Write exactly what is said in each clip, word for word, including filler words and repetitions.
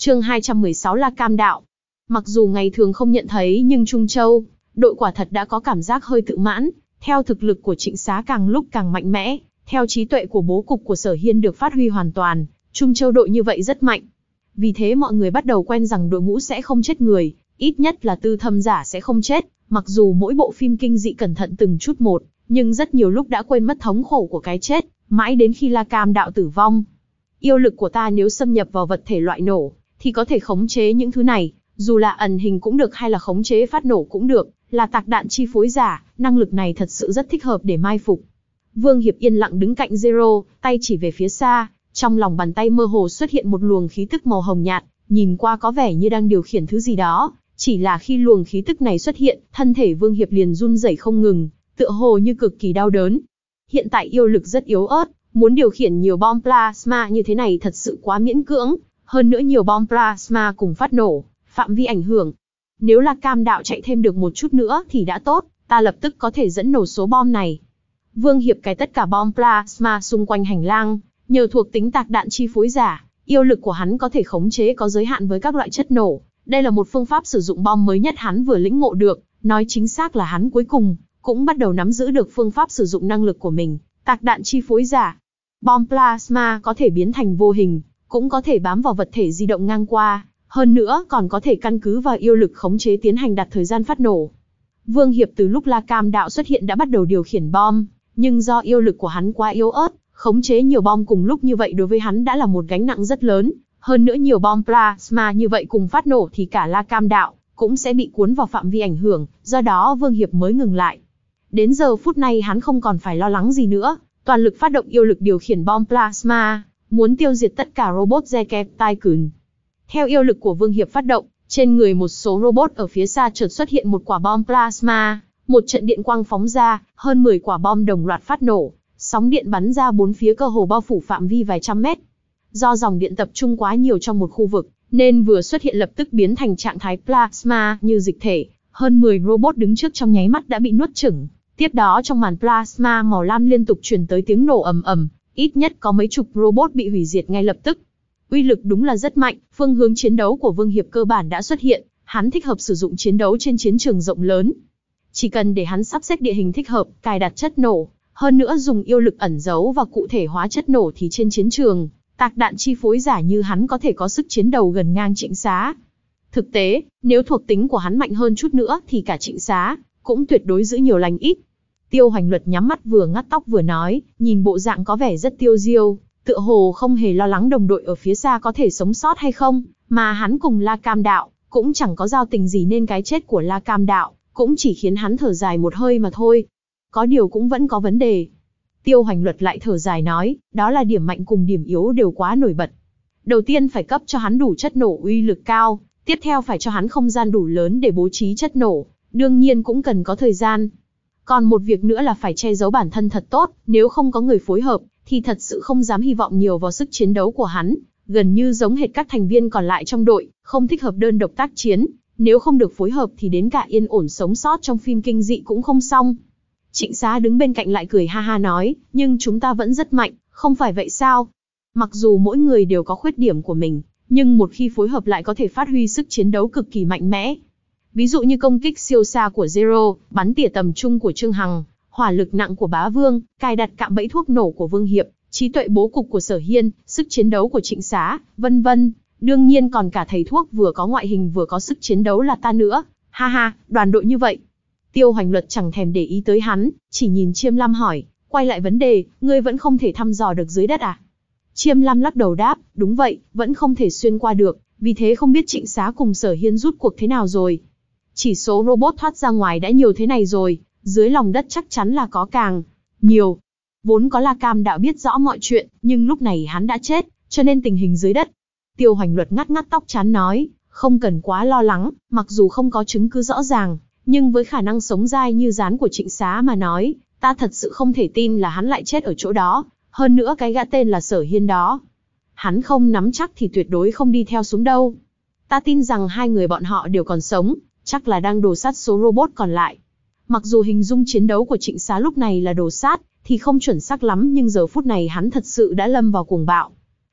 Chương hai trăm mười sáu La Cam Đạo. Mặc dù ngày thường không nhận thấy nhưng Trung Châu, đội quả thật đã có cảm giác hơi tự mãn, theo thực lực của Trịnh Xá càng lúc càng mạnh mẽ, theo trí tuệ của bố cục của Sở Hiên được phát huy hoàn toàn, Trung Châu đội như vậy rất mạnh. Vì thế mọi người bắt đầu quen rằng đội ngũ sẽ không chết người, ít nhất là tư thâm giả sẽ không chết, mặc dù mỗi bộ phim kinh dị cẩn thận từng chút một, nhưng rất nhiều lúc đã quên mất thống khổ của cái chết, mãi đến khi La Cam Đạo tử vong. Yêu lực của ta nếu xâm nhập vào vật thể loại nổ, thì có thể khống chế những thứ này, dù là ẩn hình cũng được hay là khống chế phát nổ cũng được, là tạc đạn chi phối giả, năng lực này thật sự rất thích hợp để mai phục. Vương Hiệp yên lặng đứng cạnh Zero, tay chỉ về phía xa, trong lòng bàn tay mơ hồ xuất hiện một luồng khí tức màu hồng nhạt, nhìn qua có vẻ như đang điều khiển thứ gì đó, chỉ là khi luồng khí tức này xuất hiện, thân thể Vương Hiệp liền run rẩy không ngừng, tựa hồ như cực kỳ đau đớn. Hiện tại yêu lực rất yếu ớt, muốn điều khiển nhiều bom plasma như thế này thật sự quá miễn cưỡng, hơn nữa nhiều bom plasma cùng phát nổ, phạm vi ảnh hưởng. Nếu là Cam Đạo chạy thêm được một chút nữa thì đã tốt, ta lập tức có thể dẫn nổ số bom này. Vương Hiệp cài tất cả bom plasma xung quanh hành lang, nhờ thuộc tính tạc đạn chi phối giả, yêu lực của hắn có thể khống chế có giới hạn với các loại chất nổ. Đây là một phương pháp sử dụng bom mới nhất hắn vừa lĩnh ngộ được, nói chính xác là hắn cuối cùng cũng bắt đầu nắm giữ được phương pháp sử dụng năng lực của mình, tạc đạn chi phối giả. Bom plasma có thể biến thành vô hình, cũng có thể bám vào vật thể di động ngang qua, hơn nữa còn có thể căn cứ vào yêu lực khống chế tiến hành đặt thời gian phát nổ. Vương Hiệp từ lúc La Cam Đạo xuất hiện đã bắt đầu điều khiển bom, nhưng do yêu lực của hắn quá yếu ớt, khống chế nhiều bom cùng lúc như vậy đối với hắn đã là một gánh nặng rất lớn, hơn nữa nhiều bom plasma như vậy cùng phát nổ thì cả La Cam Đạo cũng sẽ bị cuốn vào phạm vi ảnh hưởng, do đó Vương Hiệp mới ngừng lại. Đến giờ phút này hắn không còn phải lo lắng gì nữa, toàn lực phát động yêu lực điều khiển bom plasma, muốn tiêu diệt tất cả robot Zeke Tycoon. Theo yêu lực của Vương Hiệp phát động, trên người một số robot ở phía xa chợt xuất hiện một quả bom plasma, một trận điện quang phóng ra, hơn mười quả bom đồng loạt phát nổ, sóng điện bắn ra bốn phía cơ hồ bao phủ phạm vi vài trăm mét. Do dòng điện tập trung quá nhiều trong một khu vực, nên vừa xuất hiện lập tức biến thành trạng thái plasma như dịch thể, hơn mười robot đứng trước trong nháy mắt đã bị nuốt chửng. Tiếp đó trong màn plasma màu lam liên tục truyền tới tiếng nổ ầm ầm, ít nhất có mấy chục robot bị hủy diệt ngay lập tức. Uy lực đúng là rất mạnh, phương hướng chiến đấu của Vương Hiệp cơ bản đã xuất hiện, hắn thích hợp sử dụng chiến đấu trên chiến trường rộng lớn. Chỉ cần để hắn sắp xếp địa hình thích hợp, cài đặt chất nổ, hơn nữa dùng yêu lực ẩn giấu và cụ thể hóa chất nổ thì trên chiến trường, tạc đạn chi phối giả như hắn có thể có sức chiến đầu gần ngang Trịnh Xá. Thực tế, nếu thuộc tính của hắn mạnh hơn chút nữa thì cả Trịnh Xá cũng tuyệt đối giữ nhiều lành ít. Tiêu Hoành Luật nhắm mắt vừa ngắt tóc vừa nói, nhìn bộ dạng có vẻ rất tiêu diêu, tựa hồ không hề lo lắng đồng đội ở phía xa có thể sống sót hay không, mà hắn cùng La Cam Đạo cũng chẳng có giao tình gì nên cái chết của La Cam Đạo cũng chỉ khiến hắn thở dài một hơi mà thôi. Có điều cũng vẫn có vấn đề. Tiêu Hoành Luật lại thở dài nói, đó là điểm mạnh cùng điểm yếu đều quá nổi bật. Đầu tiên phải cấp cho hắn đủ chất nổ uy lực cao, tiếp theo phải cho hắn không gian đủ lớn để bố trí chất nổ, đương nhiên cũng cần có thời gian. Còn một việc nữa là phải che giấu bản thân thật tốt, nếu không có người phối hợp, thì thật sự không dám hy vọng nhiều vào sức chiến đấu của hắn, gần như giống hệt các thành viên còn lại trong đội, không thích hợp đơn độc tác chiến, nếu không được phối hợp thì đến cả yên ổn sống sót trong phim kinh dị cũng không xong. Trịnh Xá đứng bên cạnh lại cười ha ha nói, nhưng chúng ta vẫn rất mạnh, không phải vậy sao? Mặc dù mỗi người đều có khuyết điểm của mình, nhưng một khi phối hợp lại có thể phát huy sức chiến đấu cực kỳ mạnh mẽ. Ví dụ như công kích siêu xa của Zero, bắn tỉa tầm trung của Trương Hằng, hỏa lực nặng của Bá Vương, cài đặt cạm bẫy thuốc nổ của Vương Hiệp, trí tuệ bố cục của Sở Hiên, sức chiến đấu của Trịnh Xá, vân vân. Đương nhiên còn cả thầy thuốc vừa có ngoại hình vừa có sức chiến đấu là ta nữa. Ha ha, đoàn đội như vậy. Tiêu Hoành Luật chẳng thèm để ý tới hắn, chỉ nhìn Chiêm Lam hỏi, quay lại vấn đề, ngươi vẫn không thể thăm dò được dưới đất à? Chiêm Lam lắc đầu đáp, đúng vậy, vẫn không thể xuyên qua được, vì thế không biết Trịnh Xá cùng Sở Hiên rút cuộc thế nào rồi. Chỉ số robot thoát ra ngoài đã nhiều thế này rồi, dưới lòng đất chắc chắn là có càng nhiều. Vốn có La Cam Đạo biết rõ mọi chuyện, nhưng lúc này hắn đã chết, cho nên tình hình dưới đất. Tiêu Hoành Luật ngắt ngắt tóc chán nói, không cần quá lo lắng, mặc dù không có chứng cứ rõ ràng, nhưng với khả năng sống dai như rán của Trịnh Xá mà nói, ta thật sự không thể tin là hắn lại chết ở chỗ đó, hơn nữa cái gã tên là Sở Hiên đó. Hắn không nắm chắc thì tuyệt đối không đi theo xuống đâu. Ta tin rằng hai người bọn họ đều còn sống, chắc là đang đồ sát số robot còn lại. Mặc dù hình dung chiến đấu của Trịnh Xá lúc này là đồ sát, thì không chuẩn xác lắm nhưng giờ phút này hắn thật sự đã lâm vào cuồng bạo.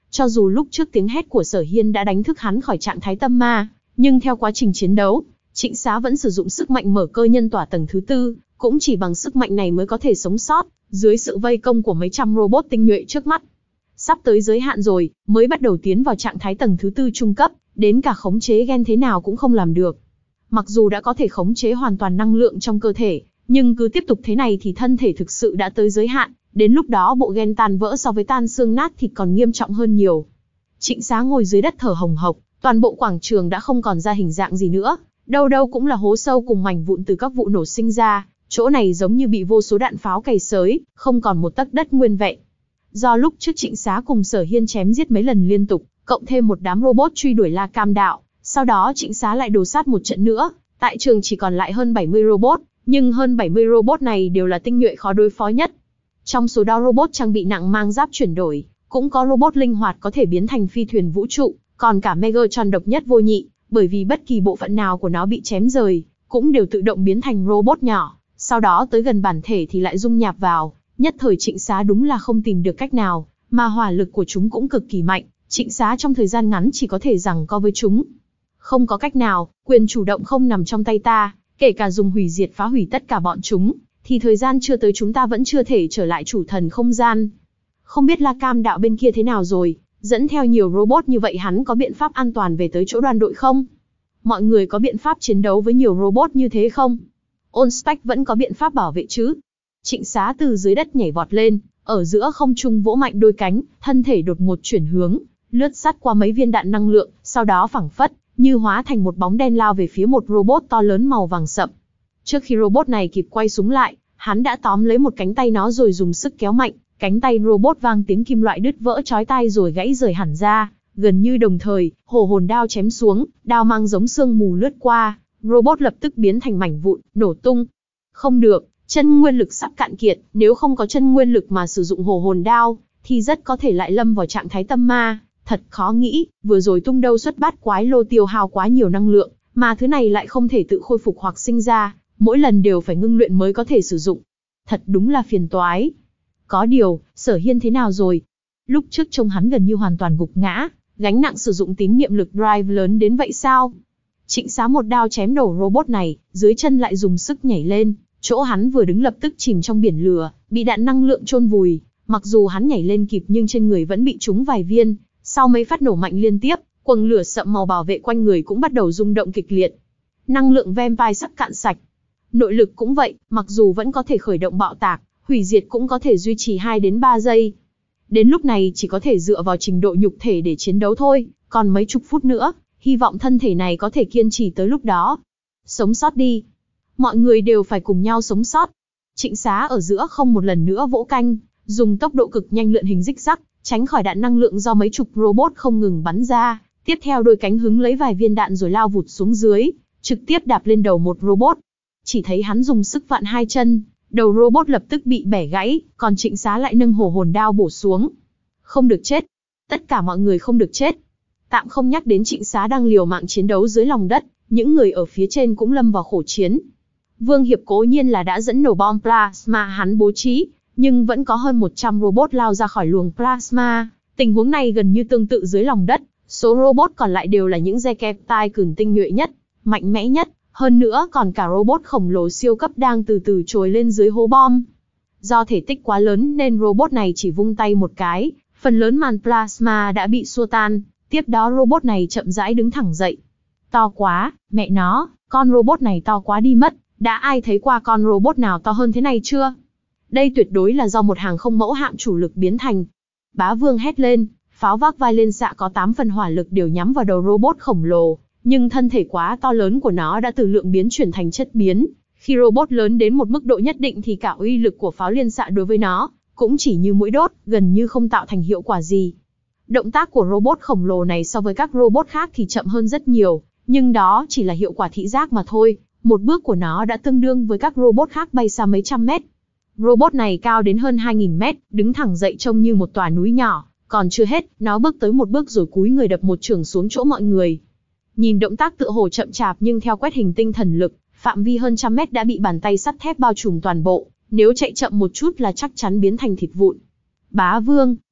Cho dù lúc trước tiếng hét của Sở Hiên đã đánh thức hắn khỏi trạng thái tâm ma, nhưng theo quá trình chiến đấu, Trịnh Xá vẫn sử dụng sức mạnh mở cơ nhân tỏa tầng thứ tư, cũng chỉ bằng sức mạnh này mới có thể sống sót, dưới sự vây công của mấy trăm robot tinh nhuệ trước mắt. Sắp tới giới hạn rồi, mới bắt đầu tiến vào trạng thái tầng thứ tư trung cấp, đến cả khống chế gen thế nào cũng không làm được. Mặc dù đã có thể khống chế hoàn toàn năng lượng trong cơ thể, nhưng cứ tiếp tục thế này thì thân thể thực sự đã tới giới hạn, đến lúc đó bộ gen tan vỡ so với tan xương nát thịt còn nghiêm trọng hơn nhiều. Trịnh Xá ngồi dưới đất thở hồng hộc, toàn bộ quảng trường đã không còn ra hình dạng gì nữa, đâu đâu cũng là hố sâu cùng mảnh vụn từ các vụ nổ sinh ra, chỗ này giống như bị vô số đạn pháo cày xới, không còn một tấc đất nguyên vẹn. Do lúc trước Trịnh Xá cùng Sở Hiên chém giết mấy lần liên tục, cộng thêm một đám robot truy đuổi La Cam Đạo, sau đó Trịnh Xá lại đồ sát một trận nữa, tại trường chỉ còn lại hơn bảy mươi robot, nhưng hơn bảy mươi robot này đều là tinh nhuệ khó đối phó nhất. Trong số đó robot trang bị nặng mang giáp chuyển đổi, cũng có robot linh hoạt có thể biến thành phi thuyền vũ trụ, còn cả Megatron độc nhất vô nhị, bởi vì bất kỳ bộ phận nào của nó bị chém rời, cũng đều tự động biến thành robot nhỏ, sau đó tới gần bản thể thì lại dung nhạp vào. Nhất thời Trịnh Xá đúng là không tìm được cách nào, mà hỏa lực của chúng cũng cực kỳ mạnh, Trịnh Xá trong thời gian ngắn chỉ có thể giằng co với chúng. Không có cách nào, quyền chủ động không nằm trong tay ta, kể cả dùng hủy diệt phá hủy tất cả bọn chúng, thì thời gian chưa tới chúng ta vẫn chưa thể trở lại chủ thần không gian. Không biết La Cam Đạo bên kia thế nào rồi, dẫn theo nhiều robot như vậy hắn có biện pháp an toàn về tới chỗ đoàn đội không? Mọi người có biện pháp chiến đấu với nhiều robot như thế không? Onspec vẫn có biện pháp bảo vệ chứ? Trịnh Xá từ dưới đất nhảy vọt lên, ở giữa không trung vỗ mạnh đôi cánh, thân thể đột ngột chuyển hướng, lướt sát qua mấy viên đạn năng lượng, sau đó phảng phất, như hóa thành một bóng đen lao về phía một robot to lớn màu vàng sậm. Trước khi robot này kịp quay súng lại, hắn đã tóm lấy một cánh tay nó rồi dùng sức kéo mạnh, cánh tay robot vang tiếng kim loại đứt vỡ chói tai rồi gãy rời hẳn ra, gần như đồng thời, hổ hồn đao chém xuống, đao mang giống sương mù lướt qua, robot lập tức biến thành mảnh vụn, nổ tung. Không được, chân nguyên lực sắp cạn kiệt, nếu không có chân nguyên lực mà sử dụng hổ hồn đao, thì rất có thể lại lâm vào trạng thái tâm ma. Thật khó nghĩ, vừa rồi tung đâu xuất bát quái lô tiêu hao quá nhiều năng lượng, mà thứ này lại không thể tự khôi phục hoặc sinh ra, mỗi lần đều phải ngưng luyện mới có thể sử dụng. Thật đúng là phiền toái. Có điều, Sở Hiên thế nào rồi? Lúc trước trông hắn gần như hoàn toàn gục ngã, gánh nặng sử dụng tín niệm lực drive lớn đến vậy sao? Trịnh Xá một đao chém đổ robot này, dưới chân lại dùng sức nhảy lên, chỗ hắn vừa đứng lập tức chìm trong biển lửa, bị đạn năng lượng chôn vùi. Mặc dù hắn nhảy lên kịp nhưng trên người vẫn bị trúng vài viên. Sau mấy phát nổ mạnh liên tiếp, quầng lửa sậm màu bảo vệ quanh người cũng bắt đầu rung động kịch liệt. Năng lượng vampire sắp cạn sạch. Nội lực cũng vậy, mặc dù vẫn có thể khởi động bạo tạc, hủy diệt cũng có thể duy trì hai đến ba giây. Đến lúc này chỉ có thể dựa vào trình độ nhục thể để chiến đấu thôi, còn mấy chục phút nữa, hy vọng thân thể này có thể kiên trì tới lúc đó. Sống sót đi. Mọi người đều phải cùng nhau sống sót. Trịnh Xá ở giữa không một lần nữa vỗ canh, dùng tốc độ cực nhanh lượn hình rích rắc, tránh khỏi đạn năng lượng do mấy chục robot không ngừng bắn ra, tiếp theo đôi cánh hứng lấy vài viên đạn rồi lao vụt xuống dưới, trực tiếp đạp lên đầu một robot. Chỉ thấy hắn dùng sức vặn hai chân, đầu robot lập tức bị bẻ gãy, còn Trịnh Xá lại nâng hổ hồn đao bổ xuống. Không được chết. Tất cả mọi người không được chết. Tạm không nhắc đến Trịnh Xá đang liều mạng chiến đấu dưới lòng đất, những người ở phía trên cũng lâm vào khổ chiến. Vương Hiệp cố nhiên là đã dẫn nổ bom plasma hắn bố trí, nhưng vẫn có hơn một trăm robot lao ra khỏi luồng plasma. Tình huống này gần như tương tự dưới lòng đất, số robot còn lại đều là những Zekeptai cường tinh nhuệ nhất, mạnh mẽ nhất, hơn nữa còn cả robot khổng lồ siêu cấp đang từ từ trồi lên dưới hố bom. Do thể tích quá lớn nên robot này chỉ vung tay một cái, phần lớn màn plasma đã bị xua tan, tiếp đó robot này chậm rãi đứng thẳng dậy. To quá, mẹ nó, con robot này to quá đi mất, đã ai thấy qua con robot nào to hơn thế này chưa? Đây tuyệt đối là do một hàng không mẫu hạm chủ lực biến thành. Bá Vương hét lên, pháo vác vai lên xạ có tám phần hỏa lực đều nhắm vào đầu robot khổng lồ, nhưng thân thể quá to lớn của nó đã từ lượng biến chuyển thành chất biến. Khi robot lớn đến một mức độ nhất định thì cả uy lực của pháo liên xạ đối với nó cũng chỉ như mũi đốt, gần như không tạo thành hiệu quả gì. Động tác của robot khổng lồ này so với các robot khác thì chậm hơn rất nhiều, nhưng đó chỉ là hiệu quả thị giác mà thôi. Một bước của nó đã tương đương với các robot khác bay xa mấy trăm mét. Robot này cao đến hơn hai nghìn mét, đứng thẳng dậy trông như một tòa núi nhỏ. Còn chưa hết, nó bước tới một bước rồi cúi người đập một chưởng xuống chỗ mọi người. Nhìn động tác tựa hồ chậm chạp nhưng theo quét hình tinh thần lực, phạm vi hơn trăm mét đã bị bàn tay sắt thép bao trùm toàn bộ. Nếu chạy chậm một chút là chắc chắn biến thành thịt vụn. Bá Vương,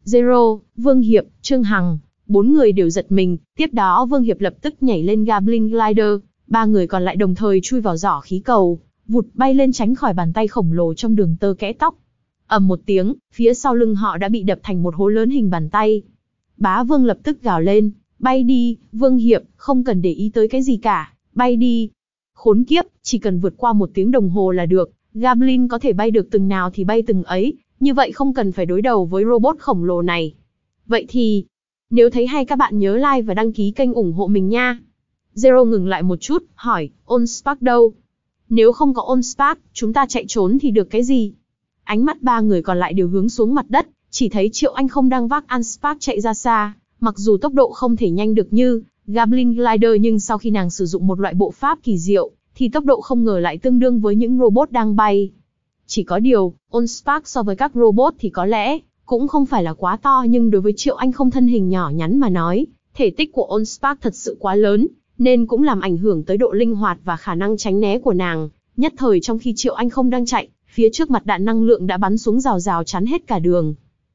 Zero, Vương Hiệp, Trương Hằng, bốn người đều giật mình, tiếp đó Vương Hiệp lập tức nhảy lên Goblin Glider, ba người còn lại đồng thời chui vào giỏ khí cầu, vụt bay lên tránh khỏi bàn tay khổng lồ trong đường tơ kẽ tóc. Ầm một tiếng, phía sau lưng họ đã bị đập thành một hố lớn hình bàn tay. Bá Vương lập tức gào lên, bay đi, Vương Hiệp, không cần để ý tới cái gì cả, bay đi. Khốn kiếp, chỉ cần vượt qua một tiếng đồng hồ là được, Goblin có thể bay được từng nào thì bay từng ấy, như vậy không cần phải đối đầu với robot khổng lồ này. Vậy thì, nếu thấy hay các bạn nhớ like và đăng ký kênh ủng hộ mình nha. Zero ngừng lại một chút, hỏi, Allspark đâu? Nếu không có Allspark, chúng ta chạy trốn thì được cái gì? Ánh mắt ba người còn lại đều hướng xuống mặt đất, chỉ thấy Triệu Anh không đang vác Allspark chạy ra xa, mặc dù tốc độ không thể nhanh được như Goblin Glider nhưng sau khi nàng sử dụng một loại bộ pháp kỳ diệu, thì tốc độ không ngờ lại tương đương với những robot đang bay. Chỉ có điều, Allspark so với các robot thì có lẽ cũng không phải là quá to, nhưng đối với Triệu Anh không thân hình nhỏ nhắn mà nói, thể tích của Allspark thật sự quá lớn, nên cũng làm ảnh hưởng tới độ linh hoạt và khả năng tránh né của nàng. Nhất thời trong khi Triệu Anh không đang chạy, phía trước mặt đạn năng lượng đã bắn xuống rào rào chắn hết cả đường.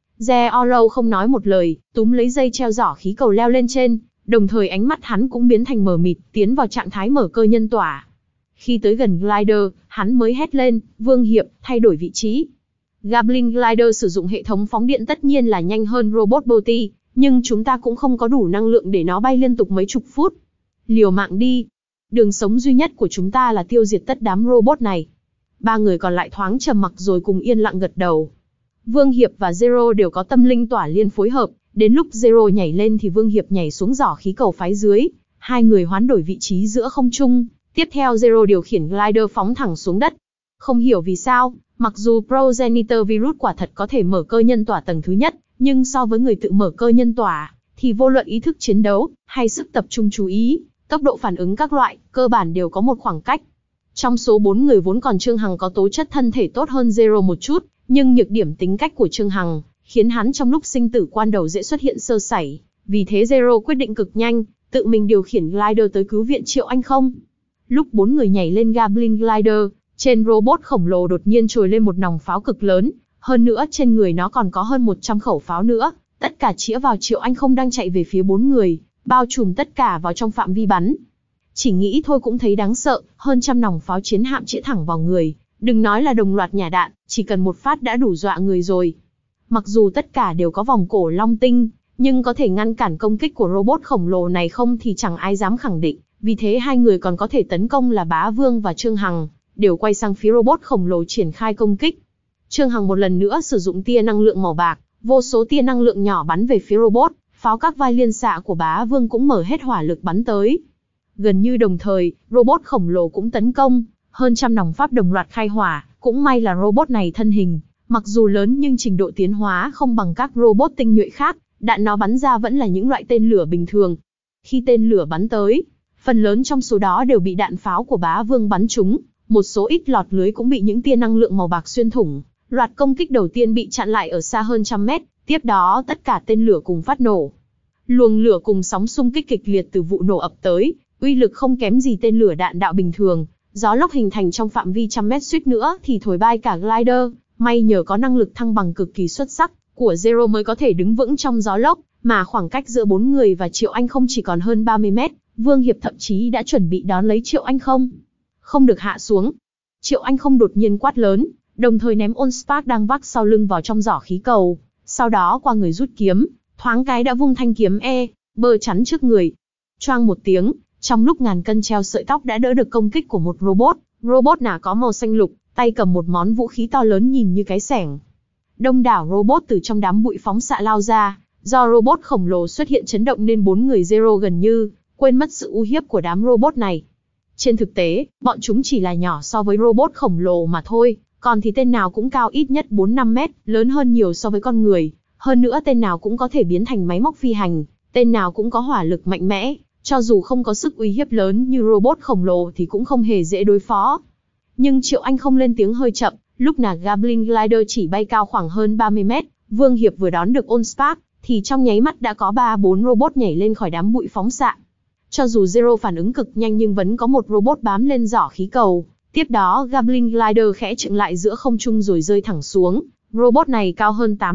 Zero không nói một lời, túm lấy dây treo giỏ khí cầu leo lên trên, đồng thời ánh mắt hắn cũng biến thành mờ mịt, tiến vào trạng thái mở cơ nhân tỏa. Khi tới gần Glider, hắn mới hét lên, Vương Hiệp, thay đổi vị trí. Goblin Glider sử dụng hệ thống phóng điện tất nhiên là nhanh hơn robot Boti, nhưng chúng ta cũng không có đủ năng lượng để nó bay liên tục mấy chục phút. Liều mạng đi. Đường sống duy nhất của chúng ta là tiêu diệt tất đám robot này. Ba người còn lại thoáng trầm mặc rồi cùng yên lặng gật đầu. Vương Hiệp và Zero đều có tâm linh tỏa liên phối hợp, đến lúc Zero nhảy lên thì Vương Hiệp nhảy xuống giỏ khí cầu phái dưới, hai người hoán đổi vị trí giữa không trung, tiếp theo Zero điều khiển glider phóng thẳng xuống đất. Không hiểu vì sao, mặc dù Progenitor Virus quả thật có thể mở cơ nhân tỏa tầng thứ nhất, nhưng so với người tự mở cơ nhân tỏa, thì vô luận ý thức chiến đấu, hay sức tập trung chú ý, tốc độ phản ứng các loại, cơ bản đều có một khoảng cách. Trong số bốn người vốn còn Trương Hằng có tố chất thân thể tốt hơn Zero một chút, nhưng nhược điểm tính cách của Trương Hằng khiến hắn trong lúc sinh tử quan đầu dễ xuất hiện sơ sẩy, vì thế Zero quyết định cực nhanh, tự mình điều khiển glider tới cứu viện Triệu Anh không. Lúc bốn người nhảy lên Goblin Glider, trên robot khổng lồ đột nhiên trồi lên một nòng pháo cực lớn, hơn nữa trên người nó còn có hơn một trăm khẩu pháo nữa, tất cả chĩa vào Triệu Anh không đang chạy về phía bốn người, bao trùm tất cả vào trong phạm vi bắn. Chỉ nghĩ thôi cũng thấy đáng sợ, hơn trăm nòng pháo chiến hạm chĩa thẳng vào người, đừng nói là đồng loạt nhả đạn, chỉ cần một phát đã đủ dọa người rồi. Mặc dù tất cả đều có vòng cổ long tinh, nhưng có thể ngăn cản công kích của robot khổng lồ này không thì chẳng ai dám khẳng định, vì thế hai người còn có thể tấn công là Bá Vương và Trương Hằng, đều quay sang phía robot khổng lồ triển khai công kích. Trương Hằng một lần nữa sử dụng tia năng lượng màu bạc, vô số tia năng lượng nhỏ bắn về phía robot, pháo các vai liên xạ của Bá Vương cũng mở hết hỏa lực bắn tới. Gần như đồng thời, robot khổng lồ cũng tấn công, hơn trăm nòng pháp đồng loạt khai hỏa, cũng may là robot này thân hình, mặc dù lớn nhưng trình độ tiến hóa không bằng các robot tinh nhuệ khác, đạn nó bắn ra vẫn là những loại tên lửa bình thường. Khi tên lửa bắn tới, phần lớn trong số đó đều bị đạn pháo của Bá Vương bắn trúng, một số ít lọt lưới cũng bị những tia năng lượng màu bạc xuyên thủng. Loạt công kích đầu tiên bị chặn lại ở xa hơn trăm mét, tiếp đó tất cả tên lửa cùng phát nổ. Luồng lửa cùng sóng xung kích kịch liệt từ vụ nổ ập tới, uy lực không kém gì tên lửa đạn đạo bình thường. Gió lốc hình thành trong phạm vi trăm mét suýt nữa thì thổi bay cả glider, may nhờ có năng lực thăng bằng cực kỳ xuất sắc của Zero mới có thể đứng vững trong gió lốc, mà khoảng cách giữa bốn người và Triệu Anh không chỉ còn hơn ba mươi mét, Vương Hiệp thậm chí đã chuẩn bị đón lấy Triệu Anh không. Không được hạ xuống. Triệu Anh không đột nhiên quát lớn, đồng thời ném Allspark đang vác sau lưng vào trong giỏ khí cầu, sau đó qua người rút kiếm, thoáng cái đã vung thanh kiếm E, bơ chắn trước người. Choang một tiếng, trong lúc ngàn cân treo sợi tóc đã đỡ được công kích của một robot, robot nả có màu xanh lục, tay cầm một món vũ khí to lớn nhìn như cái xẻng. Đông đảo robot từ trong đám bụi phóng xạ lao ra, do robot khổng lồ xuất hiện chấn động nên bốn người Zero gần như quên mất sự uy hiếp của đám robot này. Trên thực tế, bọn chúng chỉ là nhỏ so với robot khổng lồ mà thôi, còn thì tên nào cũng cao ít nhất bốn năm mét, lớn hơn nhiều so với con người. Hơn nữa tên nào cũng có thể biến thành máy móc phi hành, tên nào cũng có hỏa lực mạnh mẽ, cho dù không có sức uy hiếp lớn như robot khổng lồ thì cũng không hề dễ đối phó. Nhưng Triệu Anh không lên tiếng hơi chậm, lúc nào Goblin Glider chỉ bay cao khoảng hơn ba mươi mét, Vương Hiệp vừa đón được Allspark, thì trong nháy mắt đã có ba bốn robot nhảy lên khỏi đám bụi phóng xạ. Cho dù Zero phản ứng cực nhanh nhưng vẫn có một robot bám lên giỏ khí cầu, tiếp đó Goblin Glider khẽ chững lại giữa không trung rồi rơi thẳng xuống. Robot này cao hơn tám mét,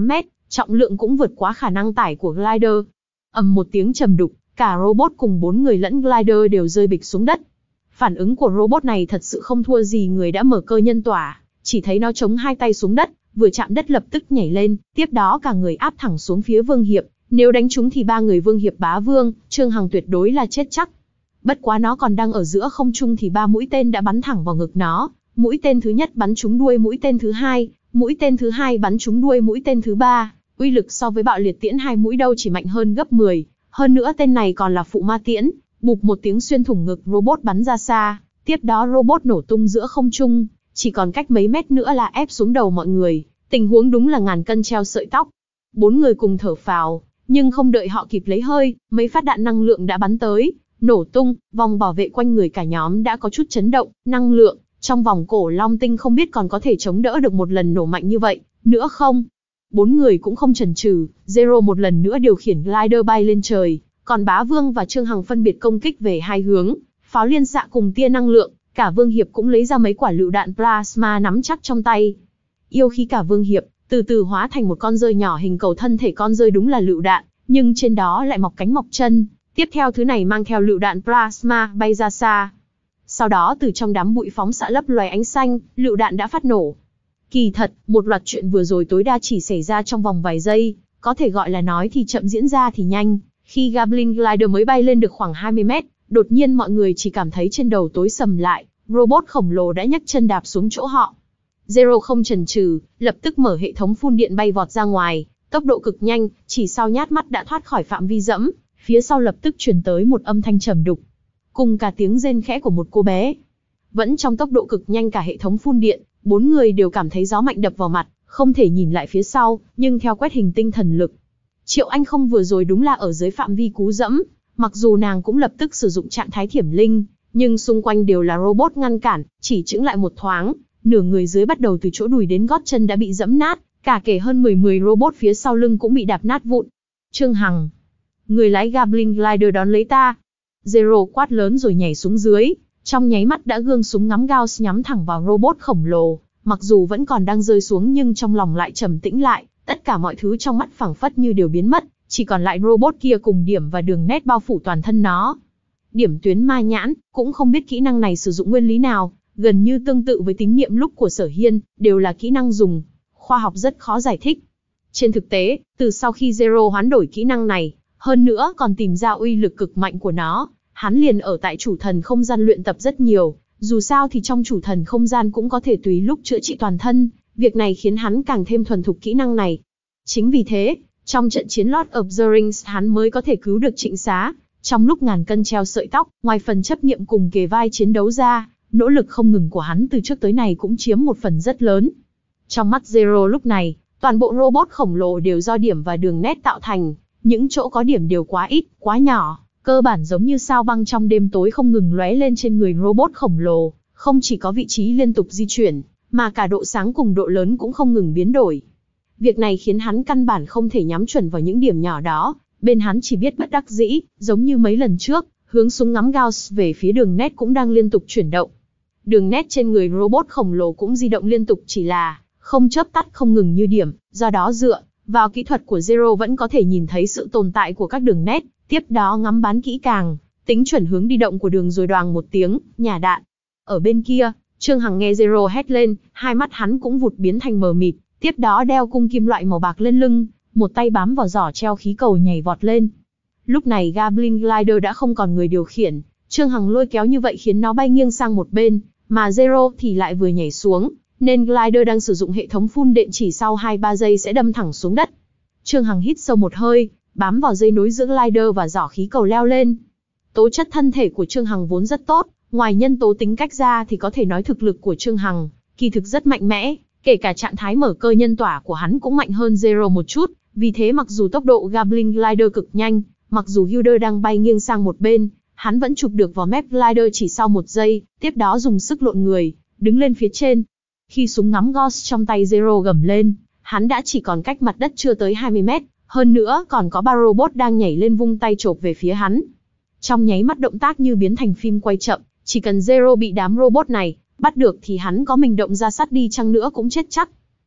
Trọng lượng cũng vượt quá khả năng tải của glider. Ầm một tiếng trầm đục, cả robot cùng bốn người lẫn glider đều rơi bịch xuống đất. Phản ứng của robot này thật sự không thua gì người đã mở cơ nhân tỏa, chỉ thấy nó chống hai tay xuống đất, vừa chạm đất lập tức nhảy lên, tiếp đó cả người áp thẳng xuống phía Vương Hiệp. Nếu đánh trúng thì ba người Vương Hiệp Bá Vương, Trương Hằng tuyệt đối là chết chắc. Bất quá nó còn đang ở giữa không trung thì ba mũi tên đã bắn thẳng vào ngực nó. Mũi tên thứ nhất bắn trúng đuôi mũi tên thứ hai, mũi tên thứ hai bắn trúng đuôi mũi tên thứ ba. Uy lực so với bạo liệt tiễn hai mũi đâu chỉ mạnh hơn gấp mười. Hơn nữa tên này còn là phụ ma tiễn, bụp một tiếng xuyên thủng ngực robot bắn ra xa. Tiếp đó robot nổ tung giữa không trung, chỉ còn cách mấy mét nữa là ép xuống đầu mọi người. Tình huống đúng là ngàn cân treo sợi tóc. Bốn người cùng thở phào, nhưng không đợi họ kịp lấy hơi, mấy phát đạn năng lượng đã bắn tới, nổ tung, vòng bảo vệ quanh người cả nhóm đã có chút chấn động, năng lượng trong vòng cổ long tinh không biết còn có thể chống đỡ được một lần nổ mạnh như vậy nữa không. Bốn người cũng không chần chừ, Zero một lần nữa điều khiển glider bay lên trời, còn Bá Vương và Trương Hằng phân biệt công kích về hai hướng, pháo liên xạ cùng tia năng lượng, cả Vương Hiệp cũng lấy ra mấy quả lựu đạn plasma nắm chắc trong tay. Yêu khí cả Vương Hiệp từ từ hóa thành một con rơi nhỏ hình cầu, thân thể con rơi đúng là lựu đạn, nhưng trên đó lại mọc cánh mọc chân. Tiếp theo thứ này mang theo lựu đạn plasma bay ra xa. Sau đó từ trong đám bụi phóng xạ lấp loé ánh xanh, lựu đạn đã phát nổ. Kỳ thật, một loạt chuyện vừa rồi tối đa chỉ xảy ra trong vòng vài giây, có thể gọi là nói thì chậm diễn ra thì nhanh. Khi Goblin Glider mới bay lên được khoảng hai mươi mét, đột nhiên mọi người chỉ cảm thấy trên đầu tối sầm lại, robot khổng lồ đã nhấc chân đạp xuống chỗ họ. Zero không chần chừ, lập tức mở hệ thống phun điện bay vọt ra ngoài, tốc độ cực nhanh, chỉ sau nhát mắt đã thoát khỏi phạm vi dẫm, phía sau lập tức truyền tới một âm thanh trầm đục, cùng cả tiếng rên khẽ của một cô bé. Vẫn trong tốc độ cực nhanh cả hệ thống phun điện, bốn người đều cảm thấy gió mạnh đập vào mặt, không thể nhìn lại phía sau, nhưng theo quét hình tinh thần lực, Triệu Anh không vừa rồi đúng là ở dưới phạm vi cú dẫm, mặc dù nàng cũng lập tức sử dụng trạng thái thiểm linh, nhưng xung quanh đều là robot ngăn cản, chỉ chững lại một thoáng, nửa người dưới bắt đầu từ chỗ đùi đến gót chân đã bị dẫm nát, cả kể hơn mười mười robot phía sau lưng cũng bị đạp nát vụn. Trương Hằng, người lái Goblin Glider đón lấy ta. Zero quát lớn rồi nhảy xuống dưới, trong nháy mắt đã gương súng ngắm Gauss nhắm thẳng vào robot khổng lồ, mặc dù vẫn còn đang rơi xuống nhưng trong lòng lại trầm tĩnh lại, tất cả mọi thứ trong mắt phảng phất như đều biến mất, chỉ còn lại robot kia cùng điểm và đường nét bao phủ toàn thân nó. Điểm tuyến ma nhãn, cũng không biết kỹ năng này sử dụng nguyên lý nào, gần như tương tự với tín niệm lúc của Sở Hiên, đều là kỹ năng dùng khoa học rất khó giải thích. Trên thực tế, từ sau khi Zero hoán đổi kỹ năng này, hơn nữa còn tìm ra uy lực cực mạnh của nó, hắn liền ở tại chủ thần không gian luyện tập rất nhiều, dù sao thì trong chủ thần không gian cũng có thể tùy lúc chữa trị toàn thân, việc này khiến hắn càng thêm thuần thục kỹ năng này. Chính vì thế, trong trận chiến Lord of the Rings hắn mới có thể cứu được Trịnh Xá, trong lúc ngàn cân treo sợi tóc, ngoài phần chấp niệm cùng kề vai chiến đấu ra, nỗ lực không ngừng của hắn từ trước tới này cũng chiếm một phần rất lớn. Trong mắt Zero lúc này, toàn bộ robot khổng lồ đều do điểm và đường nét tạo thành, những chỗ có điểm đều quá ít, quá nhỏ, cơ bản giống như sao băng trong đêm tối không ngừng lóe lên trên người robot khổng lồ, không chỉ có vị trí liên tục di chuyển, mà cả độ sáng cùng độ lớn cũng không ngừng biến đổi. Việc này khiến hắn căn bản không thể nhắm chuẩn vào những điểm nhỏ đó, bên hắn chỉ biết bất đắc dĩ, giống như mấy lần trước, hướng súng ngắm Gauss về phía đường nét cũng đang liên tục chuyển động. Đường nét trên người robot khổng lồ cũng di động liên tục, chỉ là không chớp tắt không ngừng như điểm, do đó dựa vào kỹ thuật của Zero vẫn có thể nhìn thấy sự tồn tại của các đường nét, tiếp đó ngắm bắn kỹ càng, tính chuẩn hướng đi động của đường rồi đoàng một tiếng, nhả đạn. Ở bên kia, Trương Hằng nghe Zero hét lên, hai mắt hắn cũng vụt biến thành mờ mịt, tiếp đó đeo cung kim loại màu bạc lên lưng, một tay bám vào giỏ treo khí cầu nhảy vọt lên. Lúc này Goblin Glider đã không còn người điều khiển, Trương Hằng lôi kéo như vậy khiến nó bay nghiêng sang một bên, mà Zero thì lại vừa nhảy xuống, nên Glider đang sử dụng hệ thống phun điện chỉ sau hai ba giây sẽ đâm thẳng xuống đất. Trương Hằng hít sâu một hơi, bám vào dây nối giữa Glider và giỏ khí cầu leo lên. Tố chất thân thể của Trương Hằng vốn rất tốt, ngoài nhân tố tính cách ra thì có thể nói thực lực của Trương Hằng kỳ thực rất mạnh mẽ, kể cả trạng thái mở cơ nhân tỏa của hắn cũng mạnh hơn Zero một chút, vì thế mặc dù tốc độ Goblin Glider cực nhanh, mặc dù Gilder đang bay nghiêng sang một bên, hắn vẫn chụp được vào mép Glider chỉ sau một giây, tiếp đó dùng sức lộn người, đứng lên phía trên. Khi súng ngắm Gauss trong tay Zero gầm lên, hắn đã chỉ còn cách mặt đất chưa tới hai mươi mét, hơn nữa còn có ba robot đang nhảy lên vung tay chộp về phía hắn. Trong nháy mắt động tác như biến thành phim quay chậm, chỉ cần Zero bị đám robot này bắt được thì hắn có mình động ra sát đi chăng nữa cũng chết chắc.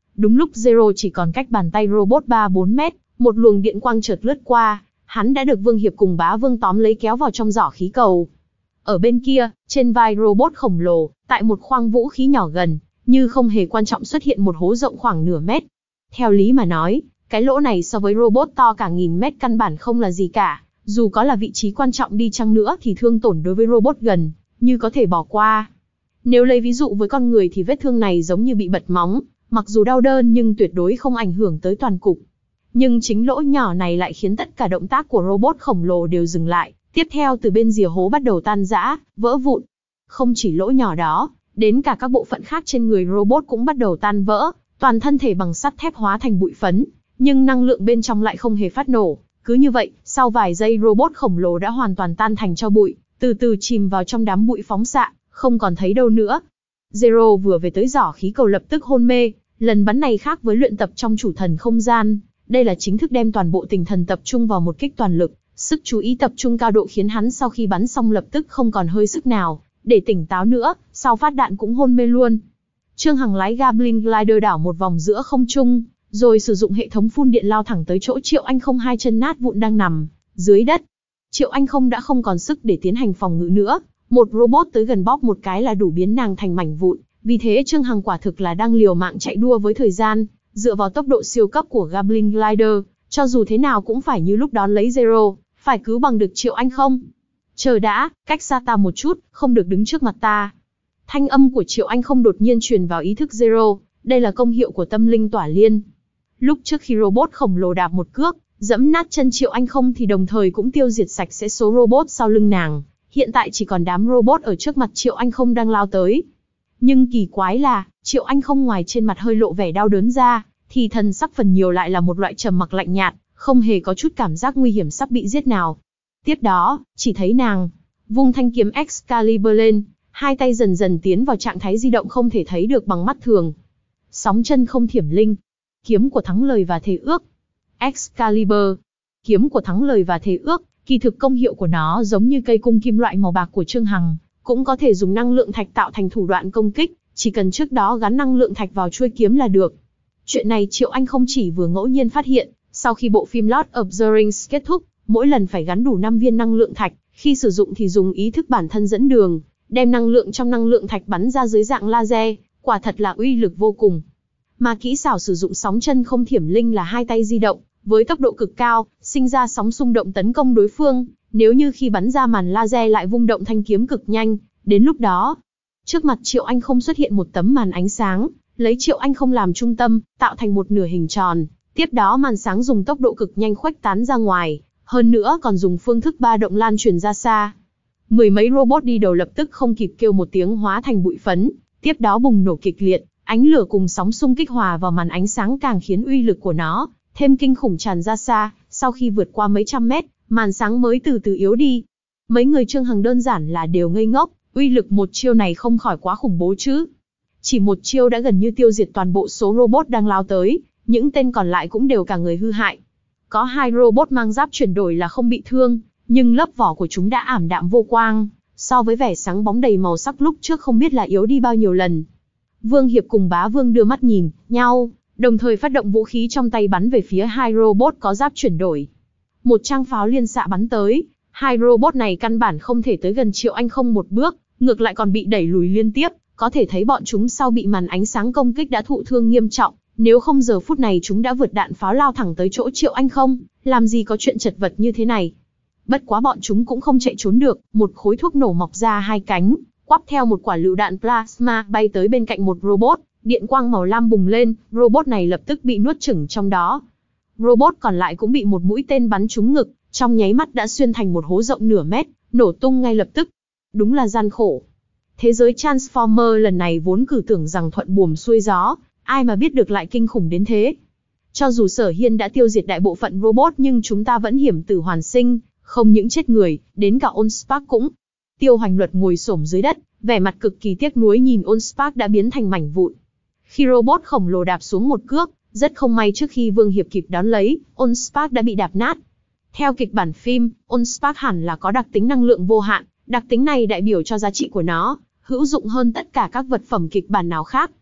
Đúng lúc Zero chỉ còn cách bàn tay robot ba bốn mét, một luồng điện quang chợt lướt qua, hắn đã được Vương Hiệp cùng Bá Vương tóm lấy kéo vào trong giỏ khí cầu. Ở bên kia, trên vai robot khổng lồ, tại một khoang vũ khí nhỏ gần, như không hề quan trọng xuất hiện một hố rộng khoảng nửa mét. Theo lý mà nói, cái lỗ này so với robot to cả nghìn mét căn bản không là gì cả, dù có là vị trí quan trọng đi chăng nữa thì thương tổn đối với robot gần như có thể bỏ qua. Nếu lấy ví dụ với con người thì vết thương này giống như bị bật móng, mặc dù đau đớn nhưng tuyệt đối không ảnh hưởng tới toàn cục. Nhưng chính lỗ nhỏ này lại khiến tất cả động tác của robot khổng lồ đều dừng lại, tiếp theo từ bên rìa hố bắt đầu tan rã, vỡ vụn. Không chỉ lỗ nhỏ đó, đến cả các bộ phận khác trên người robot cũng bắt đầu tan vỡ, toàn thân thể bằng sắt thép hóa thành bụi phấn, nhưng năng lượng bên trong lại không hề phát nổ. Cứ như vậy, sau vài giây robot khổng lồ đã hoàn toàn tan thành tro bụi, từ từ chìm vào trong đám bụi phóng xạ, không còn thấy đâu nữa. Zero vừa về tới giỏ khí cầu lập tức hôn mê, lần bắn này khác với luyện tập trong chủ thần không gian, đây là chính thức đem toàn bộ tinh thần tập trung vào một kích toàn lực, sức chú ý tập trung cao độ khiến hắn sau khi bắn xong lập tức không còn hơi sức nào để tỉnh táo nữa, sau phát đạn cũng hôn mê luôn. Trương Hằng lái Goblin Glider đảo một vòng giữa không trung, rồi sử dụng hệ thống phun điện lao thẳng tới chỗ Triệu Anh Không hai chân nát vụn đang nằm dưới đất. Triệu Anh Không đã không còn sức để tiến hành phòng ngự nữa, một robot tới gần bóp một cái là đủ biến nàng thành mảnh vụn, vì thế Trương Hằng quả thực là đang liều mạng chạy đua với thời gian, dựa vào tốc độ siêu cấp của Goblin Glider, cho dù thế nào cũng phải như lúc đón lấy Zero, phải cứu bằng được Triệu Anh Không. Chờ đã, cách xa ta một chút, không được đứng trước mặt ta. Thanh âm của Triệu Anh Không đột nhiên truyền vào ý thức Zero, đây là công hiệu của tâm linh tỏa liên. Lúc trước khi robot khổng lồ đạp một cước, dẫm nát chân Triệu Anh Không thì đồng thời cũng tiêu diệt sạch sẽ số robot sau lưng nàng. Hiện tại chỉ còn đám robot ở trước mặt Triệu Anh Không đang lao tới. Nhưng kỳ quái là, Triệu Anh Không ngoài trên mặt hơi lộ vẻ đau đớn ra, thì thần sắc phần nhiều lại là một loại trầm mặc lạnh nhạt, không hề có chút cảm giác nguy hiểm sắp bị giết nào. Tiếp đó, chỉ thấy nàng vung thanh kiếm Excalibur lên, hai tay dần dần tiến vào trạng thái di động không thể thấy được bằng mắt thường. Sóng chân không thiểm linh, kiếm của thắng lời và thề ước. Excalibur, kiếm của thắng lời và thề ước, kỳ thực công hiệu của nó giống như cây cung kim loại màu bạc của Trương Hằng, cũng có thể dùng năng lượng thạch tạo thành thủ đoạn công kích, chỉ cần trước đó gắn năng lượng thạch vào chuôi kiếm là được. Chuyện này Triệu Anh Không chỉ vừa ngẫu nhiên phát hiện, sau khi bộ phim Lord of the Rings kết thúc, mỗi lần phải gắn đủ năm viên năng lượng thạch, khi sử dụng thì dùng ý thức bản thân dẫn đường, đem năng lượng trong năng lượng thạch bắn ra dưới dạng laser, quả thật là uy lực vô cùng. Mà kỹ xảo sử dụng sóng chân không thiểm linh là hai tay di động, với tốc độ cực cao, sinh ra sóng xung động tấn công đối phương, nếu như khi bắn ra màn laser lại vung động thanh kiếm cực nhanh, đến lúc đó, trước mặt Triệu Anh Không xuất hiện một tấm màn ánh sáng, lấy Triệu Anh Không làm trung tâm, tạo thành một nửa hình tròn, tiếp đó màn sáng dùng tốc độ cực nhanh khuếch tán ra ngoài, hơn nữa còn dùng phương thức ba động lan truyền ra xa. Mười mấy robot đi đầu lập tức không kịp kêu một tiếng hóa thành bụi phấn, tiếp đó bùng nổ kịch liệt, ánh lửa cùng sóng xung kích hòa vào màn ánh sáng càng khiến uy lực của nó thêm kinh khủng tràn ra xa. Sau khi vượt qua mấy trăm mét, màn sáng mới từ từ yếu đi. Mấy người Trương Hằng đơn giản là đều ngây ngốc, uy lực một chiêu này không khỏi quá khủng bố chứ. Chỉ một chiêu đã gần như tiêu diệt toàn bộ số robot đang lao tới, những tên còn lại cũng đều cả người hư hại. Có hai robot mang giáp chuyển đổi là không bị thương, nhưng lớp vỏ của chúng đã ảm đạm vô quang, so với vẻ sáng bóng đầy màu sắc lúc trước không biết là yếu đi bao nhiêu lần. Vương Hiệp cùng Bá Vương đưa mắt nhìn nhau, đồng thời phát động vũ khí trong tay bắn về phía hai robot có giáp chuyển đổi. Một trang pháo liên xạ bắn tới, hai robot này căn bản không thể tới gần Triệu Anh Không một bước, ngược lại còn bị đẩy lùi liên tiếp, có thể thấy bọn chúng sau bị màn ánh sáng công kích đã thụ thương nghiêm trọng, nếu không giờ phút này chúng đã vượt đạn pháo lao thẳng tới chỗ Triệu Anh Không, làm gì có chuyện chật vật như thế này. Bất quá bọn chúng cũng không chạy trốn được, một khối thuốc nổ mọc ra hai cánh, quắp theo một quả lựu đạn plasma bay tới bên cạnh một robot, điện quang màu lam bùng lên, robot này lập tức bị nuốt chửng trong đó. Robot còn lại cũng bị một mũi tên bắn trúng ngực, trong nháy mắt đã xuyên thành một hố rộng nửa mét, nổ tung ngay lập tức. Đúng là gian khổ. Thế giới Transformer lần này vốn cử tưởng rằng thuận buồm xuôi gió, ai mà biết được lại kinh khủng đến thế. Cho dù Sở Hiên đã tiêu diệt đại bộ phận robot nhưng chúng ta vẫn hiểm tử hoàn sinh, không những chết người, đến cả Allspark cũng. Tiêu Hoành Luật ngồi xổm dưới đất, vẻ mặt cực kỳ tiếc nuối nhìn Allspark đã biến thành mảnh vụn. Khi robot khổng lồ đạp xuống một cước, rất không may trước khi Vương Hiệp kịp đón lấy, Allspark đã bị đạp nát. Theo kịch bản phim, Allspark hẳn là có đặc tính năng lượng vô hạn, đặc tính này đại biểu cho giá trị của nó hữu dụng hơn tất cả các vật phẩm kịch bản nào khác.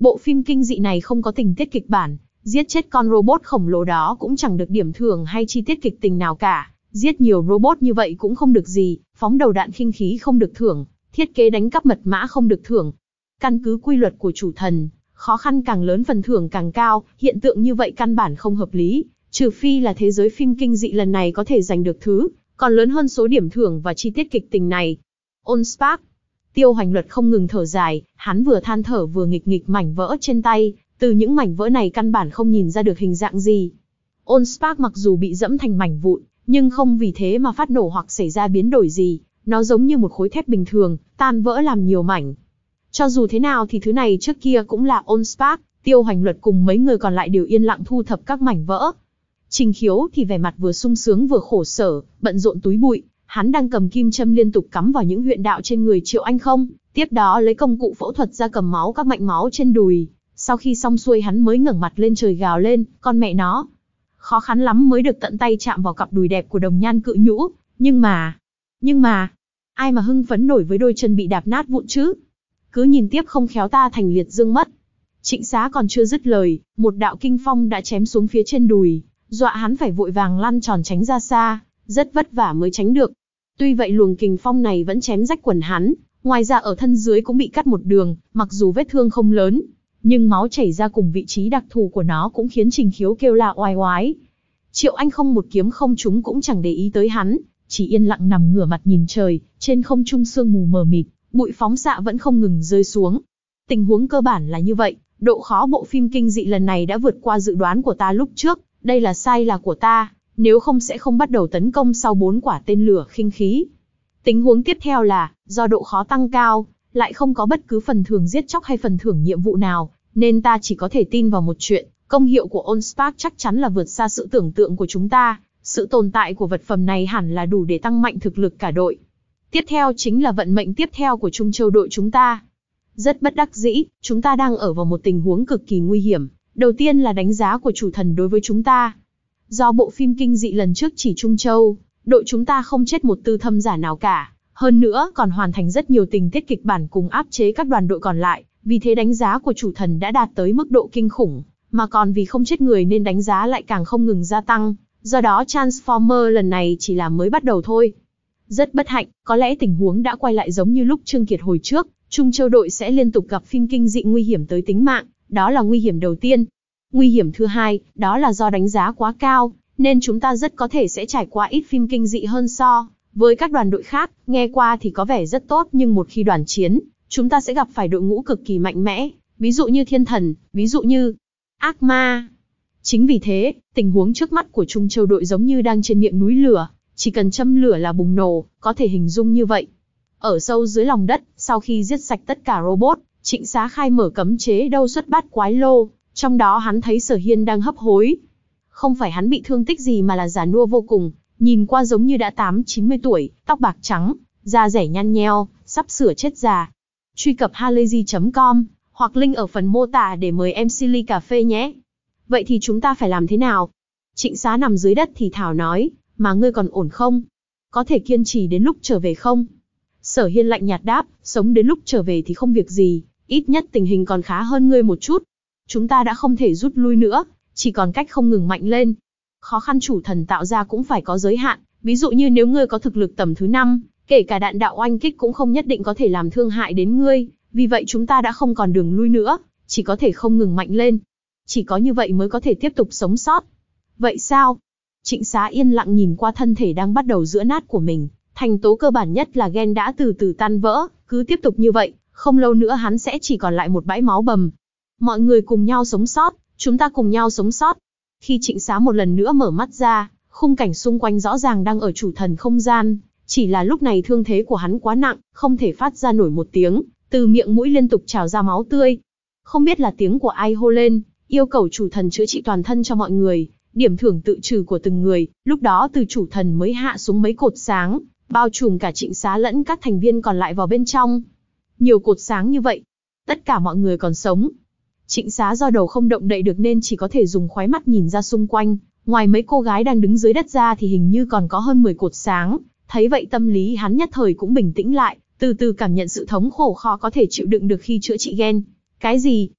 Bộ phim kinh dị này không có tình tiết kịch bản, giết chết con robot khổng lồ đó cũng chẳng được điểm thưởng hay chi tiết kịch tình nào cả. Giết nhiều robot như vậy cũng không được gì, phóng đầu đạn khinh khí không được thưởng, thiết kế đánh cắp mật mã không được thưởng. Căn cứ quy luật của chủ thần, khó khăn càng lớn phần thưởng càng cao, hiện tượng như vậy căn bản không hợp lý, trừ phi là thế giới phim kinh dị lần này có thể giành được thứ còn lớn hơn số điểm thưởng và chi tiết kịch tình này. Allspark. Tiêu Hoành Luật không ngừng thở dài, hắn vừa than thở vừa nghịch nghịch mảnh vỡ trên tay, từ những mảnh vỡ này căn bản không nhìn ra được hình dạng gì. Allspark mặc dù bị dẫm thành mảnh vụn, nhưng không vì thế mà phát nổ hoặc xảy ra biến đổi gì, nó giống như một khối thép bình thường, tan vỡ làm nhiều mảnh. Cho dù thế nào thì thứ này trước kia cũng là Allspark, Tiêu Hoành Luật cùng mấy người còn lại đều yên lặng thu thập các mảnh vỡ. Trình Khiếu thì vẻ mặt vừa sung sướng vừa khổ sở, bận rộn túi bụi, hắn đang cầm kim châm liên tục cắm vào những huyệt đạo trên người Triệu Anh Không, tiếp đó lấy công cụ phẫu thuật ra cầm máu các mạch máu trên đùi. Sau khi xong xuôi hắn mới ngẩng mặt lên trời gào lên, con mẹ nó. Khó khăn lắm mới được tận tay chạm vào cặp đùi đẹp của Đồng Nhan Cự Nhũ, nhưng mà, nhưng mà, ai mà hưng phấn nổi với đôi chân bị đạp nát vụn chứ? Cứ nhìn tiếp không khéo ta thành liệt dương mất. Trịnh Xá còn chưa dứt lời, một đạo kinh phong đã chém xuống phía trên đùi, dọa hắn phải vội vàng lăn tròn tránh ra xa, rất vất vả mới tránh được. Tuy vậy luồng kình phong này vẫn chém rách quần hắn, ngoài ra ở thân dưới cũng bị cắt một đường, mặc dù vết thương không lớn, nhưng máu chảy ra cùng vị trí đặc thù của nó cũng khiến Trình Khiếu kêu la oai oái. Triệu Anh Không một kiếm không trúng cũng chẳng để ý tới hắn, chỉ yên lặng nằm ngửa mặt nhìn trời, trên không trung sương mù mờ mịt, bụi phóng xạ vẫn không ngừng rơi xuống. Tình huống cơ bản là như vậy, độ khó bộ phim kinh dị lần này đã vượt qua dự đoán của ta lúc trước, đây là sai là của ta, nếu không sẽ không bắt đầu tấn công sau bốn quả tên lửa khinh khí. Tình huống tiếp theo là, do độ khó tăng cao, lại không có bất cứ phần thưởng giết chóc hay phần thưởng nhiệm vụ nào, nên ta chỉ có thể tin vào một chuyện, công hiệu của Allspark chắc chắn là vượt xa sự tưởng tượng của chúng ta, sự tồn tại của vật phẩm này hẳn là đủ để tăng mạnh thực lực cả đội. Tiếp theo chính là vận mệnh tiếp theo của Trung Châu đội chúng ta. Rất bất đắc dĩ, chúng ta đang ở vào một tình huống cực kỳ nguy hiểm. Đầu tiên là đánh giá của chủ thần đối với chúng ta. Do bộ phim kinh dị lần trước chỉ Trung Châu, đội chúng ta không chết một tư thâm giả nào cả. Hơn nữa còn hoàn thành rất nhiều tình tiết kịch bản cùng áp chế các đoàn đội còn lại. Vì thế đánh giá của chủ thần đã đạt tới mức độ kinh khủng. Mà còn vì không chết người nên đánh giá lại càng không ngừng gia tăng. Do đó Transformer lần này chỉ là mới bắt đầu thôi. Rất bất hạnh, có lẽ tình huống đã quay lại giống như lúc Trương Kiệt hồi trước. Trung Châu đội sẽ liên tục gặp phim kinh dị nguy hiểm tới tính mạng. Đó là nguy hiểm đầu tiên. Nguy hiểm thứ hai, đó là do đánh giá quá cao, nên chúng ta rất có thể sẽ trải qua ít phim kinh dị hơn so với các đoàn đội khác. Nghe qua thì có vẻ rất tốt nhưng một khi đoàn chiến, chúng ta sẽ gặp phải đội ngũ cực kỳ mạnh mẽ, ví dụ như thiên thần, ví dụ như ác ma. Chính vì thế, tình huống trước mắt của Trung Châu đội giống như đang trên miệng núi lửa, chỉ cần châm lửa là bùng nổ, có thể hình dung như vậy. Ở sâu dưới lòng đất, sau khi giết sạch tất cả robot, Trịnh Xá khai mở cấm chế đâu xuất bát quái lô, trong đó hắn thấy Sở Hiên đang hấp hối. Không phải hắn bị thương tích gì mà là già nua vô cùng, nhìn qua giống như đã tám chín mươi tuổi, tóc bạc trắng, da rẻ nhăn nheo, sắp sửa chết già. Truy cập halayzi chấm com, hoặc link ở phần mô tả để mời em xê ly cà phê nhé. Vậy thì chúng ta phải làm thế nào? Trịnh Xá nằm dưới đất thì thào nói, mà ngươi còn ổn không? Có thể kiên trì đến lúc trở về không? Sở Hiên lạnh nhạt đáp, sống đến lúc trở về thì không việc gì, ít nhất tình hình còn khá hơn ngươi một chút. Chúng ta đã không thể rút lui nữa, chỉ còn cách không ngừng mạnh lên. Khó khăn chủ thần tạo ra cũng phải có giới hạn, ví dụ như nếu ngươi có thực lực tầm thứ năm, kể cả đạn đạo oanh kích cũng không nhất định có thể làm thương hại đến ngươi, vì vậy chúng ta đã không còn đường lui nữa, chỉ có thể không ngừng mạnh lên. Chỉ có như vậy mới có thể tiếp tục sống sót. Vậy sao? Trịnh Xá yên lặng nhìn qua thân thể đang bắt đầu giữa nát của mình, thành tố cơ bản nhất là gen đã từ từ tan vỡ, cứ tiếp tục như vậy, không lâu nữa hắn sẽ chỉ còn lại một bãi máu bầm. Mọi người cùng nhau sống sót, chúng ta cùng nhau sống sót. Khi Trịnh Xá một lần nữa mở mắt ra, khung cảnh xung quanh rõ ràng đang ở chủ thần không gian, chỉ là lúc này thương thế của hắn quá nặng, không thể phát ra nổi một tiếng, từ miệng mũi liên tục trào ra máu tươi. Không biết là tiếng của ai hô lên, yêu cầu chủ thần chữa trị toàn thân cho mọi người, điểm thưởng tự trừ của từng người, lúc đó từ chủ thần mới hạ xuống mấy cột sáng, bao trùm cả Trịnh Xá lẫn các thành viên còn lại vào bên trong. Nhiều cột sáng như vậy, tất cả mọi người còn sống. Trịnh Xá do đầu không động đậy được nên chỉ có thể dùng khóe mắt nhìn ra xung quanh, ngoài mấy cô gái đang đứng dưới đất ra thì hình như còn có hơn mười cột sáng, thấy vậy tâm lý hắn nhất thời cũng bình tĩnh lại, từ từ cảm nhận sự thống khổ khó có thể chịu đựng được khi chữa trị gen. Cái gì?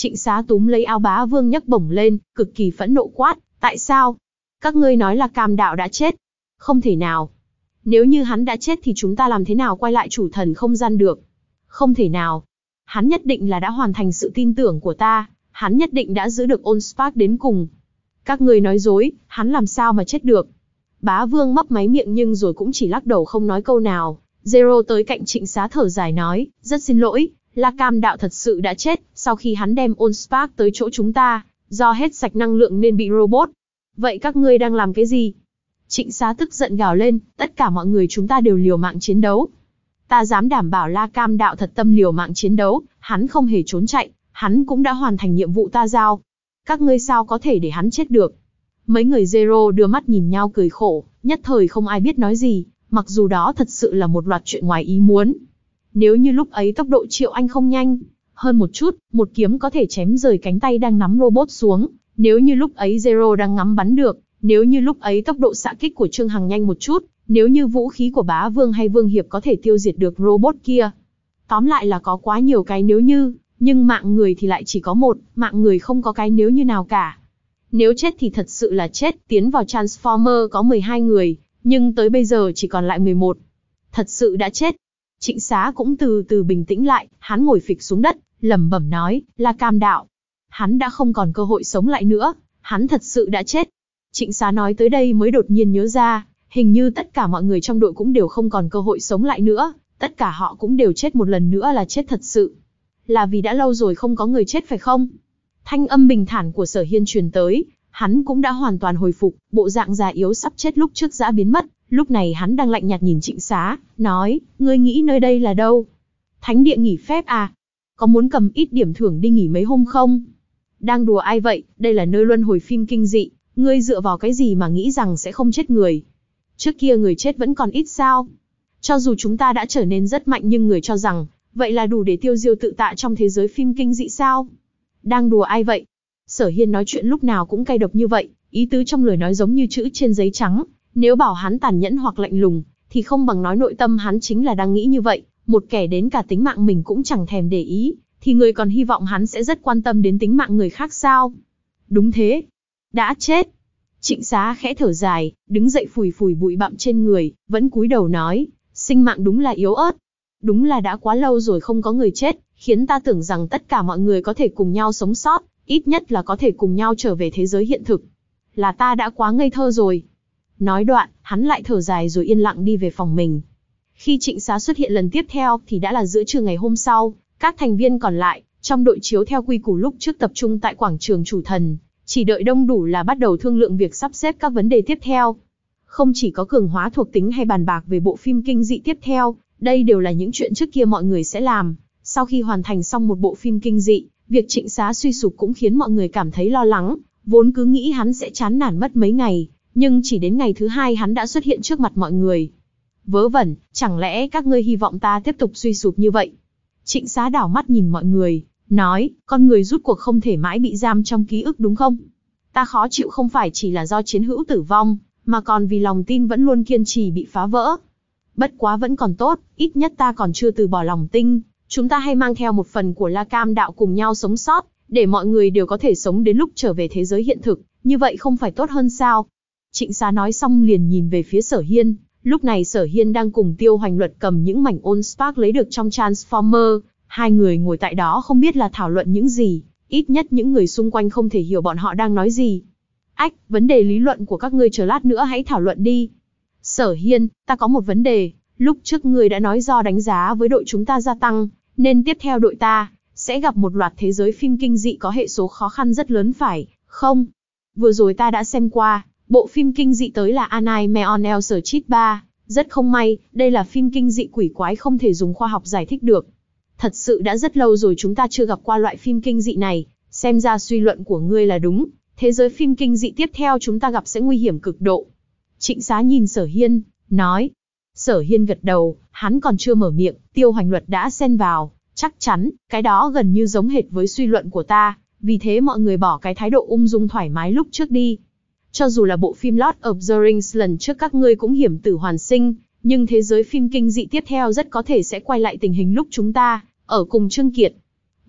Trịnh Xá túm lấy áo Bá Vương nhấc bổng lên, cực kỳ phẫn nộ quát, tại sao? Các ngươi nói là Cam Đạo đã chết. Không thể nào. Nếu như hắn đã chết thì chúng ta làm thế nào quay lại chủ thần không gian được? Không thể nào. Hắn nhất định là đã hoàn thành sự tin tưởng của ta, hắn nhất định đã giữ được Allspark đến cùng. Các ngươi nói dối, hắn làm sao mà chết được? Bá Vương mấp máy miệng nhưng rồi cũng chỉ lắc đầu không nói câu nào. Zero tới cạnh Trịnh Xá thở dài nói, rất xin lỗi, là Cam Đạo thật sự đã chết, sau khi hắn đem Allspark tới chỗ chúng ta, do hết sạch năng lượng nên bị robot. Vậy các ngươi đang làm cái gì? Trịnh Xá tức giận gào lên, tất cả mọi người chúng ta đều liều mạng chiến đấu. Ta dám đảm bảo La Cam Đạo thật tâm liều mạng chiến đấu, hắn không hề trốn chạy, hắn cũng đã hoàn thành nhiệm vụ ta giao. Các ngươi sao có thể để hắn chết được? Mấy người Zero đưa mắt nhìn nhau cười khổ, nhất thời không ai biết nói gì, mặc dù đó thật sự là một loạt chuyện ngoài ý muốn. Nếu như lúc ấy tốc độ Triệu Anh không nhanh hơn một chút, một kiếm có thể chém rời cánh tay đang nắm robot xuống. Nếu như lúc ấy Zero đang ngắm bắn được, nếu như lúc ấy tốc độ xạ kích của Trương Hằng nhanh một chút, nếu như vũ khí của Bá Vương hay Vương Hiệp có thể tiêu diệt được robot kia. Tóm lại là có quá nhiều cái nếu như, nhưng mạng người thì lại chỉ có một, mạng người không có cái nếu như nào cả. Nếu chết thì thật sự là chết, tiến vào Transformer có mười hai người, nhưng tới bây giờ chỉ còn lại mười một. Thật sự đã chết. Trịnh Xá cũng từ từ bình tĩnh lại, hắn ngồi phịch xuống đất, lẩm bẩm nói, là Cam Đạo. Hắn đã không còn cơ hội sống lại nữa, hắn thật sự đã chết. Trịnh Xá nói tới đây mới đột nhiên nhớ ra, hình như tất cả mọi người trong đội cũng đều không còn cơ hội sống lại nữa, tất cả họ cũng đều chết một lần nữa là chết thật sự. Là vì đã lâu rồi không có người chết phải không? Thanh âm bình thản của Sở Hiên truyền tới, hắn cũng đã hoàn toàn hồi phục, bộ dạng già yếu sắp chết lúc trước đã biến mất, lúc này hắn đang lạnh nhạt nhìn Trịnh Xá, nói, ngươi nghĩ nơi đây là đâu? Thánh địa nghỉ phép à? Có muốn cầm ít điểm thưởng đi nghỉ mấy hôm không? Đang đùa ai vậy, đây là nơi luân hồi phim kinh dị, ngươi dựa vào cái gì mà nghĩ rằng sẽ không chết người? Trước kia người chết vẫn còn ít sao? Cho dù chúng ta đã trở nên rất mạnh nhưng người cho rằng, vậy là đủ để tiêu diêu tự tại trong thế giới phim kinh dị sao? Đang đùa ai vậy? Sở Hiên nói chuyện lúc nào cũng cay độc như vậy, ý tứ trong lời nói giống như chữ trên giấy trắng, nếu bảo hắn tàn nhẫn hoặc lạnh lùng, thì không bằng nói nội tâm hắn chính là đang nghĩ như vậy, một kẻ đến cả tính mạng mình cũng chẳng thèm để ý, thì người còn hy vọng hắn sẽ rất quan tâm đến tính mạng người khác sao? Đúng thế. Đã chết. Trịnh Xá khẽ thở dài, đứng dậy phủi phủi bụi bặm trên người, vẫn cúi đầu nói, sinh mạng đúng là yếu ớt. Đúng là đã quá lâu rồi không có người chết, khiến ta tưởng rằng tất cả mọi người có thể cùng nhau sống sót, ít nhất là có thể cùng nhau trở về thế giới hiện thực. Là ta đã quá ngây thơ rồi. Nói đoạn, hắn lại thở dài rồi yên lặng đi về phòng mình. Khi Trịnh Xá xuất hiện lần tiếp theo thì đã là giữa trưa ngày hôm sau, các thành viên còn lại, trong đội chiếu theo quy củ lúc trước tập trung tại quảng trường chủ thần, chỉ đợi đông đủ là bắt đầu thương lượng việc sắp xếp các vấn đề tiếp theo. Không chỉ có cường hóa thuộc tính hay bàn bạc về bộ phim kinh dị tiếp theo, đây đều là những chuyện trước kia mọi người sẽ làm. Sau khi hoàn thành xong một bộ phim kinh dị, việc Trịnh Xá suy sụp cũng khiến mọi người cảm thấy lo lắng, vốn cứ nghĩ hắn sẽ chán nản mất mấy ngày, nhưng chỉ đến ngày thứ hai hắn đã xuất hiện trước mặt mọi người. Vớ vẩn, chẳng lẽ các ngươi hy vọng ta tiếp tục suy sụp như vậy? Trịnh Xá đảo mắt nhìn mọi người, nói, con người rút cuộc không thể mãi bị giam trong ký ức đúng không? Ta khó chịu không phải chỉ là do chiến hữu tử vong, mà còn vì lòng tin vẫn luôn kiên trì bị phá vỡ. Bất quá vẫn còn tốt, ít nhất ta còn chưa từ bỏ lòng tin, chúng ta hay mang theo một phần của La Cam Đạo cùng nhau sống sót, để mọi người đều có thể sống đến lúc trở về thế giới hiện thực, như vậy không phải tốt hơn sao? Trịnh Xá nói xong liền nhìn về phía Sở Hiên, lúc này Sở Hiên đang cùng Tiêu Hoành Luật cầm những mảnh Allspark lấy được trong Transformer, hai người ngồi tại đó không biết là thảo luận những gì, ít nhất những người xung quanh không thể hiểu bọn họ đang nói gì. Ách, vấn đề lý luận của các ngươi chờ lát nữa hãy thảo luận đi. Sở Hiên, ta có một vấn đề, lúc trước ngươi đã nói do đánh giá với đội chúng ta gia tăng, nên tiếp theo đội ta sẽ gặp một loạt thế giới phim kinh dị có hệ số khó khăn rất lớn phải không? Vừa rồi ta đã xem qua, bộ phim kinh dị tới là A Nightmare on Elm Street ba, rất không may, đây là phim kinh dị quỷ quái không thể dùng khoa học giải thích được. Thật sự đã rất lâu rồi chúng ta chưa gặp qua loại phim kinh dị này, xem ra suy luận của ngươi là đúng, thế giới phim kinh dị tiếp theo chúng ta gặp sẽ nguy hiểm cực độ. Trịnh Xá nhìn Sở Hiên, nói. Sở Hiên gật đầu, hắn còn chưa mở miệng, Tiêu Hoành Luật đã xen vào, chắc chắn, cái đó gần như giống hệt với suy luận của ta, vì thế mọi người bỏ cái thái độ ung dung thoải mái lúc trước đi. Cho dù là bộ phim Lord of the Rings lần trước các ngươi cũng hiểm tử hoàn sinh, nhưng thế giới phim kinh dị tiếp theo rất có thể sẽ quay lại tình hình lúc chúng ta ở cùng Trương Kiệt.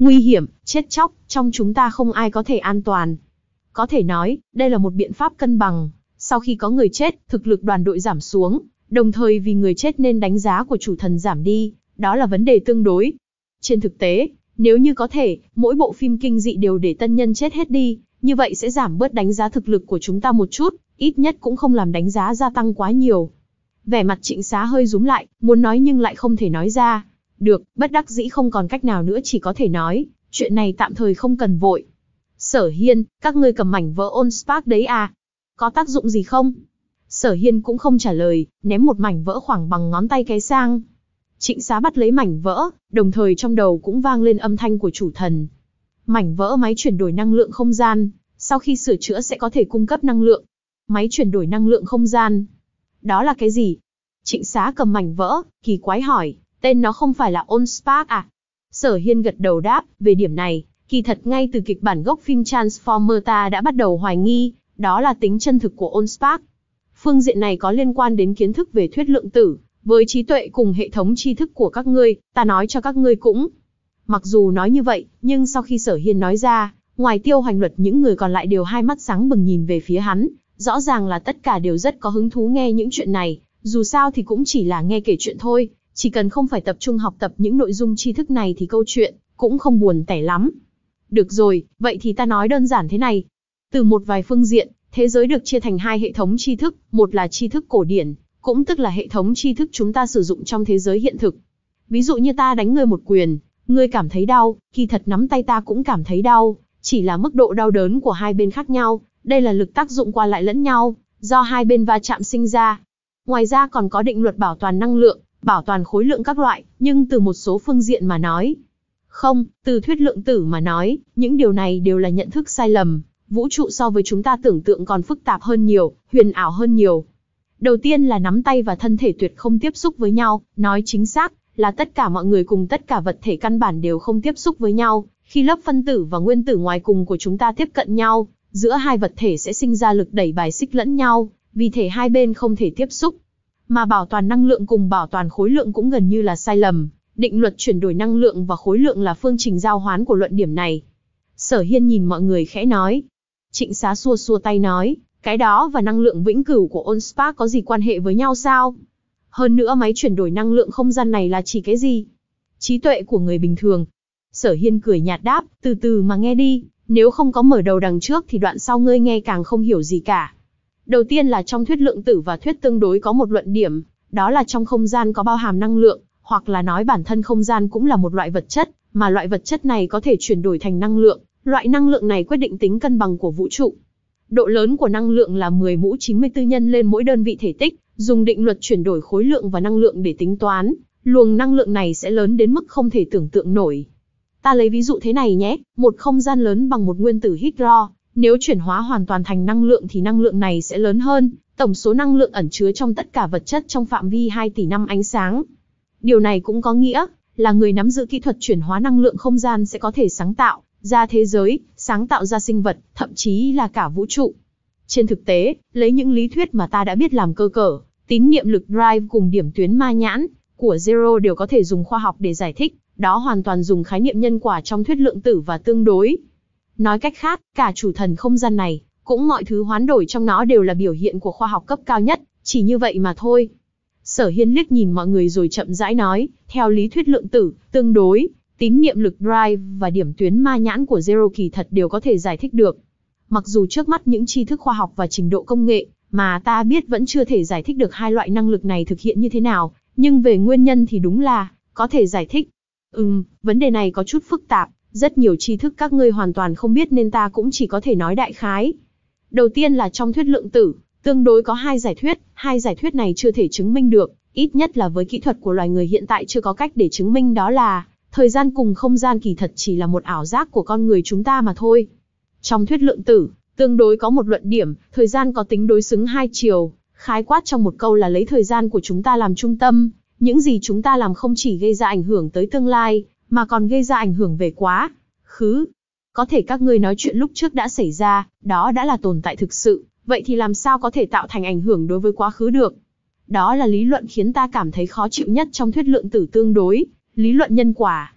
nguy hiểm, chết chóc, trong chúng ta không ai có thể an toàn. Có thể nói, đây là một biện pháp cân bằng. Sau khi có người chết, thực lực đoàn đội giảm xuống, đồng thời vì người chết nên đánh giá của chủ thần giảm đi, đó là vấn đề tương đối. Trên thực tế, nếu như có thể, mỗi bộ phim kinh dị đều để tân nhân chết hết đi, như vậy sẽ giảm bớt đánh giá thực lực của chúng ta một chút, ít nhất cũng không làm đánh giá gia tăng quá nhiều. Vẻ mặt Trịnh Xá hơi rúm lại, muốn nói nhưng lại không thể nói ra. Được, bất đắc dĩ không còn cách nào nữa, chỉ có thể nói, chuyện này tạm thời không cần vội. Sở Hiên, các ngươi cầm mảnh vỡ Allspark đấy à? Có tác dụng gì không? Sở Hiên cũng không trả lời, ném một mảnh vỡ khoảng bằng ngón tay cái sang. Trịnh Xá bắt lấy mảnh vỡ, đồng thời trong đầu cũng vang lên âm thanh của chủ thần. Mảnh vỡ máy chuyển đổi năng lượng không gian, sau khi sửa chữa sẽ có thể cung cấp năng lượng. Máy chuyển đổi năng lượng không gian. Đó là cái gì? Trịnh Xá cầm mảnh vỡ, kỳ quái hỏi, tên nó không phải là Allspark à? Sở Hiên gật đầu đáp, về điểm này, kỳ thật ngay từ kịch bản gốc phim Transformer ta đã bắt đầu hoài nghi, đó là tính chân thực của Allspark. Phương diện này có liên quan đến kiến thức về thuyết lượng tử, với trí tuệ cùng hệ thống tri thức của các ngươi, ta nói cho các ngươi cũng. Mặc dù nói như vậy, nhưng sau khi Sở Hiên nói ra, ngoài Tiêu Hoành Luật những người còn lại đều hai mắt sáng bừng nhìn về phía hắn, rõ ràng là tất cả đều rất có hứng thú nghe những chuyện này, dù sao thì cũng chỉ là nghe kể chuyện thôi, chỉ cần không phải tập trung học tập những nội dung tri thức này thì câu chuyện cũng không buồn tẻ lắm. Được rồi, vậy thì ta nói đơn giản thế này. Từ một vài phương diện, thế giới được chia thành hai hệ thống tri thức, một là tri thức cổ điển, cũng tức là hệ thống tri thức chúng ta sử dụng trong thế giới hiện thực. Ví dụ như ta đánh ngươi một quyền, ngươi cảm thấy đau, kỳ thật nắm tay ta cũng cảm thấy đau, chỉ là mức độ đau đớn của hai bên khác nhau, đây là lực tác dụng qua lại lẫn nhau, do hai bên va chạm sinh ra. Ngoài ra còn có định luật bảo toàn năng lượng, bảo toàn khối lượng các loại, nhưng từ một số phương diện mà nói. Không, từ thuyết lượng tử mà nói, những điều này đều là nhận thức sai lầm, vũ trụ so với chúng ta tưởng tượng còn phức tạp hơn nhiều, huyền ảo hơn nhiều. Đầu tiên là nắm tay và thân thể tuyệt không tiếp xúc với nhau, nói chính xác là tất cả mọi người cùng tất cả vật thể căn bản đều không tiếp xúc với nhau. Khi lớp phân tử và nguyên tử ngoài cùng của chúng ta tiếp cận nhau, giữa hai vật thể sẽ sinh ra lực đẩy bài xích lẫn nhau, vì thể hai bên không thể tiếp xúc. Mà bảo toàn năng lượng cùng bảo toàn khối lượng cũng gần như là sai lầm, định luật chuyển đổi năng lượng và khối lượng là phương trình giao hoán của luận điểm này. Sở Hiên nhìn mọi người khẽ nói. Trịnh Xá xua xua tay nói, cái đó và năng lượng vĩnh cửu của Allspark có gì quan hệ với nhau sao? Hơn nữa máy chuyển đổi năng lượng không gian này là chỉ cái gì? Trí tuệ của người bình thường. Sở Hiên cười nhạt đáp, từ từ mà nghe đi, nếu không có mở đầu đằng trước thì đoạn sau ngươi nghe càng không hiểu gì cả. Đầu tiên là trong thuyết lượng tử và thuyết tương đối có một luận điểm, đó là trong không gian có bao hàm năng lượng, hoặc là nói bản thân không gian cũng là một loại vật chất, mà loại vật chất này có thể chuyển đổi thành năng lượng, loại năng lượng này quyết định tính cân bằng của vũ trụ. Độ lớn của năng lượng là mười mũ chín mươi tư nhân lên mỗi đơn vị thể tích, dùng định luật chuyển đổi khối lượng và năng lượng để tính toán, luồng năng lượng này sẽ lớn đến mức không thể tưởng tượng nổi. Ta lấy ví dụ thế này nhé, một không gian lớn bằng một nguyên tử hydro, nếu chuyển hóa hoàn toàn thành năng lượng thì năng lượng này sẽ lớn hơn tổng số năng lượng ẩn chứa trong tất cả vật chất trong phạm vi hai tỷ năm ánh sáng. Điều này cũng có nghĩa là người nắm giữ kỹ thuật chuyển hóa năng lượng không gian sẽ có thể sáng tạo ra thế giới, sáng tạo ra sinh vật, thậm chí là cả vũ trụ. Trên thực tế, lấy những lý thuyết mà ta đã biết làm cơ sở, tín niệm lực drive cùng điểm tuyến ma nhãn của Zero đều có thể dùng khoa học để giải thích, đó hoàn toàn dùng khái niệm nhân quả trong thuyết lượng tử và tương đối. Nói cách khác, cả chủ thần không gian này, cũng mọi thứ hoán đổi trong nó đều là biểu hiện của khoa học cấp cao nhất, chỉ như vậy mà thôi. Sở Hiên liếc nhìn mọi người rồi chậm rãi nói, theo lý thuyết lượng tử, tương đối, tín niệm lực drive và điểm tuyến ma nhãn của Zero kỳ thật đều có thể giải thích được. Mặc dù trước mắt những tri thức khoa học và trình độ công nghệ mà ta biết vẫn chưa thể giải thích được hai loại năng lực này thực hiện như thế nào, nhưng về nguyên nhân thì đúng là có thể giải thích. Ừm, vấn đề này có chút phức tạp, rất nhiều tri thức các ngươi hoàn toàn không biết nên ta cũng chỉ có thể nói đại khái. Đầu tiên là trong thuyết lượng tử, tương đối có hai giải thuyết, hai giải thuyết này chưa thể chứng minh được, ít nhất là với kỹ thuật của loài người hiện tại chưa có cách để chứng minh, đó là thời gian cùng không gian kỳ thật chỉ là một ảo giác của con người chúng ta mà thôi. Trong thuyết lượng tử, tương đối có một luận điểm, thời gian có tính đối xứng hai chiều, khái quát trong một câu là lấy thời gian của chúng ta làm trung tâm, những gì chúng ta làm không chỉ gây ra ảnh hưởng tới tương lai, mà còn gây ra ảnh hưởng về quá khứ. Có thể các ngươi nói chuyện lúc trước đã xảy ra, đó đã là tồn tại thực sự, vậy thì làm sao có thể tạo thành ảnh hưởng đối với quá khứ được? Đó là lý luận khiến ta cảm thấy khó chịu nhất trong thuyết lượng tử tương đối, lý luận nhân quả.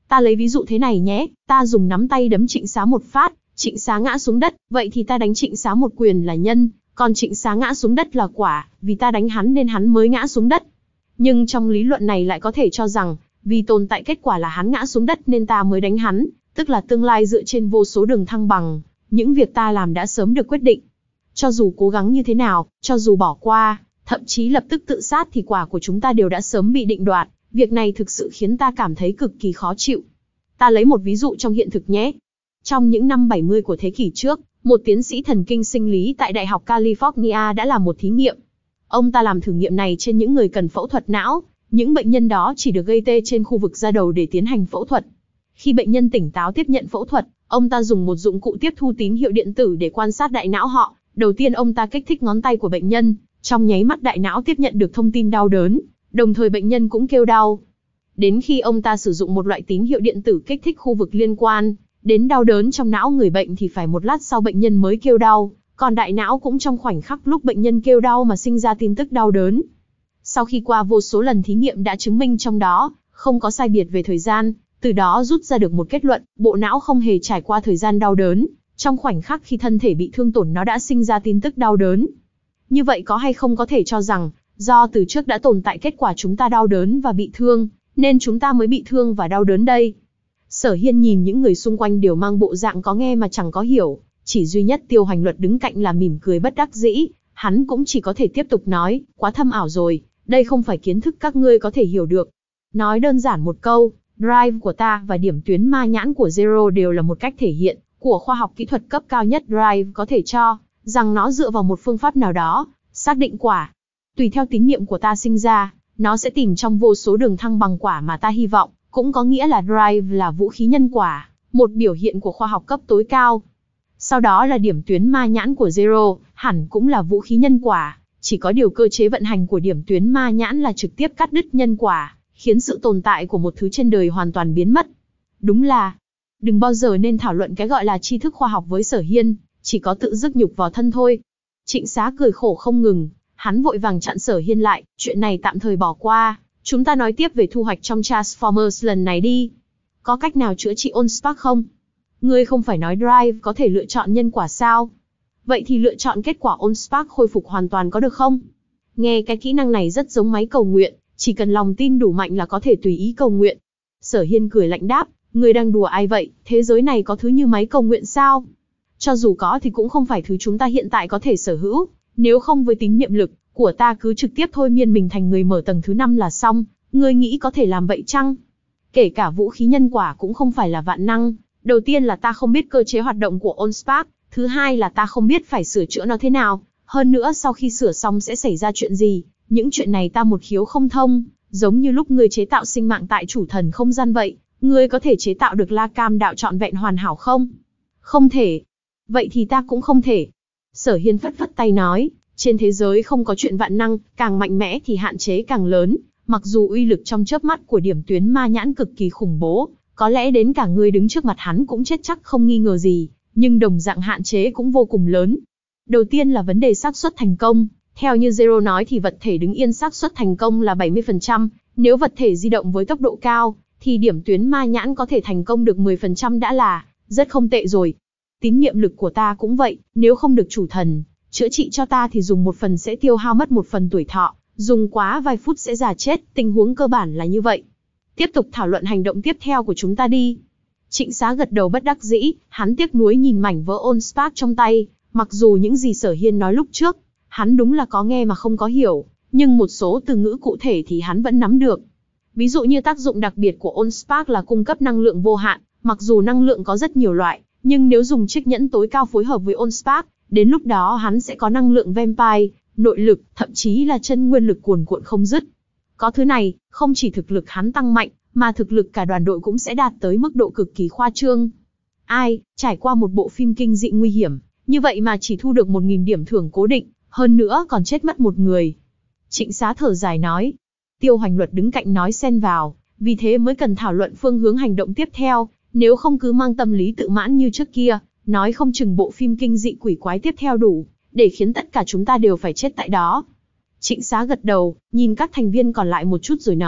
Ta lấy ví dụ thế này nhé, ta dùng nắm tay đấm Trịnh Xá một phát, Trịnh Xá ngã xuống đất, vậy thì ta đánh Trịnh Xá một quyền là nhân, còn Trịnh Xá ngã xuống đất là quả, vì ta đánh hắn nên hắn mới ngã xuống đất. Nhưng trong lý luận này lại có thể cho rằng, vì tồn tại kết quả là hắn ngã xuống đất nên ta mới đánh hắn, tức là tương lai dựa trên vô số đường thăng bằng, những việc ta làm đã sớm được quyết định. Cho dù cố gắng như thế nào, cho dù bỏ qua, thậm chí lập tức tự sát thì quả của chúng ta đều đã sớm bị định đoạt, việc này thực sự khiến ta cảm thấy cực kỳ khó chịu. Ta lấy một ví dụ trong hiện thực nhé. Trong những năm bảy mươi của thế kỷ trước, một tiến sĩ thần kinh sinh lý tại Đại học California đã làm một thí nghiệm. Ông ta làm thử nghiệm này trên những người cần phẫu thuật não, những bệnh nhân đó chỉ được gây tê trên khu vực da đầu để tiến hành phẫu thuật. Khi bệnh nhân tỉnh táo tiếp nhận phẫu thuật, ông ta dùng một dụng cụ tiếp thu tín hiệu điện tử để quan sát đại não họ. Đầu tiên ông ta kích thích ngón tay của bệnh nhân, trong nháy mắt đại não tiếp nhận được thông tin đau đớn, đồng thời bệnh nhân cũng kêu đau. Đến khi ông ta sử dụng một loại tín hiệu điện tử kích thích khu vực liên quan đến đau đớn trong não người bệnh thì phải một lát sau bệnh nhân mới kêu đau, còn đại não cũng trong khoảnh khắc lúc bệnh nhân kêu đau mà sinh ra tin tức đau đớn. Sau khi qua vô số lần thí nghiệm đã chứng minh trong đó không có sai biệt về thời gian, từ đó rút ra được một kết luận, bộ não không hề trải qua thời gian đau đớn, trong khoảnh khắc khi thân thể bị thương tổn nó đã sinh ra tin tức đau đớn. Như vậy có hay không có thể cho rằng, do từ trước đã tồn tại kết quả chúng ta đau đớn và bị thương, nên chúng ta mới bị thương và đau đớn đây? Sở Hiên nhìn những người xung quanh đều mang bộ dạng có nghe mà chẳng có hiểu, chỉ duy nhất Tiêu Hoành Luật đứng cạnh là mỉm cười bất đắc dĩ, hắn cũng chỉ có thể tiếp tục nói, quá thâm ảo rồi, đây không phải kiến thức các ngươi có thể hiểu được. Nói đơn giản một câu, drive của ta và điểm tuyến ma nhãn của Zero đều là một cách thể hiện của khoa học kỹ thuật cấp cao nhất. Drive có thể cho rằng nó dựa vào một phương pháp nào đó, xác định quả. Tùy theo tín niệm của ta sinh ra, nó sẽ tìm trong vô số đường thăng bằng quả mà ta hy vọng, cũng có nghĩa là Drive là vũ khí nhân quả, một biểu hiện của khoa học cấp tối cao. Sau đó là điểm tuyến ma nhãn của Zero, hẳn cũng là vũ khí nhân quả, chỉ có điều cơ chế vận hành của điểm tuyến ma nhãn là trực tiếp cắt đứt nhân quả, khiến sự tồn tại của một thứ trên đời hoàn toàn biến mất. Đúng là, đừng bao giờ nên thảo luận cái gọi là tri thức khoa học với Sở Hiên, chỉ có tự dứt nhục vào thân thôi. Trịnh Xá cười khổ không ngừng, hắn vội vàng chặn Sở Hiên lại, chuyện này tạm thời bỏ qua, chúng ta nói tiếp về thu hoạch trong Transformers lần này đi. Có cách nào chữa trị Allspark không? Ngươi không phải nói Drive có thể lựa chọn nhân quả sao? Vậy thì lựa chọn kết quả Allspark khôi phục hoàn toàn có được không? Nghe cái kỹ năng này rất giống máy cầu nguyện, chỉ cần lòng tin đủ mạnh là có thể tùy ý cầu nguyện. Sở Hiên cười lạnh đáp, ngươi đang đùa ai vậy, thế giới này có thứ như máy cầu nguyện sao? Cho dù có thì cũng không phải thứ chúng ta hiện tại có thể sở hữu, nếu không với tín niệm lực của ta cứ trực tiếp thôi miên mình thành người mở tầng thứ năm là xong, ngươi nghĩ có thể làm vậy chăng? Kể cả vũ khí nhân quả cũng không phải là vạn năng, đầu tiên là ta không biết cơ chế hoạt động của Allspark, thứ hai là ta không biết phải sửa chữa nó thế nào, hơn nữa sau khi sửa xong sẽ xảy ra chuyện gì, những chuyện này ta một khiếu không thông, giống như lúc ngươi chế tạo sinh mạng tại chủ thần không gian vậy, ngươi có thể chế tạo được La Cam đạo trọn vẹn hoàn hảo không? Không thể. Vậy thì ta cũng không thể. Sở Hiên phất phất tay nói, trên thế giới không có chuyện vạn năng, càng mạnh mẽ thì hạn chế càng lớn, mặc dù uy lực trong chớp mắt của điểm tuyến ma nhãn cực kỳ khủng bố, có lẽ đến cả ngươi đứng trước mặt hắn cũng chết chắc không nghi ngờ gì, nhưng đồng dạng hạn chế cũng vô cùng lớn. Đầu tiên là vấn đề xác suất thành công, theo như Zero nói thì vật thể đứng yên xác suất thành công là bảy mươi phần trăm, nếu vật thể di động với tốc độ cao, thì điểm tuyến ma nhãn có thể thành công được mười phần trăm đã là rất không tệ rồi. Tín niệm lực của ta cũng vậy, nếu không được chủ thần chữa trị cho ta thì dùng một phần sẽ tiêu hao mất một phần tuổi thọ, dùng quá vài phút sẽ già chết, tình huống cơ bản là như vậy. Tiếp tục thảo luận hành động tiếp theo của chúng ta đi. Trịnh Xá gật đầu bất đắc dĩ, hắn tiếc nuối nhìn mảnh vỡ Allspark trong tay, mặc dù những gì Sở Hiên nói lúc trước, hắn đúng là có nghe mà không có hiểu, nhưng một số từ ngữ cụ thể thì hắn vẫn nắm được. Ví dụ như tác dụng đặc biệt của Allspark là cung cấp năng lượng vô hạn, mặc dù năng lượng có rất nhiều loại, nhưng nếu dùng chiếc nhẫn tối cao phối hợp với Allspark, đến lúc đó hắn sẽ có năng lượng vampire, nội lực, thậm chí là chân nguyên lực cuồn cuộn không dứt. Có thứ này, không chỉ thực lực hắn tăng mạnh, mà thực lực cả đoàn đội cũng sẽ đạt tới mức độ cực kỳ khoa trương. Ai, trải qua một bộ phim kinh dị nguy hiểm, như vậy mà chỉ thu được một nghìn điểm thưởng cố định, hơn nữa còn chết mất một người. Trịnh Xá thở dài nói. Tiêu Hoành Luật đứng cạnh nói xen vào, vì thế mới cần thảo luận phương hướng hành động tiếp theo, nếu không cứ mang tâm lý tự mãn như trước kia, nói không chừng bộ phim kinh dị quỷ quái tiếp theo đủ, để khiến tất cả chúng ta đều phải chết tại đó. Trịnh Xá gật đầu, nhìn các thành viên còn lại một chút rồi nói,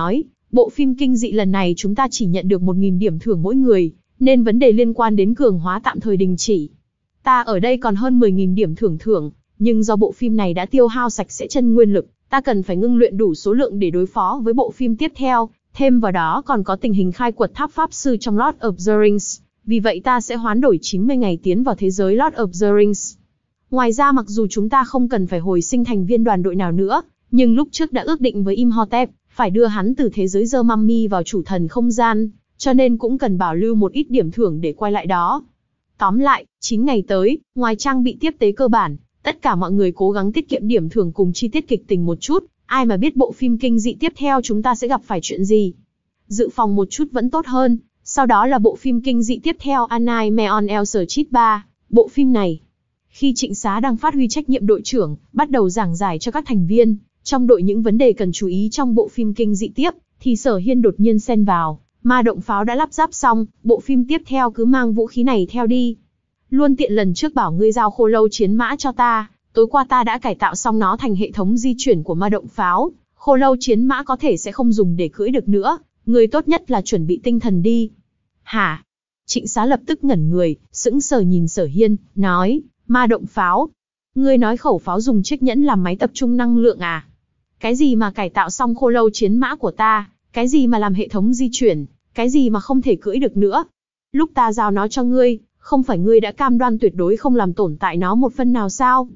bộ phim kinh dị lần này chúng ta chỉ nhận được một nghìn điểm thưởng mỗi người, nên vấn đề liên quan đến cường hóa tạm thời đình chỉ. Ta ở đây còn hơn mười nghìn điểm thưởng thưởng, nhưng do bộ phim này đã tiêu hao sạch sẽ chân nguyên lực, ta cần phải ngưng luyện đủ số lượng để đối phó với bộ phim tiếp theo, thêm vào đó còn có tình hình khai quật tháp pháp sư trong Lord of the Rings, vì vậy ta sẽ hoán đổi chín mươi ngày tiến vào thế giới Lord of the Rings. Ngoài ra mặc dù chúng ta không cần phải hồi sinh thành viên đoàn đội nào nữa, nhưng lúc trước đã ước định với Imhotep, phải đưa hắn từ thế giới The Mummy vào chủ thần không gian, cho nên cũng cần bảo lưu một ít điểm thưởng để quay lại đó. Tóm lại, chín ngày tới, ngoài trang bị tiếp tế cơ bản, tất cả mọi người cố gắng tiết kiệm điểm thưởng cùng chi tiết kịch tình một chút, ai mà biết bộ phim kinh dị tiếp theo chúng ta sẽ gặp phải chuyện gì. Dự phòng một chút vẫn tốt hơn, sau đó là bộ phim kinh dị tiếp theo A Nightmare on Elm Street ba, bộ phim này. Khi Trịnh Xá đang phát huy trách nhiệm đội trưởng, bắt đầu giảng giải cho các thành viên trong đội những vấn đề cần chú ý trong bộ phim kinh dị tiếp, thì Sở Hiên đột nhiên xen vào, ma động pháo đã lắp ráp xong, bộ phim tiếp theo cứ mang vũ khí này theo đi. Luôn tiện lần trước bảo ngươi giao khô lâu chiến mã cho ta, tối qua ta đã cải tạo xong nó thành hệ thống di chuyển của ma động pháo, khô lâu chiến mã có thể sẽ không dùng để cưỡi được nữa, ngươi tốt nhất là chuẩn bị tinh thần đi. Hả? Trịnh Xá lập tức ngẩn người, sững sờ nhìn Sở Hiên, nói, ma động pháo? Ngươi nói khẩu pháo dùng chiếc nhẫn làm máy tập trung năng lượng à? Cái gì mà cải tạo xong khô lâu chiến mã của ta, cái gì mà làm hệ thống di chuyển, cái gì mà không thể cưỡi được nữa? Lúc ta giao nó cho ngươi, không phải ngươi đã cam đoan tuyệt đối không làm tổn tại nó một phân nào sao?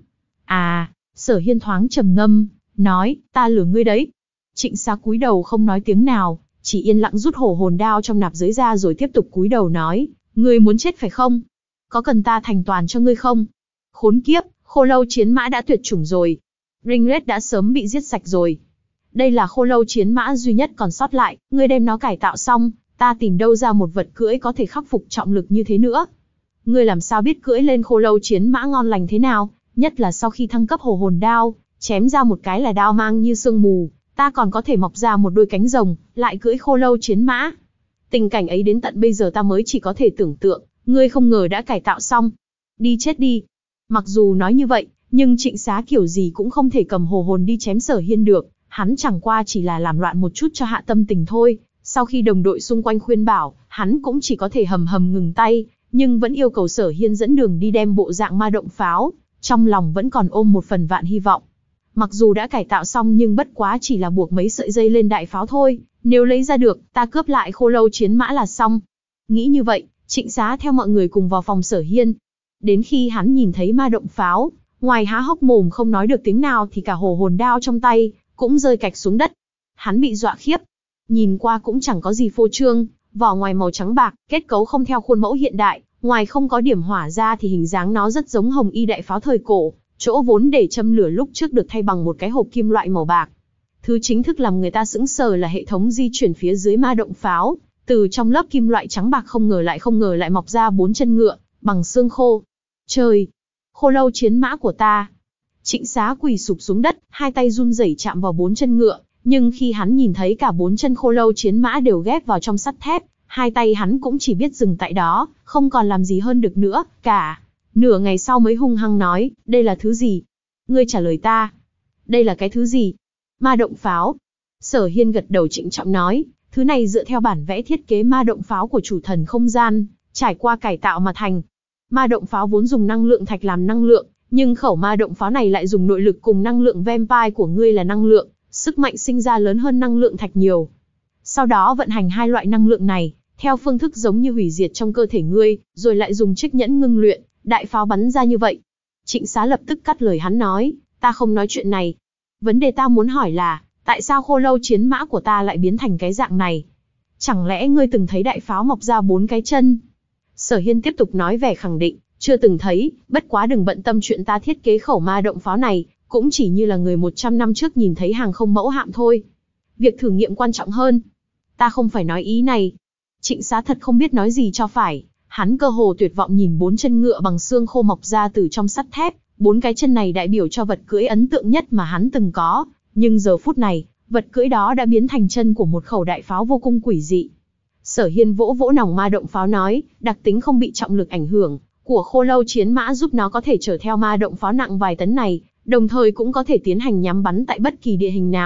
À, Sở Hiên thoáng trầm ngâm, nói, ta lừa ngươi đấy. Trịnh Xá cúi đầu không nói tiếng nào, chỉ yên lặng rút hổ hồn đao trong nạp giới ra rồi tiếp tục cúi đầu nói, ngươi muốn chết phải không? Có cần ta thành toàn cho ngươi không? Khốn kiếp, khô lâu chiến mã đã tuyệt chủng rồi. Ringlet đã sớm bị giết sạch rồi. Đây là khô lâu chiến mã duy nhất còn sót lại, ngươi đem nó cải tạo xong, ta tìm đâu ra một vật cưỡi có thể khắc phục trọng lực như thế nữa. Ngươi làm sao biết cưỡi lên khô lâu chiến mã ngon lành thế nào, nhất là sau khi thăng cấp hổ hồn đao, chém ra một cái là đao mang như sương mù, ta còn có thể mọc ra một đôi cánh rồng, lại cưỡi khô lâu chiến mã. Tình cảnh ấy đến tận bây giờ ta mới chỉ có thể tưởng tượng, ngươi không ngờ đã cải tạo xong. Đi chết đi. Mặc dù nói như vậy, nhưng Trịnh Xá kiểu gì cũng không thể cầm hồ hồn đi chém Sở Hiên được, hắn chẳng qua chỉ là làm loạn một chút cho hạ tâm tình thôi. Sau khi đồng đội xung quanh khuyên bảo, hắn cũng chỉ có thể hầm hầm ngừng tay, nhưng vẫn yêu cầu Sở Hiên dẫn đường đi đem bộ dạng ma động pháo, trong lòng vẫn còn ôm một phần vạn hy vọng. Mặc dù đã cải tạo xong nhưng bất quá chỉ là buộc mấy sợi dây lên đại pháo thôi, nếu lấy ra được, ta cướp lại khô lâu chiến mã là xong. Nghĩ như vậy, Trịnh Xá theo mọi người cùng vào phòng Sở Hiên. Đến khi hắn nhìn thấy ma động pháo, ngoài há hốc mồm không nói được tiếng nào thì cả hồ hồn đao trong tay cũng rơi cạch xuống đất. Hắn bị dọa khiếp. Nhìn qua cũng chẳng có gì phô trương, vỏ ngoài màu trắng bạc, kết cấu không theo khuôn mẫu hiện đại, ngoài không có điểm hỏa ra thì hình dáng nó rất giống hồng y đại pháo thời cổ, chỗ vốn để châm lửa lúc trước được thay bằng một cái hộp kim loại màu bạc. Thứ chính thức làm người ta sững sờ là hệ thống di chuyển phía dưới ma động pháo, từ trong lớp kim loại trắng bạc không ngờ lại không ngờ lại mọc ra bốn chân ngựa, bằng xương khô. Trời! Khô lâu chiến mã của ta! Trịnh Xá quỳ sụp xuống đất, hai tay run rẩy chạm vào bốn chân ngựa, nhưng khi hắn nhìn thấy cả bốn chân khô lâu chiến mã đều ghép vào trong sắt thép, hai tay hắn cũng chỉ biết dừng tại đó, không còn làm gì hơn được nữa, cả. Nửa ngày sau mới hung hăng nói, đây là thứ gì? Ngươi trả lời ta. Đây là cái thứ gì? Ma động pháo. Sở Hiên gật đầu trịnh trọng nói, thứ này dựa theo bản vẽ thiết kế ma động pháo của chủ thần không gian, trải qua cải tạo mà thành. Ma động pháo vốn dùng năng lượng thạch làm năng lượng, nhưng khẩu ma động pháo này lại dùng nội lực cùng năng lượng vampire của ngươi là năng lượng, sức mạnh sinh ra lớn hơn năng lượng thạch nhiều. Sau đó vận hành hai loại năng lượng này, theo phương thức giống như hủy diệt trong cơ thể ngươi, rồi lại dùng chiếc nhẫn ngưng luyện, đại pháo bắn ra như vậy. Trịnh Xá lập tức cắt lời hắn nói, ta không nói chuyện này. Vấn đề ta muốn hỏi là, tại sao khô lâu chiến mã của ta lại biến thành cái dạng này? Chẳng lẽ ngươi từng thấy đại pháo mọc ra bốn cái chân? Sở Hiên tiếp tục nói vẻ khẳng định, chưa từng thấy, bất quá đừng bận tâm chuyện ta thiết kế khẩu ma động pháo này, cũng chỉ như là người một trăm năm trước nhìn thấy hàng không mẫu hạm thôi. Việc thử nghiệm quan trọng hơn. Ta không phải nói ý này. Trịnh Xá thật không biết nói gì cho phải, hắn cơ hồ tuyệt vọng nhìn bốn chân ngựa bằng xương khô mọc ra từ trong sắt thép, bốn cái chân này đại biểu cho vật cưỡi ấn tượng nhất mà hắn từng có, nhưng giờ phút này, vật cưỡi đó đã biến thành chân của một khẩu đại pháo vô cùng quỷ dị. Sở Hiên vỗ vỗ nòng ma động pháo nói, đặc tính không bị trọng lực ảnh hưởng của khô lâu chiến mã giúp nó có thể chở theo ma động pháo nặng vài tấn này, đồng thời cũng có thể tiến hành nhắm bắn tại bất kỳ địa hình nào,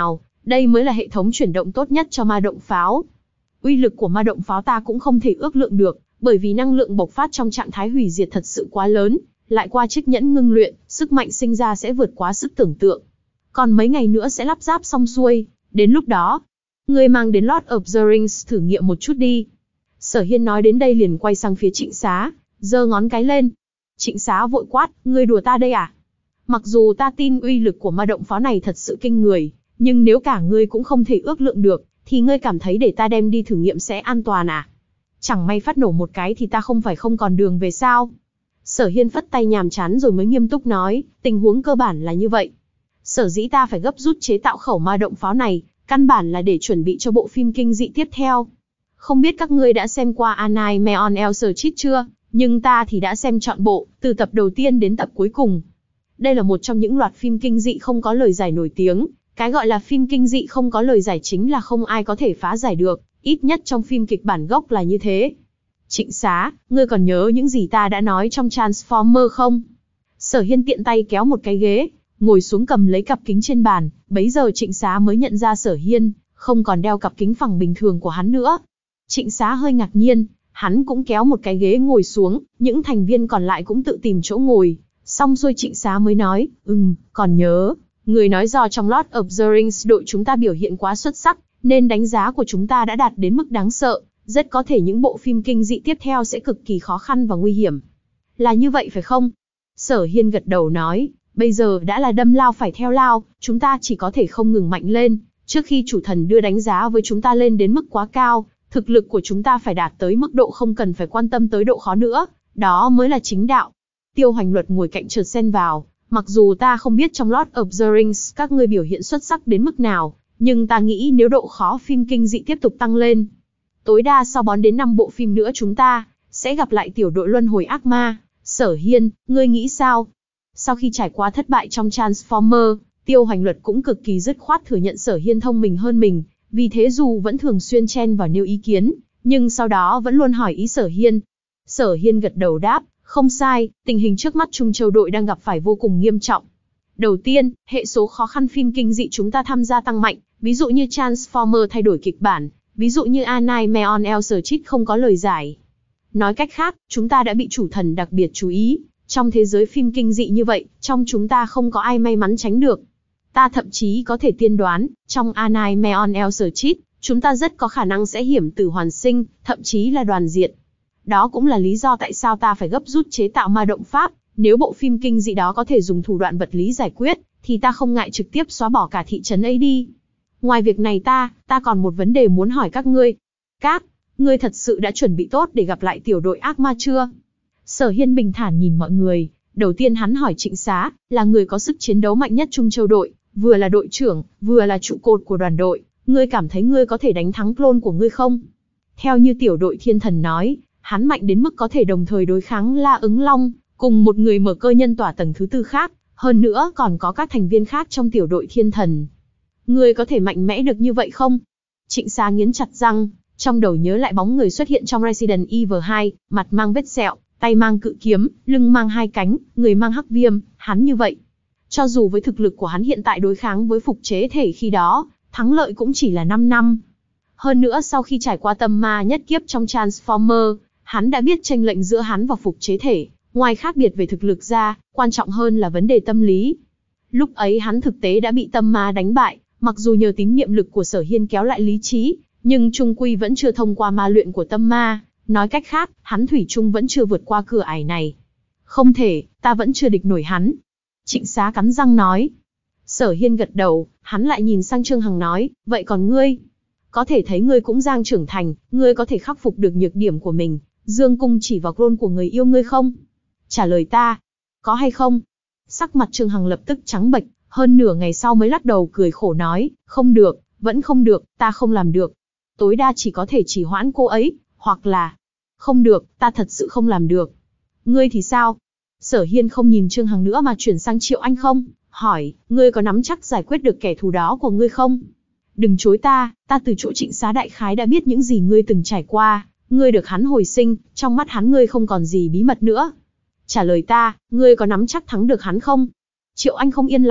Đây mới là hệ thống chuyển động tốt nhất cho ma động pháo. Uy lực của ma động pháo ta cũng không thể ước lượng được, bởi vì năng lượng bộc phát trong trạng thái hủy diệt thật sự quá lớn, lại qua chiếc nhẫn ngưng luyện, sức mạnh sinh ra sẽ vượt quá sức tưởng tượng. Còn mấy ngày nữa sẽ lắp ráp xong xuôi, đến lúc đó, ngươi mang đến Lord of the Rings thử nghiệm một chút đi. Sở Hiên nói đến đây liền quay sang phía Trịnh Xá, giơ ngón cái lên. Trịnh Xá vội quát, ngươi đùa ta đây à? Mặc dù ta tin uy lực của ma động pháo này thật sự kinh người, nhưng nếu cả ngươi cũng không thể ước lượng được, thì ngươi cảm thấy để ta đem đi thử nghiệm sẽ an toàn à? Chẳng may phát nổ một cái thì ta không phải không còn đường về sao? Sở Hiên phất tay nhàm chán rồi mới nghiêm túc nói, tình huống cơ bản là như vậy. Sở dĩ ta phải gấp rút chế tạo khẩu ma động pháo này, căn bản là để chuẩn bị cho bộ phim kinh dị tiếp theo. Không biết các ngươi đã xem qua A Nightmare on Elm Street chưa, nhưng ta thì đã xem trọn bộ, từ tập đầu tiên đến tập cuối cùng. Đây là một trong những loạt phim kinh dị không có lời giải nổi tiếng. Cái gọi là phim kinh dị không có lời giải chính là không ai có thể phá giải được, ít nhất trong phim kịch bản gốc là như thế. Trịnh Xá, ngươi còn nhớ những gì ta đã nói trong Transformer không? Sở Hiên tiện tay kéo một cái ghế, ngồi xuống cầm lấy cặp kính trên bàn, bấy giờ Trịnh Xá mới nhận ra Sở Hiên không còn đeo cặp kính phẳng bình thường của hắn nữa. Trịnh Xá hơi ngạc nhiên, hắn cũng kéo một cái ghế ngồi xuống, những thành viên còn lại cũng tự tìm chỗ ngồi, xong xuôi Trịnh Xá mới nói, ừm, còn nhớ. Người nói do trong Lord of the Rings đội chúng ta biểu hiện quá xuất sắc, nên đánh giá của chúng ta đã đạt đến mức đáng sợ, rất có thể những bộ phim kinh dị tiếp theo sẽ cực kỳ khó khăn và nguy hiểm. Là như vậy phải không? Sở Hiên gật đầu nói, bây giờ đã là đâm lao phải theo lao, chúng ta chỉ có thể không ngừng mạnh lên, trước khi chủ thần đưa đánh giá với chúng ta lên đến mức quá cao, thực lực của chúng ta phải đạt tới mức độ không cần phải quan tâm tới độ khó nữa, đó mới là chính đạo. Tiêu Hoành Luật ngồi cạnh chợt xen vào. Mặc dù ta không biết trong Lord of the Rings các ngươi biểu hiện xuất sắc đến mức nào, nhưng ta nghĩ nếu độ khó phim kinh dị tiếp tục tăng lên, tối đa sau bốn đến năm bộ phim nữa chúng ta sẽ gặp lại tiểu đội luân hồi ác ma. Sở Hiên, ngươi nghĩ sao? Sau khi trải qua thất bại trong Transformer, Tiêu Hoành Luật cũng cực kỳ dứt khoát thừa nhận Sở Hiên thông minh hơn mình, vì thế dù vẫn thường xuyên chen vào nêu ý kiến, nhưng sau đó vẫn luôn hỏi ý Sở Hiên. Sở Hiên gật đầu đáp, không sai, tình hình trước mắt Trung Châu đội đang gặp phải vô cùng nghiêm trọng. Đầu tiên, hệ số khó khăn phim kinh dị chúng ta tham gia tăng mạnh, ví dụ như Transformer thay đổi kịch bản, ví dụ như A Nightmare on Elm Street không có lời giải. Nói cách khác, chúng ta đã bị chủ thần đặc biệt chú ý, trong thế giới phim kinh dị như vậy, trong chúng ta không có ai may mắn tránh được. Ta thậm chí có thể tiên đoán, trong A Nightmare on Elm Street, chúng ta rất có khả năng sẽ hiểm tử hoàn sinh, thậm chí là đoàn diệt. Đó cũng là lý do tại sao ta phải gấp rút chế tạo ma động pháp, nếu bộ phim kinh dị đó có thể dùng thủ đoạn vật lý giải quyết, thì ta không ngại trực tiếp xóa bỏ cả thị trấn ấy đi. Ngoài việc này ta, ta còn một vấn đề muốn hỏi các ngươi. Các, ngươi thật sự đã chuẩn bị tốt để gặp lại tiểu đội ác ma chưa? Sở Hiên bình thản nhìn mọi người, đầu tiên hắn hỏi Trịnh Xá, là người có sức chiến đấu mạnh nhất Trung Châu đội, vừa là đội trưởng, vừa là trụ cột của đoàn đội, ngươi cảm thấy ngươi có thể đánh thắng clone của ngươi không? Theo như tiểu đội thiên thần nói, hắn mạnh đến mức có thể đồng thời đối kháng La Ứng Long, cùng một người mở cơ nhân tỏa tầng thứ tư khác, hơn nữa còn có các thành viên khác trong tiểu đội thiên thần. Ngươi có thể mạnh mẽ được như vậy không? Trịnh Xá nghiến chặt răng, trong đầu nhớ lại bóng người xuất hiện trong Resident Evil hai, mặt mang vết sẹo, tay mang cự kiếm, lưng mang hai cánh, người mang hắc viêm, hắn như vậy. Cho dù với thực lực của hắn hiện tại đối kháng với phục chế thể khi đó, thắng lợi cũng chỉ là năm năm. Hơn nữa sau khi trải qua tâm ma nhất kiếp trong Transformer, hắn đã biết chênh lệch giữa hắn và phục chế thể, ngoài khác biệt về thực lực ra, quan trọng hơn là vấn đề tâm lý. Lúc ấy hắn thực tế đã bị tâm ma đánh bại, mặc dù nhờ tín niệm lực của Sở Hiên kéo lại lý trí, nhưng chung quy vẫn chưa thông qua ma luyện của tâm ma, nói cách khác, hắn thủy chung vẫn chưa vượt qua cửa ải này. Không thể, ta vẫn chưa địch nổi hắn. Trịnh Xá cắn răng nói. Sở Hiên gật đầu, hắn lại nhìn sang Trương Hằng nói, vậy còn ngươi? Có thể thấy ngươi cũng đang trưởng thành, ngươi có thể khắc phục được nhược điểm của mình, dương cung chỉ vào clone của người yêu ngươi không? Trả lời ta, có hay không? Sắc mặt Trương Hằng lập tức trắng bệch, hơn nửa ngày sau mới lắc đầu cười khổ nói, không được, vẫn không được, ta không làm được. Tối đa chỉ có thể trì hoãn cô ấy, hoặc là, không được, ta thật sự không làm được. Ngươi thì sao? Sở Hiên không nhìn Trương Hằng nữa mà chuyển sang Triệu Anh không, hỏi, ngươi có nắm chắc giải quyết được kẻ thù đó của ngươi không? Đừng chối ta, ta từ chỗ Trịnh Xá đại khái đã biết những gì ngươi từng trải qua, ngươi được hắn hồi sinh, trong mắt hắn ngươi không còn gì bí mật nữa. Trả lời ta, ngươi có nắm chắc thắng được hắn không? Triệu Anh không yên lặng,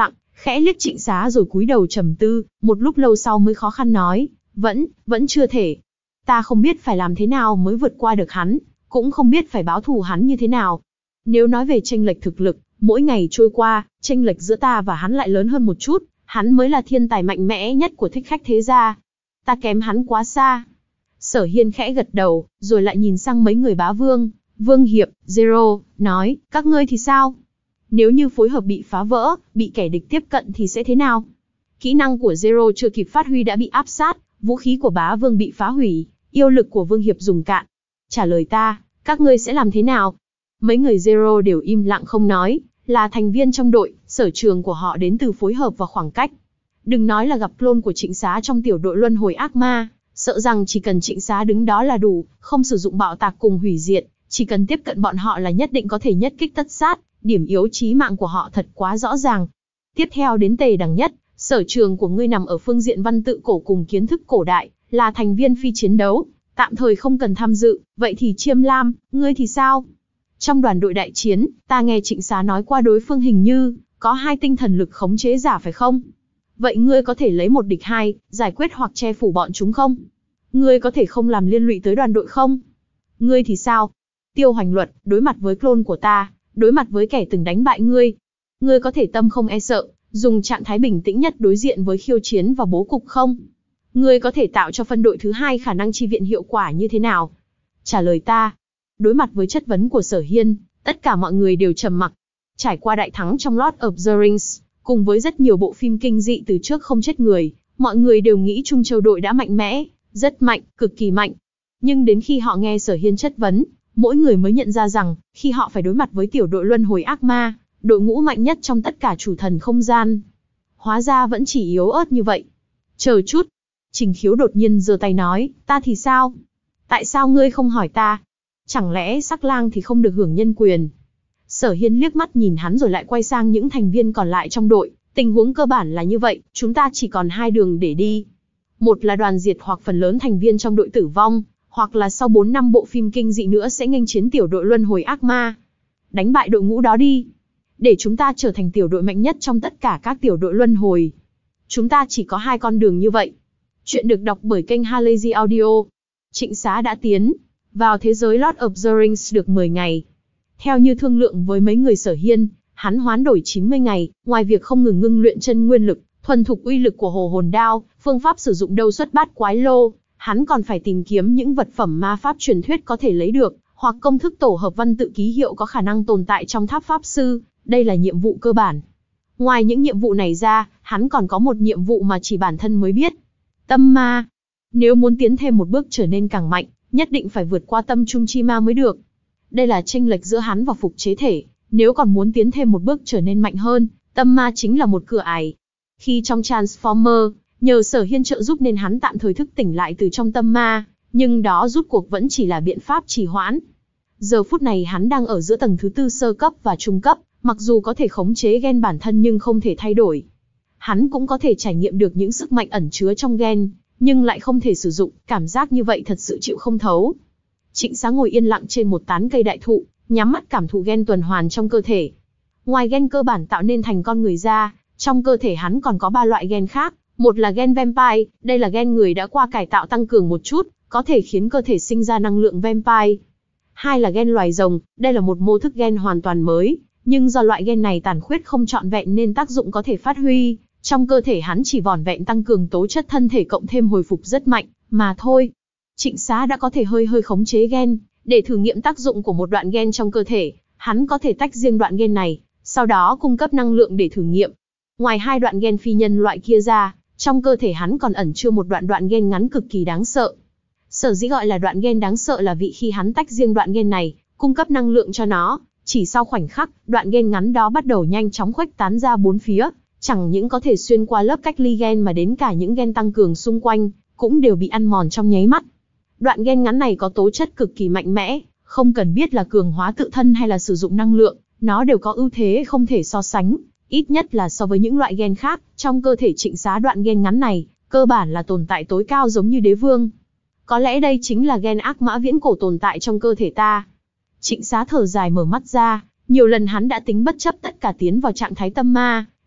khẽ liếc Trịnh Xá rồi cúi đầu trầm tư, một lúc lâu sau mới khó khăn nói, vẫn, vẫn chưa thể. Ta không biết phải làm thế nào mới vượt qua được hắn, cũng không biết phải báo thù hắn như thế nào. Nếu nói về chênh lệch thực lực, mỗi ngày trôi qua, chênh lệch giữa ta và hắn lại lớn hơn một chút, hắn mới là thiên tài mạnh mẽ nhất của Thích Khách thế gia. Ta kém hắn quá xa. Sở Hiên khẽ gật đầu, rồi lại nhìn sang mấy người bá vương, Vương Hiệp, Zero, nói, các ngươi thì sao? Nếu như phối hợp bị phá vỡ, bị kẻ địch tiếp cận thì sẽ thế nào? Kỹ năng của Zero chưa kịp phát huy đã bị áp sát, vũ khí của bá vương bị phá hủy, yêu lực của Vương Hiệp dùng cạn. Trả lời ta, các ngươi sẽ làm thế nào? Mấy người Zero đều im lặng không nói, là thành viên trong đội, sở trường của họ đến từ phối hợp và khoảng cách. Đừng nói là gặp clone của Trịnh Xá trong tiểu đội luân hồi ác ma, sợ rằng chỉ cần Trịnh Xá đứng đó là đủ, không sử dụng bạo tạc cùng hủy diệt, chỉ cần tiếp cận bọn họ là nhất định có thể nhất kích tất sát, điểm yếu chí mạng của họ thật quá rõ ràng. Tiếp theo đến Tề Đằng Nhất, sở trường của ngươi nằm ở phương diện văn tự cổ cùng kiến thức cổ đại, là thành viên phi chiến đấu, tạm thời không cần tham dự, vậy thì Chiêm Lam, ngươi thì sao? Trong đoàn đội đại chiến, ta nghe Trịnh Xá nói qua đối phương hình như có hai tinh thần lực khống chế giả phải không? Vậy ngươi có thể lấy một địch hai, giải quyết hoặc che phủ bọn chúng không? Ngươi có thể không làm liên lụy tới đoàn đội không? Ngươi thì sao? Tiêu Hoành Luật, đối mặt với clone của ta, đối mặt với kẻ từng đánh bại ngươi, ngươi có thể tâm không e sợ, dùng trạng thái bình tĩnh nhất đối diện với khiêu chiến và bố cục không? Ngươi có thể tạo cho phân đội thứ hai khả năng chi viện hiệu quả như thế nào? Trả lời ta. Đối mặt với chất vấn của Sở Hiên, tất cả mọi người đều trầm mặc. Trải qua đại thắng trong Lord of the Rings, cùng với rất nhiều bộ phim kinh dị từ trước không chết người, mọi người đều nghĩ Trung Châu đội đã mạnh mẽ, rất mạnh, cực kỳ mạnh. Nhưng đến khi họ nghe Sở Hiên chất vấn, mỗi người mới nhận ra rằng, khi họ phải đối mặt với tiểu đội luân hồi ác ma, đội ngũ mạnh nhất trong tất cả chủ thần không gian, hóa ra vẫn chỉ yếu ớt như vậy. Chờ chút. Trình Khiếu đột nhiên giơ tay nói, ta thì sao? Tại sao ngươi không hỏi ta? Chẳng lẽ Sắc Lang thì không được hưởng nhân quyền? Sở Hiên liếc mắt nhìn hắn rồi lại quay sang những thành viên còn lại trong đội. Tình huống cơ bản là như vậy, chúng ta chỉ còn hai đường để đi. Một là đoàn diệt hoặc phần lớn thành viên trong đội tử vong, hoặc là sau bốn năm bộ phim kinh dị nữa sẽ nghênh chiến tiểu đội luân hồi ác ma. Đánh bại đội ngũ đó đi. Để chúng ta trở thành tiểu đội mạnh nhất trong tất cả các tiểu đội luân hồi. Chúng ta chỉ có hai con đường như vậy. Chuyện được đọc bởi kênh Halazy Audio. Trịnh Xá đã tiến vào thế giới Lord of the Rings được mười ngày. Theo như thương lượng với mấy người Sở Hiên, hắn hoán đổi chín mươi ngày, ngoài việc không ngừng ngưng luyện chân nguyên lực, thuần thục uy lực của hồ hồn đao, phương pháp sử dụng đâu xuất bát quái lô, hắn còn phải tìm kiếm những vật phẩm ma pháp truyền thuyết có thể lấy được, hoặc công thức tổ hợp văn tự ký hiệu có khả năng tồn tại trong tháp pháp sư, đây là nhiệm vụ cơ bản. Ngoài những nhiệm vụ này ra, hắn còn có một nhiệm vụ mà chỉ bản thân mới biết. Tâm ma. Nếu muốn tiến thêm một bước trở nên càng mạnh, nhất định phải vượt qua tâm trung chi ma mới được. Đây là chênh lệch giữa hắn và phục chế thể, nếu còn muốn tiến thêm một bước trở nên mạnh hơn, tâm ma chính là một cửa ải. Khi trong Transformer, nhờ Sở Hiên trợ giúp nên hắn tạm thời thức tỉnh lại từ trong tâm ma, nhưng đó rút cuộc vẫn chỉ là biện pháp trì hoãn. Giờ phút này hắn đang ở giữa tầng thứ tư sơ cấp và trung cấp, mặc dù có thể khống chế gen bản thân nhưng không thể thay đổi. Hắn cũng có thể trải nghiệm được những sức mạnh ẩn chứa trong gen, nhưng lại không thể sử dụng, cảm giác như vậy thật sự chịu không thấu. Trịnh Xá ngồi yên lặng trên một tán cây đại thụ, nhắm mắt cảm thụ gen tuần hoàn trong cơ thể. Ngoài gen cơ bản tạo nên thành con người ra, trong cơ thể hắn còn có ba loại gen khác. Một là gen vampire, đây là gen người đã qua cải tạo tăng cường một chút, có thể khiến cơ thể sinh ra năng lượng vampire. Hai là gen loài rồng, đây là một mô thức gen hoàn toàn mới, nhưng do loại gen này tàn khuyết không trọn vẹn nên tác dụng có thể phát huy. Trong cơ thể hắn chỉ vỏn vẹn tăng cường tố chất thân thể cộng thêm hồi phục rất mạnh, mà thôi. Trịnh Xá đã có thể hơi hơi khống chế gen, để thử nghiệm tác dụng của một đoạn gen trong cơ thể, hắn có thể tách riêng đoạn gen này, sau đó cung cấp năng lượng để thử nghiệm. Ngoài hai đoạn gen phi nhân loại kia ra, trong cơ thể hắn còn ẩn chứa một đoạn đoạn gen ngắn cực kỳ đáng sợ. Sở dĩ gọi là đoạn gen đáng sợ là vì khi hắn tách riêng đoạn gen này, cung cấp năng lượng cho nó, chỉ sau khoảnh khắc, đoạn gen ngắn đó bắt đầu nhanh chóng khuếch tán ra bốn phía, chẳng những có thể xuyên qua lớp cách ly gen mà đến cả những gen tăng cường xung quanh, cũng đều bị ăn mòn trong nháy mắt. Đoạn gen ngắn này có tố chất cực kỳ mạnh mẽ, không cần biết là cường hóa tự thân hay là sử dụng năng lượng, nó đều có ưu thế không thể so sánh, ít nhất là so với những loại gen khác. Trong cơ thể Trịnh Xá đoạn gen ngắn này, cơ bản là tồn tại tối cao giống như đế vương. Có lẽ đây chính là gen ác mã viễn cổ tồn tại trong cơ thể ta. Trịnh Xá thở dài mở mắt ra, nhiều lần hắn đã tính bất chấp tất cả tiến vào trạng thái tâm ma,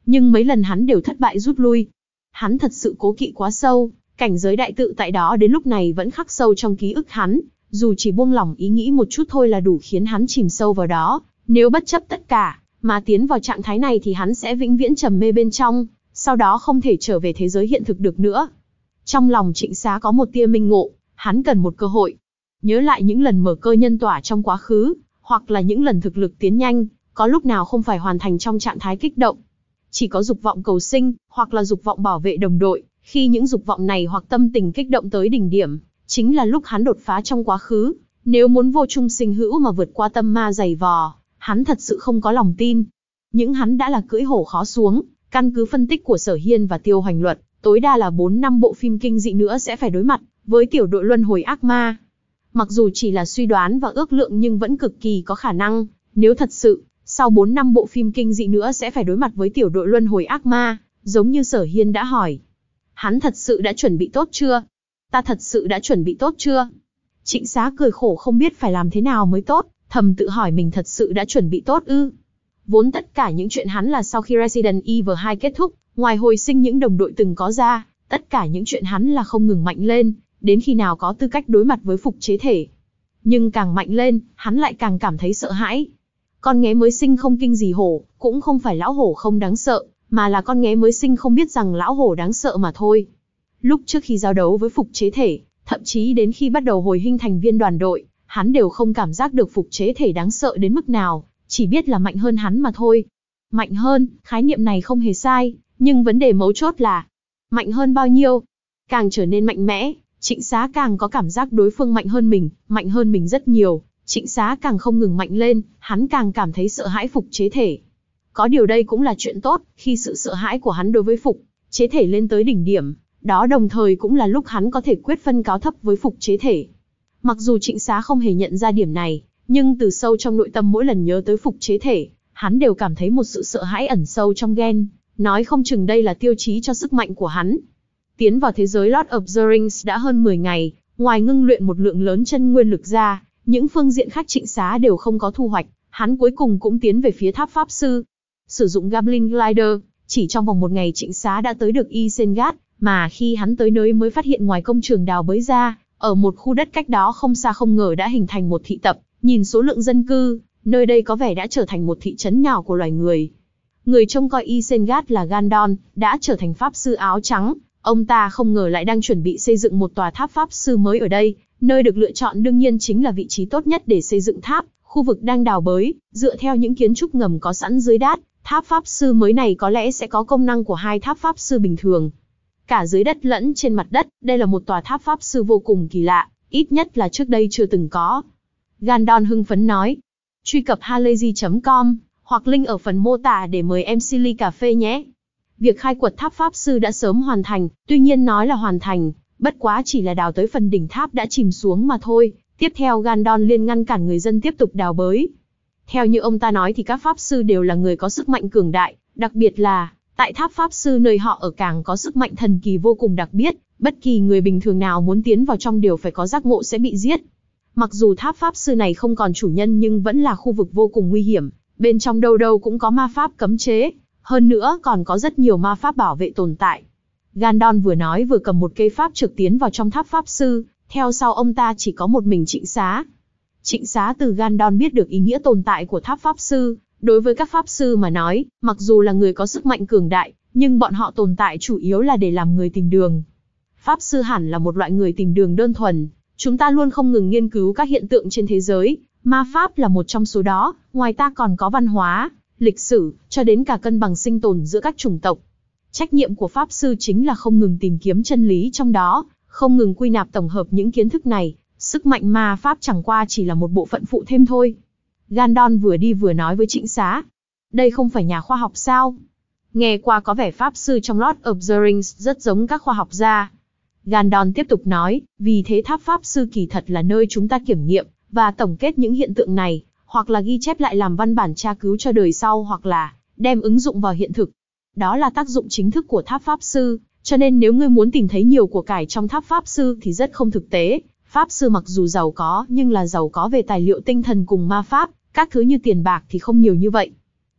Nhưng mấy lần hắn đều thất bại rút lui. Hắn thật sự cố kỵ quá sâu, cảnh giới đại tự tại đó đến lúc này vẫn khắc sâu trong ký ức hắn, dù chỉ buông lỏng ý nghĩ một chút thôi là đủ khiến hắn chìm sâu vào đó, nếu bất chấp tất cả, mà tiến vào trạng thái này thì hắn sẽ vĩnh viễn trầm mê bên trong, sau đó không thể trở về thế giới hiện thực được nữa. Trong lòng Trịnh Xá có một tia minh ngộ, hắn cần một cơ hội. Nhớ lại những lần mở cơ nhân tỏa trong quá khứ, hoặc là những lần thực lực tiến nhanh, có lúc nào không phải hoàn thành trong trạng thái kích động. Chỉ có dục vọng cầu sinh, hoặc là dục vọng bảo vệ đồng đội, khi những dục vọng này hoặc tâm tình kích động tới đỉnh điểm, chính là lúc hắn đột phá trong quá khứ. Nếu muốn vô trung sinh hữu mà vượt qua tâm ma dày vò, hắn thật sự không có lòng tin. Những hắn đã là cưỡi hổ khó xuống, căn cứ phân tích của Sở Hiên và Tiêu Hoành Luật, tối đa là bốn năm bộ phim kinh dị nữa sẽ phải đối mặt với tiểu đội luân hồi ác ma. Mặc dù chỉ là suy đoán và ước lượng nhưng vẫn cực kỳ có khả năng, nếu thật sự, sau bốn năm bộ phim kinh dị nữa sẽ phải đối mặt với tiểu đội luân hồi ác ma, giống như Sở Hiên đã hỏi. Hắn thật sự đã chuẩn bị tốt chưa? Ta thật sự đã chuẩn bị tốt chưa? Trịnh Xá cười khổ không biết phải làm thế nào mới tốt, thầm tự hỏi mình thật sự đã chuẩn bị tốt ư? Vốn tất cả những chuyện hắn là sau khi Resident Evil hai kết thúc, ngoài hồi sinh những đồng đội từng có ra, tất cả những chuyện hắn là không ngừng mạnh lên, đến khi nào có tư cách đối mặt với phục chế thể. Nhưng càng mạnh lên, hắn lại càng cảm thấy sợ hãi. Con nghé mới sinh không kinh gì hổ, cũng không phải lão hổ không đáng sợ, mà là con nghé mới sinh không biết rằng lão hổ đáng sợ mà thôi. Lúc trước khi giao đấu với phục chế thể, thậm chí đến khi bắt đầu hồi hình thành viên đoàn đội, hắn đều không cảm giác được phục chế thể đáng sợ đến mức nào, chỉ biết là mạnh hơn hắn mà thôi. Mạnh hơn, khái niệm này không hề sai, nhưng vấn đề mấu chốt là mạnh hơn bao nhiêu? Càng trở nên mạnh mẽ, Trịnh Xá càng có cảm giác đối phương mạnh hơn mình, mạnh hơn mình rất nhiều. Trịnh Xá càng không ngừng mạnh lên, hắn càng cảm thấy sợ hãi phục chế thể. Có điều đây cũng là chuyện tốt, khi sự sợ hãi của hắn đối với phục chế thể lên tới đỉnh điểm, đó đồng thời cũng là lúc hắn có thể quyết phân cao thấp với phục chế thể. Mặc dù Trịnh Xá không hề nhận ra điểm này, nhưng từ sâu trong nội tâm mỗi lần nhớ tới phục chế thể, hắn đều cảm thấy một sự sợ hãi ẩn sâu trong gen, nói không chừng đây là tiêu chí cho sức mạnh của hắn. Tiến vào thế giới Lord of the Rings đã hơn mười ngày, ngoài ngưng luyện một lượng lớn chân nguyên lực ra, những phương diện khác Trịnh Xá đều không có thu hoạch, hắn cuối cùng cũng tiến về phía tháp Pháp Sư. Sử dụng Goblin Glider, chỉ trong vòng một ngày Trịnh Xá đã tới được Isengard, mà khi hắn tới nơi mới phát hiện ngoài công trường đào bới ra, ở một khu đất cách đó không xa không ngờ đã hình thành một thị tập, nhìn số lượng dân cư, nơi đây có vẻ đã trở thành một thị trấn nhỏ của loài người. Người trông coi Isengard là Gandon, đã trở thành Pháp Sư áo trắng, ông ta không ngờ lại đang chuẩn bị xây dựng một tòa tháp Pháp Sư mới ở đây, nơi được lựa chọn đương nhiên chính là vị trí tốt nhất để xây dựng tháp, khu vực đang đào bới, dựa theo những kiến trúc ngầm có sẵn dưới đát, tháp Pháp Sư mới này có lẽ sẽ có công năng của hai tháp Pháp Sư bình thường. Cả dưới đất lẫn trên mặt đất, đây là một tòa tháp Pháp Sư vô cùng kỳ lạ, ít nhất là trước đây chưa từng có. Gandon hưng phấn nói, truy cập halayzi chấm com, hoặc link ở phần mô tả để mời em xê ly cà phê nhé. Việc khai quật tháp Pháp Sư đã sớm hoàn thành, tuy nhiên nói là hoàn thành, bất quá chỉ là đào tới phần đỉnh tháp đã chìm xuống mà thôi. Tiếp theo Gandon liền ngăn cản người dân tiếp tục đào bới. Theo như ông ta nói thì các Pháp Sư đều là người có sức mạnh cường đại, đặc biệt là, tại tháp Pháp Sư nơi họ ở càng có sức mạnh thần kỳ vô cùng đặc biệt, bất kỳ người bình thường nào muốn tiến vào trong đều phải có giác ngộ sẽ bị giết. Mặc dù tháp Pháp Sư này không còn chủ nhân nhưng vẫn là khu vực vô cùng nguy hiểm, bên trong đâu đâu cũng có ma pháp cấm chế, hơn nữa còn có rất nhiều ma pháp bảo vệ tồn tại. Gandon vừa nói vừa cầm một cây pháp trượng tiến vào trong tháp Pháp Sư, theo sau ông ta chỉ có một mình Trịnh Xá. Trịnh Xá từ Gandon biết được ý nghĩa tồn tại của tháp Pháp Sư, đối với các Pháp Sư mà nói, mặc dù là người có sức mạnh cường đại, nhưng bọn họ tồn tại chủ yếu là để làm người tìm đường. Pháp Sư hẳn là một loại người tìm đường đơn thuần, chúng ta luôn không ngừng nghiên cứu các hiện tượng trên thế giới, ma pháp là một trong số đó, ngoài ta còn có văn hóa, lịch sử, cho đến cả cân bằng sinh tồn giữa các chủng tộc. Trách nhiệm của Pháp Sư chính là không ngừng tìm kiếm chân lý trong đó, không ngừng quy nạp tổng hợp những kiến thức này, sức mạnh ma pháp chẳng qua chỉ là một bộ phận phụ thêm thôi. Gandon vừa đi vừa nói với Trịnh Xá. Đây không phải nhà khoa học sao? Nghe qua có vẻ Pháp Sư trong Lord of the Rings rất giống các khoa học gia. Gandon tiếp tục nói, vì thế tháp Pháp Sư kỳ thật là nơi chúng ta kiểm nghiệm, và tổng kết những hiện tượng này, hoặc là ghi chép lại làm văn bản tra cứu cho đời sau hoặc là đem ứng dụng vào hiện thực. Đó là tác dụng chính thức của tháp Pháp Sư, cho nên nếu ngươi muốn tìm thấy nhiều của cải trong tháp Pháp Sư thì rất không thực tế. Pháp Sư mặc dù giàu có nhưng là giàu có về tài liệu tinh thần cùng ma pháp, các thứ như tiền bạc thì không nhiều như vậy.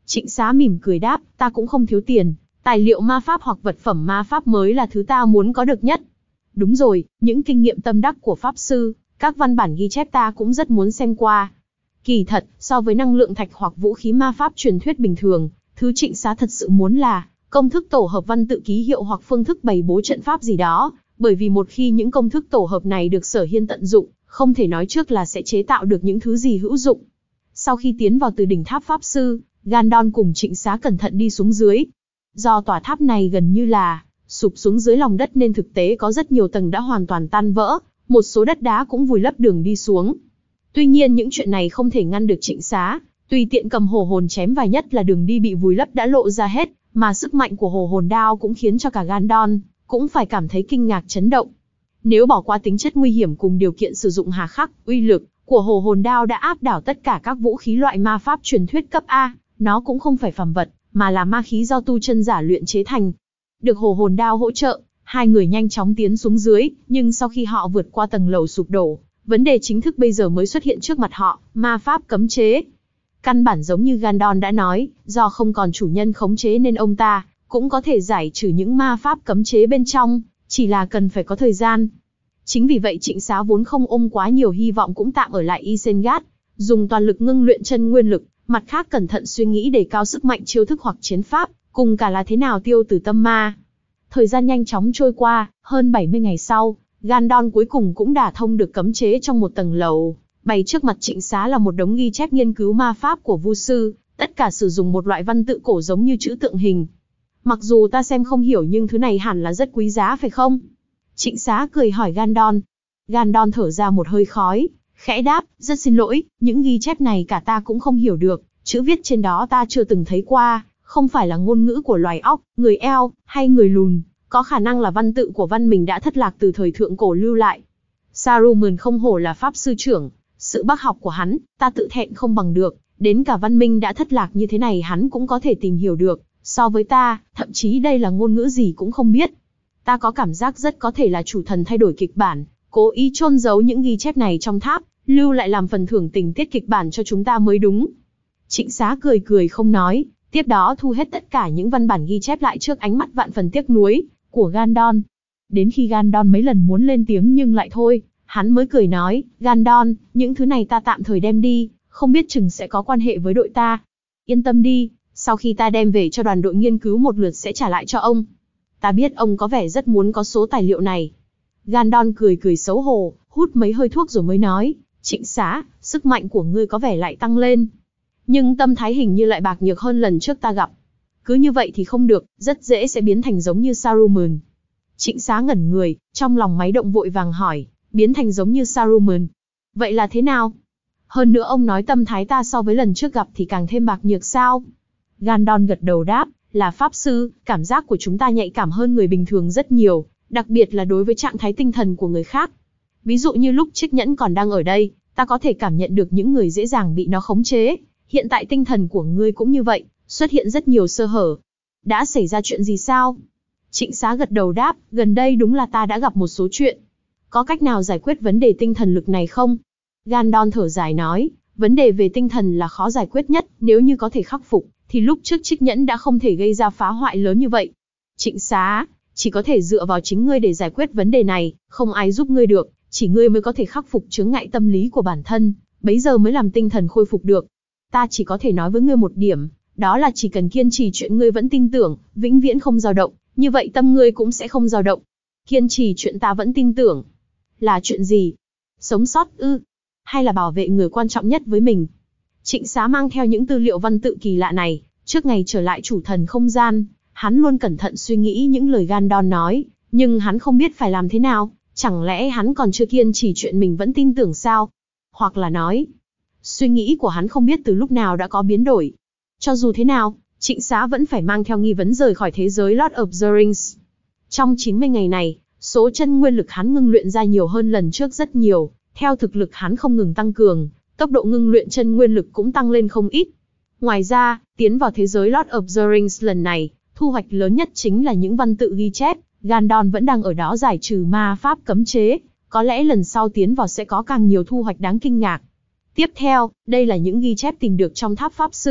Trịnh Xá mỉm cười đáp, ta cũng không thiếu tiền, tài liệu ma pháp hoặc vật phẩm ma pháp mới là thứ ta muốn có được nhất. Đúng rồi, những kinh nghiệm tâm đắc của pháp sư, các văn bản ghi chép ta cũng rất muốn xem qua. Kỳ thật, so với năng lượng thạch hoặc vũ khí ma pháp truyền thuyết bình thường, thứ Trịnh Xá thật sự muốn là công thức tổ hợp văn tự ký hiệu hoặc phương thức bày bố trận pháp gì đó, bởi vì một khi những công thức tổ hợp này được Sở Hiên tận dụng, không thể nói trước là sẽ chế tạo được những thứ gì hữu dụng. Sau khi tiến vào từ đỉnh tháp pháp sư, Gandon cùng Trịnh Xá cẩn thận đi xuống dưới. Do tòa tháp này gần như là sụp xuống dưới lòng đất nên thực tế có rất nhiều tầng đã hoàn toàn tan vỡ, một số đất đá cũng vùi lấp đường đi xuống. Tuy nhiên những chuyện này không thể ngăn được Trịnh Xá, tùy tiện cầm hồ hồn chém vài nhất là đường đi bị vùi lấp đã lộ ra hết, mà sức mạnh của hồ hồn đao cũng khiến cho cả Gandon cũng phải cảm thấy kinh ngạc chấn động. Nếu bỏ qua tính chất nguy hiểm cùng điều kiện sử dụng hà khắc, uy lực của hồ hồn đao đã áp đảo tất cả các vũ khí loại ma pháp truyền thuyết cấp A, nó cũng không phải phàm vật, mà là ma khí do tu chân giả luyện chế thành. Được hồ hồn đao hỗ trợ, hai người nhanh chóng tiến xuống dưới, nhưng sau khi họ vượt qua tầng lầu sụp đổ, vấn đề chính thức bây giờ mới xuất hiện trước mặt họ, ma pháp cấm chế. Căn bản giống như Gandon đã nói, do không còn chủ nhân khống chế nên ông ta cũng có thể giải trừ những ma pháp cấm chế bên trong, chỉ là cần phải có thời gian. Chính vì vậy Trịnh Xá vốn không ôm quá nhiều hy vọng cũng tạm ở lại Isengard, dùng toàn lực ngưng luyện chân nguyên lực, mặt khác cẩn thận suy nghĩ đề cao sức mạnh chiêu thức hoặc chiến pháp, cùng cả là thế nào tiêu từ tâm ma. Thời gian nhanh chóng trôi qua, hơn bảy mươi ngày sau, Gandon cuối cùng cũng đả thông được cấm chế trong một tầng lầu. Bày trước mặt Trịnh Xá là một đống ghi chép nghiên cứu ma pháp của Vu sư, tất cả sử dụng một loại văn tự cổ giống như chữ tượng hình. Mặc dù ta xem không hiểu nhưng thứ này hẳn là rất quý giá phải không? Trịnh Xá cười hỏi Gandon. Gandon thở ra một hơi khói, khẽ đáp, rất xin lỗi, những ghi chép này cả ta cũng không hiểu được, chữ viết trên đó ta chưa từng thấy qua, không phải là ngôn ngữ của loài óc, người eo, hay người lùn, có khả năng là văn tự của văn mình đã thất lạc từ thời thượng cổ lưu lại. Saruman không hổ là pháp sư trưởng, sự bác học của hắn, ta tự thẹn không bằng được, đến cả văn minh đã thất lạc như thế này hắn cũng có thể tìm hiểu được, so với ta, thậm chí đây là ngôn ngữ gì cũng không biết. Ta có cảm giác rất có thể là chủ thần thay đổi kịch bản, cố ý chôn giấu những ghi chép này trong tháp, lưu lại làm phần thưởng tình tiết kịch bản cho chúng ta mới đúng. Trịnh Xá cười cười không nói, tiếp đó thu hết tất cả những văn bản ghi chép lại trước ánh mắt vạn phần tiếc nuối của Gandon. Đến khi Gandon mấy lần muốn lên tiếng nhưng lại thôi, hắn mới cười nói, Gandon, những thứ này ta tạm thời đem đi, không biết chừng sẽ có quan hệ với đội ta. Yên tâm đi, sau khi ta đem về cho đoàn đội nghiên cứu một lượt sẽ trả lại cho ông. Ta biết ông có vẻ rất muốn có số tài liệu này. Gandon cười cười xấu hổ, hút mấy hơi thuốc rồi mới nói, Trịnh Xá, sức mạnh của ngươi có vẻ lại tăng lên. Nhưng tâm thái hình như lại bạc nhược hơn lần trước ta gặp. Cứ như vậy thì không được, rất dễ sẽ biến thành giống như Saruman. Trịnh Xá ngẩn người, trong lòng máy động vội vàng hỏi, biến thành giống như Saruman. Vậy là thế nào? Hơn nữa ông nói tâm thái ta so với lần trước gặp thì càng thêm bạc nhược sao? Gandon gật đầu đáp, là pháp sư, cảm giác của chúng ta nhạy cảm hơn người bình thường rất nhiều, đặc biệt là đối với trạng thái tinh thần của người khác. Ví dụ như lúc chiếc nhẫn còn đang ở đây, ta có thể cảm nhận được những người dễ dàng bị nó khống chế. Hiện tại tinh thần của ngươi cũng như vậy, xuất hiện rất nhiều sơ hở. Đã xảy ra chuyện gì sao? Trịnh Xá gật đầu đáp, gần đây đúng là ta đã gặp một số chuyện. Có cách nào giải quyết vấn đề tinh thần lực này không? Gandon thở dài nói, vấn đề về tinh thần là khó giải quyết nhất, nếu như có thể khắc phục, thì lúc trước chiếc nhẫn đã không thể gây ra phá hoại lớn như vậy. Trịnh Xá, chỉ có thể dựa vào chính ngươi để giải quyết vấn đề này, không ai giúp ngươi được, chỉ ngươi mới có thể khắc phục chướng ngại tâm lý của bản thân, bấy giờ mới làm tinh thần khôi phục được. Ta chỉ có thể nói với ngươi một điểm, đó là chỉ cần kiên trì chuyện ngươi vẫn tin tưởng, vĩnh viễn không dao động, như vậy tâm ngươi cũng sẽ không dao động. Kiên trì chuyện ta vẫn tin tưởng. Là chuyện gì? Sống sót ư? Hay là bảo vệ người quan trọng nhất với mình? Trịnh Xá mang theo những tư liệu văn tự kỳ lạ này, trước ngày trở lại chủ thần không gian, hắn luôn cẩn thận suy nghĩ những lời Gandon nói, nhưng hắn không biết phải làm thế nào, chẳng lẽ hắn còn chưa kiên trì chuyện mình vẫn tin tưởng sao? Hoặc là nói, suy nghĩ của hắn không biết từ lúc nào đã có biến đổi. Cho dù thế nào, Trịnh Xá vẫn phải mang theo nghi vấn rời khỏi thế giới Lord of the Rings. Trong chín mươi ngày này, số chân nguyên lực hắn ngưng luyện ra nhiều hơn lần trước rất nhiều, theo thực lực hắn không ngừng tăng cường, tốc độ ngưng luyện chân nguyên lực cũng tăng lên không ít. Ngoài ra, tiến vào thế giới Lord of the Rings lần này, thu hoạch lớn nhất chính là những văn tự ghi chép, Gandon vẫn đang ở đó giải trừ ma pháp cấm chế, có lẽ lần sau tiến vào sẽ có càng nhiều thu hoạch đáng kinh ngạc. Tiếp theo, đây là những ghi chép tìm được trong tháp pháp sư,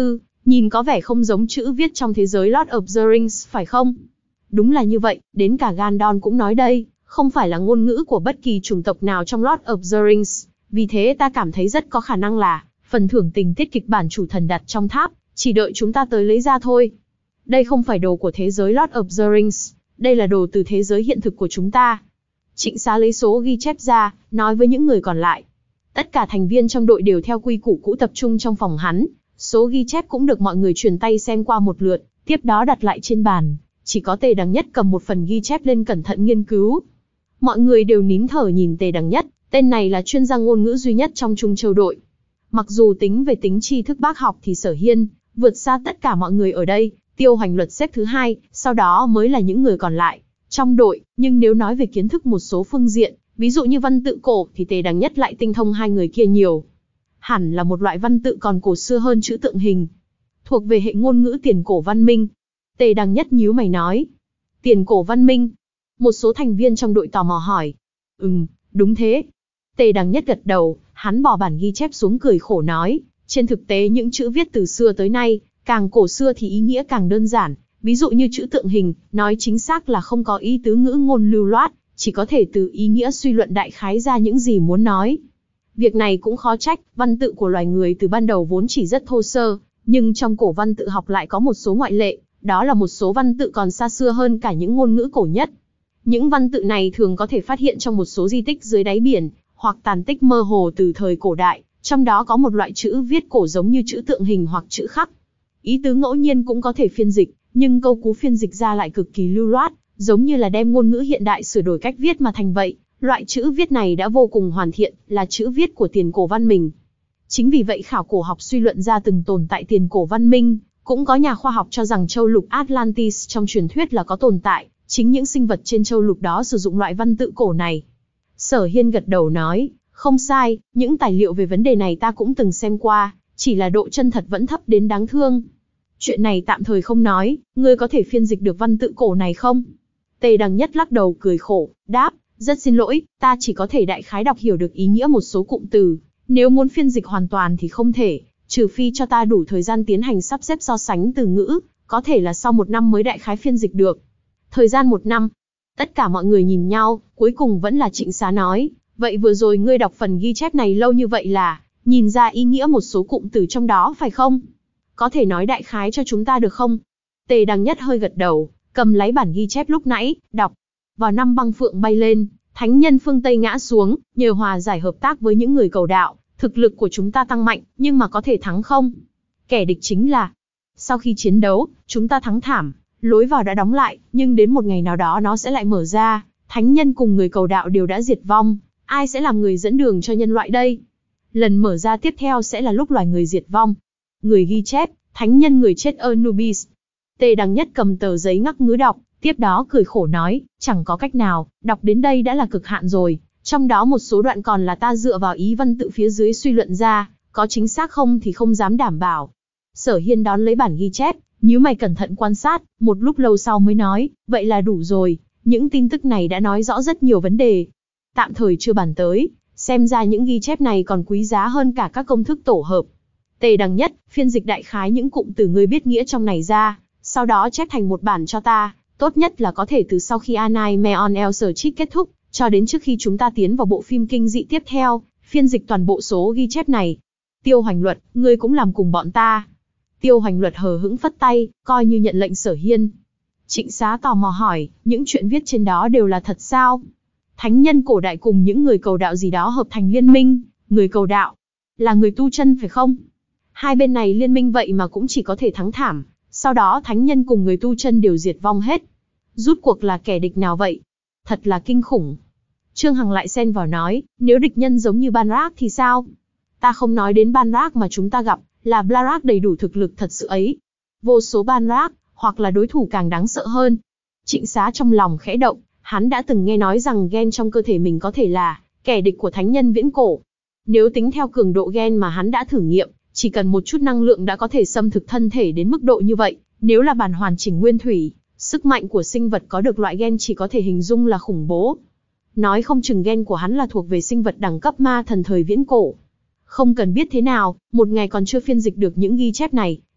Nhìn có vẻ không giống chữ viết trong thế giới Lord of the Rings phải không? Đúng là như vậy, đến cả Gandalf cũng nói đây, không phải là ngôn ngữ của bất kỳ chủng tộc nào trong Lord of the Rings, vì thế ta cảm thấy rất có khả năng là phần thưởng tình tiết kịch bản chủ thần đặt trong tháp, chỉ đợi chúng ta tới lấy ra thôi. Đây không phải đồ của thế giới Lord of the Rings, đây là đồ từ thế giới hiện thực của chúng ta. Trịnh Xá lấy số ghi chép ra, nói với những người còn lại. Tất cả thành viên trong đội đều theo quy củ cũ tập trung trong phòng hắn, số ghi chép cũng được mọi người truyền tay xem qua một lượt, tiếp đó đặt lại trên bàn. Chỉ có Tề Đằng Nhất cầm một phần ghi chép lên cẩn thận nghiên cứu. Mọi người đều nín thở nhìn Tề Đằng Nhất, tên này là chuyên gia ngôn ngữ duy nhất trong Trung Châu đội. Mặc dù tính về tính tri thức bác học thì Sở Hiên vượt xa tất cả mọi người ở đây, Tiêu Hoành Luật xếp thứ hai, sau đó mới là những người còn lại trong đội, nhưng nếu nói về kiến thức một số phương diện, ví dụ như văn tự cổ thì Tề Đằng Nhất lại tinh thông hai người kia nhiều. Hẳn là một loại văn tự còn cổ xưa hơn chữ tượng hình, thuộc về hệ ngôn ngữ tiền cổ văn minh. Tề Đằng Nhất nhíu mày nói, tiền cổ văn minh? Một số thành viên trong đội tò mò hỏi. Ừm, đúng thế. Tề Đằng Nhất gật đầu, hắn bỏ bản ghi chép xuống cười khổ nói, trên thực tế những chữ viết từ xưa tới nay, càng cổ xưa thì ý nghĩa càng đơn giản, ví dụ như chữ tượng hình, nói chính xác là không có ý tứ ngữ ngôn lưu loát, chỉ có thể từ ý nghĩa suy luận đại khái ra những gì muốn nói. Việc này cũng khó trách, văn tự của loài người từ ban đầu vốn chỉ rất thô sơ, nhưng trong cổ văn tự học lại có một số ngoại lệ, đó là một số văn tự còn xa xưa hơn cả những ngôn ngữ cổ nhất. Những văn tự này thường có thể phát hiện trong một số di tích dưới đáy biển, hoặc tàn tích mơ hồ từ thời cổ đại, trong đó có một loại chữ viết cổ giống như chữ tượng hình hoặc chữ khắc. Ý tứ ngẫu nhiên cũng có thể phiên dịch, nhưng câu cú phiên dịch ra lại cực kỳ lưu loát, giống như là đem ngôn ngữ hiện đại sửa đổi cách viết mà thành vậy. Loại chữ viết này đã vô cùng hoàn thiện, là chữ viết của tiền cổ văn minh. Chính vì vậy khảo cổ học suy luận ra từng tồn tại tiền cổ văn minh, cũng có nhà khoa học cho rằng châu lục Atlantis trong truyền thuyết là có tồn tại, chính những sinh vật trên châu lục đó sử dụng loại văn tự cổ này. Sở Hiên gật đầu nói, không sai, những tài liệu về vấn đề này ta cũng từng xem qua, chỉ là độ chân thật vẫn thấp đến đáng thương. Chuyện này tạm thời không nói, ngươi có thể phiên dịch được văn tự cổ này không? Tề Đằng Nhất lắc đầu cười khổ, đáp, rất xin lỗi, ta chỉ có thể đại khái đọc hiểu được ý nghĩa một số cụm từ, nếu muốn phiên dịch hoàn toàn thì không thể, trừ phi cho ta đủ thời gian tiến hành sắp xếp so sánh từ ngữ, có thể là sau một năm mới đại khái phiên dịch được. Thời gian một năm. Tất cả mọi người nhìn nhau, cuối cùng vẫn là Trịnh Xá nói, vậy vừa rồi ngươi đọc phần ghi chép này lâu như vậy là, nhìn ra ý nghĩa một số cụm từ trong đó phải không? Có thể nói đại khái cho chúng ta được không? Tề Đằng Nhất hơi gật đầu, cầm lấy bản ghi chép lúc nãy, đọc. Vào năm băng phượng bay lên, thánh nhân phương Tây ngã xuống, nhờ hòa giải hợp tác với những người cầu đạo, thực lực của chúng ta tăng mạnh, nhưng mà có thể thắng không? Kẻ địch chính là, sau khi chiến đấu, chúng ta thắng thảm, lối vào đã đóng lại, nhưng đến một ngày nào đó nó sẽ lại mở ra, thánh nhân cùng người cầu đạo đều đã diệt vong, ai sẽ làm người dẫn đường cho nhân loại đây? Lần mở ra tiếp theo sẽ là lúc loài người diệt vong. Người ghi chép, thánh nhân người chết Anubis. Tề Đằng Nhất cầm tờ giấy ngắc ngứ đọc, tiếp đó cười khổ nói, chẳng có cách nào, đọc đến đây đã là cực hạn rồi, trong đó một số đoạn còn là ta dựa vào ý văn tự phía dưới suy luận ra, có chính xác không thì không dám đảm bảo. Sở Hiên đón lấy bản ghi chép, nhíu mày cẩn thận quan sát, một lúc lâu sau mới nói, vậy là đủ rồi, những tin tức này đã nói rõ rất nhiều vấn đề. Tạm thời chưa bàn tới, xem ra những ghi chép này còn quý giá hơn cả các công thức tổ hợp. Tề Đằng Nhất, phiên dịch đại khái những cụm từ ngươi biết nghĩa trong này ra, sau đó chép thành một bản cho ta, tốt nhất là có thể từ sau khi A Nightmare on Elm Street kết thúc, cho đến trước khi chúng ta tiến vào bộ phim kinh dị tiếp theo, phiên dịch toàn bộ số ghi chép này. Tiêu Hoành Luật, ngươi cũng làm cùng bọn ta. Tiêu Hoành Luật hờ hững phất tay, coi như nhận lệnh Sở Hiên. Trịnh Xá tò mò hỏi, những chuyện viết trên đó đều là thật sao? Thánh nhân cổ đại cùng những người cầu đạo gì đó hợp thành liên minh, người cầu đạo là người tu chân phải không? Hai bên này liên minh vậy mà cũng chỉ có thể thắng thảm, sau đó thánh nhân cùng người tu chân đều diệt vong hết. Rút cuộc là kẻ địch nào vậy? Thật là kinh khủng. Trương Hằng lại xen vào nói, nếu địch nhân giống như Balrog thì sao? Ta không nói đến Balrog mà chúng ta gặp, là Balrog đầy đủ thực lực thật sự ấy. Vô số Balrog, hoặc là đối thủ càng đáng sợ hơn. Trịnh Xá trong lòng khẽ động, hắn đã từng nghe nói rằng gen trong cơ thể mình có thể là kẻ địch của thánh nhân viễn cổ. Nếu tính theo cường độ gen mà hắn đã thử nghiệm, chỉ cần một chút năng lượng đã có thể xâm thực thân thể đến mức độ như vậy, nếu là bản hoàn chỉnh nguyên thủy, sức mạnh của sinh vật có được loại gen chỉ có thể hình dung là khủng bố. Nói không chừng gen của hắn là thuộc về sinh vật đẳng cấp ma thần thời viễn cổ. Không cần biết thế nào, một ngày còn chưa phiên dịch được những ghi chép này,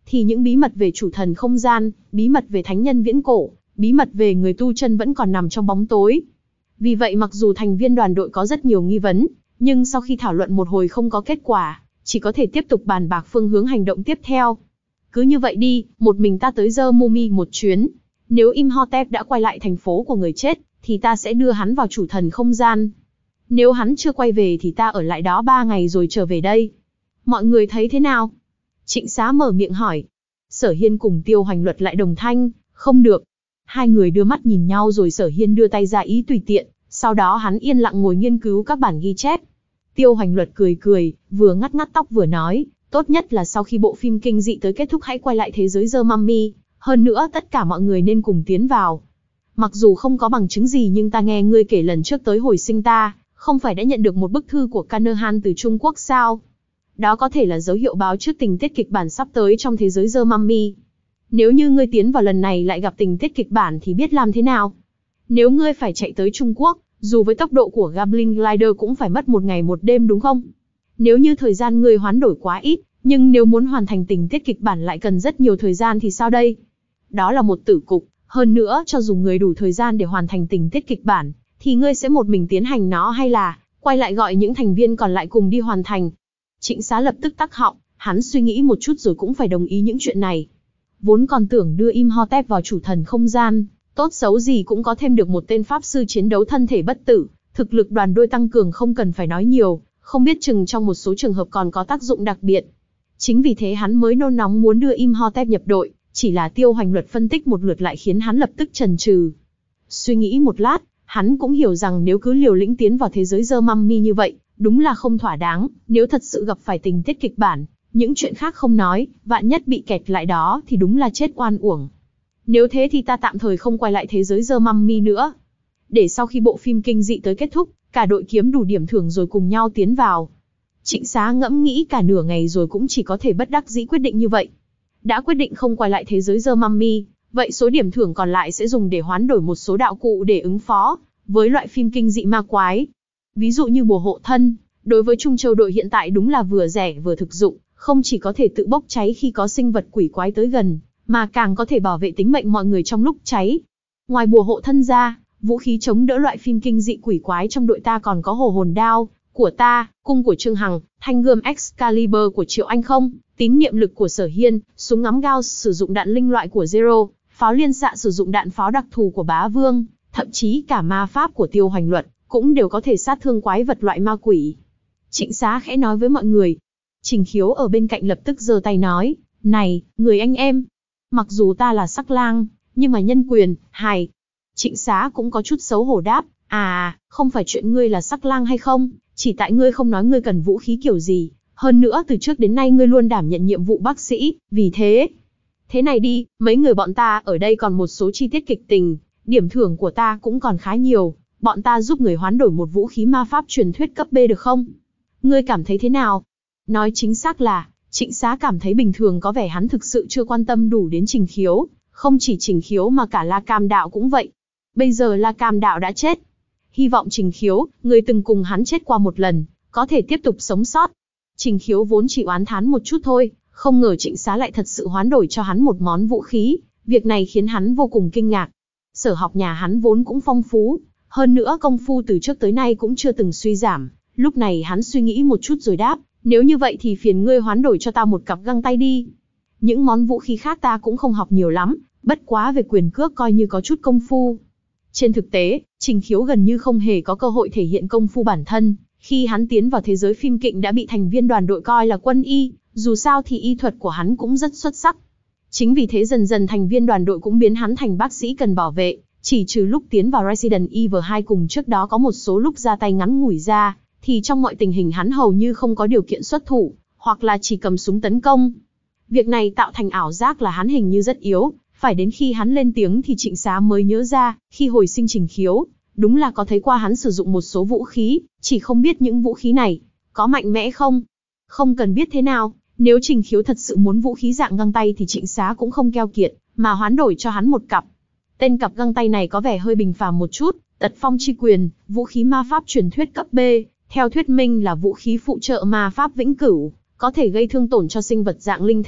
thì những bí mật về chủ thần không gian, bí mật về thánh nhân viễn cổ, bí mật về người tu chân vẫn còn nằm trong bóng tối. Vì vậy mặc dù thành viên đoàn đội có rất nhiều nghi vấn, nhưng sau khi thảo luận một hồi không có kết quả, chỉ có thể tiếp tục bàn bạc phương hướng hành động tiếp theo. Cứ như vậy đi, một mình ta tới Jammu một chuyến. Nếu Imhotep đã quay lại thành phố của người chết, thì ta sẽ đưa hắn vào chủ thần không gian. Nếu hắn chưa quay về thì ta ở lại đó ba ngày rồi trở về đây. Mọi người thấy thế nào? Trịnh Xá mở miệng hỏi. Sở Hiên cùng Tiêu Hoành Luật lại đồng thanh, không được. Hai người đưa mắt nhìn nhau rồi Sở Hiên đưa tay ra ý tùy tiện, sau đó hắn yên lặng ngồi nghiên cứu các bản ghi chép. Tiêu Hoành Luật cười cười, vừa ngắt ngắt tóc vừa nói, tốt nhất là sau khi bộ phim kinh dị tới kết thúc hãy quay lại thế giới Jammu, hơn nữa tất cả mọi người nên cùng tiến vào. Mặc dù không có bằng chứng gì nhưng ta nghe ngươi kể lần trước tới hồi sinh ta, không phải đã nhận được một bức thư của Kanahan từ Trung Quốc sao? Đó có thể là dấu hiệu báo trước tình tiết kịch bản sắp tới trong thế giới Jammu. Nếu như ngươi tiến vào lần này lại gặp tình tiết kịch bản thì biết làm thế nào? Nếu ngươi phải chạy tới Trung Quốc, dù với tốc độ của Goblin Glider cũng phải mất một ngày một đêm đúng không? Nếu như thời gian ngươi hoán đổi quá ít, nhưng nếu muốn hoàn thành tình tiết kịch bản lại cần rất nhiều thời gian thì sao đây? Đó là một tử cục, hơn nữa cho dù ngươi đủ thời gian để hoàn thành tình tiết kịch bản, thì ngươi sẽ một mình tiến hành nó hay là quay lại gọi những thành viên còn lại cùng đi hoàn thành? Trịnh Xá lập tức tắc họng, hắn suy nghĩ một chút rồi cũng phải đồng ý những chuyện này. Vốn còn tưởng đưa Imhotep vào chủ thần không gian, tốt xấu gì cũng có thêm được một tên pháp sư chiến đấu thân thể bất tử, thực lực đoàn đôi tăng cường không cần phải nói nhiều, không biết chừng trong một số trường hợp còn có tác dụng đặc biệt. Chính vì thế hắn mới nôn nóng muốn đưa Imhotep nhập đội, chỉ là Tiêu Hoành Luật phân tích một lượt lại khiến hắn lập tức chần chừ. Suy nghĩ một lát, hắn cũng hiểu rằng nếu cứ liều lĩnh tiến vào thế giới Jammu như vậy, đúng là không thỏa đáng, nếu thật sự gặp phải tình tiết kịch bản, những chuyện khác không nói, vạn nhất bị kẹt lại đó thì đúng là chết oan uổng. Nếu thế thì ta tạm thời không quay lại thế giới Jammu nữa. Để sau khi bộ phim kinh dị tới kết thúc, cả đội kiếm đủ điểm thưởng rồi cùng nhau tiến vào. Trịnh Xá ngẫm nghĩ cả nửa ngày rồi cũng chỉ có thể bất đắc dĩ quyết định như vậy. Đã quyết định không quay lại thế giới Jammu, vậy số điểm thưởng còn lại sẽ dùng để hoán đổi một số đạo cụ để ứng phó với loại phim kinh dị ma quái. Ví dụ như bùa hộ thân, đối với Trung Châu đội hiện tại đúng là vừa rẻ vừa thực dụng, không chỉ có thể tự bốc cháy khi có sinh vật quỷ quái tới gần, mà càng có thể bảo vệ tính mệnh mọi người trong lúc cháy. Ngoài bùa hộ thân ra, vũ khí chống đỡ loại phim kinh dị quỷ quái trong đội ta còn có hồ hồn đao của ta, cung của Trương Hằng, thanh gươm Excalibur của Triệu Anh Không, tín niệm lực của Sở Hiên, súng ngắm Gauss sử dụng đạn linh loại của Zero, pháo liên xạ sử dụng đạn pháo đặc thù của Bá Vương, thậm chí cả ma pháp của Tiêu Hoành Luật cũng đều có thể sát thương quái vật loại ma quỷ. Trịnh Xá khẽ nói với mọi người. Trình Khiếu ở bên cạnh lập tức giơ tay nói, này, người anh em, mặc dù ta là sắc lang, nhưng mà nhân quyền, hài. Trịnh Xá cũng có chút xấu hổ đáp, à, không phải chuyện ngươi là sắc lang hay không, chỉ tại ngươi không nói ngươi cần vũ khí kiểu gì, hơn nữa từ trước đến nay ngươi luôn đảm nhận nhiệm vụ bác sĩ, vì thế. Thế này đi, mấy người bọn ta ở đây còn một số chi tiết kịch tình, điểm thưởng của ta cũng còn khá nhiều, bọn ta giúp người hoán đổi một vũ khí ma pháp truyền thuyết cấp B được không? Ngươi cảm thấy thế nào? Nói chính xác là, Trịnh Xá cảm thấy bình thường có vẻ hắn thực sự chưa quan tâm đủ đến Trình Khiếu, không chỉ Trình Khiếu mà cả La Cam Đạo cũng vậy. Bây giờ La Cam Đạo đã chết. Hy vọng Trình Khiếu, người từng cùng hắn chết qua một lần, có thể tiếp tục sống sót. Trình Khiếu vốn chỉ oán thán một chút thôi, không ngờ Trịnh Xá lại thật sự hoán đổi cho hắn một món vũ khí, việc này khiến hắn vô cùng kinh ngạc. Sở học nhà hắn vốn cũng phong phú, hơn nữa công phu từ trước tới nay cũng chưa từng suy giảm, lúc này hắn suy nghĩ một chút rồi đáp, nếu như vậy thì phiền ngươi hoán đổi cho ta một cặp găng tay đi. Những món vũ khí khác ta cũng không học nhiều lắm, bất quá về quyền cước coi như có chút công phu. Trên thực tế, Trình Khiếu gần như không hề có cơ hội thể hiện công phu bản thân, khi hắn tiến vào thế giới phim kịnh đã bị thành viên đoàn đội coi là quân y, dù sao thì y thuật của hắn cũng rất xuất sắc. Chính vì thế dần dần thành viên đoàn đội cũng biến hắn thành bác sĩ cần bảo vệ, chỉ trừ lúc tiến vào Resident Evil hai cùng trước đó có một số lúc ra tay ngắn ngủi ra, thì trong mọi tình hình hắn hầu như không có điều kiện xuất thủ, hoặc là chỉ cầm súng tấn công. Việc này tạo thành ảo giác là hắn hình như rất yếu, phải đến khi hắn lên tiếng thì Trịnh Xá mới nhớ ra, khi hồi sinh Trình Khiếu, đúng là có thấy qua hắn sử dụng một số vũ khí, chỉ không biết những vũ khí này có mạnh mẽ không. Không cần biết thế nào, nếu Trình Khiếu thật sự muốn vũ khí dạng găng tay thì Trịnh Xá cũng không keo kiệt, mà hoán đổi cho hắn một cặp. Tên cặp găng tay này có vẻ hơi bình phàm một chút, Tật Phong Chi Quyền, vũ khí ma pháp truyền thuyết cấp B, theo thuyết minh là vũ khí phụ trợ ma pháp vĩnh cửu, có thể gây thương tổn cho sinh vật dạng linh thể,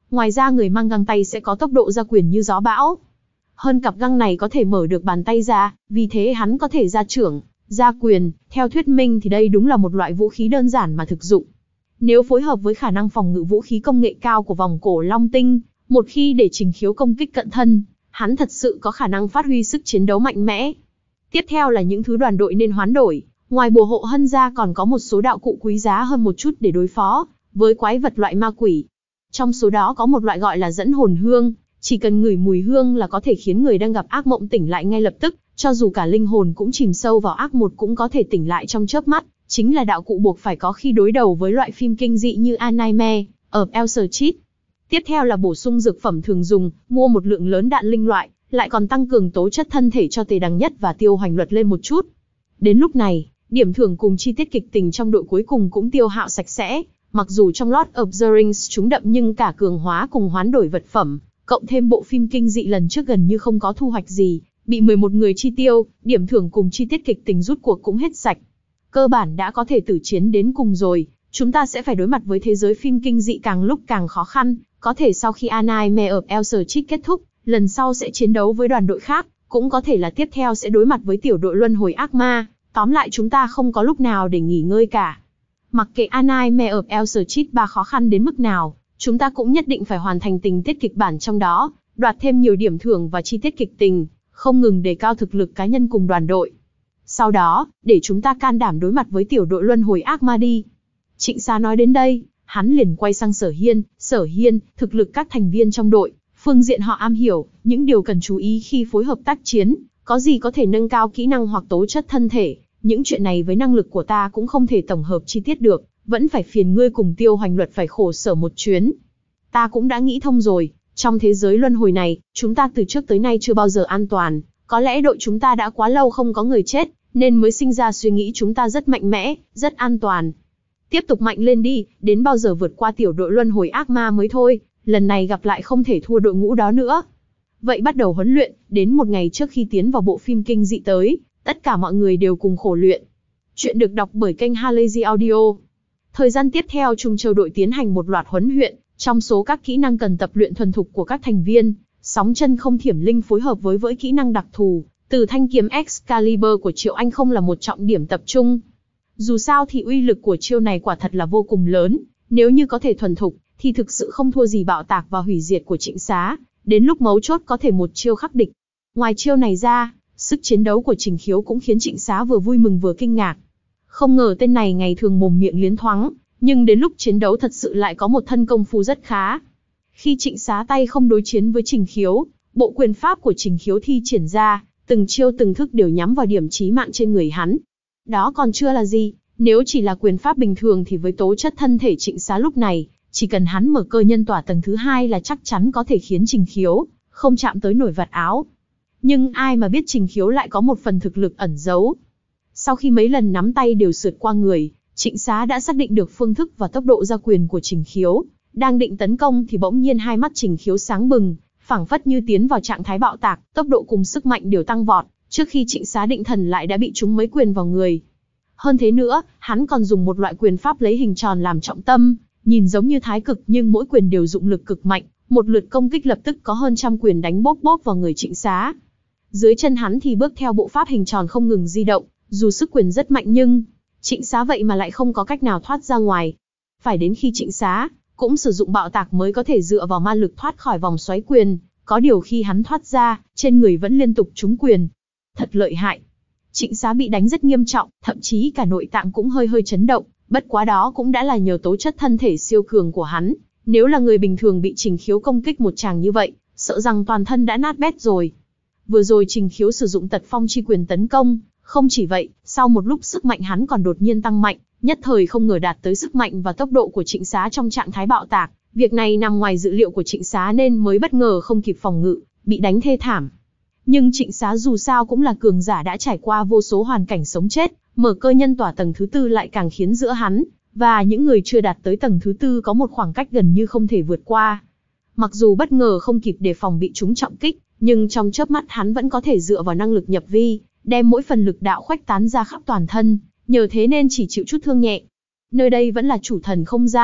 Ngoài ra người mang găng tay sẽ có tốc độ ra quyền như gió bão. Hơn cặp găng này có thể mở được bàn tay ra, vì thế hắn có thể ra chưởng, ra quyền, theo thuyết minh thì đây đúng là một loại vũ khí đơn giản mà thực dụng. Nếu phối hợp với khả năng phòng ngự vũ khí công nghệ cao của vòng cổ Long Tinh, một khi để Trình Khiếu công kích cận thân, hắn thật sự có khả năng phát huy sức chiến đấu mạnh mẽ. Tiếp theo là những thứ đoàn đội nên hoán đổi, ngoài bùa hộ hân ra còn có một số đạo cụ quý giá hơn một chút để đối phó với quái vật loại ma quỷ. Trong số đó có một loại gọi là dẫn hồn hương, chỉ cần ngửi mùi hương là có thể khiến người đang gặp ác mộng tỉnh lại ngay lập tức, cho dù cả linh hồn cũng chìm sâu vào ác mộng cũng có thể tỉnh lại trong chớp mắt, chính là đạo cụ buộc phải có khi đối đầu với loại phim kinh dị như A Nightmare of Elser Cheat. Tiếp theo là bổ sung dược phẩm thường dùng, mua một lượng lớn đạn linh loại, lại còn tăng cường tố chất thân thể cho tề đằng nhất và tiêu hoành luật lên một chút. Đến lúc này, điểm thưởng cùng chi tiết kịch tình trong đội cuối cùng cũng tiêu hao sạch sẽ, mặc dù trong Lord of the Rings chúng đậm nhưng cả cường hóa cùng hoán đổi vật phẩm, cộng thêm bộ phim kinh dị lần trước gần như không có thu hoạch gì, bị mười một người chi tiêu, điểm thưởng cùng chi tiết kịch tình rút cuộc cũng hết sạch. Cơ bản đã có thể tử chiến đến cùng rồi, chúng ta sẽ phải đối mặt với thế giới phim kinh dị càng lúc càng khó khăn, có thể sau khi A Nightmare of Elser Cheat kết thúc, lần sau sẽ chiến đấu với đoàn đội khác, cũng có thể là tiếp theo sẽ đối mặt với tiểu đội luân hồi ác ma, tóm lại chúng ta không có lúc nào để nghỉ ngơi cả. Mặc kệ A Nightmare of Elser Cheat ba khó khăn đến mức nào, chúng ta cũng nhất định phải hoàn thành tình tiết kịch bản trong đó, đoạt thêm nhiều điểm thưởng và chi tiết kịch tình, không ngừng đề cao thực lực cá nhân cùng đoàn đội. Sau đó, để chúng ta can đảm đối mặt với tiểu đội luân hồi ác ma đi. Trịnh Xá nói đến đây, hắn liền quay sang Sở Hiên, Sở Hiên, thực lực các thành viên trong đội, phương diện họ am hiểu, những điều cần chú ý khi phối hợp tác chiến, có gì có thể nâng cao kỹ năng hoặc tố chất thân thể, những chuyện này với năng lực của ta cũng không thể tổng hợp chi tiết được, vẫn phải phiền ngươi cùng Tiêu Hoành Luật phải khổ sở một chuyến. Ta cũng đã nghĩ thông rồi, trong thế giới luân hồi này, chúng ta từ trước tới nay chưa bao giờ an toàn, có lẽ đội chúng ta đã quá lâu không có người chết, nên mới sinh ra suy nghĩ chúng ta rất mạnh mẽ, rất an toàn. Tiếp tục mạnh lên đi, đến bao giờ vượt qua tiểu đội luân hồi ác ma mới thôi, lần này gặp lại không thể thua đội ngũ đó nữa. Vậy bắt đầu huấn luyện, đến một ngày trước khi tiến vào bộ phim kinh dị tới, tất cả mọi người đều cùng khổ luyện. Chuyện được đọc bởi kênh Halazy Audio. Thời gian tiếp theo Trung Châu đội tiến hành một loạt huấn luyện, trong số các kỹ năng cần tập luyện thuần thục của các thành viên, sóng chân không thiểm linh phối hợp với với kỹ năng đặc thù, từ thanh kiếm Excalibur của Triệu Anh không là một trọng điểm tập trung. Dù sao thì uy lực của chiêu này quả thật là vô cùng lớn, nếu như có thể thuần thục, thì thực sự không thua gì bạo tạc và hủy diệt của Trịnh Xá, đến lúc mấu chốt có thể một chiêu khắc địch. Ngoài chiêu này ra, sức chiến đấu của Trình Khiếu cũng khiến Trịnh Xá vừa vui mừng vừa kinh ngạc. Không ngờ tên này ngày thường mồm miệng liến thoáng, nhưng đến lúc chiến đấu thật sự lại có một thân công phu rất khá. Khi Trịnh Xá tay không đối chiến với Trình Khiếu, bộ quyền pháp của Trình Khiếu thi triển ra, từng chiêu từng thức đều nhắm vào điểm chí mạng trên người hắn. Đó còn chưa là gì, nếu chỉ là quyền pháp bình thường thì với tố chất thân thể Trịnh Xá lúc này, chỉ cần hắn mở cơ nhân tỏa tầng thứ hai là chắc chắn có thể khiến Trình Khiếu không chạm tới nổi vạt áo. Nhưng ai mà biết Trình Khiếu lại có một phần thực lực ẩn giấu. Sau khi mấy lần nắm tay đều sượt qua người, Trịnh Xá đã xác định được phương thức và tốc độ ra quyền của Trình Khiếu. Đang định tấn công thì bỗng nhiên hai mắt Trình Khiếu sáng bừng, phảng phất như tiến vào trạng thái bạo tạc, tốc độ cùng sức mạnh đều tăng vọt, trước khi Trịnh Xá định thần lại đã bị trúng mấy quyền vào người. Hơn thế nữa, hắn còn dùng một loại quyền pháp lấy hình tròn làm trọng tâm, nhìn giống như thái cực nhưng mỗi quyền đều dụng lực cực mạnh, một lượt công kích lập tức có hơn trăm quyền đánh bốp bốp vào người Trịnh Xá. Dưới chân hắn thì bước theo bộ pháp hình tròn không ngừng di động, dù sức quyền rất mạnh nhưng Trịnh Xá vậy mà lại không có cách nào thoát ra ngoài. Phải đến khi Trịnh Xá cũng sử dụng bạo tạc mới có thể dựa vào ma lực thoát khỏi vòng xoáy quyền, có điều khi hắn thoát ra, trên người vẫn liên tục trúng quyền. Thật lợi hại. Trịnh Xá bị đánh rất nghiêm trọng, thậm chí cả nội tạng cũng hơi hơi chấn động, bất quá đó cũng đã là nhờ tố chất thân thể siêu cường của hắn, nếu là người bình thường bị Trình Khiếu công kích một tràng như vậy, sợ rằng toàn thân đã nát bét rồi. Vừa rồi Trình Khiếu sử dụng tật phong chi quyền tấn công, không chỉ vậy, sau một lúc sức mạnh hắn còn đột nhiên tăng mạnh, nhất thời không ngờ đạt tới sức mạnh và tốc độ của Trịnh Xá trong trạng thái bạo tạc, việc này nằm ngoài dự liệu của Trịnh Xá nên mới bất ngờ không kịp phòng ngự, bị đánh thê thảm. Nhưng Trịnh Xá dù sao cũng là cường giả đã trải qua vô số hoàn cảnh sống chết, mở cơ nhân tỏa tầng thứ tư lại càng khiến giữa hắn và những người chưa đạt tới tầng thứ tư có một khoảng cách gần như không thể vượt qua. Mặc dù bất ngờ không kịp đề phòng bị trúng trọng kích, nhưng trong chớp mắt hắn vẫn có thể dựa vào năng lực nhập vi, đem mỗi phần lực đạo khuếch tán ra khắp toàn thân, nhờ thế nên chỉ chịu chút thương nhẹ. Nơi đây vẫn là chủ thần không gian,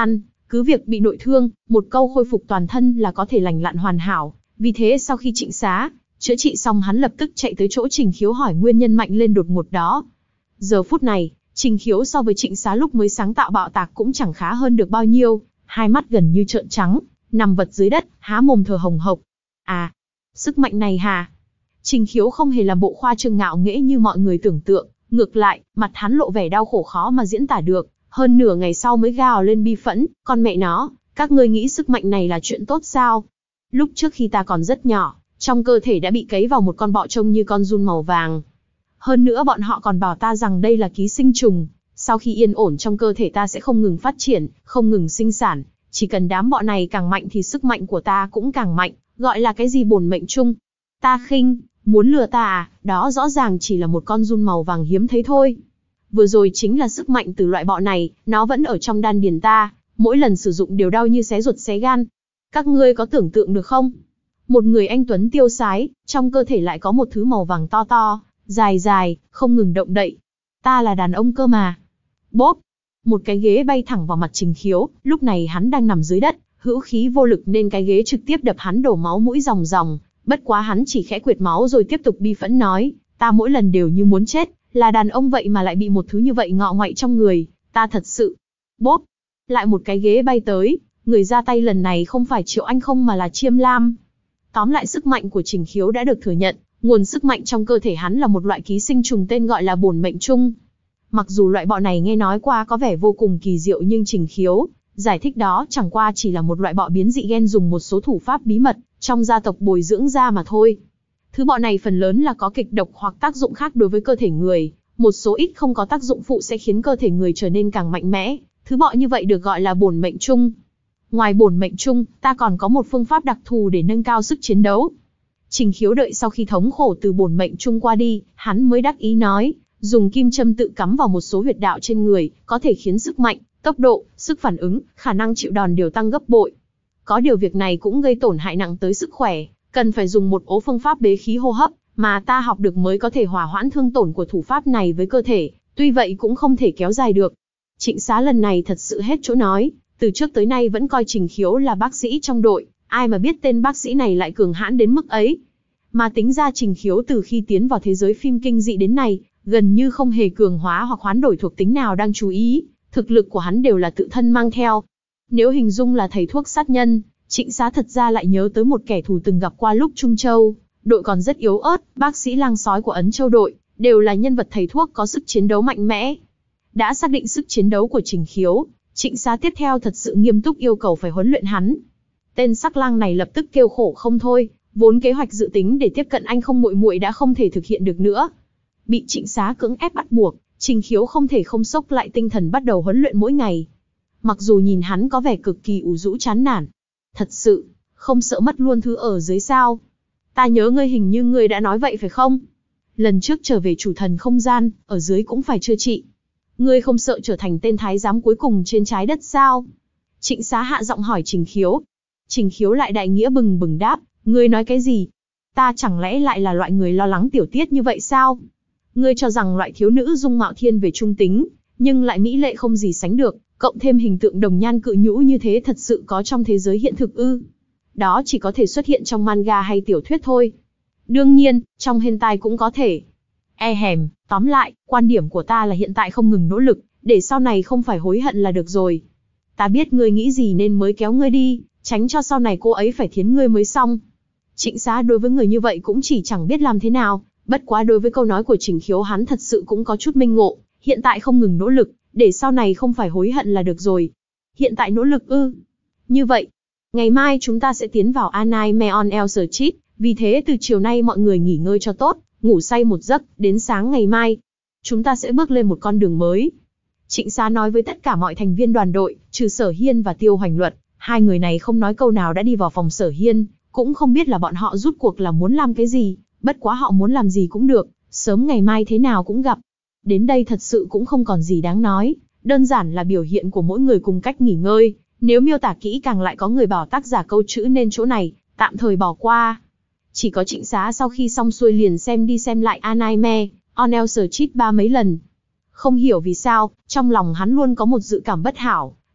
Cứ việc bị nội thương, một câu khôi phục toàn thân là có thể lành lặn hoàn hảo. Vì thế sau khi Trịnh Xá chữa trị xong, hắn lập tức chạy tới chỗ Trình Khiếu hỏi nguyên nhân mạnh lên đột ngột đó. Giờ phút này, Trình Khiếu so với Trịnh Xá lúc mới sáng tạo bạo tạc cũng chẳng khá hơn được bao nhiêu, hai mắt gần như trợn trắng, nằm vật dưới đất, há mồm thở hồng hộc. À, sức mạnh này hả? Trình Khiếu không hề làm bộ khoa trương ngạo nghễ như mọi người tưởng tượng, ngược lại, mặt hắn lộ vẻ đau khổ khó mà diễn tả được, hơn nửa ngày sau mới gào lên bi phẫn, con mẹ nó, các ngươi nghĩ sức mạnh này là chuyện tốt sao? Lúc trước khi ta còn rất nhỏ, trong cơ thể đã bị cấy vào một con bọ trông như con giun màu vàng. Hơn nữa bọn họ còn bảo ta rằng đây là ký sinh trùng, sau khi yên ổn trong cơ thể ta sẽ không ngừng phát triển, không ngừng sinh sản, chỉ cần đám bọ này càng mạnh thì sức mạnh của ta cũng càng mạnh, gọi là cái gì bổn mệnh chung. Ta khinh, muốn lừa ta à, đó rõ ràng chỉ là một con giun màu vàng hiếm thấy thôi. Vừa rồi chính là sức mạnh từ loại bọ này, nó vẫn ở trong đan điền ta, mỗi lần sử dụng đều đau như xé ruột xé gan. Các ngươi có tưởng tượng được không? Một người anh tuấn tiêu sái, trong cơ thể lại có một thứ màu vàng to to, dài dài, không ngừng động đậy. Ta là đàn ông cơ mà. Bốp! Một cái ghế bay thẳng vào mặt Trình Khiếu, lúc này hắn đang nằm dưới đất, hữu khí vô lực nên cái ghế trực tiếp đập hắn đổ máu mũi ròng ròng. Bất quá hắn chỉ khẽ quệt máu rồi tiếp tục bi phẫn nói, ta mỗi lần đều như muốn chết, là đàn ông vậy mà lại bị một thứ như vậy ngọ ngoại trong người, ta thật sự. Bốp! Lại một cái ghế bay tới, người ra tay lần này không phải Triệu Anh không mà là Chiêm Lam. Tóm lại sức mạnh của Trình Khiếu đã được thừa nhận, nguồn sức mạnh trong cơ thể hắn là một loại ký sinh trùng tên gọi là bổn mệnh chung. Mặc dù loại bọ này nghe nói qua có vẻ vô cùng kỳ diệu nhưng Trình Khiếu giải thích đó chẳng qua chỉ là một loại bọ biến dị gen dùng một số thủ pháp bí mật trong gia tộc bồi dưỡng ra mà thôi. Thứ bọ này phần lớn là có kịch độc hoặc tác dụng khác đối với cơ thể người, một số ít không có tác dụng phụ sẽ khiến cơ thể người trở nên càng mạnh mẽ. Thứ bọ như vậy được gọi là bổn mệnh chung. Ngoài bổn mệnh chung, ta còn có một phương pháp đặc thù để nâng cao sức chiến đấu. Trình Khiếu đợi sau khi thống khổ từ bổn mệnh chung qua đi, hắn mới đắc ý nói, dùng kim châm tự cắm vào một số huyệt đạo trên người, có thể khiến sức mạnh, tốc độ, sức phản ứng, khả năng chịu đòn đều tăng gấp bội. Có điều việc này cũng gây tổn hại nặng tới sức khỏe, cần phải dùng một ố phương pháp bế khí hô hấp, mà ta học được mới có thể hòa hoãn thương tổn của thủ pháp này với cơ thể, tuy vậy cũng không thể kéo dài được. Trịnh Xá lần này thật sự hết chỗ nói, từ trước tới nay vẫn coi Trình Khiếu là bác sĩ trong đội, ai mà biết tên bác sĩ này lại cường hãn đến mức ấy. Mà tính ra Trình Khiếu từ khi tiến vào thế giới phim kinh dị đến nay, gần như không hề cường hóa hoặc hoán đổi thuộc tính nào đang chú ý, thực lực của hắn đều là tự thân mang theo. Nếu hình dung là thầy thuốc sát nhân, Trịnh Xá thật ra lại nhớ tới một kẻ thù từng gặp qua lúc Trung Châu, đội còn rất yếu ớt, bác sĩ lang sói của Ấn Châu đội, đều là nhân vật thầy thuốc có sức chiến đấu mạnh mẽ. Đã xác định sức chiến đấu của Trình Khiếu, Trịnh Xá tiếp theo thật sự nghiêm túc yêu cầu phải huấn luyện hắn. Tên sắc lang này lập tức kêu khổ không thôi, vốn kế hoạch dự tính để tiếp cận anh không muội muội đã không thể thực hiện được nữa. Bị Trịnh Xá cưỡng ép bắt buộc, Trình Khiếu không thể không sốc lại tinh thần bắt đầu huấn luyện mỗi ngày. Mặc dù nhìn hắn có vẻ cực kỳ ủ rũ chán nản. Thật sự, không sợ mất luôn thứ ở dưới sao? Ta nhớ ngươi hình như ngươi đã nói vậy phải không? Lần trước trở về chủ thần không gian, ở dưới cũng phải chữa trị. Ngươi không sợ trở thành tên thái giám cuối cùng trên trái đất sao? Trịnh Xá hạ giọng hỏi Trình Khiếu. Trình Khiếu lại đại nghĩa bừng bừng đáp, ngươi nói cái gì? Ta chẳng lẽ lại là loại người lo lắng tiểu tiết như vậy sao? Ngươi cho rằng loại thiếu nữ dung mạo thiên về trung tính, nhưng lại mỹ lệ không gì sánh được, cộng thêm hình tượng đồng nhan cự nhũ như thế thật sự có trong thế giới hiện thực ư? Đó chỉ có thể xuất hiện trong manga hay tiểu thuyết thôi. Đương nhiên, trong hentai cũng có thể. E hèm, tóm lại, quan điểm của ta là hiện tại không ngừng nỗ lực, để sau này không phải hối hận là được rồi. Ta biết ngươi nghĩ gì nên mới kéo ngươi đi, tránh cho sau này cô ấy phải thiến ngươi mới xong. Trịnh Xá đối với người như vậy cũng chỉ chẳng biết làm thế nào, bất quá đối với câu nói của Trình Khiếu hắn thật sự cũng có chút minh ngộ, hiện tại không ngừng nỗ lực, để sau này không phải hối hận là được rồi. Hiện tại nỗ lực ư? Như vậy, ngày mai chúng ta sẽ tiến vào Anime on Elsersheet, vì thế từ chiều nay mọi người nghỉ ngơi cho tốt, ngủ say một giấc, đến sáng ngày mai, chúng ta sẽ bước lên một con đường mới. Trịnh Xá nói với tất cả mọi thành viên đoàn đội, trừ Sở Hiên và Tiêu Hoành Luật, hai người này không nói câu nào đã đi vào phòng Sở Hiên, cũng không biết là bọn họ rút cuộc là muốn làm cái gì, bất quá họ muốn làm gì cũng được, sớm ngày mai thế nào cũng gặp. Đến đây thật sự cũng không còn gì đáng nói, đơn giản là biểu hiện của mỗi người cùng cách nghỉ ngơi, nếu miêu tả kỹ càng lại có người bảo tác giả câu chữ nên chỗ này, tạm thời bỏ qua. Chỉ có Trịnh Xá sau khi xong xuôi liền xem đi xem lại Anime on Elsersheet ba mấy lần. Không hiểu vì sao, trong lòng hắn luôn có một dự cảm bất hảo,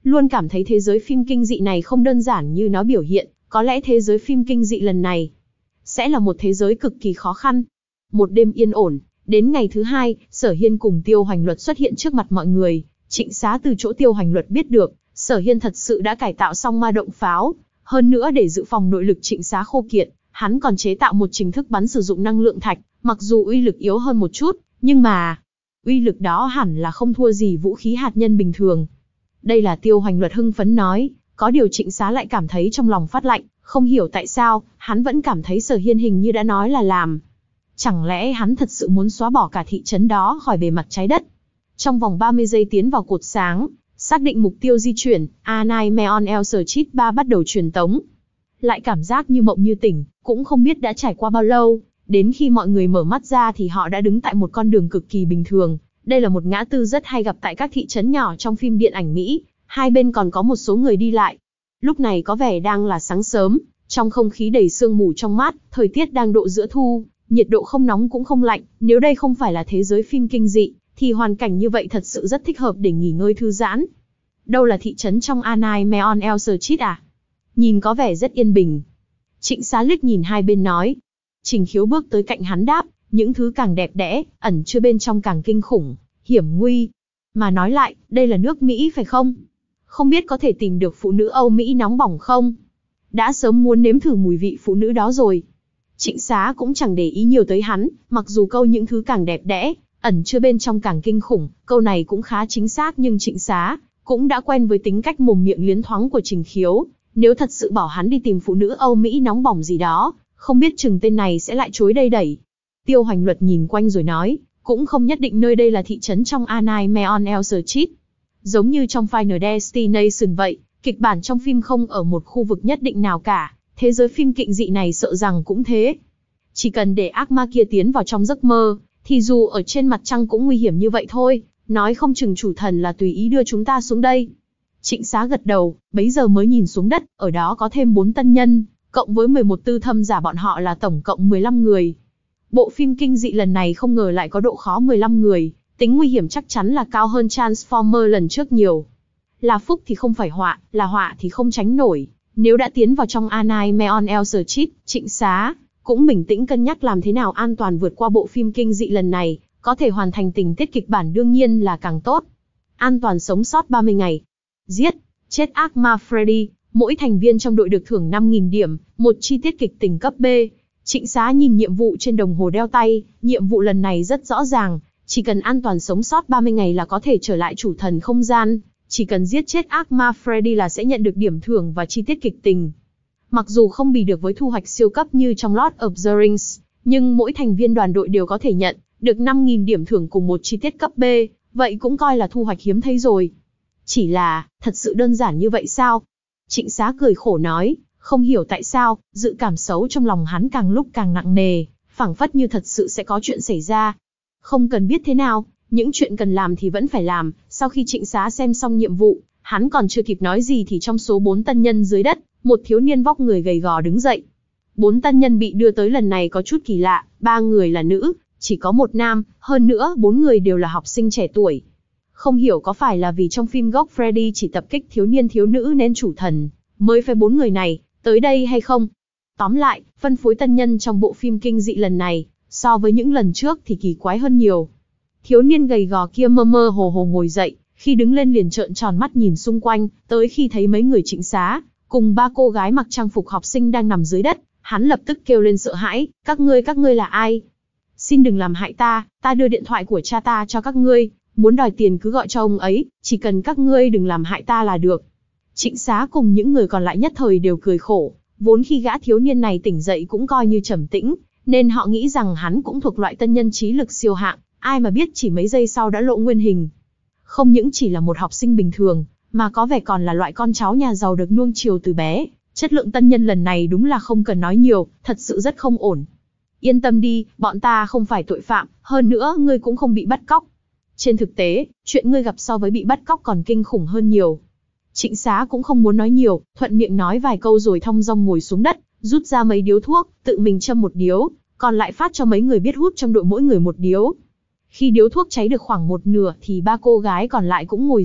Luôn cảm thấy thế giới phim kinh dị này không đơn giản như nó biểu hiện, có lẽ thế giới phim kinh dị lần này sẽ là một thế giới cực kỳ khó khăn. Một đêm yên ổn, đến ngày thứ hai, Sở Hiên cùng Tiêu Hoành Luật xuất hiện trước mặt mọi người. Trịnh Xá từ chỗ Tiêu Hoành Luật biết được, Sở Hiên thật sự đã cải tạo xong ma động pháo. Hơn nữa để dự phòng nội lực Trịnh Xá khô kiệt, hắn còn chế tạo một chính thức bắn sử dụng năng lượng thạch, mặc dù uy lực yếu hơn một chút, nhưng mà uy lực đó hẳn là không thua gì vũ khí hạt nhân bình thường. Đây là Tiêu Hoành Luật hưng phấn nói, có điều Trịnh Xá lại cảm thấy trong lòng phát lạnh, không hiểu tại sao, hắn vẫn cảm thấy Sở Hiên hình như đã nói là làm. Chẳng lẽ hắn thật sự muốn xóa bỏ cả thị trấn đó khỏi bề mặt trái đất? Trong vòng ba mươi giây tiến vào cột sáng, xác định mục tiêu di chuyển, A chín Meon El Searchit ba bắt đầu truyền tống. Lại cảm giác như mộng như tỉnh, cũng không biết đã trải qua bao lâu, đến khi mọi người mở mắt ra thì họ đã đứng tại một con đường cực kỳ bình thường. Đây là một ngã tư rất hay gặp tại các thị trấn nhỏ trong phim điện ảnh Mỹ, hai bên còn có một số người đi lại. Lúc này có vẻ đang là sáng sớm, trong không khí đầy sương mù trong mát, thời tiết đang độ giữa thu, nhiệt độ không nóng cũng không lạnh, nếu đây không phải là thế giới phim kinh dị, thì hoàn cảnh như vậy thật sự rất thích hợp để nghỉ ngơi thư giãn. Đâu là thị trấn trong A chín Meon El Searchit à? Nhìn có vẻ rất yên bình. Trịnh Xá liếc nhìn hai bên nói. Trình Khiếu bước tới cạnh hắn đáp, những thứ càng đẹp đẽ, ẩn chứa bên trong càng kinh khủng, hiểm nguy. Mà nói lại, đây là nước Mỹ phải không? Không biết có thể tìm được phụ nữ Âu Mỹ nóng bỏng không? Đã sớm muốn nếm thử mùi vị phụ nữ đó rồi. Trịnh Xá cũng chẳng để ý nhiều tới hắn, mặc dù câu những thứ càng đẹp đẽ, ẩn chứa bên trong càng kinh khủng, câu này cũng khá chính xác, nhưng Trịnh Xá cũng đã quen với tính cách mồm miệng liến thoáng của Trình Khiếu. Nếu thật sự bảo hắn đi tìm phụ nữ Âu Mỹ nóng bỏng gì đó, không biết chừng tên này sẽ lại chối đây đẩy. Tiêu Hoành Luật nhìn quanh rồi nói, cũng không nhất định nơi đây là thị trấn trong A chín Meon El Searchit. Giống như trong Final Destination vậy, kịch bản trong phim không ở một khu vực nhất định nào cả, thế giới phim kinh dị này sợ rằng cũng thế. Chỉ cần để ác ma kia tiến vào trong giấc mơ, thì dù ở trên mặt trăng cũng nguy hiểm như vậy thôi, nói không chừng chủ thần là tùy ý đưa chúng ta xuống đây. Trịnh Xá gật đầu, bấy giờ mới nhìn xuống đất, ở đó có thêm bốn tân nhân, cộng với mười một tư thâm giả, bọn họ là tổng cộng mười lăm người. Bộ phim kinh dị lần này không ngờ lại có độ khó mười lăm người, tính nguy hiểm chắc chắn là cao hơn Transformer lần trước nhiều. Là phúc thì không phải họa, là họa thì không tránh nổi. Nếu đã tiến vào trong A chín Meon El Searchit, Trịnh Xá cũng bình tĩnh cân nhắc làm thế nào an toàn vượt qua bộ phim kinh dị lần này, có thể hoàn thành tình tiết kịch bản đương nhiên là càng tốt. An toàn sống sót ba mươi ngày. Giết, chết ác ma Freddy, mỗi thành viên trong đội được thưởng năm nghìn điểm, một chi tiết kịch tình cấp B. Trịnh Xá nhìn nhiệm vụ trên đồng hồ đeo tay, nhiệm vụ lần này rất rõ ràng, chỉ cần an toàn sống sót ba mươi ngày là có thể trở lại chủ thần không gian, chỉ cần giết chết ác ma Freddy là sẽ nhận được điểm thưởng và chi tiết kịch tình. Mặc dù không bì được với thu hoạch siêu cấp như trong Lord of the Rings, nhưng mỗi thành viên đoàn đội đều có thể nhận được năm nghìn điểm thưởng cùng một chi tiết cấp B, vậy cũng coi là thu hoạch hiếm thấy rồi. Chỉ là, thật sự đơn giản như vậy sao? Trịnh Xá cười khổ nói, không hiểu tại sao, dự cảm xấu trong lòng hắn càng lúc càng nặng nề, phảng phất như thật sự sẽ có chuyện xảy ra. Không cần biết thế nào, những chuyện cần làm thì vẫn phải làm. Sau khi Trịnh Xá xem xong nhiệm vụ, hắn còn chưa kịp nói gì thì trong số bốn tân nhân dưới đất, một thiếu niên vóc người gầy gò đứng dậy. Bốn tân nhân bị đưa tới lần này có chút kỳ lạ, ba người là nữ, chỉ có một nam, hơn nữa bốn người đều là học sinh trẻ tuổi. Không hiểu có phải là vì trong phim gốc Freddy chỉ tập kích thiếu niên thiếu nữ nên chủ thần mới phái bốn người này tới đây hay không? Tóm lại, phân phối tân nhân trong bộ phim kinh dị lần này, so với những lần trước thì kỳ quái hơn nhiều. Thiếu niên gầy gò kia mơ mơ hồ hồ ngồi dậy, khi đứng lên liền trợn tròn mắt nhìn xung quanh, tới khi thấy mấy người Trịnh Xá cùng ba cô gái mặc trang phục học sinh đang nằm dưới đất, hắn lập tức kêu lên sợ hãi, các ngươi các ngươi là ai? Xin đừng làm hại ta, ta đưa điện thoại của cha ta cho các ngươi, muốn đòi tiền cứ gọi cho ông ấy, chỉ cần các ngươi đừng làm hại ta là được. Trịnh Xá cùng những người còn lại nhất thời đều cười khổ, vốn khi gã thiếu niên này tỉnh dậy cũng coi như trầm tĩnh, nên họ nghĩ rằng hắn cũng thuộc loại tân nhân trí lực siêu hạng, ai mà biết chỉ mấy giây sau đã lộ nguyên hình. Không những chỉ là một học sinh bình thường, mà có vẻ còn là loại con cháu nhà giàu được nuông chiều từ bé, chất lượng tân nhân lần này đúng là không cần nói nhiều, thật sự rất không ổn. Yên tâm đi, bọn ta không phải tội phạm, hơn nữa ngươi cũng không bị bắt cóc. Trên thực tế, chuyện ngươi gặp so với bị bắt cóc còn kinh khủng hơn nhiều. Trịnh Xá cũng không muốn nói nhiều, thuận miệng nói vài câu rồi thong dong ngồi xuống đất, rút ra mấy điếu thuốc, tự mình châm một điếu, còn lại phát cho mấy người biết hút trong đội mỗi người một điếu. Khi điếu thuốc cháy được khoảng một nửa thì ba cô gái còn lại cũng ngồi dậy,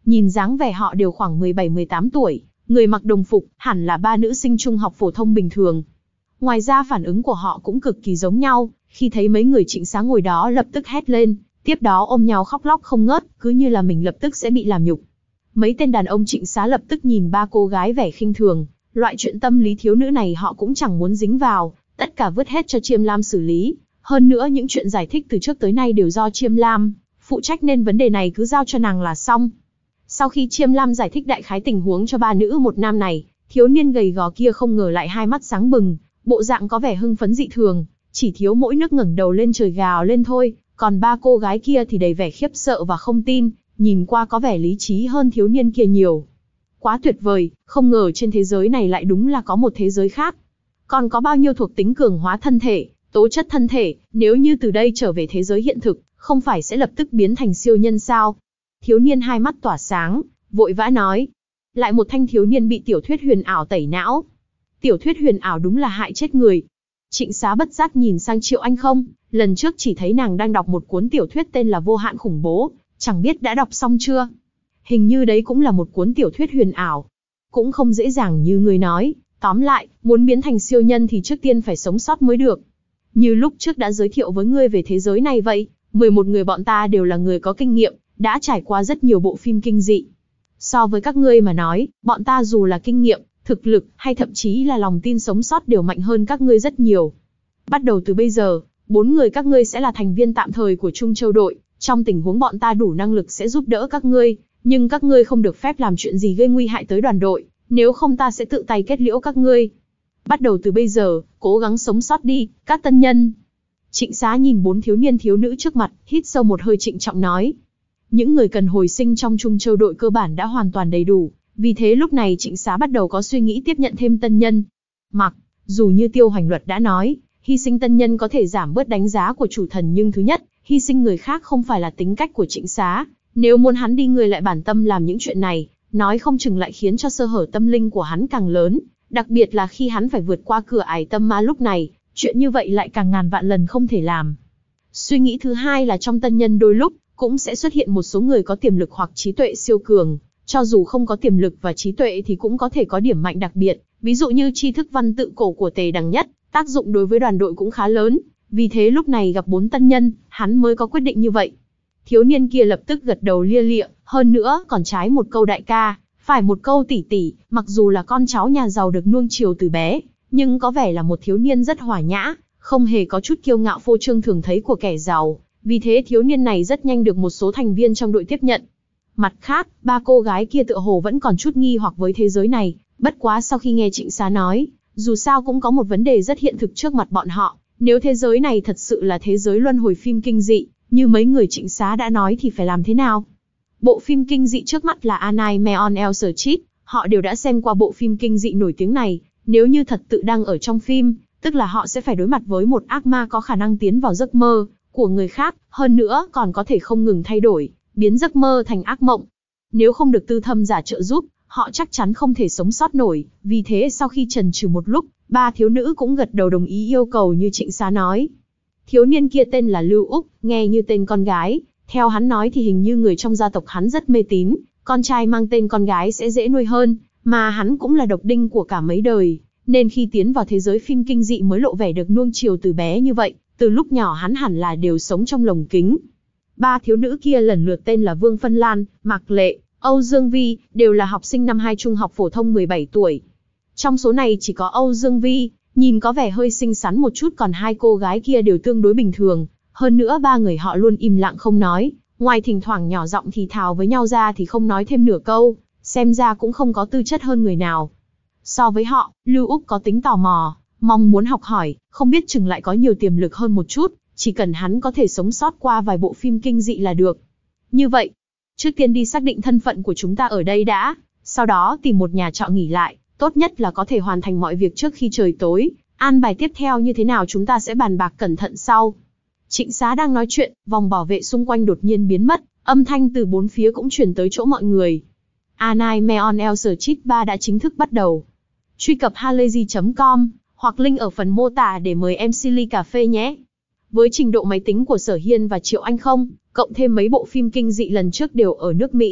Nhìn dáng vẻ họ đều khoảng mười bảy mười tám tuổi, người mặc đồng phục, hẳn là ba nữ sinh trung học phổ thông bình thường. Ngoài ra phản ứng của họ cũng cực kỳ giống nhau, khi thấy mấy người Trịnh Xá ngồi đó lập tức hét lên, tiếp đó ôm nhau khóc lóc không ngớt, cứ như là mình lập tức sẽ bị làm nhục. Mấy tên đàn ông Trịnh Xá lập tức nhìn ba cô gái vẻ khinh thường, loại chuyện tâm lý thiếu nữ này họ cũng chẳng muốn dính vào, tất cả vứt hết cho Chiêm Lam xử lý. Hơn nữa những chuyện giải thích từ trước tới nay đều do Chiêm Lam phụ trách nên vấn đề này cứ giao cho nàng là xong. Sau khi Chiêm Lam giải thích đại khái tình huống cho ba nữ một nam này, thiếu niên gầy gò kia không ngờ lại hai mắt sáng bừng, bộ dạng có vẻ hưng phấn dị thường, chỉ thiếu mỗi nước ngẩng đầu lên trời gào lên thôi, còn ba cô gái kia thì đầy vẻ khiếp sợ và không tin, nhìn qua có vẻ lý trí hơn thiếu niên kia nhiều. Quá tuyệt vời, không ngờ trên thế giới này lại đúng là có một thế giới khác. Còn có bao nhiêu thuộc tính cường hóa thân thể, tố chất thân thể, nếu như từ đây trở về thế giới hiện thực, không phải sẽ lập tức biến thành siêu nhân sao? Thiếu niên hai mắt tỏa sáng, vội vã nói. Lại một thanh thiếu niên bị tiểu thuyết huyền ảo tẩy não. Tiểu thuyết huyền ảo đúng là hại chết người. Trịnh Xá bất giác nhìn sang Triệu Anh Không, lần trước chỉ thấy nàng đang đọc một cuốn tiểu thuyết tên là Vô Hạn Khủng Bố, chẳng biết đã đọc xong chưa? Hình như đấy cũng là một cuốn tiểu thuyết huyền ảo. Cũng không dễ dàng như người nói, tóm lại, muốn biến thành siêu nhân thì trước tiên phải sống sót mới được. Như lúc trước đã giới thiệu với ngươi về thế giới này vậy, mười một người bọn ta đều là người có kinh nghiệm, đã trải qua rất nhiều bộ phim kinh dị. So với các ngươi mà nói, bọn ta dù là kinh nghiệm, thực lực, hay thậm chí là lòng tin sống sót đều mạnh hơn các ngươi rất nhiều. Bắt đầu từ bây giờ, bốn người các ngươi sẽ là thành viên tạm thời của Trung Châu đội, trong tình huống bọn ta đủ năng lực sẽ giúp đỡ các ngươi, nhưng các ngươi không được phép làm chuyện gì gây nguy hại tới đoàn đội, nếu không ta sẽ tự tay kết liễu các ngươi. Bắt đầu từ bây giờ, cố gắng sống sót đi, các tân nhân. Trịnh Xá nhìn bốn thiếu niên thiếu nữ trước mặt, hít sâu một hơi trịnh trọng nói. Những người cần hồi sinh trong Trung Châu đội cơ bản đã hoàn toàn đầy đủ, vì thế lúc này Trịnh Xá bắt đầu có suy nghĩ tiếp nhận thêm tân nhân. Mặc dù như Tiêu Hoành Luật đã nói, hy sinh tân nhân có thể giảm bớt đánh giá của chủ thần, nhưng thứ nhất, hy sinh người khác không phải là tính cách của Trịnh Xá. Nếu muốn hắn đi người lại bản tâm làm những chuyện này, nói không chừng lại khiến cho sơ hở tâm linh của hắn càng lớn, đặc biệt là khi hắn phải vượt qua cửa ải tâm ma lúc này, chuyện như vậy lại càng ngàn vạn lần không thể làm. Suy nghĩ thứ hai là trong tân nhân đôi lúc, cũng sẽ xuất hiện một số người có tiềm lực hoặc trí tuệ siêu cường, cho dù không có tiềm lực và trí tuệ thì cũng có thể có điểm mạnh đặc biệt, ví dụ như tri thức văn tự cổ của Tề Đằng Nhất, tác dụng đối với đoàn đội cũng khá lớn, vì thế lúc này gặp bốn tân nhân, hắn mới có quyết định như vậy. Thiếu niên kia lập tức gật đầu lia lịa, hơn nữa còn trái một câu đại ca, phải một câu tỷ tỷ, mặc dù là con cháu nhà giàu được nuông chiều từ bé, nhưng có vẻ là một thiếu niên rất hòa nhã, không hề có chút kiêu ngạo phô trương thường thấy của kẻ giàu, vì thế thiếu niên này rất nhanh được một số thành viên trong đội tiếp nhận. Mặt khác, ba cô gái kia tựa hồ vẫn còn chút nghi hoặc với thế giới này, bất quá sau khi nghe Trịnh Xá nói, dù sao cũng có một vấn đề rất hiện thực trước mặt bọn họ, nếu thế giới này thật sự là thế giới luân hồi phim kinh dị, như mấy người Trịnh Xá đã nói thì phải làm thế nào? Bộ phim kinh dị trước mắt là A Nightmare on Elm Street, họ đều đã xem qua bộ phim kinh dị nổi tiếng này, nếu như thật tự đang ở trong phim, tức là họ sẽ phải đối mặt với một ác ma có khả năng tiến vào giấc mơ của người khác, hơn nữa còn có thể không ngừng thay đổi, biến giấc mơ thành ác mộng. Nếu không được tư thâm giả trợ giúp, họ chắc chắn không thể sống sót nổi, vì thế sau khi chần chừ một lúc, ba thiếu nữ cũng gật đầu đồng ý yêu cầu như Trịnh Xá nói. Thiếu niên kia tên là Lưu Úc, nghe như tên con gái, theo hắn nói thì hình như người trong gia tộc hắn rất mê tín, con trai mang tên con gái sẽ dễ nuôi hơn, mà hắn cũng là độc đinh của cả mấy đời, nên khi tiến vào thế giới phim kinh dị mới lộ vẻ được nuông chiều từ bé như vậy, từ lúc nhỏ hắn hẳn là đều sống trong lồng kính. Ba thiếu nữ kia lần lượt tên là Vương Phân Lan, Mạc Lệ, Âu Dương Vi, đều là học sinh năm hai trung học phổ thông mười bảy tuổi. Trong số này chỉ có Âu Dương Vi, nhìn có vẻ hơi xinh xắn một chút, còn hai cô gái kia đều tương đối bình thường. Hơn nữa ba người họ luôn im lặng không nói, ngoài thỉnh thoảng nhỏ giọng thì thào với nhau ra thì không nói thêm nửa câu, xem ra cũng không có tư chất hơn người nào. So với họ, Lưu Úc có tính tò mò, mong muốn học hỏi, không biết chừng lại có nhiều tiềm lực hơn một chút, chỉ cần hắn có thể sống sót qua vài bộ phim kinh dị là được. Như vậy, trước tiên đi xác định thân phận của chúng ta ở đây đã, sau đó tìm một nhà trọ nghỉ lại, tốt nhất là có thể hoàn thành mọi việc trước khi trời tối, an bài tiếp theo như thế nào chúng ta sẽ bàn bạc cẩn thận sau. Trịnh Xá đang nói chuyện, vòng bảo vệ xung quanh đột nhiên biến mất, âm thanh từ bốn phía cũng truyền tới chỗ mọi người. A Nightmare on Elm Street ba đã chính thức bắt đầu. Truy cập halayzi chấm com hoặc link ở phần mô tả để mời em xê ly cà phê nhé. Với trình độ máy tính của Sở Hiên và Triệu Anh Không, cộng thêm mấy bộ phim kinh dị lần trước đều ở nước Mỹ,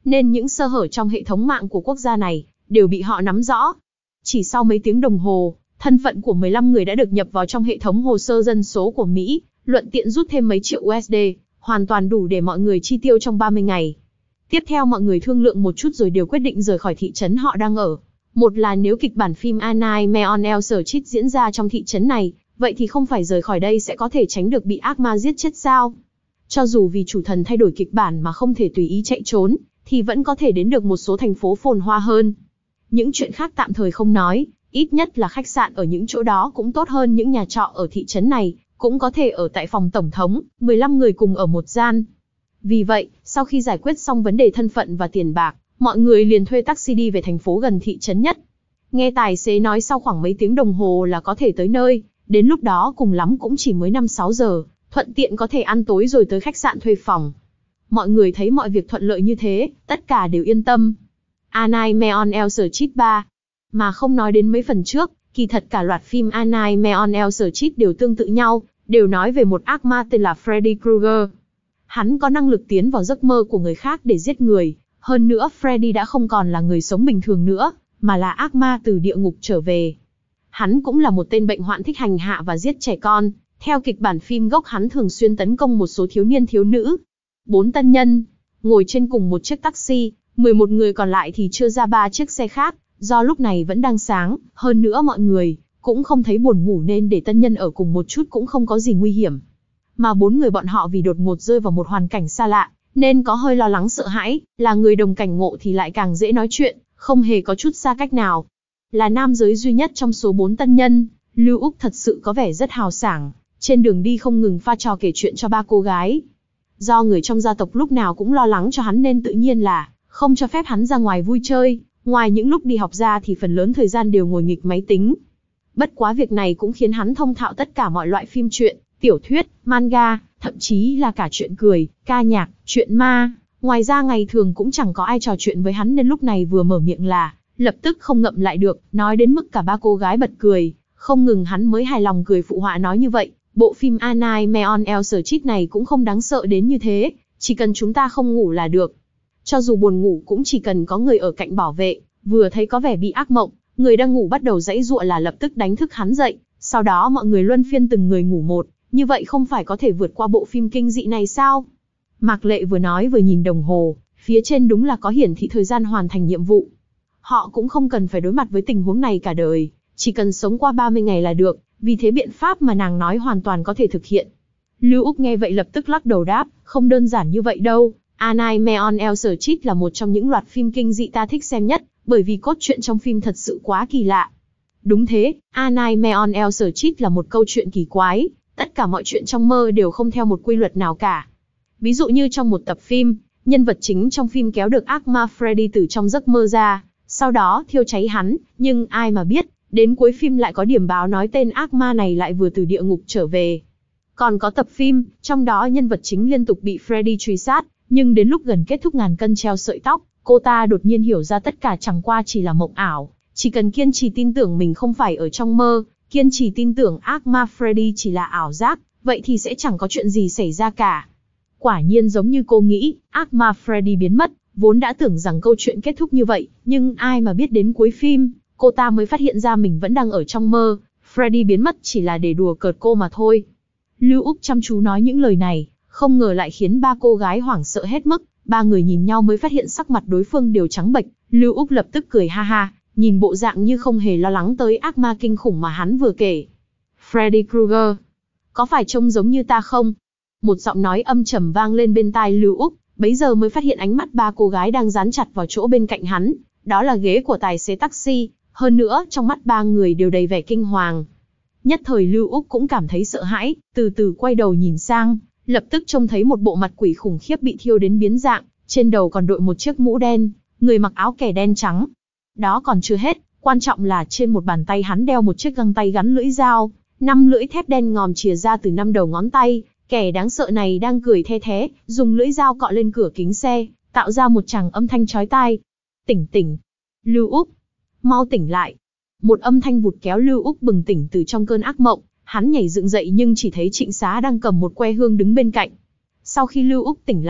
nên những sơ hở trong hệ thống mạng của quốc gia này đều bị họ nắm rõ. Chỉ sau mấy tiếng đồng hồ, thân phận của mười lăm người đã được nhập vào trong hệ thống hồ sơ dân số của Mỹ, luận tiện rút thêm mấy triệu u ét đê, hoàn toàn đủ để mọi người chi tiêu trong ba mươi ngày. Tiếp theo mọi người thương lượng một chút rồi đều quyết định rời khỏi thị trấn họ đang ở. Một là nếu kịch bản phim A Nightmare on Elm Street diễn ra trong thị trấn này, vậy thì không phải rời khỏi đây sẽ có thể tránh được bị ác ma giết chết sao? Cho dù vì chủ thần thay đổi kịch bản mà không thể tùy ý chạy trốn, thì vẫn có thể đến được một số thành phố phồn hoa hơn. Những chuyện khác tạm thời không nói, ít nhất là khách sạn ở những chỗ đó cũng tốt hơn những nhà trọ ở thị trấn này, cũng có thể ở tại phòng tổng thống, mười lăm người cùng ở một gian. Vì vậy, sau khi giải quyết xong vấn đề thân phận và tiền bạc, mọi người liền thuê taxi đi về thành phố gần thị trấn nhất. Nghe tài xế nói sau khoảng mấy tiếng đồng hồ là có thể tới nơi, đến lúc đó cùng lắm cũng chỉ mới năm sáu giờ, thuận tiện có thể ăn tối rồi tới khách sạn thuê phòng. Mọi người thấy mọi việc thuận lợi như thế, tất cả đều yên tâm. A Nightmare on Elm Street ba. Mà không nói đến mấy phần trước, kỳ thật cả loạt phim A Nightmare on Elm Street đều tương tự nhau, đều nói về một ác ma tên là Freddy Krueger. Hắn có năng lực tiến vào giấc mơ của người khác để giết người, hơn nữa Freddy đã không còn là người sống bình thường nữa, mà là ác ma từ địa ngục trở về. Hắn cũng là một tên bệnh hoạn thích hành hạ và giết trẻ con, theo kịch bản phim gốc hắn thường xuyên tấn công một số thiếu niên thiếu nữ. Bốn tân nhân, ngồi trên cùng một chiếc taxi, mười một người còn lại thì chưa ra ba chiếc xe khác, do lúc này vẫn đang sáng, hơn nữa mọi người cũng không thấy buồn ngủ nên để tân nhân ở cùng một chút cũng không có gì nguy hiểm. Mà bốn người bọn họ vì đột ngột rơi vào một hoàn cảnh xa lạ, nên có hơi lo lắng sợ hãi, là người đồng cảnh ngộ thì lại càng dễ nói chuyện, không hề có chút xa cách nào. Là nam giới duy nhất trong số bốn tân nhân, Lưu Úc thật sự có vẻ rất hào sảng, trên đường đi không ngừng pha trò kể chuyện cho ba cô gái. Do người trong gia tộc lúc nào cũng lo lắng cho hắn nên tự nhiên là không cho phép hắn ra ngoài vui chơi, ngoài những lúc đi học ra thì phần lớn thời gian đều ngồi nghịch máy tính. Bất quá việc này cũng khiến hắn thông thạo tất cả mọi loại phim truyện, tiểu thuyết, manga, thậm chí là cả chuyện cười, ca nhạc, chuyện ma. Ngoài ra ngày thường cũng chẳng có ai trò chuyện với hắn nên lúc này vừa mở miệng là lập tức không ngậm lại được, nói đến mức cả ba cô gái bật cười, không ngừng hắn mới hài lòng cười phụ họa nói như vậy. Bộ phim A Nightmare on Elm Street này cũng không đáng sợ đến như thế, chỉ cần chúng ta không ngủ là được. Cho dù buồn ngủ cũng chỉ cần có người ở cạnh bảo vệ, vừa thấy có vẻ bị ác mộng, người đang ngủ bắt đầu giãy giụa là lập tức đánh thức hắn dậy, sau đó mọi người luân phiên từng người ngủ một, như vậy không phải có thể vượt qua bộ phim kinh dị này sao? Mạc Lệ vừa nói vừa nhìn đồng hồ, phía trên đúng là có hiển thị thời gian hoàn thành nhiệm vụ. Họ cũng không cần phải đối mặt với tình huống này cả đời, chỉ cần sống qua ba mươi ngày là được, vì thế biện pháp mà nàng nói hoàn toàn có thể thực hiện. Lưu Úc nghe vậy lập tức lắc đầu đáp, không đơn giản như vậy đâu. A Nightmare on Elm Street là một trong những loạt phim kinh dị ta thích xem nhất, bởi vì cốt truyện trong phim thật sự quá kỳ lạ. Đúng thế, A Nightmare on Elm Street là một câu chuyện kỳ quái, tất cả mọi chuyện trong mơ đều không theo một quy luật nào cả. Ví dụ như trong một tập phim, nhân vật chính trong phim kéo được ác ma Freddy từ trong giấc mơ ra, sau đó thiêu cháy hắn, nhưng ai mà biết, đến cuối phim lại có điểm báo nói tên ác ma này lại vừa từ địa ngục trở về. Còn có tập phim, trong đó nhân vật chính liên tục bị Freddy truy sát, nhưng đến lúc gần kết thúc ngàn cân treo sợi tóc, cô ta đột nhiên hiểu ra tất cả chẳng qua chỉ là mộng ảo, chỉ cần kiên trì tin tưởng mình không phải ở trong mơ, kiên trì tin tưởng ác ma Freddy chỉ là ảo giác, vậy thì sẽ chẳng có chuyện gì xảy ra cả. Quả nhiên giống như cô nghĩ, ác ma Freddy biến mất, vốn đã tưởng rằng câu chuyện kết thúc như vậy, nhưng ai mà biết đến cuối phim, cô ta mới phát hiện ra mình vẫn đang ở trong mơ, Freddy biến mất chỉ là để đùa cợt cô mà thôi. Lưu Úc chăm chú nói những lời này, không ngờ lại khiến ba cô gái hoảng sợ hết mức, ba người nhìn nhau mới phát hiện sắc mặt đối phương đều trắng bệch. Lưu Úc lập tức cười ha ha, nhìn bộ dạng như không hề lo lắng tới ác ma kinh khủng mà hắn vừa kể. Freddy Krueger, có phải trông giống như ta không? Một giọng nói âm trầm vang lên bên tai Lưu Úc, bấy giờ mới phát hiện ánh mắt ba cô gái đang dán chặt vào chỗ bên cạnh hắn, đó là ghế của tài xế taxi, hơn nữa trong mắt ba người đều đầy vẻ kinh hoàng. Nhất thời Lưu Úc cũng cảm thấy sợ hãi, từ từ quay đầu nhìn sang, lập tức trông thấy một bộ mặt quỷ khủng khiếp bị thiêu đến biến dạng, trên đầu còn đội một chiếc mũ đen, người mặc áo kẻ đen trắng. Đó còn chưa hết, quan trọng là trên một bàn tay hắn đeo một chiếc găng tay gắn lưỡi dao, năm lưỡi thép đen ngòm chìa ra từ năm đầu ngón tay. Kẻ đáng sợ này đang cười the thé, dùng lưỡi dao cọ lên cửa kính xe, tạo ra một tràng âm thanh chói tai. Tỉnh tỉnh, Lưu Úc, mau tỉnh lại. Một âm thanh vụt kéo Lưu Úc bừng tỉnh từ trong cơn ác mộng, hắn nhảy dựng dậy nhưng chỉ thấy Trịnh Xá đang cầm một que hương đứng bên cạnh. Sau khi Lưu Úc tỉnh lại,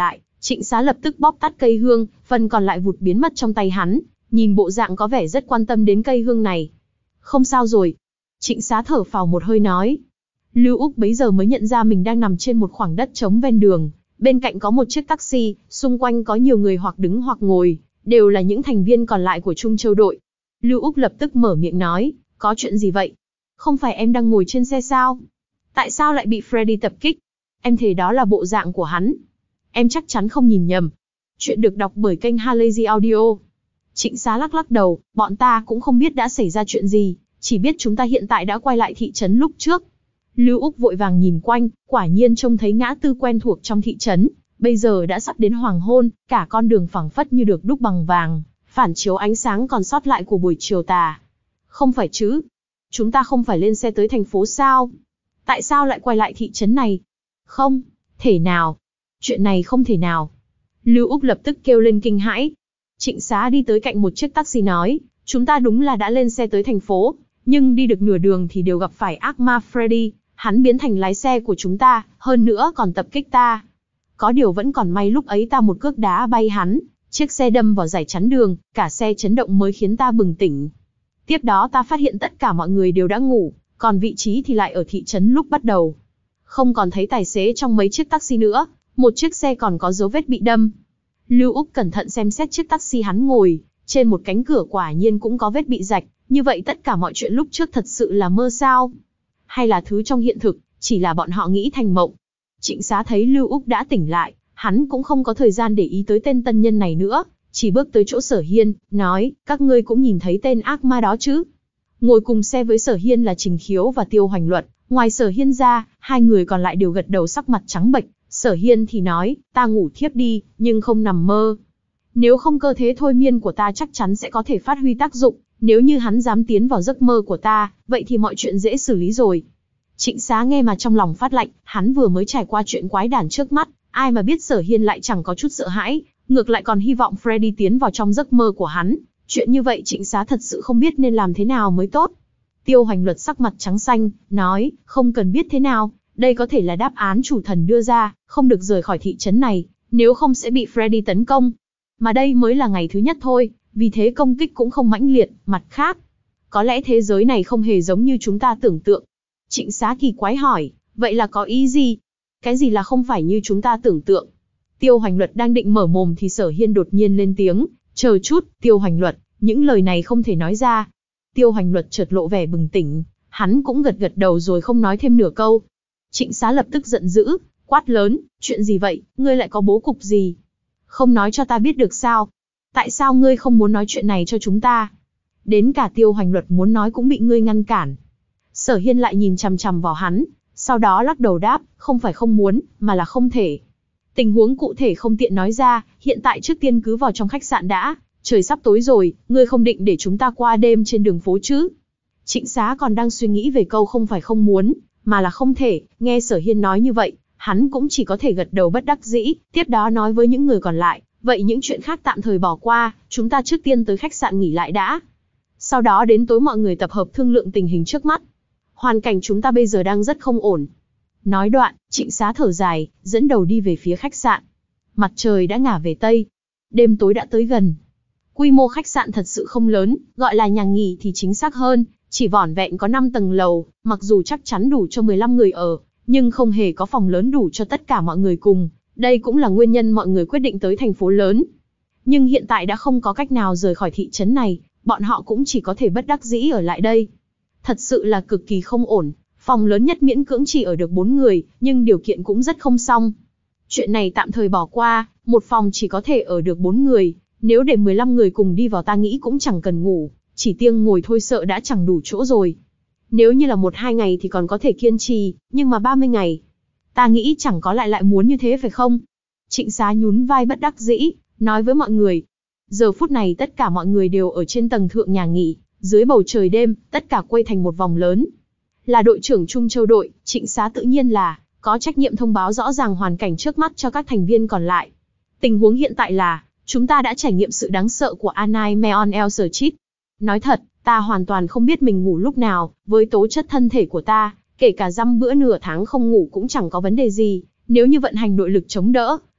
Trịnh Xá lập tức bóp tắt cây hương, phần còn lại vụt biến mất trong tay hắn, nhìn bộ dạng có vẻ rất quan tâm đến cây hương này. Không sao rồi. Trịnh Xá thở phào một hơi nói. Lưu Úc bấy giờ mới nhận ra mình đang nằm trên một khoảng đất trống ven đường. Bên cạnh có một chiếc taxi, xung quanh có nhiều người hoặc đứng hoặc ngồi, đều là những thành viên còn lại của Trung Châu đội. Lưu Úc lập tức mở miệng nói, có chuyện gì vậy? Không phải em đang ngồi trên xe sao? Tại sao lại bị Freddy tập kích? Em thề đó là bộ dạng của hắn. Em chắc chắn không nhìn nhầm. Chuyện được đọc bởi kênh Halazy Audio. Trịnh Xá lắc lắc đầu, bọn ta cũng không biết đã xảy ra chuyện gì, chỉ biết chúng ta hiện tại đã quay lại thị trấn lúc trước. Lưu Úc vội vàng nhìn quanh, quả nhiên trông thấy ngã tư quen thuộc trong thị trấn. Bây giờ đã sắp đến hoàng hôn, cả con đường phẳng phất như được đúc bằng vàng, phản chiếu ánh sáng còn sót lại của buổi chiều tà. Không phải chứ? Chúng ta không phải lên xe tới thành phố sao? Tại sao lại quay lại thị trấn này? Không, thể nào? Chuyện này không thể nào. Lưu Úc lập tức kêu lên kinh hãi. Trịnh Xá đi tới cạnh một chiếc taxi nói, chúng ta đúng là đã lên xe tới thành phố, nhưng đi được nửa đường thì đều gặp phải ác ma Freddy, hắn biến thành lái xe của chúng ta, hơn nữa còn tập kích ta. Có điều vẫn còn may lúc ấy ta một cước đá bay hắn, chiếc xe đâm vào rải chắn đường, cả xe chấn động mới khiến ta bừng tỉnh. Tiếp đó ta phát hiện tất cả mọi người đều đã ngủ, còn vị trí thì lại ở thị trấn lúc bắt đầu. Không còn thấy tài xế trong mấy chiếc taxi nữa, một chiếc xe còn có dấu vết bị đâm. Lưu Úc cẩn thận xem xét chiếc taxi hắn ngồi, trên một cánh cửa quả nhiên cũng có vết bị rạch, như vậy tất cả mọi chuyện lúc trước thật sự là mơ sao? Hay là thứ trong hiện thực, chỉ là bọn họ nghĩ thành mộng? Trịnh Xá thấy Lưu Úc đã tỉnh lại, hắn cũng không có thời gian để ý tới tên tân nhân này nữa, chỉ bước tới chỗ Sở Hiên, nói, các ngươi cũng nhìn thấy tên ác ma đó chứ? Ngồi cùng xe với Sở Hiên là Trình Khiếu và Tiêu Hoành Luật, ngoài Sở Hiên ra, hai người còn lại đều gật đầu sắc mặt trắng bệch. Sở Hiên thì nói, ta ngủ thiếp đi, nhưng không nằm mơ. Nếu không cơ thế thôi miên của ta chắc chắn sẽ có thể phát huy tác dụng, nếu như hắn dám tiến vào giấc mơ của ta, vậy thì mọi chuyện dễ xử lý rồi. Trịnh Xá nghe mà trong lòng phát lạnh, hắn vừa mới trải qua chuyện quái đản trước mắt, ai mà biết Sở Hiên lại chẳng có chút sợ hãi, ngược lại còn hy vọng Freddy tiến vào trong giấc mơ của hắn. Chuyện như vậy Trịnh Xá thật sự không biết nên làm thế nào mới tốt. Tiêu Hoành Luật sắc mặt trắng xanh, nói, không cần biết thế nào, đây có thể là đáp án chủ thần đưa ra, không được rời khỏi thị trấn này, nếu không sẽ bị Freddy tấn công. Mà đây mới là ngày thứ nhất thôi, vì thế công kích cũng không mãnh liệt, mặt khác. Có lẽ thế giới này không hề giống như chúng ta tưởng tượng. Trịnh Xá kỳ quái hỏi, vậy là có ý gì? Cái gì là không phải như chúng ta tưởng tượng? Tiêu Hoành Luật đang định mở mồm thì Sở Hiên đột nhiên lên tiếng, chờ chút, Tiêu Hoành Luật, những lời này không thể nói ra. Tiêu Hoành Luật chợt lộ vẻ bừng tỉnh, hắn cũng gật gật đầu rồi không nói thêm nửa câu. Trịnh Xá lập tức giận dữ, quát lớn, chuyện gì vậy, ngươi lại có bố cục gì? Không nói cho ta biết được sao? Tại sao ngươi không muốn nói chuyện này cho chúng ta? Đến cả Tiêu Hoành Luật muốn nói cũng bị ngươi ngăn cản. Sở Hiên lại nhìn chằm chằm vào hắn, sau đó lắc đầu đáp, không phải không muốn, mà là không thể. Tình huống cụ thể không tiện nói ra, hiện tại trước tiên cứ vào trong khách sạn đã, trời sắp tối rồi, ngươi không định để chúng ta qua đêm trên đường phố chứ? Trịnh Xá còn đang suy nghĩ về câu không phải không muốn, mà là không thể, nghe Sở Hiên nói như vậy, hắn cũng chỉ có thể gật đầu bất đắc dĩ, tiếp đó nói với những người còn lại, vậy những chuyện khác tạm thời bỏ qua, chúng ta trước tiên tới khách sạn nghỉ lại đã. Sau đó đến tối mọi người tập hợp thương lượng tình hình trước mắt. Hoàn cảnh chúng ta bây giờ đang rất không ổn. Nói đoạn, Trịnh Xá thở dài, dẫn đầu đi về phía khách sạn. Mặt trời đã ngả về Tây. Đêm tối đã tới gần. Quy mô khách sạn thật sự không lớn, gọi là nhà nghỉ thì chính xác hơn, chỉ vỏn vẹn có năm tầng lầu, mặc dù chắc chắn đủ cho mười lăm người ở, nhưng không hề có phòng lớn đủ cho tất cả mọi người cùng. Đây cũng là nguyên nhân mọi người quyết định tới thành phố lớn. Nhưng hiện tại đã không có cách nào rời khỏi thị trấn này, bọn họ cũng chỉ có thể bất đắc dĩ ở lại đây. Thật sự là cực kỳ không ổn, phòng lớn nhất miễn cưỡng chỉ ở được bốn người, nhưng điều kiện cũng rất không xong. Chuyện này tạm thời bỏ qua, một phòng chỉ có thể ở được bốn người, nếu để mười lăm người cùng đi vào ta nghĩ cũng chẳng cần ngủ, chỉ riêng ngồi thôi sợ đã chẳng đủ chỗ rồi. Nếu như là một hai ngày thì còn có thể kiên trì, nhưng mà ba mươi ngày, ta nghĩ chẳng có lại lại muốn như thế phải không? Trịnh Xá nhún vai bất đắc dĩ, nói với mọi người. Giờ phút này tất cả mọi người đều ở trên tầng thượng nhà nghỉ, dưới bầu trời đêm, tất cả quay thành một vòng lớn. Là đội trưởng Trung Châu đội, Trịnh Xá tự nhiên là có trách nhiệm thông báo rõ ràng hoàn cảnh trước mắt cho các thành viên còn lại. Tình huống hiện tại là, chúng ta đã trải nghiệm sự đáng sợ của Anai Meon El Serchit. Nói thật, ta hoàn toàn không biết mình ngủ lúc nào, với tố chất thân thể của ta, kể cả dăm bữa nửa tháng không ngủ cũng chẳng có vấn đề gì, nếu như vận hành nội lực chống đỡ,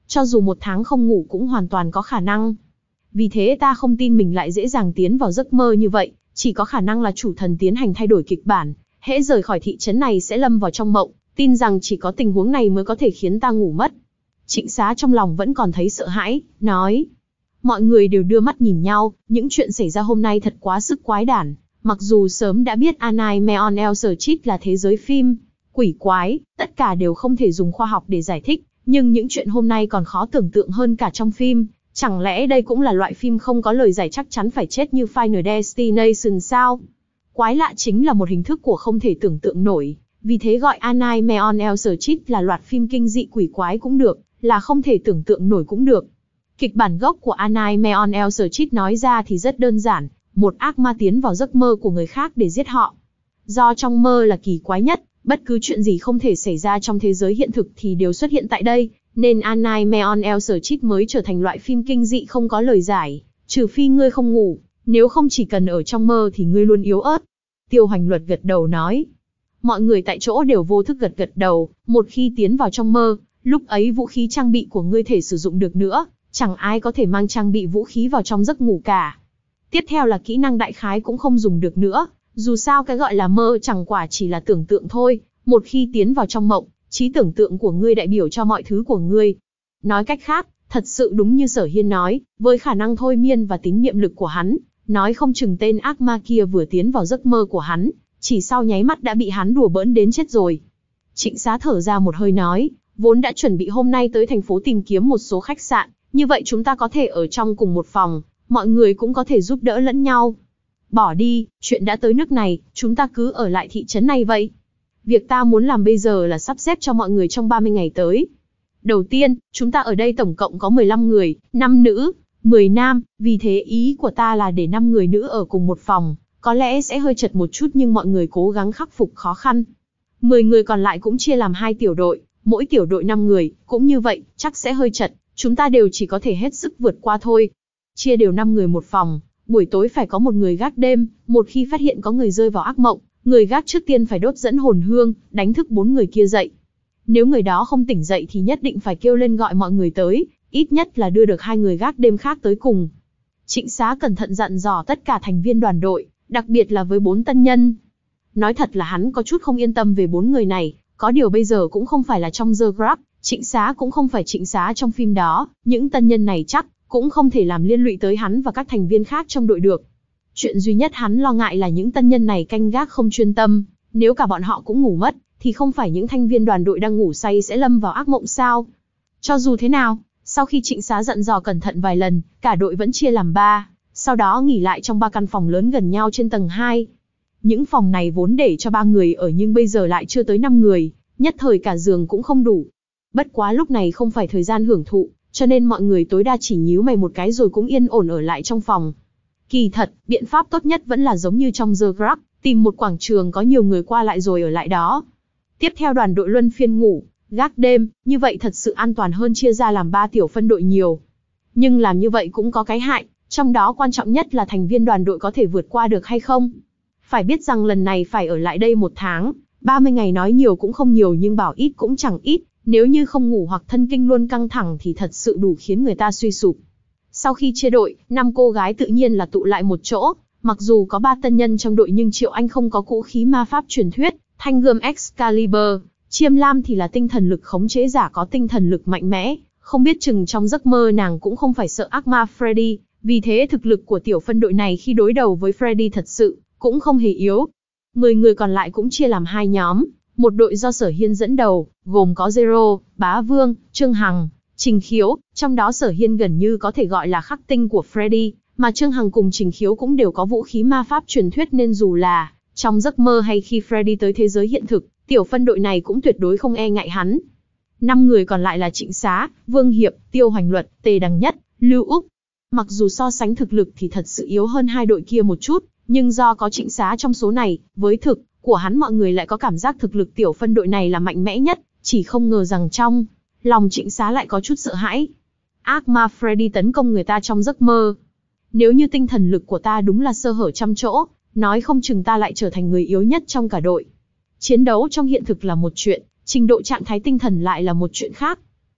cho dù một tháng không ngủ cũng hoàn toàn có khả năng. Vì thế ta không tin mình lại dễ dàng tiến vào giấc mơ như vậy, chỉ có khả năng là chủ thần tiến hành thay đổi kịch bản, hễ rời khỏi thị trấn này sẽ lâm vào trong mộng, tin rằng chỉ có tình huống này mới có thể khiến ta ngủ mất. Trịnh Xá trong lòng vẫn còn thấy sợ hãi, nói. Mọi người đều đưa mắt nhìn nhau, những chuyện xảy ra hôm nay thật quá sức quái đản. Mặc dù sớm đã biết A Nightmare on Elm Street là thế giới phim quỷ quái, tất cả đều không thể dùng khoa học để giải thích, nhưng những chuyện hôm nay còn khó tưởng tượng hơn cả trong phim. Chẳng lẽ đây cũng là loại phim không có lời giải chắc chắn phải chết như Final Destination sao? Quái lạ chính là một hình thức của không thể tưởng tượng nổi, vì thế gọi A Nightmare on Elm Street là loạt phim kinh dị quỷ quái cũng được, là không thể tưởng tượng nổi cũng được. Kịch bản gốc của A Nightmare on Elm Street nói ra thì rất đơn giản, một ác ma tiến vào giấc mơ của người khác để giết họ. Do trong mơ là kỳ quái nhất, bất cứ chuyện gì không thể xảy ra trong thế giới hiện thực thì đều xuất hiện tại đây, nên A Nightmare on Elm Street mới trở thành loại phim kinh dị không có lời giải, trừ phi ngươi không ngủ, nếu không chỉ cần ở trong mơ thì ngươi luôn yếu ớt. Tiêu Hoành Luật gật đầu nói. Mọi người tại chỗ đều vô thức gật gật đầu, một khi tiến vào trong mơ, lúc ấy vũ khí trang bị của ngươi thể sử dụng được nữa, chẳng ai có thể mang trang bị vũ khí vào trong giấc ngủ cả. Tiếp theo là kỹ năng đại khái cũng không dùng được nữa, dù sao cái gọi là mơ chẳng quả chỉ là tưởng tượng thôi, một khi tiến vào trong mộng, trí tưởng tượng của ngươi đại biểu cho mọi thứ của ngươi. Nói cách khác, thật sự đúng như Sở Hiên nói, với khả năng thôi miên và tín niệm lực của hắn, nói không chừng tên ác ma kia vừa tiến vào giấc mơ của hắn, chỉ sau nháy mắt đã bị hắn đùa bỡn đến chết rồi. Trịnh Xá thở ra một hơi nói, vốn đã chuẩn bị hôm nay tới thành phố tìm kiếm một số khách sạn, như vậy chúng ta có thể ở trong cùng một phòng, mọi người cũng có thể giúp đỡ lẫn nhau. Bỏ đi, chuyện đã tới nước này, chúng ta cứ ở lại thị trấn này vậy. Việc ta muốn làm bây giờ là sắp xếp cho mọi người trong ba mươi ngày tới. Đầu tiên, chúng ta ở đây tổng cộng có mười lăm người, năm nữ, mười nam, vì thế ý của ta là để năm người nữ ở cùng một phòng, có lẽ sẽ hơi chật một chút nhưng mọi người cố gắng khắc phục khó khăn. mười người còn lại cũng chia làm hai tiểu đội, mỗi tiểu đội năm người, cũng như vậy, chắc sẽ hơi chật, chúng ta đều chỉ có thể hết sức vượt qua thôi. Chia đều năm người một phòng, buổi tối phải có một người gác đêm, một khi phát hiện có người rơi vào ác mộng, người gác trước tiên phải đốt dẫn hồn hương, đánh thức bốn người kia dậy. Nếu người đó không tỉnh dậy thì nhất định phải kêu lên gọi mọi người tới, ít nhất là đưa được hai người gác đêm khác tới cùng. Trịnh Xá cẩn thận dặn dò tất cả thành viên đoàn đội, đặc biệt là với bốn tân nhân. Nói thật là hắn có chút không yên tâm về bốn người này, có điều bây giờ cũng không phải là trong The Grab, Trịnh Xá cũng không phải Trịnh Xá trong phim đó, những tân nhân này chắc cũng không thể làm liên lụy tới hắn và các thành viên khác trong đội được. Chuyện duy nhất hắn lo ngại là những tân nhân này canh gác không chuyên tâm, nếu cả bọn họ cũng ngủ mất, thì không phải những thành viên đoàn đội đang ngủ say sẽ lâm vào ác mộng sao? Cho dù thế nào, sau khi Trịnh Xá dặn dò cẩn thận vài lần, cả đội vẫn chia làm ba, sau đó nghỉ lại trong ba căn phòng lớn gần nhau trên tầng hai. Những phòng này vốn để cho ba người ở nhưng bây giờ lại chưa tới năm người, nhất thời cả giường cũng không đủ. Bất quá lúc này không phải thời gian hưởng thụ, cho nên mọi người tối đa chỉ nhíu mày một cái rồi cũng yên ổn ở lại trong phòng. Kỳ thật, biện pháp tốt nhất vẫn là giống như trong The Grab, tìm một quảng trường có nhiều người qua lại rồi ở lại đó. Tiếp theo đoàn đội luân phiên ngủ, gác đêm, như vậy thật sự an toàn hơn chia ra làm ba tiểu phân đội nhiều. Nhưng làm như vậy cũng có cái hại, trong đó quan trọng nhất là thành viên đoàn đội có thể vượt qua được hay không. Phải biết rằng lần này phải ở lại đây một tháng, ba mươi ngày nói nhiều cũng không nhiều nhưng bảo ít cũng chẳng ít, nếu như không ngủ hoặc thân kinh luôn căng thẳng thì thật sự đủ khiến người ta suy sụp. Sau khi chia đội, năm cô gái tự nhiên là tụ lại một chỗ, mặc dù có ba tân nhân trong đội nhưng Triệu Anh không có vũ khí ma pháp truyền thuyết, thanh gươm Excalibur, Chiêm Lam thì là tinh thần lực khống chế giả có tinh thần lực mạnh mẽ, không biết chừng trong giấc mơ nàng cũng không phải sợ ác ma Freddy, vì thế thực lực của tiểu phân đội này khi đối đầu với Freddy thật sự cũng không hề yếu. Mười người còn lại cũng chia làm hai nhóm, một đội do Sở Hiên dẫn đầu, gồm có Zero, Bá Vương, Trương Hằng, Trình Khiếu, trong đó Sở Hiên gần như có thể gọi là khắc tinh của Freddy, mà Trương Hằng cùng Trình Khiếu cũng đều có vũ khí ma pháp truyền thuyết nên dù là trong giấc mơ hay khi Freddy tới thế giới hiện thực, tiểu phân đội này cũng tuyệt đối không e ngại hắn. Năm người còn lại là Trịnh Xá, Vương Hiệp, Tiêu Hoành Luật, Tề Đằng Nhất, Lưu Úc. Mặc dù so sánh thực lực thì thật sự yếu hơn hai đội kia một chút, nhưng do có Trịnh Xá trong số này, với thực của hắn mọi người lại có cảm giác thực lực tiểu phân đội này là mạnh mẽ nhất, chỉ không ngờ rằng trong lòng Trịnh Xá lại có chút sợ hãi. Ác ma Freddy tấn công người ta trong giấc mơ. Nếu như tinh thần lực của ta đúng là sơ hở trăm chỗ, nói không chừng ta lại trở thành người yếu nhất trong cả đội. Chiến đấu trong hiện thực là một chuyện, trình độ trạng thái tinh thần lại là một chuyện khác.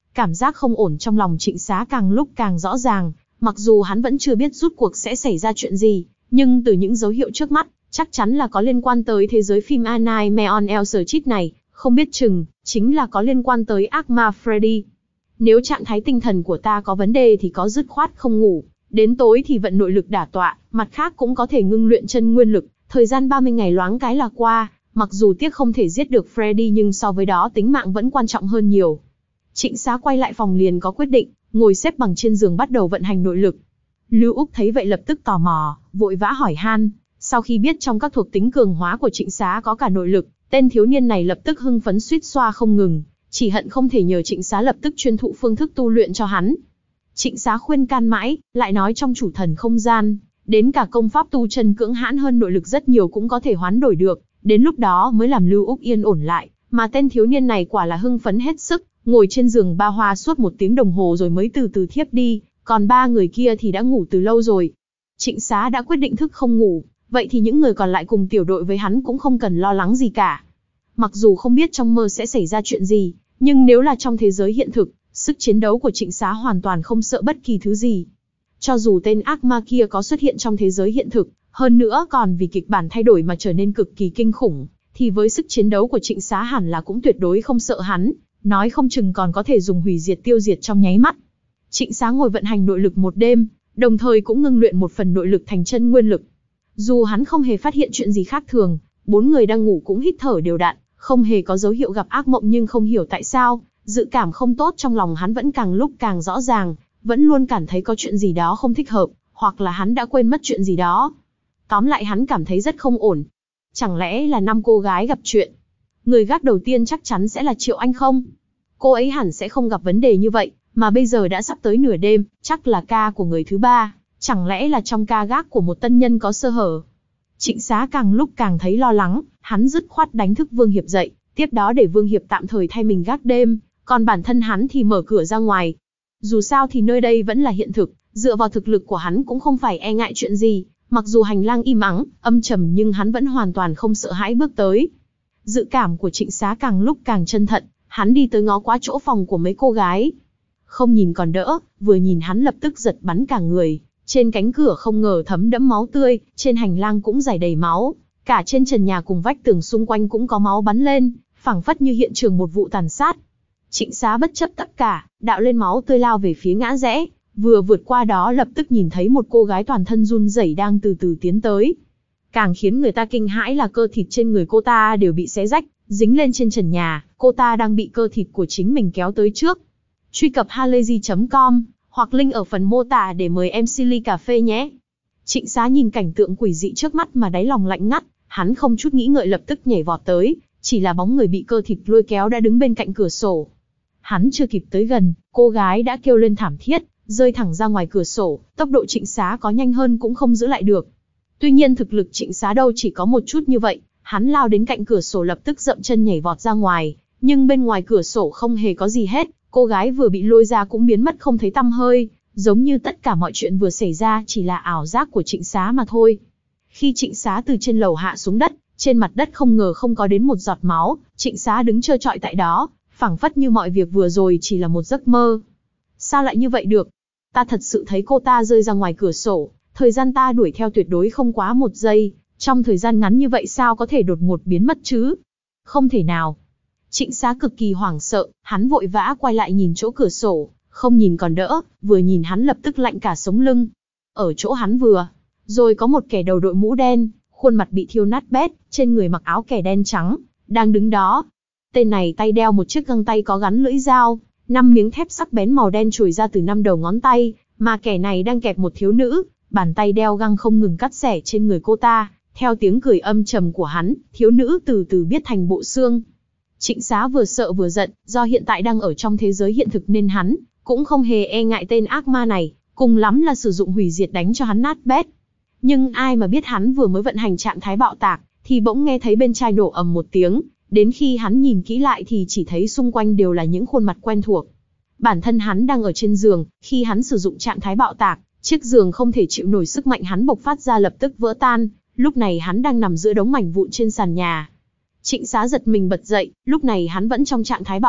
Cảm giác không ổn trong lòng Trịnh Xá càng lúc càng rõ ràng, mặc dù hắn vẫn chưa biết rút cuộc sẽ xảy ra chuyện gì, nhưng từ những dấu hiệu trước mắt, chắc chắn là có liên quan tới thế giới phim A Nightmare on Elm Street này, không biết chừng, chính là có liên quan tới ác ma Freddy. Nếu trạng thái tinh thần của ta có vấn đề thì có dứt khoát không ngủ, đến tối thì vận nội lực đả tọa, mặt khác cũng có thể ngưng luyện chân nguyên lực, thời gian ba mươi ngày loáng cái là qua, mặc dù tiếc không thể giết được Freddy nhưng so với đó tính mạng vẫn quan trọng hơn nhiều. Trịnh Xá quay lại phòng liền có quyết định, ngồi xếp bằng trên giường bắt đầu vận hành nội lực. Lưu Úc thấy vậy lập tức tò mò, vội vã hỏi han, sau khi biết trong các thuộc tính cường hóa của Trịnh Xá có cả nội lực, tên thiếu niên này lập tức hưng phấn suýt xoa không ngừng, chỉ hận không thể nhờ Trịnh Xá lập tức chuyên thụ phương thức tu luyện cho hắn. Trịnh Xá khuyên can mãi, lại nói trong chủ thần không gian, đến cả công pháp tu chân cưỡng hãn hơn nội lực rất nhiều cũng có thể hoán đổi được, đến lúc đó mới làm Lưu Úc yên ổn lại, mà tên thiếu niên này quả là hưng phấn hết sức, ngồi trên giường ba hoa suốt một tiếng đồng hồ rồi mới từ từ thiếp đi, còn ba người kia thì đã ngủ từ lâu rồi. Trịnh Xá đã quyết định thức không ngủ, vậy thì những người còn lại cùng tiểu đội với hắn cũng không cần lo lắng gì cả. Mặc dù không biết trong mơ sẽ xảy ra chuyện gì, nhưng nếu là trong thế giới hiện thực, sức chiến đấu của Trịnh Xá hoàn toàn không sợ bất kỳ thứ gì. Cho dù tên ác ma kia có xuất hiện trong thế giới hiện thực, hơn nữa còn vì kịch bản thay đổi mà trở nên cực kỳ kinh khủng, thì với sức chiến đấu của Trịnh Xá hẳn là cũng tuyệt đối không sợ hắn, nói không chừng còn có thể dùng hủy diệt tiêu diệt trong nháy mắt. Trịnh Xá ngồi vận hành nội lực một đêm, đồng thời cũng ngưng luyện một phần nội lực thành chân nguyên lực. Dù hắn không hề phát hiện chuyện gì khác thường, bốn người đang ngủ cũng hít thở đều đặn, không hề có dấu hiệu gặp ác mộng, nhưng không hiểu tại sao, dự cảm không tốt trong lòng hắn vẫn càng lúc càng rõ ràng, vẫn luôn cảm thấy có chuyện gì đó không thích hợp, hoặc là hắn đã quên mất chuyện gì đó. Tóm lại hắn cảm thấy rất không ổn. Chẳng lẽ là năm cô gái gặp chuyện? Người gác đầu tiên chắc chắn sẽ là Triệu Anh không? Cô ấy hẳn sẽ không gặp vấn đề như vậy, mà bây giờ đã sắp tới nửa đêm, chắc là ca của người thứ ba, chẳng lẽ là trong ca gác của một tân nhân có sơ hở? Trịnh Xá càng lúc càng thấy lo lắng, hắn dứt khoát đánh thức Vương Hiệp dậy, tiếp đó để Vương Hiệp tạm thời thay mình gác đêm, còn bản thân hắn thì mở cửa ra ngoài. Dù sao thì nơi đây vẫn là hiện thực, dựa vào thực lực của hắn cũng không phải e ngại chuyện gì, mặc dù hành lang im ắng, âm trầm nhưng hắn vẫn hoàn toàn không sợ hãi bước tới. Dự cảm của Trịnh Xá càng lúc càng chân thật, hắn đi tới ngó qua chỗ phòng của mấy cô gái. Không nhìn còn đỡ, vừa nhìn hắn lập tức giật bắn cả người. Trên cánh cửa không ngờ thấm đẫm máu tươi, trên hành lang cũng rải đầy máu, cả trên trần nhà cùng vách tường xung quanh cũng có máu bắn lên, phảng phất như hiện trường một vụ tàn sát. Trịnh Xá bất chấp tất cả, đạo lên máu tươi lao về phía ngã rẽ, vừa vượt qua đó lập tức nhìn thấy một cô gái toàn thân run rẩy đang từ từ tiến tới. Càng khiến người ta kinh hãi là cơ thịt trên người cô ta đều bị xé rách, dính lên trên trần nhà, cô ta đang bị cơ thịt của chính mình kéo tới trước. Truy cập halayzi chấm com hoặc link ở phần mô tả để mời em xê ly cà phê nhé. Trịnh Xá nhìn cảnh tượng quỷ dị trước mắt mà đáy lòng lạnh ngắt, hắn không chút nghĩ ngợi lập tức nhảy vọt tới, chỉ là bóng người bị cơ thịt lôi kéo đã đứng bên cạnh cửa sổ. Hắn chưa kịp tới gần, cô gái đã kêu lên thảm thiết, rơi thẳng ra ngoài cửa sổ, tốc độ Trịnh Xá có nhanh hơn cũng không giữ lại được. Tuy nhiên thực lực Trịnh Xá đâu chỉ có một chút như vậy, hắn lao đến cạnh cửa sổ lập tức dậm chân nhảy vọt ra ngoài, nhưng bên ngoài cửa sổ không hề có gì hết, cô gái vừa bị lôi ra cũng biến mất không thấy tăm hơi, giống như tất cả mọi chuyện vừa xảy ra chỉ là ảo giác của Trịnh Xá mà thôi. Khi Trịnh Xá từ trên lầu hạ xuống đất, trên mặt đất không ngờ không có đến một giọt máu, Trịnh Xá đứng trơ trọi tại đó, phảng phất như mọi việc vừa rồi chỉ là một giấc mơ. Sao lại như vậy được? Ta thật sự thấy cô ta rơi ra ngoài cửa sổ, thời gian ta đuổi theo tuyệt đối không quá một giây, trong thời gian ngắn như vậy sao có thể đột ngột biến mất chứ? Không thể nào. Trịnh Xá cực kỳ hoảng sợ, hắn vội vã quay lại nhìn chỗ cửa sổ, không nhìn còn đỡ, vừa nhìn hắn lập tức lạnh cả sống lưng. Ở chỗ hắn vừa, rồi có một kẻ đầu đội mũ đen, khuôn mặt bị thiêu nát bét, trên người mặc áo kẻ đen trắng, đang đứng đó. Tên này tay đeo một chiếc găng tay có gắn lưỡi dao, năm miếng thép sắc bén màu đen chùi ra từ năm đầu ngón tay, mà kẻ này đang kẹp một thiếu nữ, bàn tay đeo găng không ngừng cắt xẻ trên người cô ta. Theo tiếng cười âm trầm của hắn, thiếu nữ từ từ biết thành bộ xương. Trịnh Xá vừa sợ vừa giận, do hiện tại đang ở trong thế giới hiện thực nên hắn cũng không hề e ngại tên ác ma này, cùng lắm là sử dụng hủy diệt đánh cho hắn nát bét. Nhưng ai mà biết hắn vừa mới vận hành trạng thái bạo tạc, thì bỗng nghe thấy bên tai nổ ầm một tiếng, đến khi hắn nhìn kỹ lại thì chỉ thấy xung quanh đều là những khuôn mặt quen thuộc. Bản thân hắn đang ở trên giường, khi hắn sử dụng trạng thái bạo tạc, chiếc giường không thể chịu nổi sức mạnh hắn bộc phát ra lập tức vỡ tan, lúc này hắn đang nằm giữa đống mảnh vụn trên sàn nhà. Trịnh Xá giật mình bật dậy, lúc này hắn vẫn trong trạng thái bạo tạc,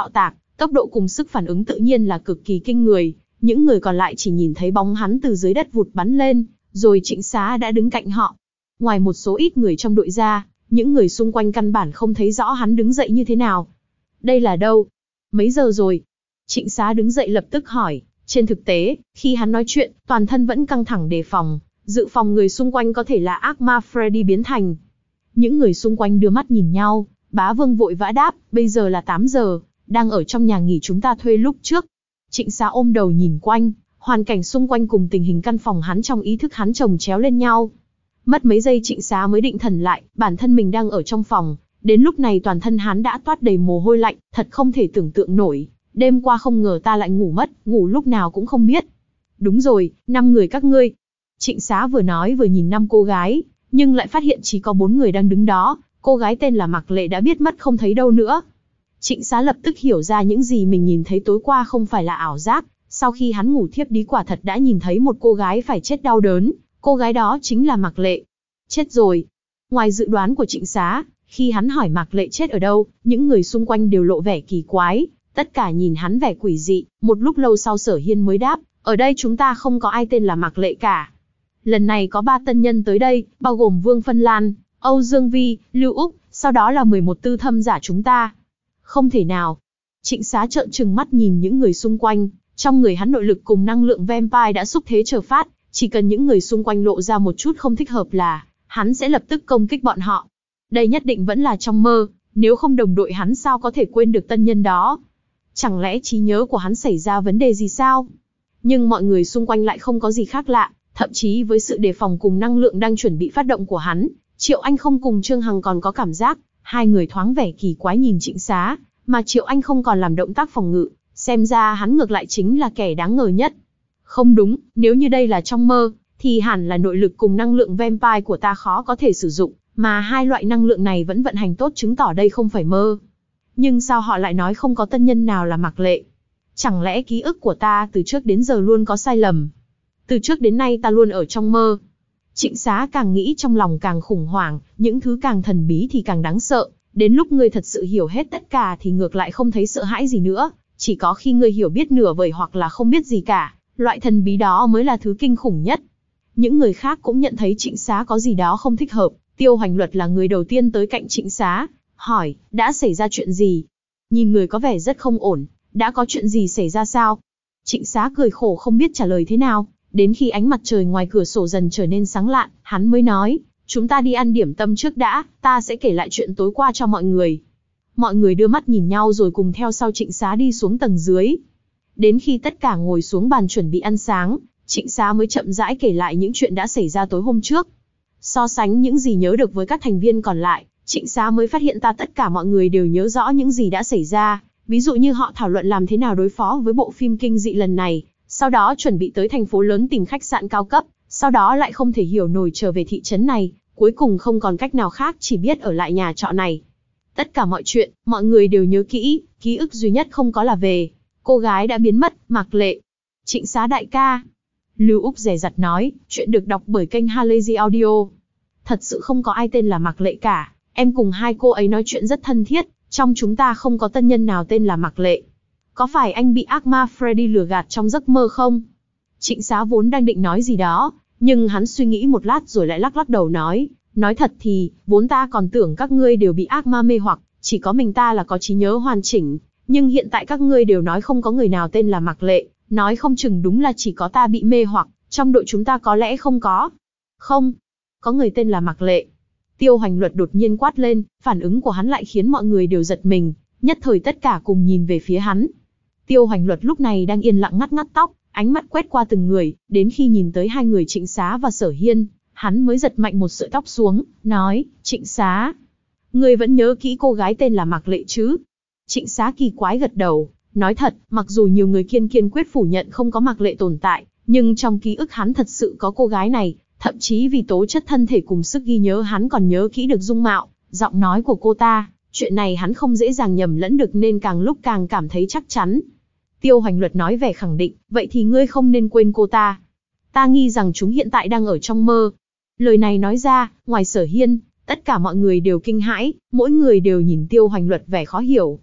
Tốc độ cùng sức phản ứng tự nhiên là cực kỳ kinh người, những người còn lại chỉ nhìn thấy bóng hắn từ dưới đất vụt bắn lên, rồi Trịnh Xá đã đứng cạnh họ. Ngoài một số ít người trong đội ra, những người xung quanh căn bản không thấy rõ hắn đứng dậy như thế nào. Đây là đâu? Mấy giờ rồi? Trịnh Xá đứng dậy lập tức hỏi. Trên thực tế, khi hắn nói chuyện, toàn thân vẫn căng thẳng đề phòng, dự phòng người xung quanh có thể là ác ma Freddy biến thành. Những người xung quanh đưa mắt nhìn nhau, Bá Vương vội vã đáp, bây giờ là tám giờ, đang ở trong nhà nghỉ chúng ta thuê lúc trước. Trịnh Xá ôm đầu nhìn quanh, hoàn cảnh xung quanh cùng tình hình căn phòng hắn trong ý thức hắn chồng chéo lên nhau. Mất mấy giây Trịnh Xá mới định thần lại, bản thân mình đang ở trong phòng, đến lúc này toàn thân hắn đã toát đầy mồ hôi lạnh, thật không thể tưởng tượng nổi. Đêm qua không ngờ ta lại ngủ mất, ngủ lúc nào cũng không biết. Đúng rồi, năm người các ngươi. Trịnh Xá vừa nói vừa nhìn năm cô gái, nhưng lại phát hiện chỉ có bốn người đang đứng đó, cô gái tên là Mạc Lệ đã biết mất không thấy đâu nữa. Trịnh Xá lập tức hiểu ra những gì mình nhìn thấy tối qua không phải là ảo giác, sau khi hắn ngủ thiếp đi quả thật đã nhìn thấy một cô gái phải chết đau đớn, cô gái đó chính là Mạc Lệ. Chết rồi. Ngoài dự đoán của Trịnh Xá, khi hắn hỏi Mạc Lệ chết ở đâu, những người xung quanh đều lộ vẻ kỳ quái, tất cả nhìn hắn vẻ quỷ dị, một lúc lâu sau Sở Hiên mới đáp, ở đây chúng ta không có ai tên là Mạc Lệ cả. Lần này có ba tân nhân tới đây, bao gồm Vương Phân Lan, Âu Dương Vi, Lưu Úc, sau đó là mười một tư thâm giả chúng ta. Không thể nào. Trịnh Xá trợn trừng mắt nhìn những người xung quanh, trong người hắn nội lực cùng năng lượng vampire đã xúc thế chờ phát, chỉ cần những người xung quanh lộ ra một chút không thích hợp là, hắn sẽ lập tức công kích bọn họ. Đây nhất định vẫn là trong mơ, nếu không đồng đội hắn sao có thể quên được tân nhân đó. Chẳng lẽ trí nhớ của hắn xảy ra vấn đề gì sao? Nhưng mọi người xung quanh lại không có gì khác lạ, thậm chí với sự đề phòng cùng năng lượng đang chuẩn bị phát động của hắn, Triệu Anh không cùng Trương Hằng còn có cảm giác, hai người thoáng vẻ kỳ quái nhìn Trịnh Xá, mà Triệu Anh không còn làm động tác phòng ngự, xem ra hắn ngược lại chính là kẻ đáng ngờ nhất. Không đúng, nếu như đây là trong mơ, thì hẳn là nội lực cùng năng lượng vampire của ta khó có thể sử dụng, mà hai loại năng lượng này vẫn vận hành tốt chứng tỏ đây không phải mơ. Nhưng sao họ lại nói không có tân nhân nào là Mạc Lệ? Chẳng lẽ ký ức của ta từ trước đến giờ luôn có sai lầm? Từ trước đến nay ta luôn ở trong mơ. Trịnh Xá càng nghĩ trong lòng càng khủng hoảng, những thứ càng thần bí thì càng đáng sợ. Đến lúc ngươi thật sự hiểu hết tất cả thì ngược lại không thấy sợ hãi gì nữa. Chỉ có khi ngươi hiểu biết nửa vời hoặc là không biết gì cả, loại thần bí đó mới là thứ kinh khủng nhất. Những người khác cũng nhận thấy Trịnh Xá có gì đó không thích hợp. Tiêu Hoành Luật là người đầu tiên tới cạnh Trịnh Xá, hỏi, đã xảy ra chuyện gì? Nhìn người có vẻ rất không ổn, đã có chuyện gì xảy ra sao? Trịnh Xá cười khổ không biết trả lời thế nào, đến khi ánh mặt trời ngoài cửa sổ dần trở nên sáng lạn, hắn mới nói, chúng ta đi ăn điểm tâm trước đã, ta sẽ kể lại chuyện tối qua cho mọi người. Mọi người đưa mắt nhìn nhau rồi cùng theo sau Trịnh Xá đi xuống tầng dưới. Đến khi tất cả ngồi xuống bàn chuẩn bị ăn sáng, Trịnh Xá mới chậm rãi kể lại những chuyện đã xảy ra tối hôm trước. So sánh những gì nhớ được với các thành viên còn lại, Trịnh Xá mới phát hiện ta tất cả mọi người đều nhớ rõ những gì đã xảy ra, ví dụ như họ thảo luận làm thế nào đối phó với bộ phim kinh dị lần này, sau đó chuẩn bị tới thành phố lớn tìm khách sạn cao cấp, sau đó lại không thể hiểu nổi trở về thị trấn này, cuối cùng không còn cách nào khác chỉ biết ở lại nhà trọ này. Tất cả mọi chuyện, mọi người đều nhớ kỹ, ký ức duy nhất không có là về cô gái đã biến mất, Mạc Lệ. Trịnh Xá đại ca. Lưu Úc dè dặt nói, chuyện được đọc bởi kênh Halazy Audio. Thật sự không có ai tên là Mạc Lệ cả, em cùng hai cô ấy nói chuyện rất thân thiết, trong chúng ta không có tân nhân nào tên là Mạc Lệ. Có phải anh bị ác ma Freddy lừa gạt trong giấc mơ không? Trịnh Xá vốn đang định nói gì đó, nhưng hắn suy nghĩ một lát rồi lại lắc lắc đầu nói, nói thật thì, vốn ta còn tưởng các ngươi đều bị ác ma mê hoặc, chỉ có mình ta là có trí nhớ hoàn chỉnh, nhưng hiện tại các ngươi đều nói không có người nào tên là Mạc Lệ, nói không chừng đúng là chỉ có ta bị mê hoặc, trong đội chúng ta có lẽ không có. Không, có người tên là Mạc Lệ. Tiêu Hoành Luật đột nhiên quát lên, phản ứng của hắn lại khiến mọi người đều giật mình, nhất thời tất cả cùng nhìn về phía hắn. Tiêu Hoành Luật lúc này đang yên lặng ngắt ngắt tóc, ánh mắt quét qua từng người, đến khi nhìn tới hai người Trịnh Xá và Sở Hiên, hắn mới giật mạnh một sợi tóc xuống, nói, Trịnh Xá, ngươi vẫn nhớ kỹ cô gái tên là Mạc Lệ chứ? Trịnh Xá kỳ quái gật đầu, nói thật, mặc dù nhiều người kiên kiên quyết phủ nhận không có Mạc Lệ tồn tại, nhưng trong ký ức hắn thật sự có cô gái này, thậm chí vì tố chất thân thể cùng sức ghi nhớ hắn còn nhớ kỹ được dung mạo, giọng nói của cô ta, chuyện này hắn không dễ dàng nhầm lẫn được nên càng lúc càng cảm thấy chắc chắn. Tiêu Hoành Luật nói vẻ khẳng định, vậy thì ngươi không nên quên cô ta. Ta nghi rằng chúng hiện tại đang ở trong mơ. Lời này nói ra, ngoài Sở Hiên, tất cả mọi người đều kinh hãi, mỗi người đều nhìn Tiêu Hoành Luật vẻ khó hiểu.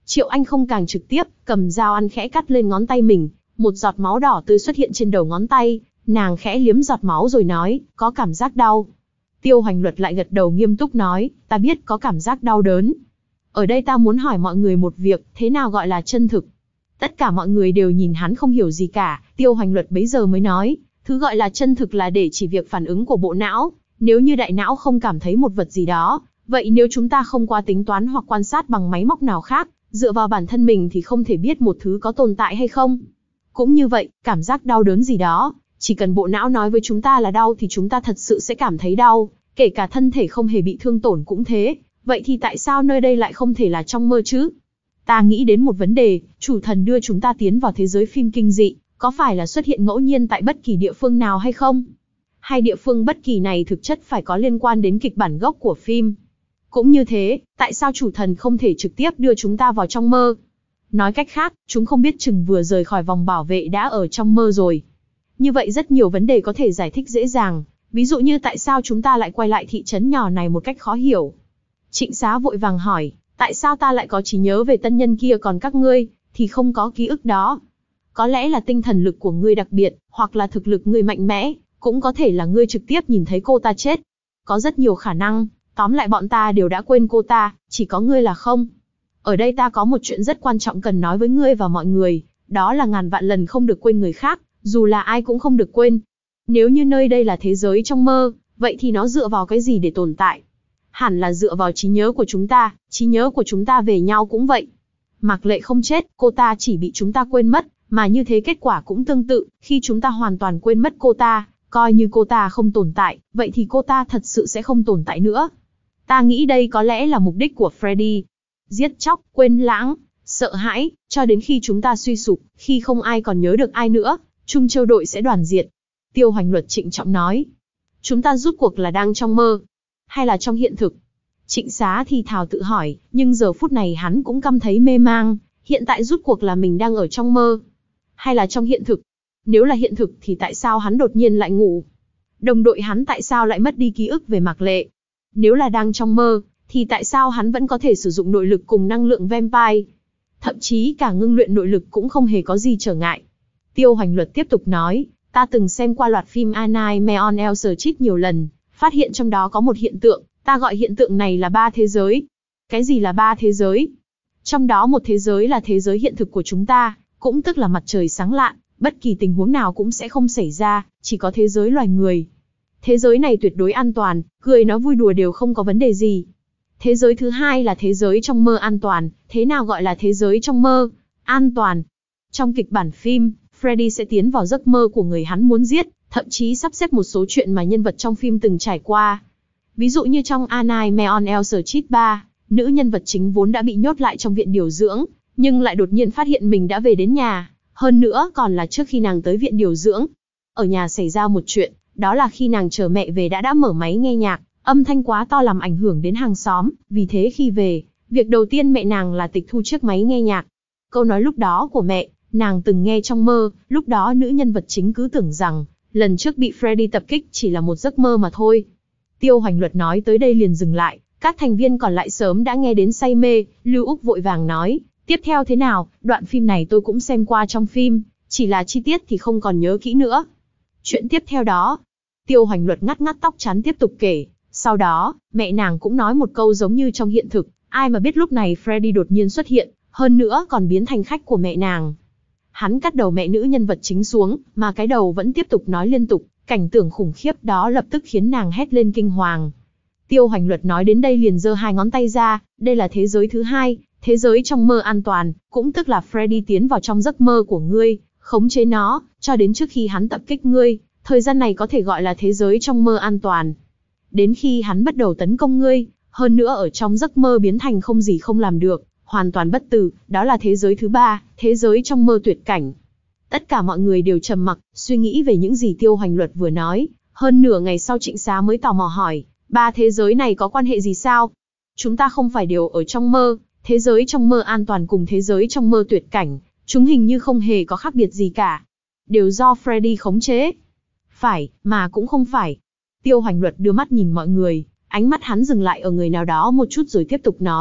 Triệu Anh không càng trực tiếp, cầm dao ăn khẽ cắt lên ngón tay mình, một giọt máu đỏ tươi xuất hiện trên đầu ngón tay, nàng khẽ liếm giọt máu rồi nói, có cảm giác đau. Tiêu Hoành Luật lại gật đầu nghiêm túc nói, ta biết có cảm giác đau đớn. Ở đây ta muốn hỏi mọi người một việc, thế nào gọi là chân thực? Tất cả mọi người đều nhìn hắn không hiểu gì cả, Tiêu Hoành Luật bấy giờ mới nói, thứ gọi là chân thực là để chỉ việc phản ứng của bộ não, nếu như đại não không cảm thấy một vật gì đó, vậy nếu chúng ta không qua tính toán hoặc quan sát bằng máy móc nào khác, dựa vào bản thân mình thì không thể biết một thứ có tồn tại hay không. Cũng như vậy, cảm giác đau đớn gì đó, chỉ cần bộ não nói với chúng ta là đau thì chúng ta thật sự sẽ cảm thấy đau, kể cả thân thể không hề bị thương tổn cũng thế. Vậy thì tại sao nơi đây lại không thể là trong mơ chứ? Ta nghĩ đến một vấn đề, chủ thần đưa chúng ta tiến vào thế giới phim kinh dị, có phải là xuất hiện ngẫu nhiên tại bất kỳ địa phương nào hay không? Hay địa phương bất kỳ này thực chất phải có liên quan đến kịch bản gốc của phim? Cũng như thế, tại sao chủ thần không thể trực tiếp đưa chúng ta vào trong mơ? Nói cách khác, chúng không biết chừng vừa rời khỏi vòng bảo vệ đã ở trong mơ rồi. Như vậy rất nhiều vấn đề có thể giải thích dễ dàng, ví dụ như tại sao chúng ta lại quay lại thị trấn nhỏ này một cách khó hiểu. Trịnh Xá vội vàng hỏi, tại sao ta lại có trí nhớ về tân nhân kia còn các ngươi, thì không có ký ức đó? Có lẽ là tinh thần lực của ngươi đặc biệt, hoặc là thực lực ngươi mạnh mẽ, cũng có thể là ngươi trực tiếp nhìn thấy cô ta chết. Có rất nhiều khả năng, tóm lại bọn ta đều đã quên cô ta, chỉ có ngươi là không. Ở đây ta có một chuyện rất quan trọng cần nói với ngươi và mọi người, đó là ngàn vạn lần không được quên người khác, dù là ai cũng không được quên. Nếu như nơi đây là thế giới trong mơ, vậy thì nó dựa vào cái gì để tồn tại? Hẳn là dựa vào trí nhớ của chúng ta, trí nhớ của chúng ta về nhau cũng vậy. Mạc Lệ không chết, cô ta chỉ bị chúng ta quên mất, mà như thế kết quả cũng tương tự, khi chúng ta hoàn toàn quên mất cô ta, coi như cô ta không tồn tại, vậy thì cô ta thật sự sẽ không tồn tại nữa. Ta nghĩ đây có lẽ là mục đích của Freddy. Giết chóc, quên lãng, sợ hãi, cho đến khi chúng ta suy sụp, khi không ai còn nhớ được ai nữa, Trung Châu đội sẽ đoàn diệt. Tiêu Hoành Luật trịnh trọng nói. Chúng ta rút cuộc là đang trong mơ, hay là trong hiện thực? Trịnh Xá thì thào tự hỏi, nhưng giờ phút này hắn cũng cảm thấy mê mang, hiện tại rút cuộc là mình đang ở trong mơ, hay là trong hiện thực? Nếu là hiện thực thì tại sao hắn đột nhiên lại ngủ? Đồng đội hắn tại sao lại mất đi ký ức về Mạc Lệ? Nếu là đang trong mơ, thì tại sao hắn vẫn có thể sử dụng nội lực cùng năng lượng vampire? Thậm chí cả ngưng luyện nội lực cũng không hề có gì trở ngại. Tiêu Hoành Luật tiếp tục nói, ta từng xem qua loạt phim A Nightmare on Elm Street nhiều lần, phát hiện trong đó có một hiện tượng, ta gọi hiện tượng này là ba thế giới. Cái gì là ba thế giới? Trong đó một thế giới là thế giới hiện thực của chúng ta, cũng tức là mặt trời sáng lạn, bất kỳ tình huống nào cũng sẽ không xảy ra, chỉ có thế giới loài người. Thế giới này tuyệt đối an toàn, cười nói vui đùa đều không có vấn đề gì. Thế giới thứ hai là thế giới trong mơ an toàn, thế nào gọi là thế giới trong mơ an toàn? Trong kịch bản phim, Freddy sẽ tiến vào giấc mơ của người hắn muốn giết, thậm chí sắp xếp một số chuyện mà nhân vật trong phim từng trải qua. Ví dụ như trong A Nightmare on Elm Street ba, nữ nhân vật chính vốn đã bị nhốt lại trong viện điều dưỡng, nhưng lại đột nhiên phát hiện mình đã về đến nhà, hơn nữa còn là trước khi nàng tới viện điều dưỡng. Ở nhà xảy ra một chuyện, đó là khi nàng chờ mẹ về đã đã mở máy nghe nhạc, âm thanh quá to làm ảnh hưởng đến hàng xóm, vì thế khi về, việc đầu tiên mẹ nàng là tịch thu chiếc máy nghe nhạc. Câu nói lúc đó của mẹ, nàng từng nghe trong mơ, lúc đó nữ nhân vật chính cứ tưởng rằng, lần trước bị Freddy tập kích chỉ là một giấc mơ mà thôi. Tiêu Hoành Luật nói tới đây liền dừng lại, các thành viên còn lại sớm đã nghe đến say mê, Lưu Úc vội vàng nói, tiếp theo thế nào, đoạn phim này tôi cũng xem qua trong phim, chỉ là chi tiết thì không còn nhớ kỹ nữa. Chuyện tiếp theo đó, Tiêu Hoành Luật ngắt ngắt tóc chắn tiếp tục kể, sau đó, mẹ nàng cũng nói một câu giống như trong hiện thực, ai mà biết lúc này Freddy đột nhiên xuất hiện, hơn nữa còn biến thành khách của mẹ nàng. Hắn cắt đầu mẹ nữ nhân vật chính xuống, mà cái đầu vẫn tiếp tục nói liên tục, cảnh tượng khủng khiếp đó lập tức khiến nàng hét lên kinh hoàng. Tiêu Hoành Luật nói đến đây liền giơ hai ngón tay ra, đây là thế giới thứ hai, thế giới trong mơ an toàn, cũng tức là Freddy tiến vào trong giấc mơ của ngươi, khống chế nó, cho đến trước khi hắn tập kích ngươi, thời gian này có thể gọi là thế giới trong mơ an toàn. Đến khi hắn bắt đầu tấn công ngươi, hơn nữa ở trong giấc mơ biến thành không gì không làm được, hoàn toàn bất tử, đó là thế giới thứ ba, thế giới trong mơ tuyệt cảnh. Tất cả mọi người đều trầm mặc, suy nghĩ về những gì Tiêu Hoành Luật vừa nói, hơn nửa ngày sau Trịnh Xá mới tò mò hỏi, ba thế giới này có quan hệ gì sao? Chúng ta không phải đều ở trong mơ, thế giới trong mơ an toàn cùng thế giới trong mơ tuyệt cảnh, chúng hình như không hề có khác biệt gì cả. Đều do Freddy khống chế. Phải, mà cũng không phải. Tiêu Hoành Luật đưa mắt nhìn mọi người, ánh mắt hắn dừng lại ở người nào đó một chút rồi tiếp tục nói,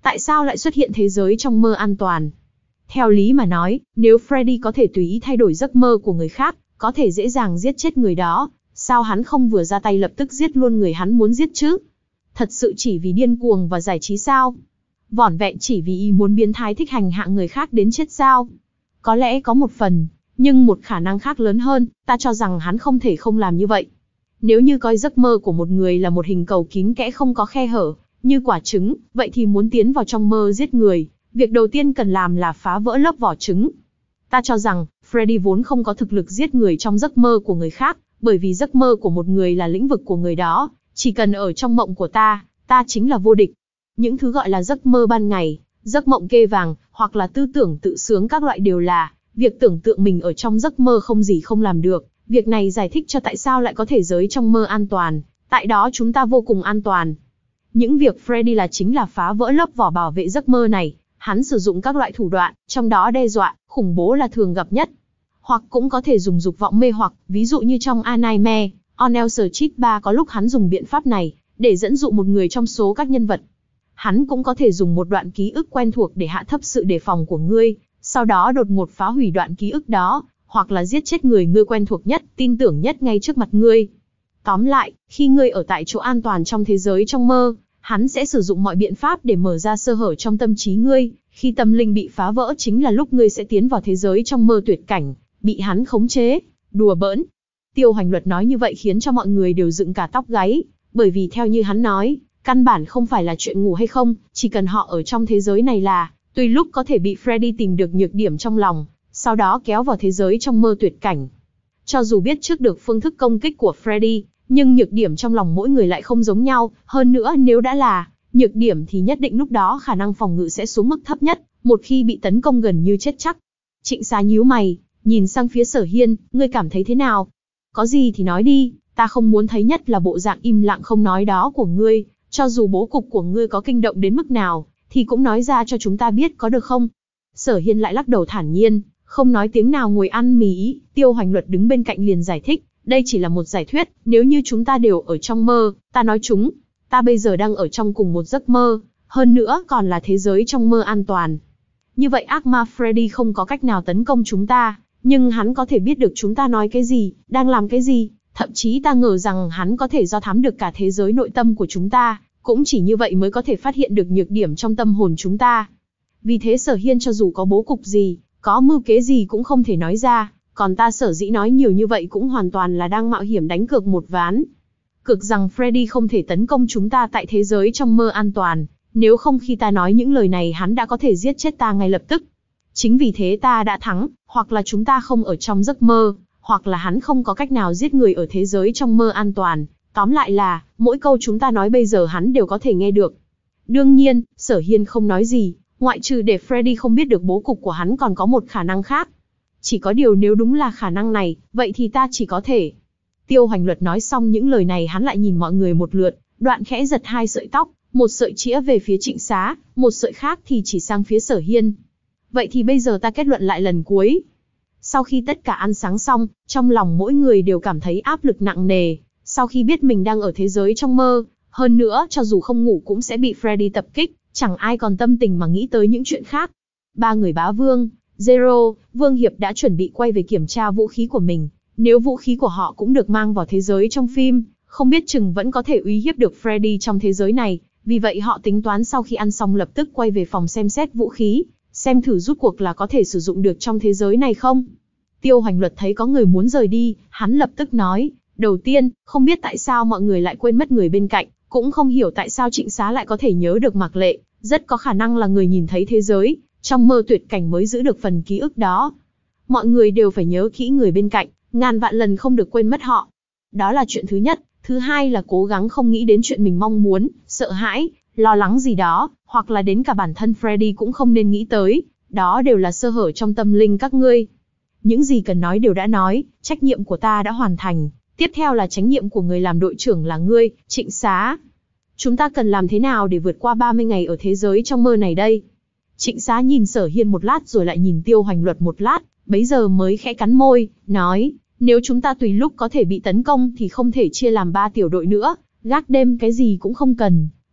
Tại sao lại xuất hiện thế giới trong mơ an toàn? Theo lý mà nói, nếu Freddy có thể tùy ý thay đổi giấc mơ của người khác, có thể dễ dàng giết chết người đó, sao hắn không vừa ra tay lập tức giết luôn người hắn muốn giết chứ? Thật sự chỉ vì điên cuồng và giải trí sao? Vỏn vẹn chỉ vì ý muốn biến thái thích hành hạ người khác đến chết sao? Có lẽ có một phần, nhưng một khả năng khác lớn hơn, ta cho rằng hắn không thể không làm như vậy. Nếu như coi giấc mơ của một người là một hình cầu kín kẽ không có khe hở, như quả trứng, vậy thì muốn tiến vào trong mơ giết người, việc đầu tiên cần làm là phá vỡ lớp vỏ trứng. Ta cho rằng, Freddy vốn không có thực lực giết người trong giấc mơ của người khác, bởi vì giấc mơ của một người là lĩnh vực của người đó, chỉ cần ở trong mộng của ta, ta chính là vô địch. Những thứ gọi là giấc mơ ban ngày, giấc mộng kê vàng, hoặc là tư tưởng tự sướng các loại đều là việc tưởng tượng mình ở trong giấc mơ không gì không làm được. Việc này giải thích cho tại sao lại có thể giới trong mơ an toàn, tại đó chúng ta vô cùng an toàn. Những việc Freddy là chính là phá vỡ lớp vỏ bảo vệ giấc mơ này, hắn sử dụng các loại thủ đoạn, trong đó đe dọa, khủng bố là thường gặp nhất. Hoặc cũng có thể dùng dục vọng mê hoặc, ví dụ như trong A Nightmare on Elm Street ba có lúc hắn dùng biện pháp này, để dẫn dụ một người trong số các nhân vật. Hắn cũng có thể dùng một đoạn ký ức quen thuộc để hạ thấp sự đề phòng của ngươi, sau đó đột ngột phá hủy đoạn ký ức đó, hoặc là giết chết người ngươi quen thuộc nhất, tin tưởng nhất ngay trước mặt ngươi. Tóm lại, khi ngươi ở tại chỗ an toàn trong thế giới trong mơ, hắn sẽ sử dụng mọi biện pháp để mở ra sơ hở trong tâm trí ngươi, khi tâm linh bị phá vỡ chính là lúc ngươi sẽ tiến vào thế giới trong mơ tuyệt cảnh, bị hắn khống chế, đùa bỡn. Tiêu Hoành Luật nói như vậy khiến cho mọi người đều dựng cả tóc gáy, bởi vì theo như hắn nói, căn bản không phải là chuyện ngủ hay không, chỉ cần họ ở trong thế giới này là, tùy lúc có thể bị Freddy tìm được nhược điểm trong lòng, sau đó kéo vào thế giới trong mơ tuyệt cảnh. Cho dù biết trước được phương thức công kích của Freddy, nhưng nhược điểm trong lòng mỗi người lại không giống nhau, hơn nữa nếu đã là nhược điểm thì nhất định lúc đó khả năng phòng ngự sẽ xuống mức thấp nhất, một khi bị tấn công gần như chết chắc. Trịnh Xá nhíu mày, nhìn sang phía Sở Hiên, ngươi cảm thấy thế nào? Có gì thì nói đi, ta không muốn thấy nhất là bộ dạng im lặng không nói đó của ngươi, cho dù bố cục của ngươi có kinh động đến mức nào, thì cũng nói ra cho chúng ta biết có được không? Sở Hiên lại lắc đầu thản nhiên, không nói tiếng nào ngồi ăn mì. Tiêu Hoành Luật đứng bên cạnh liền giải thích, đây chỉ là một giải thuyết, nếu như chúng ta đều ở trong mơ, ta nói chúng, ta bây giờ đang ở trong cùng một giấc mơ, hơn nữa còn là thế giới trong mơ an toàn. Như vậy ác ma Freddy không có cách nào tấn công chúng ta, nhưng hắn có thể biết được chúng ta nói cái gì, đang làm cái gì, thậm chí ta ngờ rằng hắn có thể do thám được cả thế giới nội tâm của chúng ta, cũng chỉ như vậy mới có thể phát hiện được nhược điểm trong tâm hồn chúng ta. Vì thế Sở Hiên cho dù có bố cục gì, có mưu kế gì cũng không thể nói ra, còn ta sở dĩ nói nhiều như vậy cũng hoàn toàn là đang mạo hiểm đánh cược một ván. Cược rằng Freddy không thể tấn công chúng ta tại thế giới trong mơ an toàn, nếu không khi ta nói những lời này hắn đã có thể giết chết ta ngay lập tức. Chính vì thế ta đã thắng, hoặc là chúng ta không ở trong giấc mơ, hoặc là hắn không có cách nào giết người ở thế giới trong mơ an toàn. Tóm lại là, mỗi câu chúng ta nói bây giờ hắn đều có thể nghe được. Đương nhiên, Sở Hiên không nói gì, ngoại trừ để Freddy không biết được bố cục của hắn còn có một khả năng khác. Chỉ có điều nếu đúng là khả năng này, vậy thì ta chỉ có thể. Tiêu Hoành Luật nói xong những lời này hắn lại nhìn mọi người một lượt, đoạn khẽ giật hai sợi tóc, một sợi chĩa về phía Trịnh Xá, một sợi khác thì chỉ sang phía Sở Hiên. Vậy thì bây giờ ta kết luận lại lần cuối. Sau khi tất cả ăn sáng xong, trong lòng mỗi người đều cảm thấy áp lực nặng nề, sau khi biết mình đang ở thế giới trong mơ, hơn nữa cho dù không ngủ cũng sẽ bị Freddy tập kích, chẳng ai còn tâm tình mà nghĩ tới những chuyện khác. Ba người bá vương, Zero, Vương Hiệp đã chuẩn bị quay về kiểm tra vũ khí của mình. Nếu vũ khí của họ cũng được mang vào thế giới trong phim, không biết chừng vẫn có thể uy hiếp được Freddy trong thế giới này. Vì vậy họ tính toán sau khi ăn xong lập tức quay về phòng xem xét vũ khí, xem thử rút cuộc là có thể sử dụng được trong thế giới này không. Tiêu Hoành Luật thấy có người muốn rời đi, hắn lập tức nói, đầu tiên, không biết tại sao mọi người lại quên mất người bên cạnh, cũng không hiểu tại sao Trịnh Xá lại có thể nhớ được Mạc Lệ, rất có khả năng là người nhìn thấy thế giới trong mơ tuyệt cảnh mới giữ được phần ký ức đó. Mọi người đều phải nhớ kỹ người bên cạnh, ngàn vạn lần không được quên mất họ. Đó là chuyện thứ nhất. Thứ hai là cố gắng không nghĩ đến chuyện mình mong muốn, sợ hãi, lo lắng gì đó, hoặc là đến cả bản thân Freddy cũng không nên nghĩ tới. Đó đều là sơ hở trong tâm linh các ngươi. Những gì cần nói đều đã nói, trách nhiệm của ta đã hoàn thành. Tiếp theo là trách nhiệm của người làm đội trưởng là ngươi, Trịnh Xá. Chúng ta cần làm thế nào để vượt qua ba mươi ngày ở thế giới trong mơ này đây? Trịnh Xá nhìn Sở Hiên một lát rồi lại nhìn Tiêu Hoành Luật một lát, bấy giờ mới khẽ cắn môi, nói, nếu chúng ta tùy lúc có thể bị tấn công thì không thể chia làm ba tiểu đội nữa, gác đêm cái gì cũng không cần.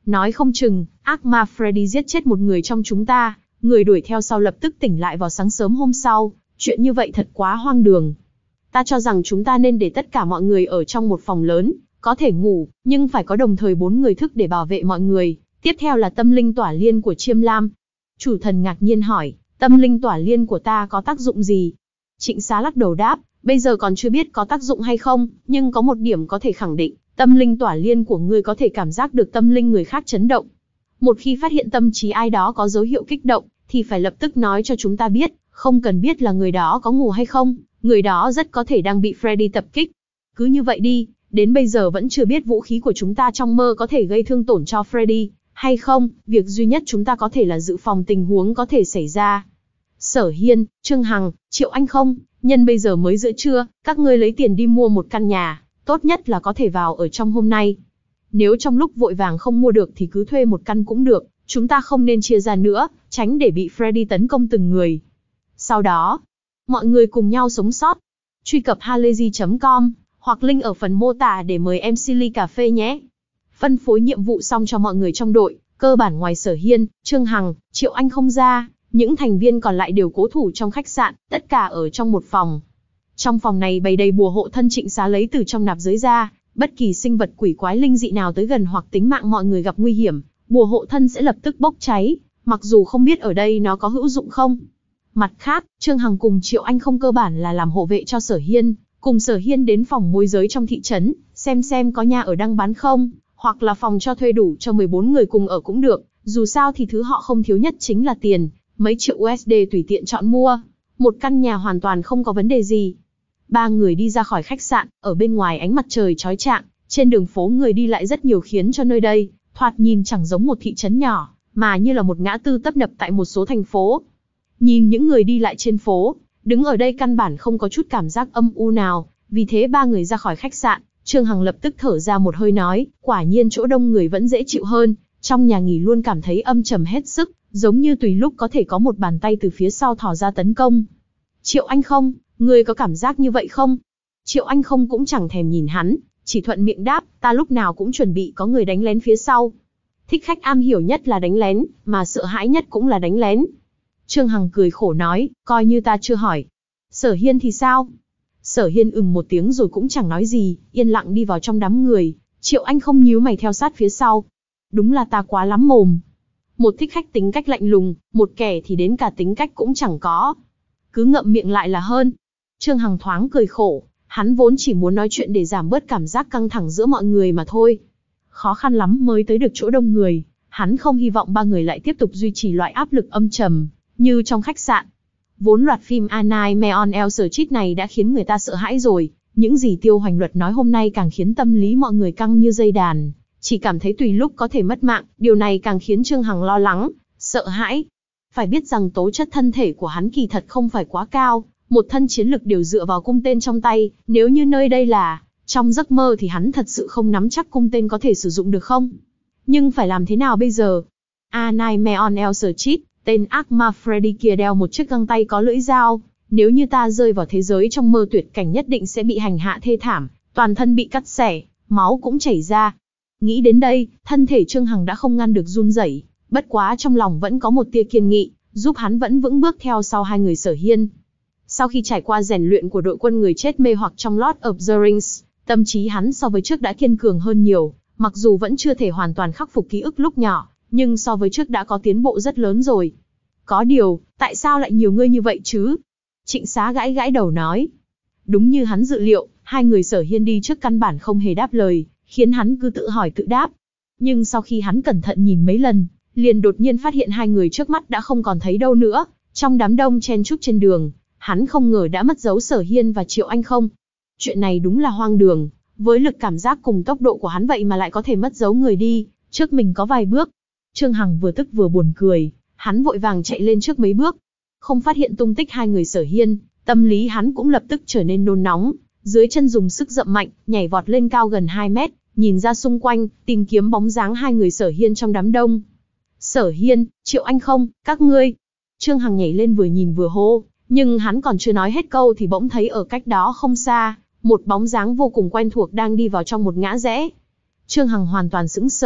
Nói không chừng, ác ma Freddy giết chết một người trong chúng ta, người đuổi theo sau lập tức tỉnh lại vào sáng sớm hôm sau, chuyện như vậy thật quá hoang đường. Ta cho rằng chúng ta nên để tất cả mọi người ở trong một phòng lớn, có thể ngủ, nhưng phải có đồng thời bốn người thức để bảo vệ mọi người. Tiếp theo là tâm linh tỏa liên của Chiêm Lam. Chủ thần ngạc nhiên hỏi, tâm linh tỏa liên của ta có tác dụng gì? Trịnh Xá lắc đầu đáp, bây giờ còn chưa biết có tác dụng hay không, nhưng có một điểm có thể khẳng định, tâm linh tỏa liên của ngươi có thể cảm giác được tâm linh người khác chấn động. Một khi phát hiện tâm trí ai đó có dấu hiệu kích động, thì phải lập tức nói cho chúng ta biết, không cần biết là người đó có ngủ hay không, người đó rất có thể đang bị Freddy tập kích. Cứ như vậy đi, đến bây giờ vẫn chưa biết vũ khí của chúng ta trong mơ có thể gây thương tổn cho Freddy hay không, việc duy nhất chúng ta có thể là dự phòng tình huống có thể xảy ra. Sở Hiên, Trương Hằng, Triệu Anh không, nhân bây giờ mới giữa trưa, các ngươi lấy tiền đi mua một căn nhà, tốt nhất là có thể vào ở trong hôm nay. Nếu trong lúc vội vàng không mua được thì cứ thuê một căn cũng được, chúng ta không nên chia ra nữa, tránh để bị Freddy tấn công từng người. Sau đó, mọi người cùng nhau sống sót. Truy cập halayzi chấm com, hoặc link ở phần mô tả để mời em xê ly cà phê nhé. Phân phối nhiệm vụ xong cho mọi người trong đội, cơ bản ngoài Sở Hiên, Trương Hằng, Triệu Anh không ra, những thành viên còn lại đều cố thủ trong khách sạn, tất cả ở trong một phòng. Trong phòng này bày đầy bùa hộ thân Trịnh Xá lấy từ trong nạp giới ra, bất kỳ sinh vật quỷ quái linh dị nào tới gần hoặc tính mạng mọi người gặp nguy hiểm, bùa hộ thân sẽ lập tức bốc cháy, mặc dù không biết ở đây nó có hữu dụng không. Mặt khác, Trương Hằng cùng Triệu Anh không cơ bản là làm hộ vệ cho Sở Hiên, cùng Sở Hiên đến phòng môi giới trong thị trấn, xem xem có nhà ở đang bán không, hoặc là phòng cho thuê đủ cho mười bốn người cùng ở cũng được, dù sao thì thứ họ không thiếu nhất chính là tiền, mấy triệu u ét đê tùy tiện chọn mua, một căn nhà hoàn toàn không có vấn đề gì. Ba người đi ra khỏi khách sạn, ở bên ngoài ánh mặt trời chói chang, trên đường phố người đi lại rất nhiều khiến cho nơi đây, thoạt nhìn chẳng giống một thị trấn nhỏ, mà như là một ngã tư tấp nập tại một số thành phố. Nhìn những người đi lại trên phố, đứng ở đây căn bản không có chút cảm giác âm u nào, vì thế ba người ra khỏi khách sạn, Trương Hằng lập tức thở ra một hơi nói, quả nhiên chỗ đông người vẫn dễ chịu hơn, trong nhà nghỉ luôn cảm thấy âm trầm hết sức, giống như tùy lúc có thể có một bàn tay từ phía sau thò ra tấn công. Triệu Anh không, ngươi có cảm giác như vậy không? Triệu Anh không cũng chẳng thèm nhìn hắn, chỉ thuận miệng đáp, ta lúc nào cũng chuẩn bị có người đánh lén phía sau. Thích khách am hiểu nhất là đánh lén, mà sợ hãi nhất cũng là đánh lén. Trương Hằng cười khổ nói, coi như ta chưa hỏi. Sở Hiên thì sao? Sở Hiên ừm một tiếng rồi cũng chẳng nói gì, yên lặng đi vào trong đám người. Triệu Anh không nhíu mày theo sát phía sau. Đúng là ta quá lắm mồm. Một thích khách tính cách lạnh lùng, một kẻ thì đến cả tính cách cũng chẳng có. Cứ ngậm miệng lại là hơn. Trương Hằng thoáng cười khổ, hắn vốn chỉ muốn nói chuyện để giảm bớt cảm giác căng thẳng giữa mọi người mà thôi. Khó khăn lắm mới tới được chỗ đông người, hắn không hy vọng ba người lại tiếp tục duy trì loại áp lực âm trầm, như trong khách sạn. Vốn loạt phim A Nightmare on Elm Street này đã khiến người ta sợ hãi rồi, những gì Tiêu Hoành Luật nói hôm nay càng khiến tâm lý mọi người căng như dây đàn, chỉ cảm thấy tùy lúc có thể mất mạng, điều này càng khiến Trương Hằng lo lắng, sợ hãi. Phải biết rằng tố chất thân thể của hắn kỳ thật không phải quá cao, một thân chiến lực đều dựa vào cung tên trong tay, nếu như nơi đây là trong giấc mơ thì hắn thật sự không nắm chắc cung tên có thể sử dụng được không. Nhưng phải làm thế nào bây giờ? A Nightmare on Elm Street, tên ác ma Freddy kia đeo một chiếc găng tay có lưỡi dao, nếu như ta rơi vào thế giới trong mơ tuyệt cảnh nhất định sẽ bị hành hạ thê thảm, toàn thân bị cắt xẻ, máu cũng chảy ra. Nghĩ đến đây, thân thể Trương Hằng đã không ngăn được run rẩy, bất quá trong lòng vẫn có một tia kiên nghị, giúp hắn vẫn vững bước theo sau hai người Sở Hiên. Sau khi trải qua rèn luyện của đội quân người chết mê hoặc trong Lord of the Rings, tâm trí hắn so với trước đã kiên cường hơn nhiều, mặc dù vẫn chưa thể hoàn toàn khắc phục ký ức lúc nhỏ, nhưng so với trước đã có tiến bộ rất lớn rồi. Có điều, tại sao lại nhiều người như vậy chứ? Trịnh Xá gãi gãi đầu nói. Đúng như hắn dự liệu, hai người Sở Hiên đi trước căn bản không hề đáp lời, khiến hắn cứ tự hỏi tự đáp. Nhưng sau khi hắn cẩn thận nhìn mấy lần, liền đột nhiên phát hiện hai người trước mắt đã không còn thấy đâu nữa, trong đám đông chen chúc trên đường, hắn không ngờ đã mất dấu Sở Hiên và Triệu Anh không. Chuyện này đúng là hoang đường, với lực cảm giác cùng tốc độ của hắn vậy mà lại có thể mất dấu người đi, trước mình có vài bước. Trương Hằng vừa tức vừa buồn cười, hắn vội vàng chạy lên trước mấy bước. Không phát hiện tung tích hai người Sở Hiên, tâm lý hắn cũng lập tức trở nên nôn nóng, dưới chân dùng sức dậm mạnh, nhảy vọt lên cao gần hai mét, nhìn ra xung quanh, tìm kiếm bóng dáng hai người Sở Hiên trong đám đông. Sở Hiên, Triệu Anh không, các ngươi. Trương Hằng nhảy lên vừa nhìn vừa hô, nhưng hắn còn chưa nói hết câu thì bỗng thấy ở cách đó không xa, một bóng dáng vô cùng quen thuộc đang đi vào trong một ngã rẽ. Trương Hằng hoàn toàn sững sờ,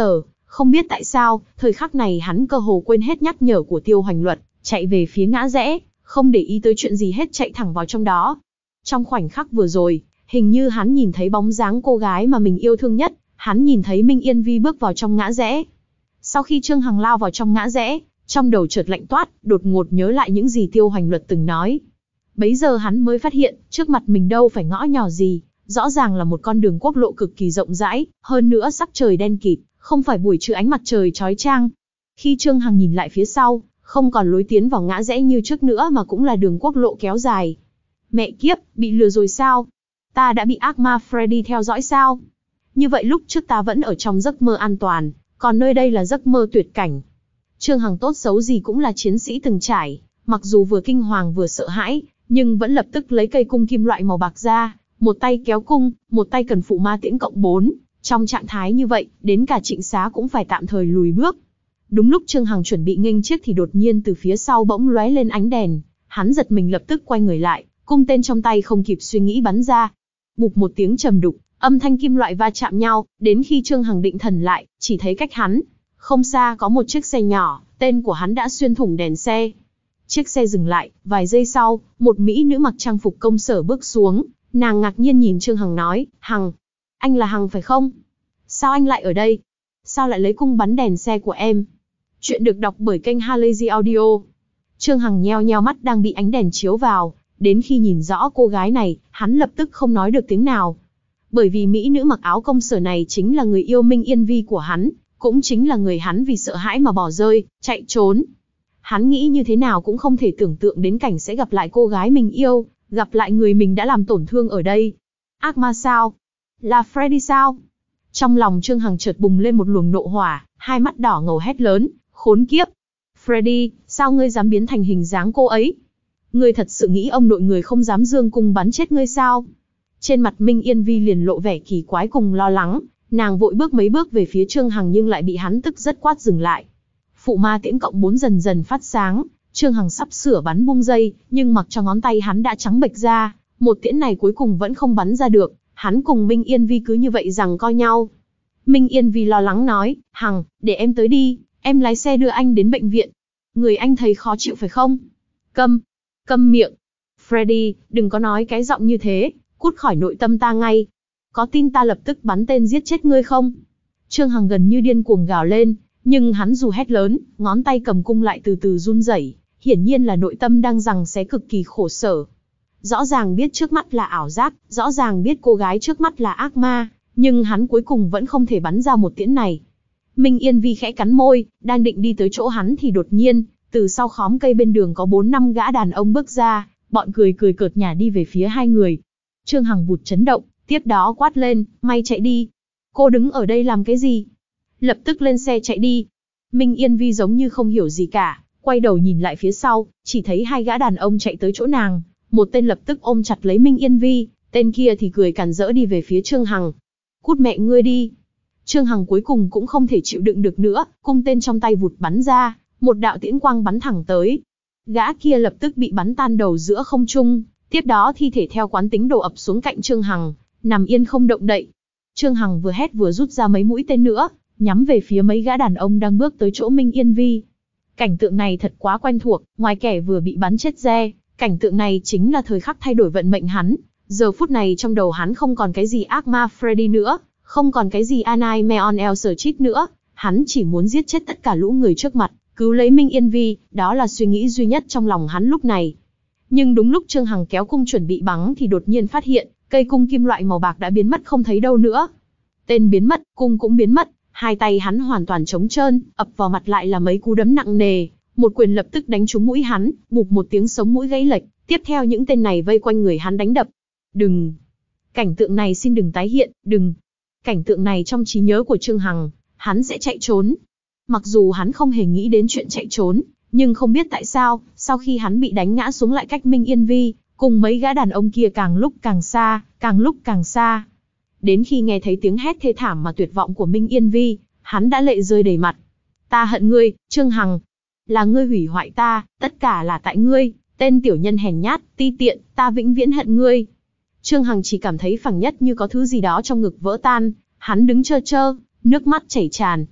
Không biết tại sao, thời khắc này hắn cơ hồ quên hết nhắc nhở của Tiêu Hoành Luật, chạy về phía ngã rẽ, không để ý tới chuyện gì hết chạy thẳng vào trong đó. Trong khoảnh khắc vừa rồi, hình như hắn nhìn thấy bóng dáng cô gái mà mình yêu thương nhất, hắn nhìn thấy Minh Yên Vi bước vào trong ngã rẽ. Sau khi Trương Hằng lao vào trong ngã rẽ, trong đầu chợt lạnh toát, đột ngột nhớ lại những gì Tiêu Hoành Luật từng nói. Bấy giờ hắn mới phát hiện, trước mặt mình đâu phải ngõ nhỏ gì, rõ ràng là một con đường quốc lộ cực kỳ rộng rãi, hơn nữa sắc trời đen kịt, không phải buổi trưa ánh mặt trời chói chang. Khi Trương Hằng nhìn lại phía sau, không còn lối tiến vào ngã rẽ như trước nữa mà cũng là đường quốc lộ kéo dài. Mẹ kiếp, bị lừa rồi sao? Ta đã bị ác ma Freddy theo dõi sao? Như vậy lúc trước ta vẫn ở trong giấc mơ an toàn, còn nơi đây là giấc mơ tuyệt cảnh. Trương Hằng tốt xấu gì cũng là chiến sĩ từng trải, mặc dù vừa kinh hoàng vừa sợ hãi, nhưng vẫn lập tức lấy cây cung kim loại màu bạc ra, một tay kéo cung, một tay cần phụ ma tiễn cộng bốn. Trong trạng thái như vậy, đến cả Trịnh Xá cũng phải tạm thời lùi bước. Đúng lúc Trương Hằng chuẩn bị nghênh chiếc thì đột nhiên từ phía sau bỗng lóe lên ánh đèn, hắn giật mình lập tức quay người lại, cung tên trong tay không kịp suy nghĩ bắn ra. Bụp một tiếng trầm đục, âm thanh kim loại va chạm nhau, đến khi Trương Hằng định thần lại, chỉ thấy cách hắn không xa có một chiếc xe nhỏ, tên của hắn đã xuyên thủng đèn xe. Chiếc xe dừng lại, vài giây sau, một mỹ nữ mặc trang phục công sở bước xuống, nàng ngạc nhiên nhìn Trương Hằng nói, Hằng, anh là Hằng phải không? Sao anh lại ở đây? Sao lại lấy cung bắn đèn xe của em? Chuyện được đọc bởi kênh Halazy Audio. Trương Hằng nheo nheo mắt đang bị ánh đèn chiếu vào, đến khi nhìn rõ cô gái này, hắn lập tức không nói được tiếng nào. Bởi vì mỹ nữ mặc áo công sở này chính là người yêu Minh Yên Vi của hắn, cũng chính là người hắn vì sợ hãi mà bỏ rơi, chạy trốn. Hắn nghĩ như thế nào cũng không thể tưởng tượng đến cảnh sẽ gặp lại cô gái mình yêu, gặp lại người mình đã làm tổn thương ở đây. Ác ma sao? Là Freddy sao? Trong lòng Trương Hằng chợt bùng lên một luồng nộ hỏa, hai mắt đỏ ngầu hét lớn, khốn kiếp. Freddy, sao ngươi dám biến thành hình dáng cô ấy? Ngươi thật sự nghĩ ông nội người không dám dương cung bắn chết ngươi sao? Trên mặt Minh Yên Vi liền lộ vẻ kỳ quái cùng lo lắng, nàng vội bước mấy bước về phía Trương Hằng nhưng lại bị hắn tức rất quát dừng lại. Phụ ma tiễn cộng bốn dần dần phát sáng, Trương Hằng sắp sửa bắn buông dây, nhưng mặc cho ngón tay hắn đã trắng bệch ra, một tiễn này cuối cùng vẫn không bắn ra được, hắn cùng Minh Yên Vi cứ như vậy giằng co nhau. Minh Yên Vi lo lắng nói, Hằng, để em tới đi, em lái xe đưa anh đến bệnh viện. Người anh thấy khó chịu phải không? Câm, câm miệng. Freddy, đừng có nói cái giọng như thế, cút khỏi nội tâm ta ngay. Có tin ta lập tức bắn tên giết chết ngươi không? Trương Hằng gần như điên cuồng gào lên, nhưng hắn dù hét lớn, ngón tay cầm cung lại từ từ run rẩy, hiển nhiên là nội tâm đang giằng xé cực kỳ khổ sở. Rõ ràng biết trước mắt là ảo giác, rõ ràng biết cô gái trước mắt là ác ma, nhưng hắn cuối cùng vẫn không thể bắn ra một tiễn này. Minh Yên Vi khẽ cắn môi, đang định đi tới chỗ hắn thì đột nhiên, từ sau khóm cây bên đường có bốn năm gã đàn ông bước ra, bọn cười cười cợt nhả đi về phía hai người. Trương Hằng vụt chấn động, tiếp đó quát lên, mày chạy đi. Cô đứng ở đây làm cái gì? Lập tức lên xe chạy đi. Minh Yên Vi giống như không hiểu gì cả, quay đầu nhìn lại phía sau, chỉ thấy hai gã đàn ông chạy tới chỗ nàng. Một tên lập tức ôm chặt lấy Minh Yên Vi, tên kia thì cười càn rỡ đi về phía Trương Hằng. Cút mẹ ngươi đi. Trương Hằng cuối cùng cũng không thể chịu đựng được nữa, cung tên trong tay vụt bắn ra, một đạo tiễn quang bắn thẳng tới. Gã kia lập tức bị bắn tan đầu giữa không trung, tiếp đó thi thể theo quán tính đổ ập xuống cạnh Trương Hằng, nằm yên không động đậy. Trương Hằng vừa hét vừa rút ra mấy mũi tên nữa, nhắm về phía mấy gã đàn ông đang bước tới chỗ Minh Yên Vi. Cảnh tượng này thật quá quen thuộc, ngoài kẻ vừa bị bắn chết re, cảnh tượng này chính là thời khắc thay đổi vận mệnh hắn. Giờ phút này trong đầu hắn không còn cái gì ác ma Freddy nữa, không còn cái gì Anai Meon El Serchit nữa, hắn chỉ muốn giết chết tất cả lũ người trước mặt, cứu lấy Minh Yên Vi, đó là suy nghĩ duy nhất trong lòng hắn lúc này. Nhưng đúng lúc Trương Hằng kéo cung chuẩn bị bắn thì đột nhiên phát hiện, cây cung kim loại màu bạc đã biến mất không thấy đâu nữa. Tên biến mất, cung cũng biến mất, hai tay hắn hoàn toàn trống trơn, ập vào mặt lại là mấy cú đấm nặng nề, một quyền lập tức đánh trúng mũi hắn, bụp một tiếng sống mũi gãy lệch, tiếp theo những tên này vây quanh người hắn đánh đập. Đừng! Cảnh tượng này xin đừng tái hiện, đừng! Cảnh tượng này trong trí nhớ của Trương Hằng, hắn sẽ chạy trốn. Mặc dù hắn không hề nghĩ đến chuyện chạy trốn, nhưng không biết tại sao, sau khi hắn bị đánh ngã xuống lại cách Minh Yên Vi, cùng mấy gã đàn ông kia càng lúc càng xa, càng lúc càng xa. Đến khi nghe thấy tiếng hét thê thảm mà tuyệt vọng của Minh Yên Vi, hắn đã lệ rơi đầy mặt. Ta hận ngươi, Trương Hằng. Là ngươi hủy hoại ta, tất cả là tại ngươi, tên tiểu nhân hèn nhát, ti tiện, ta vĩnh viễn hận ngươi. Trương Hằng chỉ cảm thấy phẳng nhất như có thứ gì đó trong ngực vỡ tan, hắn đứng trơ trơ, nước mắt chảy tràn.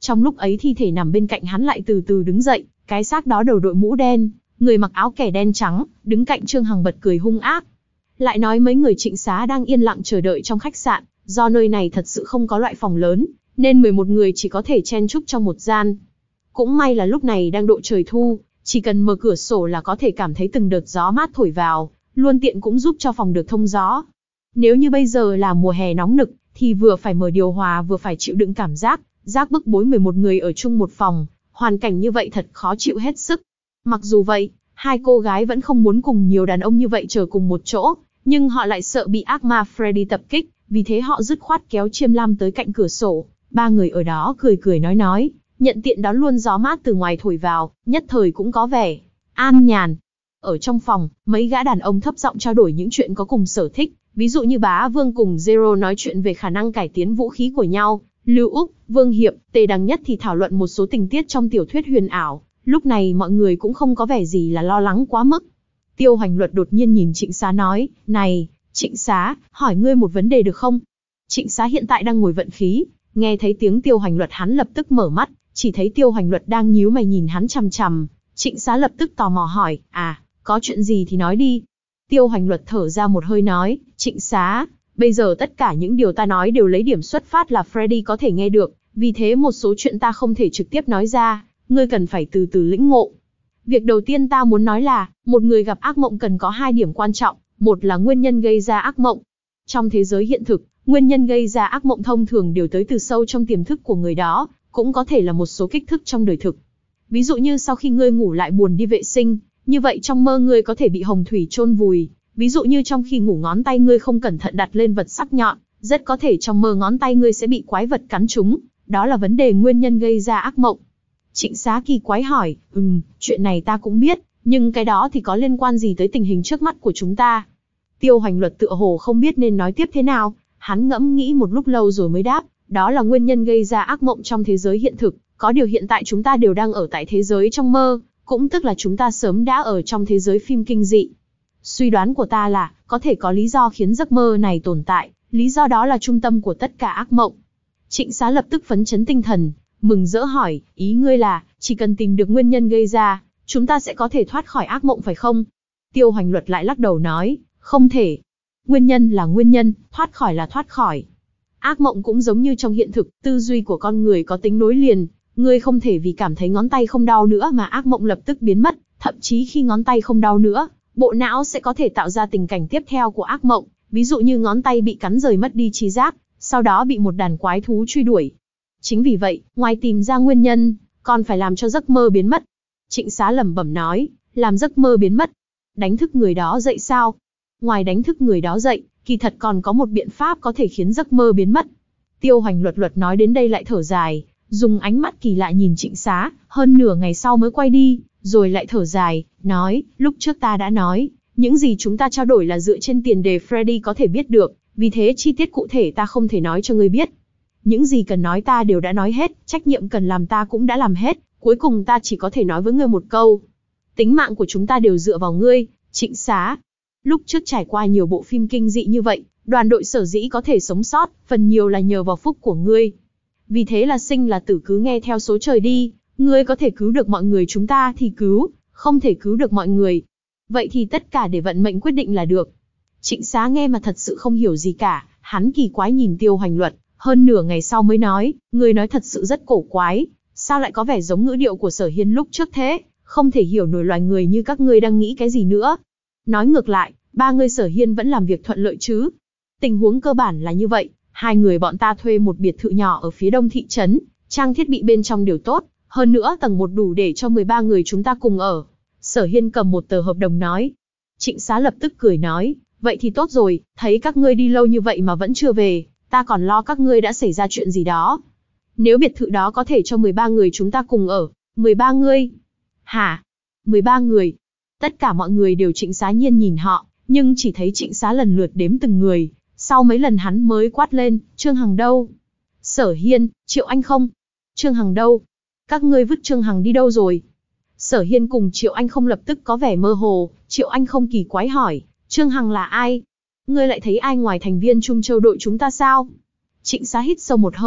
Trong lúc ấy thi thể nằm bên cạnh hắn lại từ từ đứng dậy, cái xác đó đầu đội mũ đen, người mặc áo kẻ đen trắng, đứng cạnh Trương Hằng bật cười hung ác. Lại nói mấy người Trịnh Xá đang yên lặng chờ đợi trong khách sạn, do nơi này thật sự không có loại phòng lớn, nên mười một người chỉ có thể chen chúc trong một gian. Cũng may là lúc này đang độ trời thu, chỉ cần mở cửa sổ là có thể cảm thấy từng đợt gió mát thổi vào, luôn tiện cũng giúp cho phòng được thông gió. Nếu như bây giờ là mùa hè nóng nực, thì vừa phải mở điều hòa vừa phải chịu đựng cảm giác, giác bức bối mười một người ở chung một phòng, hoàn cảnh như vậy thật khó chịu hết sức. Mặc dù vậy, hai cô gái vẫn không muốn cùng nhiều đàn ông như vậy chờ cùng một chỗ, nhưng họ lại sợ bị ác ma Freddy tập kích, vì thế họ dứt khoát kéo Chiêm Lam tới cạnh cửa sổ. Ba người ở đó cười cười nói nói, nhận tiện đón luôn gió mát từ ngoài thổi vào, nhất thời cũng có vẻ an nhàn. Ở trong phòng, mấy gã đàn ông thấp giọng trao đổi những chuyện có cùng sở thích, ví dụ như Bá Vương cùng Zero nói chuyện về khả năng cải tiến vũ khí của nhau, Lưu Úc, Vương Hiệp, Tề Đằng Nhất thì thảo luận một số tình tiết trong tiểu thuyết huyền ảo. Lúc này mọi người cũng không có vẻ gì là lo lắng quá mức. Tiêu Hành Luật đột nhiên nhìn Trịnh Xá nói, này, Trịnh Xá, hỏi ngươi một vấn đề được không? Trịnh Xá hiện tại đang ngồi vận khí, nghe thấy tiếng Tiêu Hành Luật hắn lập tức mở mắt, chỉ thấy Tiêu Hành Luật đang nhíu mày nhìn hắn chằm chằm. Trịnh Xá lập tức tò mò hỏi, à, có chuyện gì thì nói đi. Tiêu Hành Luật thở ra một hơi nói, Trịnh Xá, bây giờ tất cả những điều ta nói đều lấy điểm xuất phát là Freddy có thể nghe được, vì thế một số chuyện ta không thể trực tiếp nói ra, ngươi cần phải từ từ lĩnh ngộ. Việc đầu tiên ta muốn nói là, một người gặp ác mộng cần có hai điểm quan trọng, một là nguyên nhân gây ra ác mộng. Trong thế giới hiện thực, nguyên nhân gây ra ác mộng thông thường đều tới từ sâu trong tiềm thức của người đó, cũng có thể là một số kích thước trong đời thực. Ví dụ như sau khi ngươi ngủ lại buồn đi vệ sinh, như vậy trong mơ ngươi có thể bị hồng thủy chôn vùi. Ví dụ như trong khi ngủ ngón tay ngươi không cẩn thận đặt lên vật sắc nhọn, rất có thể trong mơ ngón tay ngươi sẽ bị quái vật cắn trúng. Đó là vấn đề nguyên nhân gây ra ác mộng. Trịnh Xá kỳ quái hỏi, ừm, chuyện này ta cũng biết, nhưng cái đó thì có liên quan gì tới tình hình trước mắt của chúng ta? Tiêu Hành Luật tựa hồ không biết nên nói tiếp thế nào, hắn ngẫm nghĩ một lúc lâu rồi mới đáp, đó là nguyên nhân gây ra ác mộng trong thế giới hiện thực, có điều hiện tại chúng ta đều đang ở tại thế giới trong mơ, cũng tức là chúng ta sớm đã ở trong thế giới phim kinh dị. Suy đoán của ta là, có thể có lý do khiến giấc mơ này tồn tại, lý do đó là trung tâm của tất cả ác mộng. Trịnh Xá lập tức phấn chấn tinh thần, mừng rỡ hỏi, ý ngươi là, chỉ cần tìm được nguyên nhân gây ra, chúng ta sẽ có thể thoát khỏi ác mộng phải không? Tiêu Hành Luật lại lắc đầu nói, không thể. Nguyên nhân là nguyên nhân, thoát khỏi là thoát khỏi. Ác mộng cũng giống như trong hiện thực, tư duy của con người có tính nối liền, ngươi không thể vì cảm thấy ngón tay không đau nữa mà ác mộng lập tức biến mất, thậm chí khi ngón tay không đau nữa, bộ não sẽ có thể tạo ra tình cảnh tiếp theo của ác mộng, ví dụ như ngón tay bị cắn rời mất đi trí giác, sau đó bị một đàn quái thú truy đuổi. Chính vì vậy, ngoài tìm ra nguyên nhân, còn phải làm cho giấc mơ biến mất. Trịnh Xá lẩm bẩm nói, làm giấc mơ biến mất. Đánh thức người đó dậy sao? Ngoài đánh thức người đó dậy, kỳ thật còn có một biện pháp có thể khiến giấc mơ biến mất. Tiêu Hành Luật Luật nói đến đây lại thở dài, dùng ánh mắt kỳ lạ nhìn Trịnh Xá, hơn nửa ngày sau mới quay đi, rồi lại thở dài, nói, lúc trước ta đã nói, những gì chúng ta trao đổi là dựa trên tiền đề Freddy có thể biết được, vì thế chi tiết cụ thể ta không thể nói cho ngươi biết. Những gì cần nói ta đều đã nói hết, trách nhiệm cần làm ta cũng đã làm hết, cuối cùng ta chỉ có thể nói với ngươi một câu. Tính mạng của chúng ta đều dựa vào ngươi, Trịnh Xá. Lúc trước trải qua nhiều bộ phim kinh dị như vậy, đoàn đội sở dĩ có thể sống sót, phần nhiều là nhờ vào phúc của ngươi. Vì thế là sinh là tử cứ nghe theo số trời đi, ngươi có thể cứu được mọi người chúng ta thì cứu, không thể cứu được mọi người. Vậy thì tất cả để vận mệnh quyết định là được. Trịnh Xá nghe mà thật sự không hiểu gì cả, hắn kỳ quái nhìn Tiêu Hành Luật, hơn nửa ngày sau mới nói, ngươi nói thật sự rất cổ quái, sao lại có vẻ giống ngữ điệu của Sở Hiên lúc trước thế, không thể hiểu nổi loài người như các ngươi đang nghĩ cái gì nữa. Nói ngược lại, ba người Sở Hiên vẫn làm việc thuận lợi chứ? Tình huống cơ bản là như vậy, hai người bọn ta thuê một biệt thự nhỏ ở phía đông thị trấn, trang thiết bị bên trong đều tốt, hơn nữa tầng một đủ để cho mười ba người chúng ta cùng ở. Sở Hiên cầm một tờ hợp đồng nói. Trịnh Xá lập tức cười nói, vậy thì tốt rồi, thấy các ngươi đi lâu như vậy mà vẫn chưa về, ta còn lo các ngươi đã xảy ra chuyện gì đó. Nếu biệt thự đó có thể cho mười ba người chúng ta cùng ở, mười ba người? Hả? mười ba người? Tất cả mọi người đều Trịnh Xá nhiên nhìn họ, nhưng chỉ thấy Trịnh Xá lần lượt đếm từng người, sau mấy lần hắn mới quát lên, Trương Hằng đâu? Sở Hiên, Triệu Anh không? Trương Hằng đâu? Các ngươi vứt Trương Hằng đi đâu rồi? Sở Hiên cùng Triệu Anh không lập tức có vẻ mơ hồ, Triệu Anh không kỳ quái hỏi, Trương Hằng là ai? Ngươi lại thấy ai ngoài thành viên Trung Châu đội chúng ta sao? Trịnh Xá hít sâu một hơi,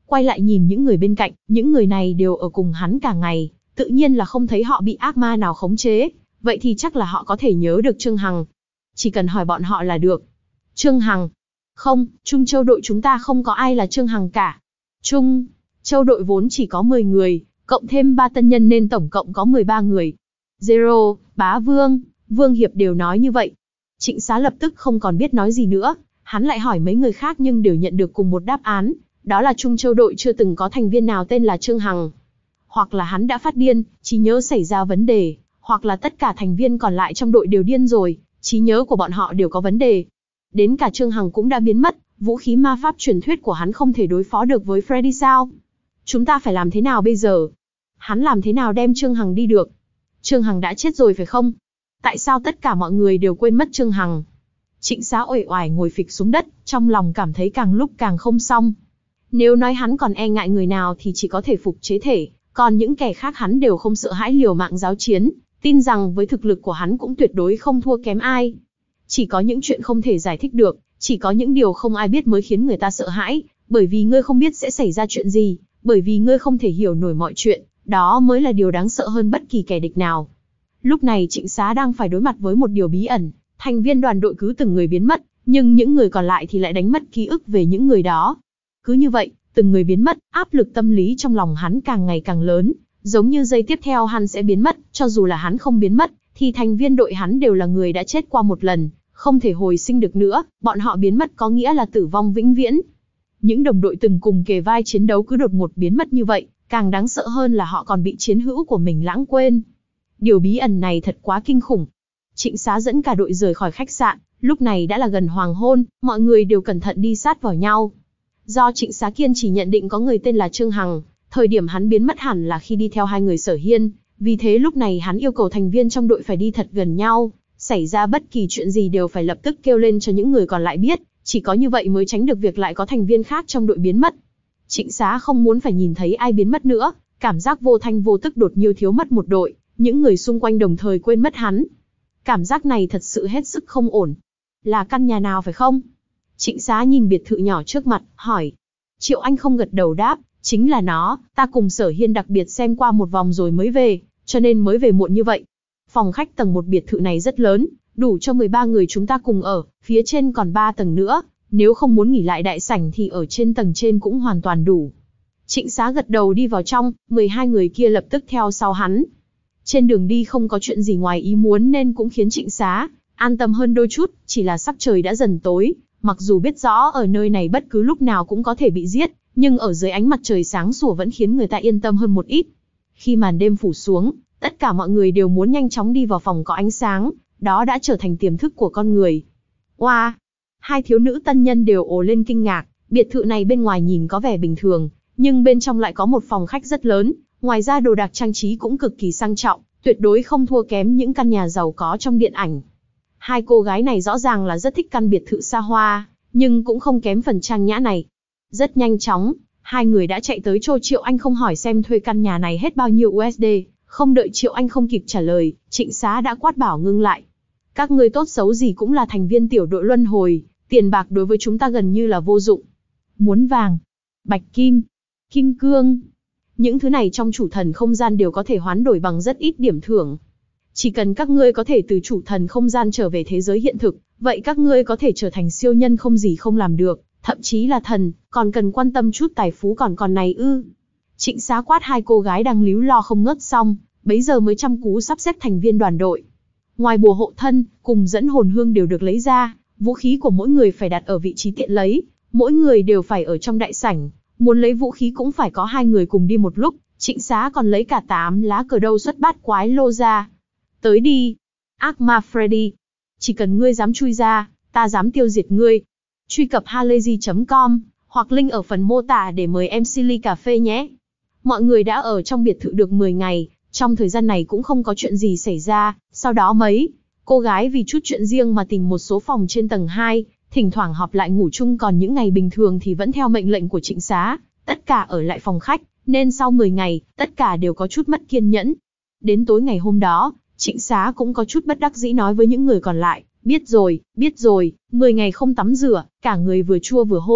quay lại nhìn những người bên cạnh, những người này đều ở cùng hắn cả ngày, tự nhiên là không thấy họ bị ác ma nào khống chế, vậy thì chắc là họ có thể nhớ được Trương Hằng. Chỉ cần hỏi bọn họ là được. Trương Hằng? Không, Trung Châu đội chúng ta không có ai là Trương Hằng cả. Trung Châu đội vốn chỉ có mười người, cộng thêm ba tân nhân nên tổng cộng có mười ba người. Zero, Bá Vương, Vương Hiệp đều nói như vậy. Trịnh Xá lập tức không còn biết nói gì nữa, hắn lại hỏi mấy người khác nhưng đều nhận được cùng một đáp án, đó là Trung Châu đội chưa từng có thành viên nào tên là Trương Hằng. Hoặc là hắn đã phát điên, trí nhớ xảy ra vấn đề, hoặc là tất cả thành viên còn lại trong đội đều điên rồi, trí nhớ của bọn họ đều có vấn đề. Đến cả Trương Hằng cũng đã biến mất, vũ khí ma pháp truyền thuyết của hắn không thể đối phó được với Freddy sao? Chúng ta phải làm thế nào bây giờ? Hắn làm thế nào đem Trương Hằng đi được? Trương Hằng đã chết rồi phải không? Tại sao tất cả mọi người đều quên mất Trương Hằng? Trịnh Xá uể oải ngồi phịch xuống đất, trong lòng cảm thấy càng lúc càng không xong. Nếu nói hắn còn e ngại người nào thì chỉ có thể phục chế thể, còn những kẻ khác hắn đều không sợ hãi liều mạng giáo chiến, tin rằng với thực lực của hắn cũng tuyệt đối không thua kém ai. Chỉ có những chuyện không thể giải thích được, chỉ có những điều không ai biết mới khiến người ta sợ hãi, bởi vì ngươi không biết sẽ xảy ra chuyện gì, bởi vì ngươi không thể hiểu nổi mọi chuyện, đó mới là điều đáng sợ hơn bất kỳ kẻ địch nào. Lúc này Trịnh Xá đang phải đối mặt với một điều bí ẩn, thành viên đoàn đội cứ từng người biến mất, nhưng những người còn lại thì lại đánh mất ký ức về những người đó. Cứ như vậy, từng người biến mất, áp lực tâm lý trong lòng hắn càng ngày càng lớn, giống như giây tiếp theo hắn sẽ biến mất, cho dù là hắn không biến mất, thì thành viên đội hắn đều là người đã chết qua một lần, không thể hồi sinh được nữa, bọn họ biến mất có nghĩa là tử vong vĩnh viễn. Những đồng đội từng cùng kề vai chiến đấu cứ đột ngột biến mất như vậy, càng đáng sợ hơn là họ còn bị chiến hữu của mình lãng quên. Điều bí ẩn này thật quá kinh khủng. Trịnh Xá dẫn cả đội rời khỏi khách sạn, lúc này đã là gần hoàng hôn, mọi người đều cẩn thận đi sát vào nhau. Do Trịnh Xá kiên chỉ nhận định có người tên là Trương Hằng, thời điểm hắn biến mất hẳn là khi đi theo hai người Sở Hiên, vì thế lúc này hắn yêu cầu thành viên trong đội phải đi thật gần nhau, xảy ra bất kỳ chuyện gì đều phải lập tức kêu lên cho những người còn lại biết, chỉ có như vậy mới tránh được việc lại có thành viên khác trong đội biến mất. Trịnh Xá không muốn phải nhìn thấy ai biến mất nữa, cảm giác vô thanh vô tức đột nhiên thiếu mất một đội, những người xung quanh đồng thời quên mất hắn. Cảm giác này thật sự hết sức không ổn. Là căn nhà nào phải không? Trịnh Xá nhìn biệt thự nhỏ trước mặt, hỏi. Triệu Anh không gật đầu đáp, chính là nó, ta cùng Sở Hiên đặc biệt xem qua một vòng rồi mới về, cho nên mới về muộn như vậy. Phòng khách tầng một biệt thự này rất lớn, đủ cho mười ba người chúng ta cùng ở, phía trên còn ba tầng nữa, nếu không muốn nghỉ lại đại sảnh thì ở trên tầng trên cũng hoàn toàn đủ. Trịnh Xá gật đầu đi vào trong, mười hai người kia lập tức theo sau hắn. Trên đường đi không có chuyện gì ngoài ý muốn nên cũng khiến Trịnh Xá an tâm hơn đôi chút, chỉ là sắc trời đã dần tối, mặc dù biết rõ ở nơi này bất cứ lúc nào cũng có thể bị giết, nhưng ở dưới ánh mặt trời sáng sủa vẫn khiến người ta yên tâm hơn một ít. Khi màn đêm phủ xuống, tất cả mọi người đều muốn nhanh chóng đi vào phòng có ánh sáng, đó đã trở thành tiềm thức của con người. Oa! Wow. Hai thiếu nữ tân nhân đều ồ lên kinh ngạc, biệt thự này bên ngoài nhìn có vẻ bình thường, nhưng bên trong lại có một phòng khách rất lớn, ngoài ra đồ đạc trang trí cũng cực kỳ sang trọng, tuyệt đối không thua kém những căn nhà giàu có trong điện ảnh. Hai cô gái này rõ ràng là rất thích căn biệt thự xa hoa, nhưng cũng không kém phần trang nhã này. Rất nhanh chóng, hai người đã chạy tới chỗ Triệu Anh không hỏi xem thuê căn nhà này hết bao nhiêu u ét đê, không đợi Triệu Anh không kịp trả lời, Trịnh Xá đã quát bảo ngưng lại. Các ngươi tốt xấu gì cũng là thành viên tiểu đội luân hồi, tiền bạc đối với chúng ta gần như là vô dụng. Muốn vàng, bạch kim, kim cương, những thứ này trong chủ thần không gian đều có thể hoán đổi bằng rất ít điểm thưởng. Chỉ cần các ngươi có thể từ chủ thần không gian trở về thế giới hiện thực, vậy các ngươi có thể trở thành siêu nhân không gì không làm được, thậm chí là thần, còn cần quan tâm chút tài phú còn còn này ư. Trịnh Xá quát hai cô gái đang líu lo không ngớt xong, bấy giờ mới chăm cú sắp xếp thành viên đoàn đội. Ngoài bùa hộ thân, cùng dẫn hồn hương đều được lấy ra, vũ khí của mỗi người phải đặt ở vị trí tiện lấy, mỗi người đều phải ở trong đại sảnh, muốn lấy vũ khí cũng phải có hai người cùng đi một lúc. Trịnh Xá còn lấy cả tám lá cờ đâu xuất bát quái lô ra. Tới đi, ác ma Freddy. Chỉ cần ngươi dám chui ra, ta dám tiêu diệt ngươi. Truy cập halayzi chấm com, hoặc link ở phần mô tả để mời em xê ly cà phê nhé. Mọi người đã ở trong biệt thự được mười ngày, trong thời gian này cũng không có chuyện gì xảy ra, sau đó mấy cô gái vì chút chuyện riêng mà tìm một số phòng trên tầng hai, thỉnh thoảng họp lại ngủ chung, còn những ngày bình thường thì vẫn theo mệnh lệnh của Trịnh Xá, tất cả ở lại phòng khách, nên sau mười ngày, tất cả đều có chút mất kiên nhẫn. Đến tối ngày hôm đó, Trịnh Xá cũng có chút bất đắc dĩ nói với những người còn lại, biết rồi, biết rồi, mười ngày không tắm rửa, cả người vừa chua vừa hôi,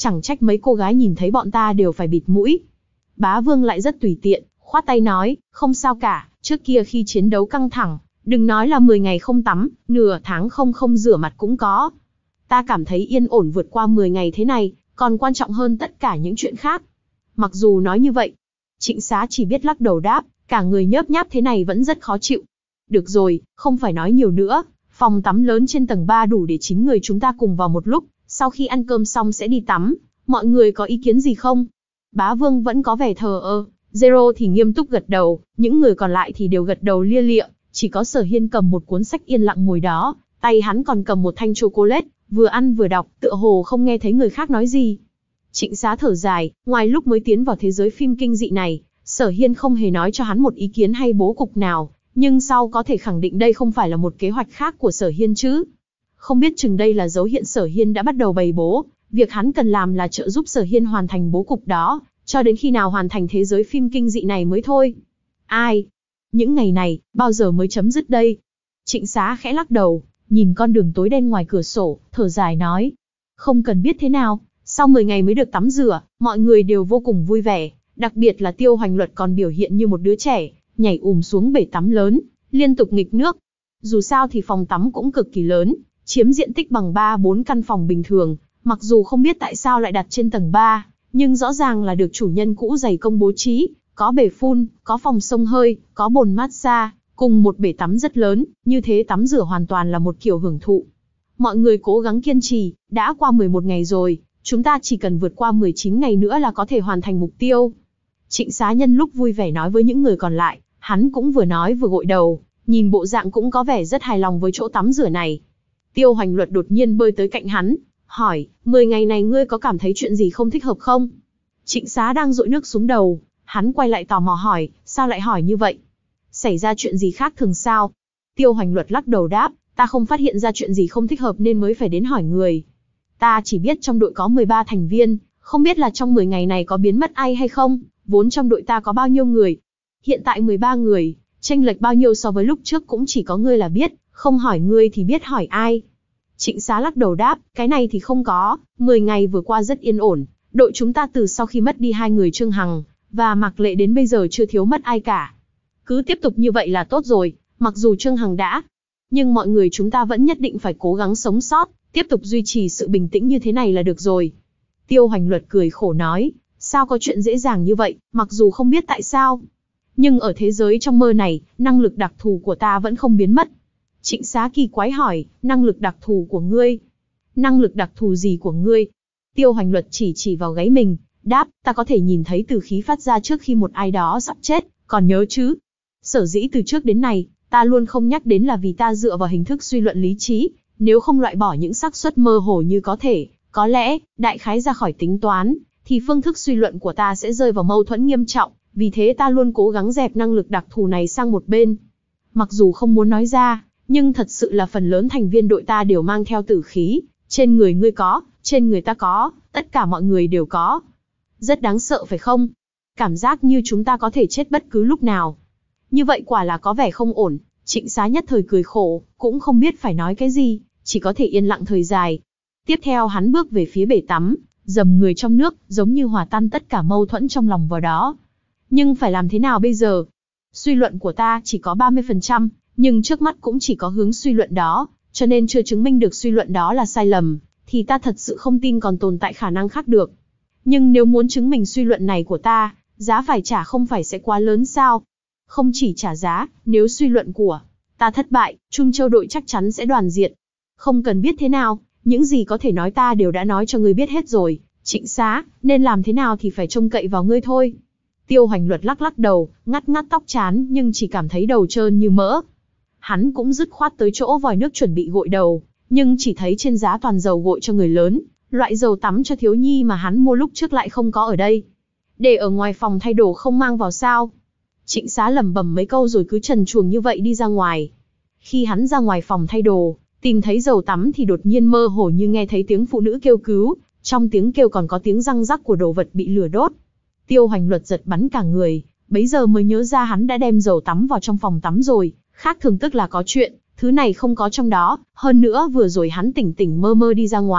Chẳng trách mấy cô gái nhìn thấy bọn ta đều phải bịt mũi. Bá Vương lại rất tùy tiện, khoát tay nói, không sao cả, trước kia khi chiến đấu căng thẳng, đừng nói là mười ngày không tắm, nửa tháng không không rửa mặt cũng có. Ta cảm thấy yên ổn vượt qua mười ngày thế này, còn quan trọng hơn tất cả những chuyện khác. Mặc dù nói như vậy, Trịnh Xá chỉ biết lắc đầu đáp, cả người nhớp nháp thế này vẫn rất khó chịu. Được rồi, không phải nói nhiều nữa, phòng tắm lớn trên tầng ba đủ để chín người chúng ta cùng vào một lúc, sau khi ăn cơm xong sẽ đi tắm, mọi người có ý kiến gì không? Bá Vương vẫn có vẻ thờ ơ, Zero thì nghiêm túc gật đầu, những người còn lại thì đều gật đầu lia lịa, chỉ có Sở Hiên cầm một cuốn sách yên lặng ngồi đó, tay hắn còn cầm một thanh chocolate, vừa ăn vừa đọc, tựa hồ không nghe thấy người khác nói gì. Trịnh Xá thở dài, ngoài lúc mới tiến vào thế giới phim kinh dị này, Sở Hiên không hề nói cho hắn một ý kiến hay bố cục nào, nhưng sau có thể khẳng định đây không phải là một kế hoạch khác của Sở Hiên chứ. Không biết chừng đây là dấu hiện Sở Hiên đã bắt đầu bày bố, việc hắn cần làm là trợ giúp Sở Hiên hoàn thành bố cục đó, cho đến khi nào hoàn thành thế giới phim kinh dị này mới thôi. Ai? Những ngày này, bao giờ mới chấm dứt đây? Trịnh Xá khẽ lắc đầu, nhìn con đường tối đen ngoài cửa sổ, thở dài nói. Không cần biết thế nào, sau mười ngày mới được tắm rửa, mọi người đều vô cùng vui vẻ, đặc biệt là Tiêu Hoành Luật còn biểu hiện như một đứa trẻ, nhảy ùm xuống bể tắm lớn, liên tục nghịch nước. Dù sao thì phòng tắm cũng cực kỳ lớn, chiếm diện tích bằng ba bốn căn phòng bình thường, mặc dù không biết tại sao lại đặt trên tầng ba, nhưng rõ ràng là được chủ nhân cũ dày công bố trí, có bể phun, có phòng xông hơi, có bồn massage, cùng một bể tắm rất lớn, như thế tắm rửa hoàn toàn là một kiểu hưởng thụ. Mọi người cố gắng kiên trì, đã qua mười một ngày rồi, chúng ta chỉ cần vượt qua mười chín ngày nữa là có thể hoàn thành mục tiêu. Trịnh Xá nhân lúc vui vẻ nói với những người còn lại, hắn cũng vừa nói vừa gội đầu, nhìn bộ dạng cũng có vẻ rất hài lòng với chỗ tắm rửa này. Tiêu Hoành Luật đột nhiên bơi tới cạnh hắn, hỏi, mười ngày này ngươi có cảm thấy chuyện gì không thích hợp không? Trịnh Xá đang dội nước xuống đầu, hắn quay lại tò mò hỏi, sao lại hỏi như vậy? Xảy ra chuyện gì khác thường sao? Tiêu Hoành Luật lắc đầu đáp, ta không phát hiện ra chuyện gì không thích hợp nên mới phải đến hỏi người. Ta chỉ biết trong đội có mười ba thành viên, không biết là trong mười ngày này có biến mất ai hay không, vốn trong đội ta có bao nhiêu người? Hiện tại mười ba người, chênh lệch bao nhiêu so với lúc trước cũng chỉ có ngươi là biết, không hỏi ngươi thì biết hỏi ai. Trịnh Xá lắc đầu đáp, cái này thì không có, mười ngày vừa qua rất yên ổn, đội chúng ta từ sau khi mất đi hai người Trương Hằng và Mạc Lệ đến bây giờ chưa thiếu mất ai cả. Cứ tiếp tục như vậy là tốt rồi, mặc dù Trương Hằng đã, nhưng mọi người chúng ta vẫn nhất định phải cố gắng sống sót, tiếp tục duy trì sự bình tĩnh như thế này là được rồi. Tiêu Hoành Luật cười khổ nói, sao có chuyện dễ dàng như vậy, mặc dù không biết tại sao. Nhưng ở thế giới trong mơ này, năng lực đặc thù của ta vẫn không biến mất. Trịnh Xá kỳ quái hỏi, năng lực đặc thù của ngươi? Năng lực đặc thù gì của ngươi? Tiêu Hoành Luật chỉ chỉ vào gáy mình, đáp, ta có thể nhìn thấy từ khí phát ra trước khi một ai đó sắp chết, còn nhớ chứ? Sở dĩ từ trước đến nay, ta luôn không nhắc đến là vì ta dựa vào hình thức suy luận lý trí, nếu không loại bỏ những xác suất mơ hồ như có thể, có lẽ, đại khái ra khỏi tính toán, thì phương thức suy luận của ta sẽ rơi vào mâu thuẫn nghiêm trọng, vì thế ta luôn cố gắng dẹp năng lực đặc thù này sang một bên. Mặc dù không muốn nói ra, nhưng thật sự là phần lớn thành viên đội ta đều mang theo tử khí, trên người ngươi có, trên người ta có, tất cả mọi người đều có. Rất đáng sợ phải không? Cảm giác như chúng ta có thể chết bất cứ lúc nào. Như vậy quả là có vẻ không ổn, Trịnh Xá nhất thời cười khổ, cũng không biết phải nói cái gì, chỉ có thể yên lặng thời dài. Tiếp theo hắn bước về phía bể tắm, dầm người trong nước, giống như hòa tan tất cả mâu thuẫn trong lòng vào đó. Nhưng phải làm thế nào bây giờ? Suy luận của ta chỉ có ba mươi phần trăm, nhưng trước mắt cũng chỉ có hướng suy luận đó, cho nên chưa chứng minh được suy luận đó là sai lầm, thì ta thật sự không tin còn tồn tại khả năng khác được. Nhưng nếu muốn chứng minh suy luận này của ta, giá phải trả không phải sẽ quá lớn sao? Không chỉ trả giá, nếu suy luận của ta thất bại, Trung Châu đội chắc chắn sẽ đoàn diệt. Không cần biết thế nào, những gì có thể nói ta đều đã nói cho ngươi biết hết rồi, Trịnh Xá, nên làm thế nào thì phải trông cậy vào ngươi thôi. Tiêu Hoành Luật lắc lắc đầu, ngắt ngắt tóc chán nhưng chỉ cảm thấy đầu trơn như mỡ. Hắn cũng dứt khoát tới chỗ vòi nước chuẩn bị gội đầu, nhưng chỉ thấy trên giá toàn dầu gội cho người lớn, loại dầu tắm cho thiếu nhi mà hắn mua lúc trước lại không có ở đây. Để ở ngoài phòng thay đồ không mang vào sao? Trịnh Xá lẩm bẩm mấy câu rồi cứ trần truồng như vậy đi ra ngoài. Khi hắn ra ngoài phòng thay đồ, tìm thấy dầu tắm thì đột nhiên mơ hồ như nghe thấy tiếng phụ nữ kêu cứu, trong tiếng kêu còn có tiếng răng rắc của đồ vật bị lửa đốt. Tiêu Hoành Luật giật bắn cả người, bấy giờ mới nhớ ra hắn đã đem dầu tắm vào trong phòng tắm rồi, khác thường tức là có chuyện, thứ này không có trong đó, hơn nữa vừa rồi hắn tỉnh tỉnh mơ mơ đi ra ngoài,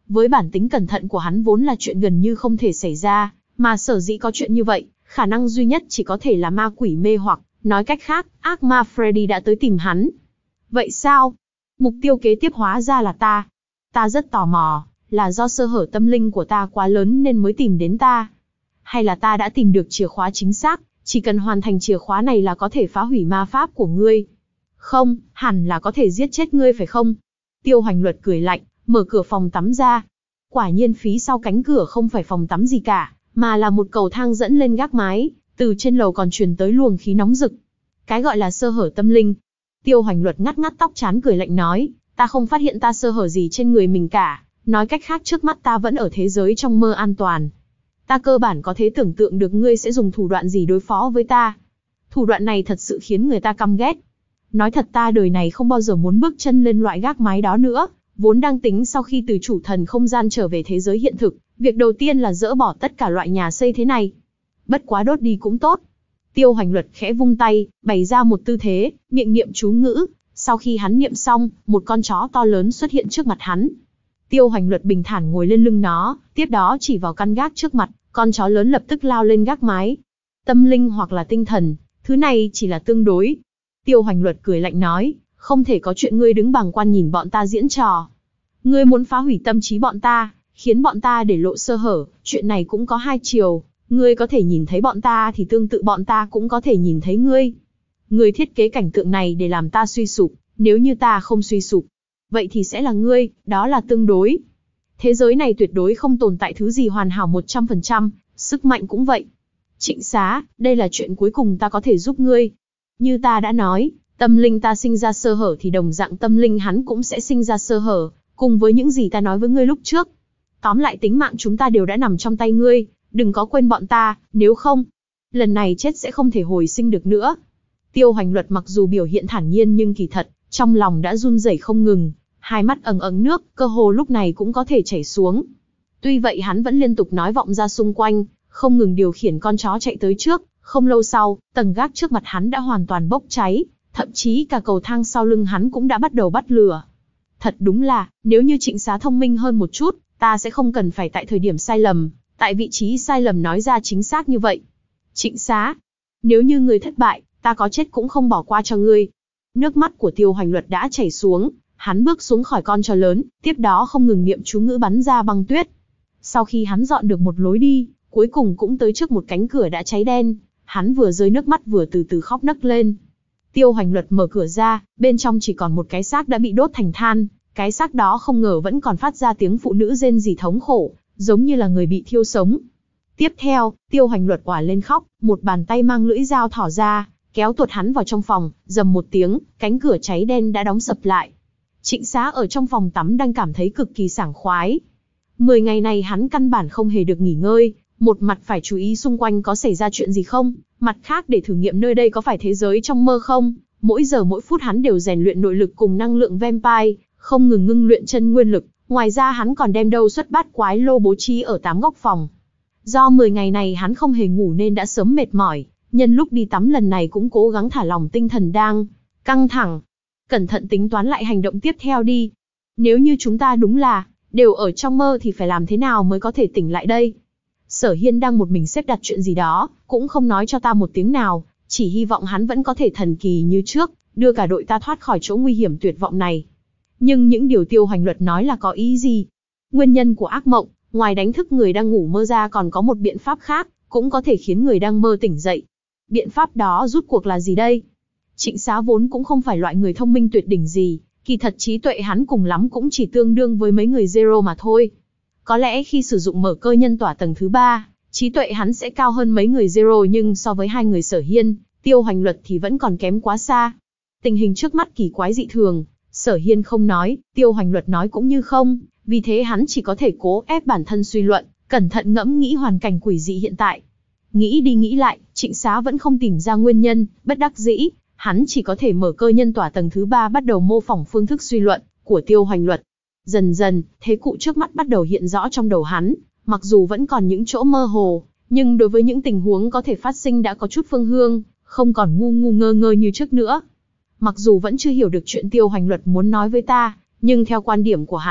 Với bản tính cẩn thận của hắn vốn là chuyện gần như không thể xảy ra, mà sở dĩ có chuyện như vậy, khả năng duy nhất chỉ có thể là ma quỷ mê hoặc, nói cách khác, ác ma Freddy đã tới tìm hắn. Vậy sao? Mục tiêu kế tiếp hóa ra là ta. Ta rất tò mò, là do sơ hở tâm linh của ta quá lớn nên mới tìm đến ta? Hay là ta đã tìm được chìa khóa chính xác, chỉ cần hoàn thành chìa khóa này là có thể phá hủy ma pháp của ngươi? Không, hẳn là có thể giết chết ngươi phải không? Tiêu Hoành Luật cười lạnh, mở cửa phòng tắm ra. Quả nhiên phía sau cánh cửa không phải phòng tắm gì cả, mà là một cầu thang dẫn lên gác mái, từ trên lầu còn truyền tới luồng khí nóng rực. Cái gọi là sơ hở tâm linh. Tiêu Hoành Luật ngắt ngắt tóc trán cười lạnh nói, ta không phát hiện ta sơ hở gì trên người mình cả, nói cách khác trước mắt ta vẫn ở thế giới trong mơ an toàn. Ta cơ bản có thể tưởng tượng được ngươi sẽ dùng thủ đoạn gì đối phó với ta. Thủ đoạn này thật sự khiến người ta căm ghét. Nói thật ta đời này không bao giờ muốn bước chân lên loại gác mái đó nữa, vốn đang tính sau khi từ chủ thần không gian trở về thế giới hiện thực, việc đầu tiên là dỡ bỏ tất cả loại nhà xây thế này. Bất quá đốt đi cũng tốt. Tiêu Hoành Luật khẽ vung tay, bày ra một tư thế, miệng niệm chú ngữ. Sau khi hắn niệm xong, một con chó to lớn xuất hiện trước mặt hắn. Tiêu Hoành Luật bình thản ngồi lên lưng nó, tiếp đó chỉ vào căn gác trước mặt, con chó lớn lập tức lao lên gác mái. Tâm linh hoặc là tinh thần, thứ này chỉ là tương đối. Tiêu Hoành Luật cười lạnh nói, không thể có chuyện ngươi đứng bàng quan nhìn bọn ta diễn trò. Ngươi muốn phá hủy tâm trí bọn ta, khiến bọn ta để lộ sơ hở, chuyện này cũng có hai chiều. Ngươi có thể nhìn thấy bọn ta thì tương tự bọn ta cũng có thể nhìn thấy ngươi. Ngươi thiết kế cảnh tượng này để làm ta suy sụp, nếu như ta không suy sụp, vậy thì sẽ là ngươi, đó là tương đối. Thế giới này tuyệt đối không tồn tại thứ gì hoàn hảo một trăm phần trăm, sức mạnh cũng vậy. Trịnh Xá, đây là chuyện cuối cùng ta có thể giúp ngươi. Như ta đã nói, tâm linh ta sinh ra sơ hở thì đồng dạng tâm linh hắn cũng sẽ sinh ra sơ hở, cùng với những gì ta nói với ngươi lúc trước. Tóm lại tính mạng chúng ta đều đã nằm trong tay ngươi, đừng có quên bọn ta, nếu không, lần này chết sẽ không thể hồi sinh được nữa. Tiêu Hoành Luật mặc dù biểu hiện thản nhiên nhưng kỳ thật, trong lòng đã run rẩy không ngừng, hai mắt ẩn ẩn nước, cơ hồ lúc này cũng có thể chảy xuống. Tuy vậy hắn vẫn liên tục nói vọng ra xung quanh, không ngừng điều khiển con chó chạy tới trước, không lâu sau, tầng gác trước mặt hắn đã hoàn toàn bốc cháy, thậm chí cả cầu thang sau lưng hắn cũng đã bắt đầu bắt lửa. Thật đúng là, nếu như Trịnh Xá thông minh hơn một chút, ta sẽ không cần phải tại thời điểm sai lầm, tại vị trí sai lầm nói ra chính xác như vậy. Trịnh Xá, nếu như ngươi thất bại, ta có chết cũng không bỏ qua cho ngươi. Nước mắt của Tiêu Hoành Luật đã chảy xuống, hắn bước xuống khỏi con chó lớn, tiếp đó không ngừng niệm chú ngữ bắn ra băng tuyết. Sau khi hắn dọn được một lối đi, cuối cùng cũng tới trước một cánh cửa đã cháy đen, hắn vừa rơi nước mắt vừa từ từ khóc nấc lên. Tiêu Hoành Luật mở cửa ra, bên trong chỉ còn một cái xác đã bị đốt thành than, cái xác đó không ngờ vẫn còn phát ra tiếng phụ nữ rên rỉ thống khổ, giống như là người bị thiêu sống. Tiếp theo, Tiêu Hoành Luật òa lên khóc, một bàn tay mang lưỡi dao thỏ ra, kéo tuột hắn vào trong phòng, rầm một tiếng, cánh cửa cháy đen đã đóng sập lại. Trịnh Xá ở trong phòng tắm đang cảm thấy cực kỳ sảng khoái. Mười ngày này hắn căn bản không hề được nghỉ ngơi, một mặt phải chú ý xung quanh có xảy ra chuyện gì không, mặt khác để thử nghiệm nơi đây có phải thế giới trong mơ không. Mỗi giờ mỗi phút hắn đều rèn luyện nội lực cùng năng lượng vampire, không ngừng ngưng luyện chân nguyên lực. Ngoài ra hắn còn đem đâu xuất bát quái lô bố trí ở tám góc phòng. Do mười ngày này hắn không hề ngủ nên đã sớm mệt mỏi, nhân lúc đi tắm lần này cũng cố gắng thả lỏng tinh thần đang căng thẳng. Cẩn thận tính toán lại hành động tiếp theo đi. Nếu như chúng ta đúng là đều ở trong mơ thì phải làm thế nào mới có thể tỉnh lại đây? Sở Hiên đang một mình xếp đặt chuyện gì đó, cũng không nói cho ta một tiếng nào, chỉ hy vọng hắn vẫn có thể thần kỳ như trước, đưa cả đội ta thoát khỏi chỗ nguy hiểm tuyệt vọng này. Nhưng những điều Tiêu Hoành Luật nói là có ý gì? Nguyên nhân của ác mộng, ngoài đánh thức người đang ngủ mơ ra còn có một biện pháp khác, cũng có thể khiến người đang mơ tỉnh dậy. Biện pháp đó rút cuộc là gì đây? Trịnh Xá vốn cũng không phải loại người thông minh tuyệt đỉnh gì, kỳ thật trí tuệ hắn cùng lắm cũng chỉ tương đương với mấy người Zero mà thôi. Có lẽ khi sử dụng mở cơ nhân tỏa tầng thứ ba, trí tuệ hắn sẽ cao hơn mấy người Zero, nhưng so với hai người Sở Hiên, Tiêu Hoành Luật thì vẫn còn kém quá xa. Tình hình trước mắt kỳ quái dị thường, Sở Hiên không nói, Tiêu Hoành Luật nói cũng như không, vì thế hắn chỉ có thể cố ép bản thân suy luận, cẩn thận ngẫm nghĩ hoàn cảnh quỷ dị hiện tại. Nghĩ đi nghĩ lại, Trịnh Xá vẫn không tìm ra nguyên nhân, bất đắc dĩ, hắn chỉ có thể mở cơ nhân tỏa tầng thứ ba bắt đầu mô phỏng phương thức suy luận của Tiêu Hoành Luật. Dần dần, thế cụ trước mắt bắt đầu hiện rõ trong đầu hắn, mặc dù vẫn còn những chỗ mơ hồ, nhưng đối với những tình huống có thể phát sinh đã có chút phương hướng, không còn ngu ngu ngơ ngơ như trước nữa. Mặc dù vẫn chưa hiểu được chuyện Tiêu Hoành Luật muốn nói với ta, nhưng theo quan điểm của hắn,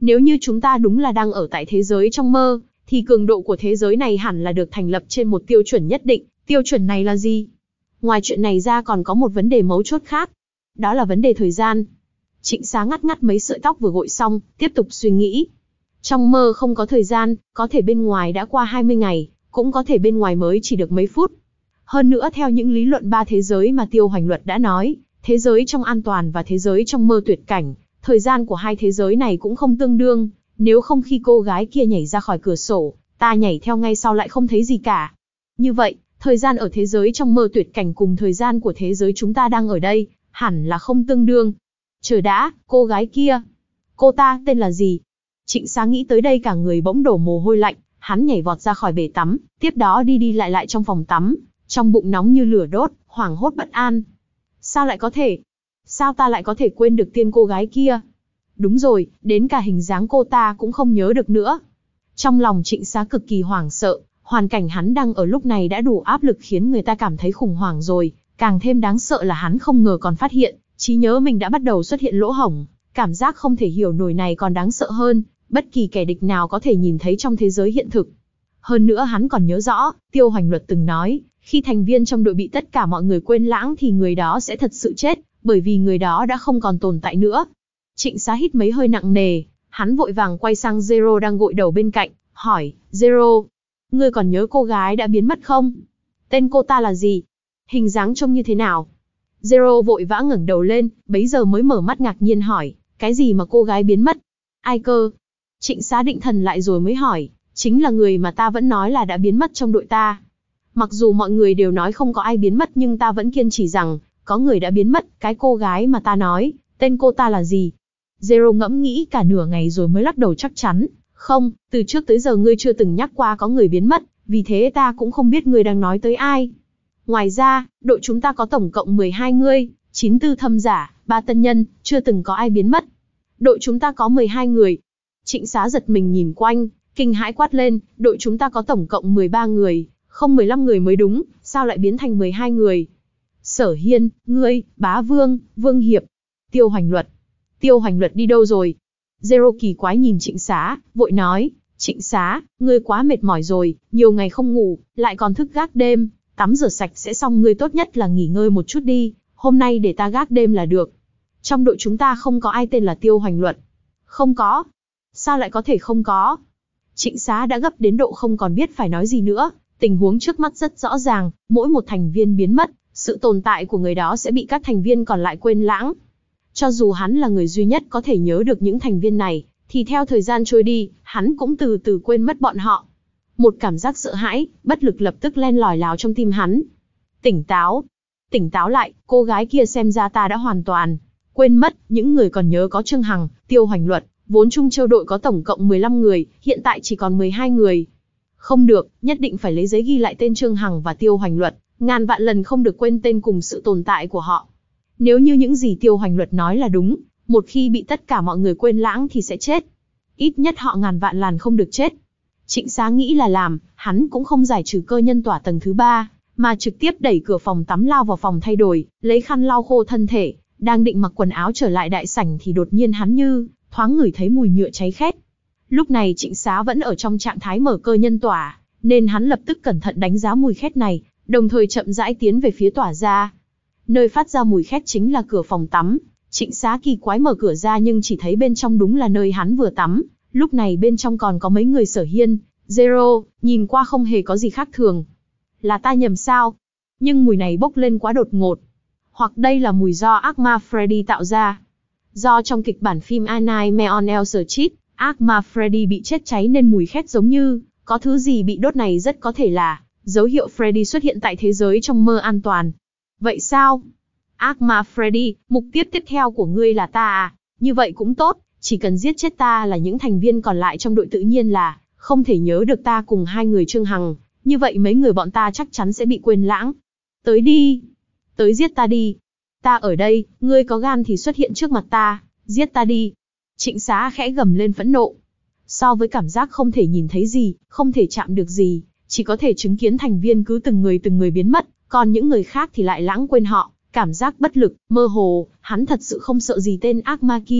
Nếu như chúng ta đúng là đang ở tại thế giới trong mơ, thì cường độ của thế giới này hẳn là được thành lập trên một tiêu chuẩn nhất định. Tiêu chuẩn này là gì? Ngoài chuyện này ra còn có một vấn đề mấu chốt khác. Đó là vấn đề thời gian. Trịnh Xá ngắt ngắt mấy sợi tóc vừa gội xong, tiếp tục suy nghĩ. Trong mơ không có thời gian, có thể bên ngoài đã qua hai mươi ngày, cũng có thể bên ngoài mới chỉ được mấy phút. Hơn nữa theo những lý luận ba thế giới mà Tiêu Hoành Luật đã nói, thế giới trong an toàn và thế giới trong mơ tuyệt cảnh, thời gian của hai thế giới này cũng không tương đương, nếu không khi cô gái kia nhảy ra khỏi cửa sổ, ta nhảy theo ngay sau lại không thấy gì cả. Như vậy, thời gian ở thế giới trong mơ tuyệt cảnh cùng thời gian của thế giới chúng ta đang ở đây, hẳn là không tương đương. Chờ đã, cô gái kia, cô ta tên là gì? Trịnh Xá nghĩ tới đây cả người bỗng đổ mồ hôi lạnh, hắn nhảy vọt ra khỏi bể tắm, tiếp đó đi đi lại lại trong phòng tắm, trong bụng nóng như lửa đốt, hoảng hốt bất an. Sao lại có thể? Sao ta lại có thể quên được tên cô gái kia? Đúng rồi, đến cả hình dáng cô ta cũng không nhớ được nữa. Trong lòng Trịnh Xá cực kỳ hoảng sợ, hoàn cảnh hắn đang ở lúc này đã đủ áp lực khiến người ta cảm thấy khủng hoảng rồi, càng thêm đáng sợ là hắn không ngờ còn phát hiện, trí nhớ mình đã bắt đầu xuất hiện lỗ hổng, cảm giác không thể hiểu nổi này còn đáng sợ hơn, bất kỳ kẻ địch nào có thể nhìn thấy trong thế giới hiện thực. Hơn nữa hắn còn nhớ rõ, Tiêu Hoành Luật từng nói, khi thành viên trong đội bị tất cả mọi người quên lãng thì người đó sẽ thật sự chết, bởi vì người đó đã không còn tồn tại nữa. Trịnh Xá hít mấy hơi nặng nề, hắn vội vàng quay sang Zero đang gội đầu bên cạnh, hỏi, Zero, ngươi còn nhớ cô gái đã biến mất không? Tên cô ta là gì? Hình dáng trông như thế nào? Zero vội vã ngẩng đầu lên, bấy giờ mới mở mắt ngạc nhiên hỏi, cái gì mà cô gái biến mất? Ai cơ? Trịnh Xá định thần lại rồi mới hỏi, chính là người mà ta vẫn nói là đã biến mất trong đội ta. Mặc dù mọi người đều nói không có ai biến mất nhưng ta vẫn kiên trì rằng, có người đã biến mất, cái cô gái mà ta nói, tên cô ta là gì? Zero ngẫm nghĩ cả nửa ngày rồi mới lắc đầu chắc chắn, không, từ trước tới giờ ngươi chưa từng nhắc qua có người biến mất, vì thế ta cũng không biết ngươi đang nói tới ai. Ngoài ra, đội chúng ta có tổng cộng mười hai người, chín tư thâm giả, ba tân nhân, chưa từng có ai biến mất. Đội chúng ta có mười hai người. Trịnh Xá giật mình nhìn quanh, kinh hãi quát lên, đội chúng ta có tổng cộng mười ba người, không mười lăm người mới đúng, sao lại biến thành mười hai người? Sở Hiên, ngươi, Bá Vương, Vương Hiệp, Tiêu Hoành Luật. Tiêu Hoành Luật đi đâu rồi? Zero kỳ quái nhìn Trịnh Xá, vội nói, Trịnh Xá, ngươi quá mệt mỏi rồi, nhiều ngày không ngủ, lại còn thức gác đêm, tắm rửa sạch sẽ xong ngươi tốt nhất là nghỉ ngơi một chút đi, hôm nay để ta gác đêm là được. Trong đội chúng ta không có ai tên là Tiêu Hoành Luật. Không có. Sao lại có thể không có? Trịnh Xá đã gấp đến độ không còn biết phải nói gì nữa, tình huống trước mắt rất rõ ràng, mỗi một thành viên biến mất, sự tồn tại của người đó sẽ bị các thành viên còn lại quên lãng. Cho dù hắn là người duy nhất có thể nhớ được những thành viên này, thì theo thời gian trôi đi, hắn cũng từ từ quên mất bọn họ. Một cảm giác sợ hãi, bất lực lập tức len lỏi láo trong tim hắn. Tỉnh táo, tỉnh táo lại, cô gái kia xem ra ta đã hoàn toàn quên mất, những người còn nhớ có Trương Hằng, Tiêu Hoành Luật, vốn Trung Châu đội có tổng cộng mười lăm người, hiện tại chỉ còn mười hai người. Không được, nhất định phải lấy giấy ghi lại tên Trương Hằng và Tiêu Hoành Luật, ngàn vạn lần không được quên tên cùng sự tồn tại của họ. Nếu như những gì Tiêu Hoành Luật nói là đúng, một khi bị tất cả mọi người quên lãng thì sẽ chết. Ít nhất họ ngàn vạn lần không được chết. Trịnh Xá nghĩ là làm, hắn cũng không giải trừ cơ nhân tỏa tầng thứ ba, mà trực tiếp đẩy cửa phòng tắm lao vào phòng thay đổi, lấy khăn lau khô thân thể, đang định mặc quần áo trở lại đại sảnh thì đột nhiên hắn như thoáng ngửi thấy mùi nhựa cháy khét. Lúc này Trịnh Xá vẫn ở trong trạng thái mở cơ nhân tỏa, nên hắn lập tức cẩn thận đánh giá mùi khét này, đồng thời chậm rãi tiến về phía tỏa ra. Nơi phát ra mùi khét chính là cửa phòng tắm. Trịnh Xá kỳ quái mở cửa ra nhưng chỉ thấy bên trong đúng là nơi hắn vừa tắm. Lúc này bên trong còn có mấy người Sở Hiên, Zero, nhìn qua không hề có gì khác thường. Là ta nhầm sao? Nhưng mùi này bốc lên quá đột ngột. Hoặc đây là mùi do ác ma Freddy tạo ra. Do trong kịch bản phim A Nightmare on Elm Street, ác ma Freddy bị chết cháy nên mùi khét giống như có thứ gì bị đốt, này rất có thể là dấu hiệu Freddy xuất hiện tại thế giới trong mơ an toàn. Vậy sao? Ác ma Freddy, mục tiêu tiếp theo của ngươi là ta à? Như vậy cũng tốt, chỉ cần giết chết ta là những thành viên còn lại trong đội tự nhiên là không thể nhớ được ta cùng hai người Trương Hằng, như vậy mấy người bọn ta chắc chắn sẽ bị quên lãng. Tới đi, tới giết ta đi. Ta ở đây, ngươi có gan thì xuất hiện trước mặt ta, giết ta đi. Trịnh Xá khẽ gầm lên phẫn nộ. So với cảm giác không thể nhìn thấy gì, không thể chạm được gì, chỉ có thể chứng kiến thành viên cứ từng người từng người biến mất, còn những người khác thì lại lãng quên họ, cảm giác bất lực, mơ hồ, hắn thật sự không sợ gì tên ác ma kia,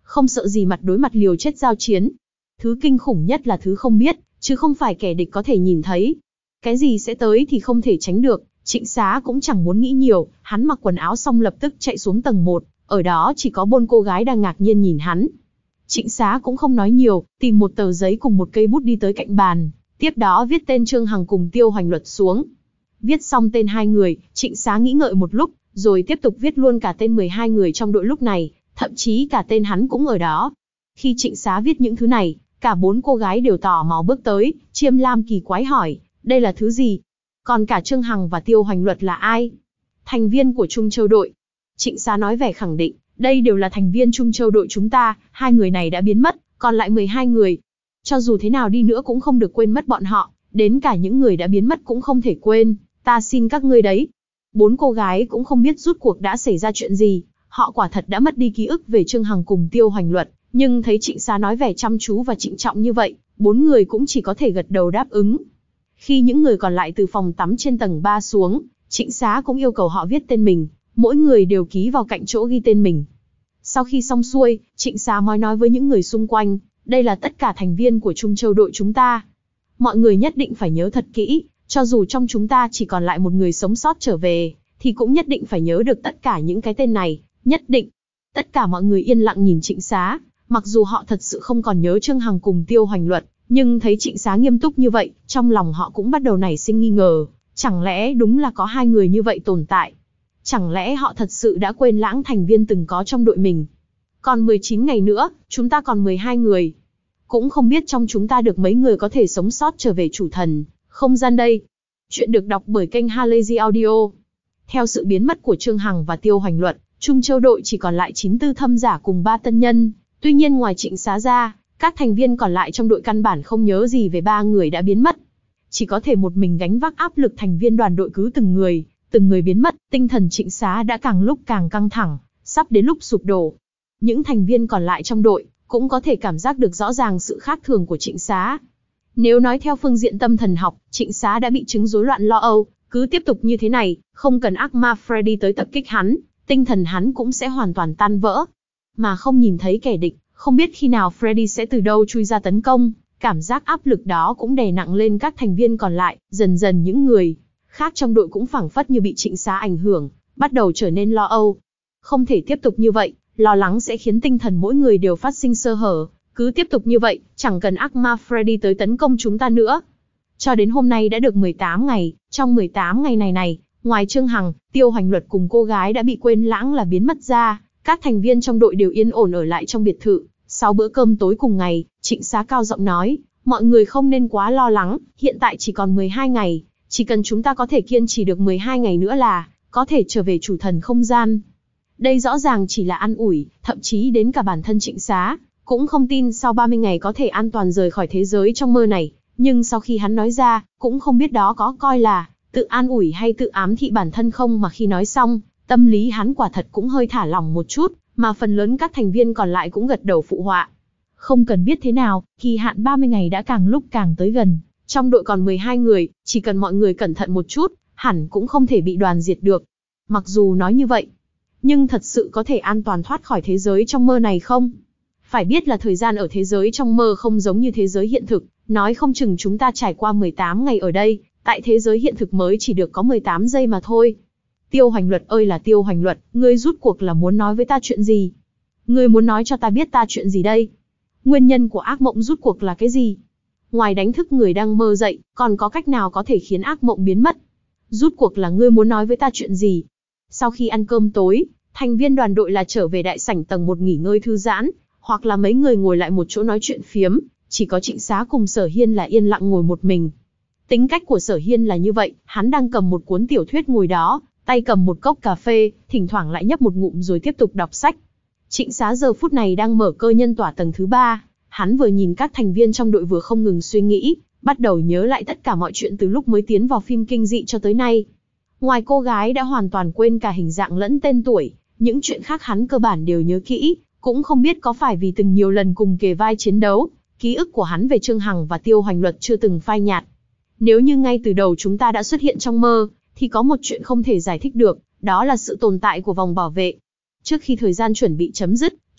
không sợ gì mặt đối mặt liều chết giao chiến. Thứ kinh khủng nhất là thứ không biết, chứ không phải kẻ địch có thể nhìn thấy. Cái gì sẽ tới thì không thể tránh được, Trịnh Xá cũng chẳng muốn nghĩ nhiều, hắn mặc quần áo xong lập tức chạy xuống tầng một, ở đó chỉ có bốn cô gái đang ngạc nhiên nhìn hắn. Trịnh Xá cũng không nói nhiều, tìm một tờ giấy cùng một cây bút đi tới cạnh bàn, tiếp đó viết tên Trương Hằng cùng Tiêu Hoành Luật xuống. Viết xong tên hai người, Trịnh Xá nghĩ ngợi một lúc, rồi tiếp tục viết luôn cả tên mười hai người trong đội lúc này, thậm chí cả tên hắn cũng ở đó. Khi Trịnh Xá viết những thứ này, cả bốn cô gái đều tò mò bước tới, Chiêm Lam kỳ quái hỏi, đây là thứ gì? Còn cả Trương Hằng và Tiêu Hoành Luật là ai? Thành viên của Trung Châu đội. Trịnh Xá nói vẻ khẳng định, đây đều là thành viên Trung Châu đội chúng ta, hai người này đã biến mất, còn lại mười hai người. Cho dù thế nào đi nữa cũng không được quên mất bọn họ, đến cả những người đã biến mất cũng không thể quên, ta xin các ngươi đấy. Bốn cô gái cũng không biết rút cuộc đã xảy ra chuyện gì, họ quả thật đã mất đi ký ức về Trương Hằng cùng Tiêu Hoành Luật, nhưng thấy Trịnh Xá nói vẻ chăm chú và trịnh trọng như vậy, bốn người cũng chỉ có thể gật đầu đáp ứng. Khi những người còn lại từ phòng tắm trên tầng ba xuống, Trịnh Xá cũng yêu cầu họ viết tên mình, mỗi người đều ký vào cạnh chỗ ghi tên mình. Sau khi xong xuôi, Trịnh Xá mới nói với những người xung quanh, đây là tất cả thành viên của Trung Châu đội chúng ta. Mọi người nhất định phải nhớ thật kỹ, cho dù trong chúng ta chỉ còn lại một người sống sót trở về, thì cũng nhất định phải nhớ được tất cả những cái tên này, nhất định. Tất cả mọi người yên lặng nhìn Trịnh Xá, mặc dù họ thật sự không còn nhớ Trương Hằng cùng Tiêu Hoành Luật, nhưng thấy Trịnh Xá nghiêm túc như vậy, trong lòng họ cũng bắt đầu nảy sinh nghi ngờ, chẳng lẽ đúng là có hai người như vậy tồn tại? Chẳng lẽ họ thật sự đã quên lãng thành viên từng có trong đội mình? Còn mười chín ngày nữa, chúng ta còn mười hai người. Cũng không biết trong chúng ta được mấy người có thể sống sót trở về chủ thần không gian đây. Chuyện được đọc bởi kênh Halazy Audio. Theo sự biến mất của Trương Hằng và Tiêu Hoành Luật, Trung Châu đội chỉ còn lại chín tư thâm giả cùng ba tân nhân. Tuy nhiên ngoài Trịnh Xá ra, các thành viên còn lại trong đội căn bản không nhớ gì về ba người đã biến mất. Chỉ có thể một mình gánh vác áp lực thành viên đoàn đội cứ từng người, từng người biến mất, tinh thần Trịnh Xá đã càng lúc càng căng thẳng, sắp đến lúc sụp đổ. Những thành viên còn lại trong đội cũng có thể cảm giác được rõ ràng sự khác thường của Trịnh Xá. Nếu nói theo phương diện tâm thần học, Trịnh Xá đã bị chứng rối loạn lo âu, cứ tiếp tục như thế này, không cần ác ma Freddy tới tập kích hắn, tinh thần hắn cũng sẽ hoàn toàn tan vỡ. Mà không nhìn thấy kẻ địch, không biết khi nào Freddy sẽ từ đâu chui ra tấn công, cảm giác áp lực đó cũng đè nặng lên các thành viên còn lại, dần dần những người khác trong đội cũng phảng phất như bị Trịnh Xá ảnh hưởng, bắt đầu trở nên lo âu. Không thể tiếp tục như vậy, lo lắng sẽ khiến tinh thần mỗi người đều phát sinh sơ hở, cứ tiếp tục như vậy, chẳng cần ác ma Freddy tới tấn công chúng ta nữa. Cho đến hôm nay đã được mười tám ngày, trong mười tám ngày này này, ngoài Trương Hằng, Tiêu Hoành Luật cùng cô gái đã bị quên lãng là biến mất ra, các thành viên trong đội đều yên ổn ở lại trong biệt thự. Sau bữa cơm tối cùng ngày, Trịnh Xá cao giọng nói, mọi người không nên quá lo lắng, hiện tại chỉ còn mười hai ngày, chỉ cần chúng ta có thể kiên trì được mười hai ngày nữa là có thể trở về chủ thần không gian. Đây rõ ràng chỉ là an ủi, thậm chí đến cả bản thân Trịnh Xá cũng không tin sau ba mươi ngày có thể an toàn rời khỏi thế giới trong mơ này, nhưng sau khi hắn nói ra, cũng không biết đó có coi là tự an ủi hay tự ám thị bản thân không, mà khi nói xong, tâm lý hắn quả thật cũng hơi thả lỏng một chút, mà phần lớn các thành viên còn lại cũng gật đầu phụ họa. Không cần biết thế nào, kỳ hạn ba mươi ngày đã càng lúc càng tới gần, trong đội còn mười hai người, chỉ cần mọi người cẩn thận một chút, hẳn cũng không thể bị đoàn diệt được. Mặc dù nói như vậy, nhưng thật sự có thể an toàn thoát khỏi thế giới trong mơ này không? Phải biết là thời gian ở thế giới trong mơ không giống như thế giới hiện thực, nói không chừng chúng ta trải qua mười tám ngày ở đây, tại thế giới hiện thực mới chỉ được có mười tám giây mà thôi. Tiêu Hoành Luật ơi là Tiêu Hoành Luật, ngươi rút cuộc là muốn nói với ta chuyện gì? Ngươi muốn nói cho ta biết ta chuyện gì đây? Nguyên nhân của ác mộng rút cuộc là cái gì? Ngoài đánh thức người đang mơ dậy, còn có cách nào có thể khiến ác mộng biến mất? Rút cuộc là ngươi muốn nói với ta chuyện gì? Sau khi ăn cơm tối, thành viên đoàn đội là trở về đại sảnh tầng một nghỉ ngơi thư giãn, hoặc là mấy người ngồi lại một chỗ nói chuyện phiếm, chỉ có Trịnh Xá cùng Sở Hiên là yên lặng ngồi một mình. Tính cách của Sở Hiên là như vậy, hắn đang cầm một cuốn tiểu thuyết ngồi đó, tay cầm một cốc cà phê, thỉnh thoảng lại nhấp một ngụm rồi tiếp tục đọc sách. Trịnh Xá giờ phút này đang mở cơ nhân tỏa tầng thứ ba, hắn vừa nhìn các thành viên trong đội vừa không ngừng suy nghĩ, bắt đầu nhớ lại tất cả mọi chuyện từ lúc mới tiến vào phim kinh dị cho tới nay. Ngoài cô gái đã hoàn toàn quên cả hình dạng lẫn tên tuổi, những chuyện khác hắn cơ bản đều nhớ kỹ, cũng không biết có phải vì từng nhiều lần cùng kề vai chiến đấu, ký ức của hắn về Trương Hằng và Tiêu Hoành Luật chưa từng phai nhạt. Nếu như ngay từ đầu chúng ta đã xuất hiện trong mơ, thì có một chuyện không thể giải thích được, đó là sự tồn tại của vòng bảo vệ. Trước khi thời gian chuẩn bị chấm dứt,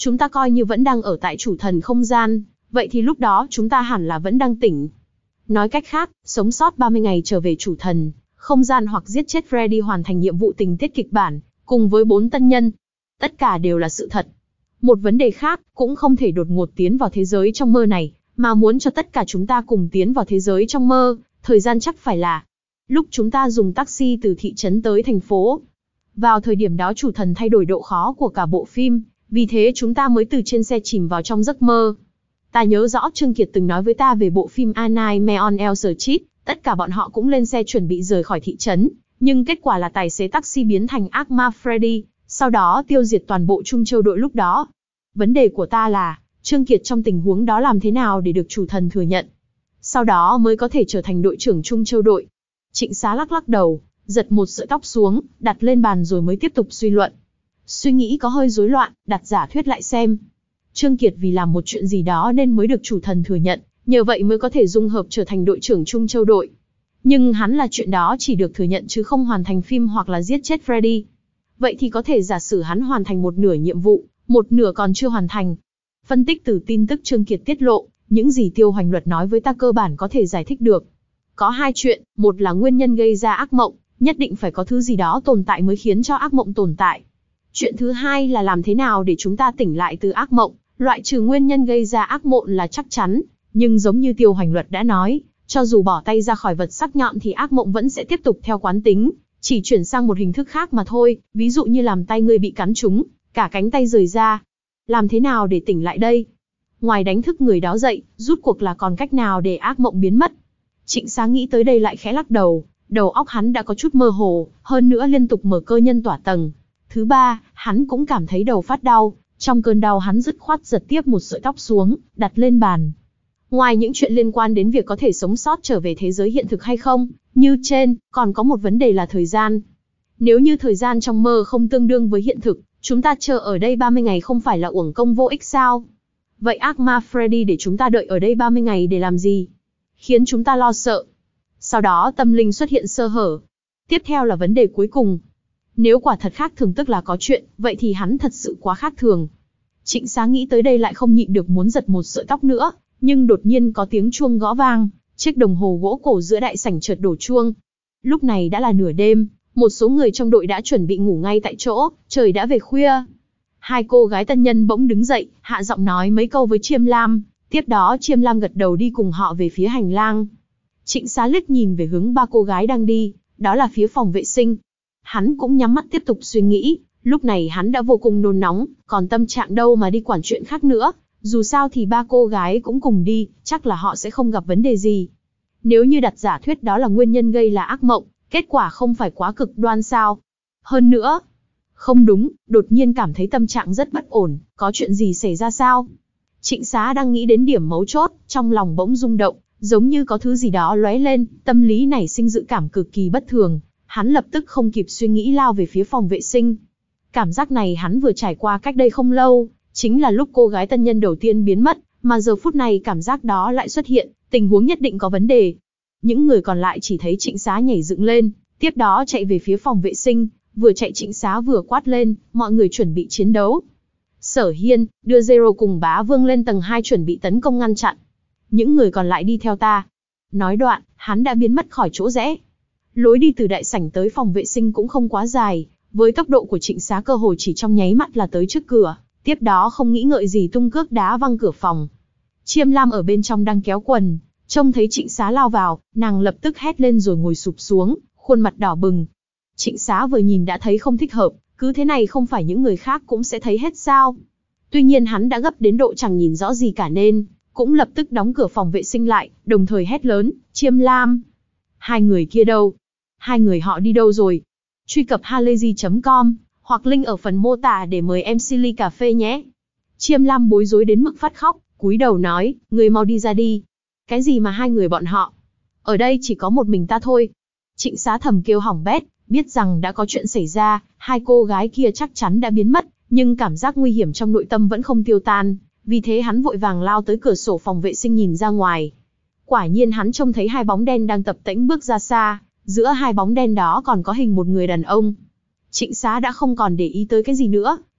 chúng ta coi như vẫn đang ở tại chủ thần không gian, vậy thì lúc đó chúng ta hẳn là vẫn đang tỉnh. Nói cách khác, sống sót ba mươi ngày trở về chủ thần không gian hoặc giết chết Freddy hoàn thành nhiệm vụ tình tiết kịch bản, cùng với bốn tân nhân. Tất cả đều là sự thật. Một vấn đề khác, cũng không thể đột ngột tiến vào thế giới trong mơ này, mà muốn cho tất cả chúng ta cùng tiến vào thế giới trong mơ, thời gian chắc phải là lúc chúng ta dùng taxi từ thị trấn tới thành phố. Vào thời điểm đó chủ thần thay đổi độ khó của cả bộ phim, vì thế chúng ta mới từ trên xe chìm vào trong giấc mơ. Ta nhớ rõ Trương Kiệt từng nói với ta về bộ phim A Nightmare on Elm Street, tất cả bọn họ cũng lên xe chuẩn bị rời khỏi thị trấn, nhưng kết quả là tài xế taxi biến thành ác ma Freddy, sau đó tiêu diệt toàn bộ Trung Châu đội lúc đó. Vấn đề của ta là, Trương Kiệt trong tình huống đó làm thế nào để được chủ thần thừa nhận? Sau đó mới có thể trở thành đội trưởng Trung Châu đội. Trịnh Xá lắc lắc đầu, giật một sợi tóc xuống, đặt lên bàn rồi mới tiếp tục suy luận. Suy nghĩ có hơi rối loạn, đặt giả thuyết lại xem. Trương Kiệt vì làm một chuyện gì đó nên mới được chủ thần thừa nhận, nhờ vậy mới có thể dung hợp trở thành đội trưởng Trung Châu đội. Nhưng hắn là chuyện đó chỉ được thừa nhận chứ không hoàn thành phim hoặc là giết chết Freddy. Vậy thì có thể giả sử hắn hoàn thành một nửa nhiệm vụ, một nửa còn chưa hoàn thành. Phân tích từ tin tức Trương Kiệt tiết lộ, những gì Tiêu Hoành Luật nói với ta cơ bản có thể giải thích được. Có hai chuyện, một là nguyên nhân gây ra ác mộng, nhất định phải có thứ gì đó tồn tại mới khiến cho ác mộng tồn tại. Chuyện thứ hai là làm thế nào để chúng ta tỉnh lại từ ác mộng, loại trừ nguyên nhân gây ra ác mộng là chắc chắn, nhưng giống như Tiêu Hoành Luật đã nói, cho dù bỏ tay ra khỏi vật sắc nhọn thì ác mộng vẫn sẽ tiếp tục theo quán tính, chỉ chuyển sang một hình thức khác mà thôi, ví dụ như làm tay ngươi bị cắn trúng, cả cánh tay rời ra. Làm thế nào để tỉnh lại đây? Ngoài đánh thức người đó dậy, rút cuộc là còn cách nào để ác mộng biến mất? Trịnh Xá nghĩ tới đây lại khẽ lắc đầu, đầu óc hắn đã có chút mơ hồ, hơn nữa liên tục mở cơ nhân tỏa tầng. Thứ ba, hắn cũng cảm thấy đầu phát đau, trong cơn đau hắn dứt khoát giật tiếp một sợi tóc xuống, đặt lên bàn. Ngoài những chuyện liên quan đến việc có thể sống sót trở về thế giới hiện thực hay không, như trên, còn có một vấn đề là thời gian. Nếu như thời gian trong mơ không tương đương với hiện thực, chúng ta chờ ở đây ba mươi ngày không phải là uổng công vô ích sao? Vậy ác ma Freddy để chúng ta đợi ở đây ba mươi ngày để làm gì? Khiến chúng ta lo sợ. Sau đó tâm linh xuất hiện sơ hở. Tiếp theo là vấn đề cuối cùng. Nếu quả thật khác thường tức là có chuyện, vậy thì hắn thật sự quá khác thường. Trịnh Xá nghĩ tới đây lại không nhịn được muốn giật một sợi tóc nữa, nhưng đột nhiên có tiếng chuông gõ vang, chiếc đồng hồ gỗ cổ giữa đại sảnh chợt đổ chuông. Lúc này đã là nửa đêm, một số người trong đội đã chuẩn bị ngủ ngay tại chỗ, trời đã về khuya. Hai cô gái tân nhân bỗng đứng dậy, hạ giọng nói mấy câu với Chiêm Lam, tiếp đó Chiêm Lam gật đầu đi cùng họ về phía hành lang. Trịnh Xá liếc nhìn về hướng ba cô gái đang đi, đó là phía phòng vệ sinh. Hắn cũng nhắm mắt tiếp tục suy nghĩ, lúc này hắn đã vô cùng nôn nóng, còn tâm trạng đâu mà đi quản chuyện khác nữa, dù sao thì ba cô gái cũng cùng đi, chắc là họ sẽ không gặp vấn đề gì. Nếu như đặt giả thuyết đó là nguyên nhân gây là ác mộng, kết quả không phải quá cực đoan sao? Hơn nữa, không đúng, đột nhiên cảm thấy tâm trạng rất bất ổn, có chuyện gì xảy ra sao? Trịnh Xá đang nghĩ đến điểm mấu chốt, trong lòng bỗng rung động, giống như có thứ gì đó lóe lên, tâm lý nảy sinh dự cảm cực kỳ bất thường. Hắn lập tức không kịp suy nghĩ lao về phía phòng vệ sinh. Cảm giác này hắn vừa trải qua cách đây không lâu, chính là lúc cô gái tân nhân đầu tiên biến mất, mà giờ phút này cảm giác đó lại xuất hiện, tình huống nhất định có vấn đề. Những người còn lại chỉ thấy Trịnh Xá nhảy dựng lên, tiếp đó chạy về phía phòng vệ sinh, vừa chạy Trịnh Xá vừa quát lên, mọi người chuẩn bị chiến đấu. Sở Hiên, đưa Zero cùng Bá Vương lên tầng hai chuẩn bị tấn công ngăn chặn. Những người còn lại đi theo ta. Nói đoạn, hắn đã biến mất khỏi chỗ rẽ. Lối đi từ đại sảnh tới phòng vệ sinh cũng không quá dài, với tốc độ của Trịnh Xá cơ hồ chỉ trong nháy mắt là tới trước cửa, tiếp đó không nghĩ ngợi gì tung cước đá văng cửa phòng. Chiêm Lam ở bên trong đang kéo quần, trông thấy Trịnh Xá lao vào, nàng lập tức hét lên rồi ngồi sụp xuống, khuôn mặt đỏ bừng. Trịnh Xá vừa nhìn đã thấy không thích hợp, cứ thế này không phải những người khác cũng sẽ thấy hết sao? Tuy nhiên hắn đã gấp đến độ chẳng nhìn rõ gì cả nên cũng lập tức đóng cửa phòng vệ sinh lại, đồng thời hét lớn, Chiêm Lam, hai người kia đâu? Hai người họ đi đâu rồi? Truy cập halayzi chấm com, hoặc link ở phần mô tả để mời em xê ly cà phê nhé. Chiêm Lam bối rối đến mức phát khóc, cúi đầu nói, người mau đi ra đi. Cái gì mà hai người bọn họ? Ở đây chỉ có một mình ta thôi. Trịnh Xá thầm kêu hỏng bét, biết rằng đã có chuyện xảy ra, hai cô gái kia chắc chắn đã biến mất, nhưng cảm giác nguy hiểm trong nội tâm vẫn không tiêu tan, vì thế hắn vội vàng lao tới cửa sổ phòng vệ sinh nhìn ra ngoài. Quả nhiên hắn trông thấy hai bóng đen đang tập tễnh bước ra xa, giữa hai bóng đen đó còn có hình một người đàn ông. Trịnh Xá đã không còn để ý tới cái gì nữa,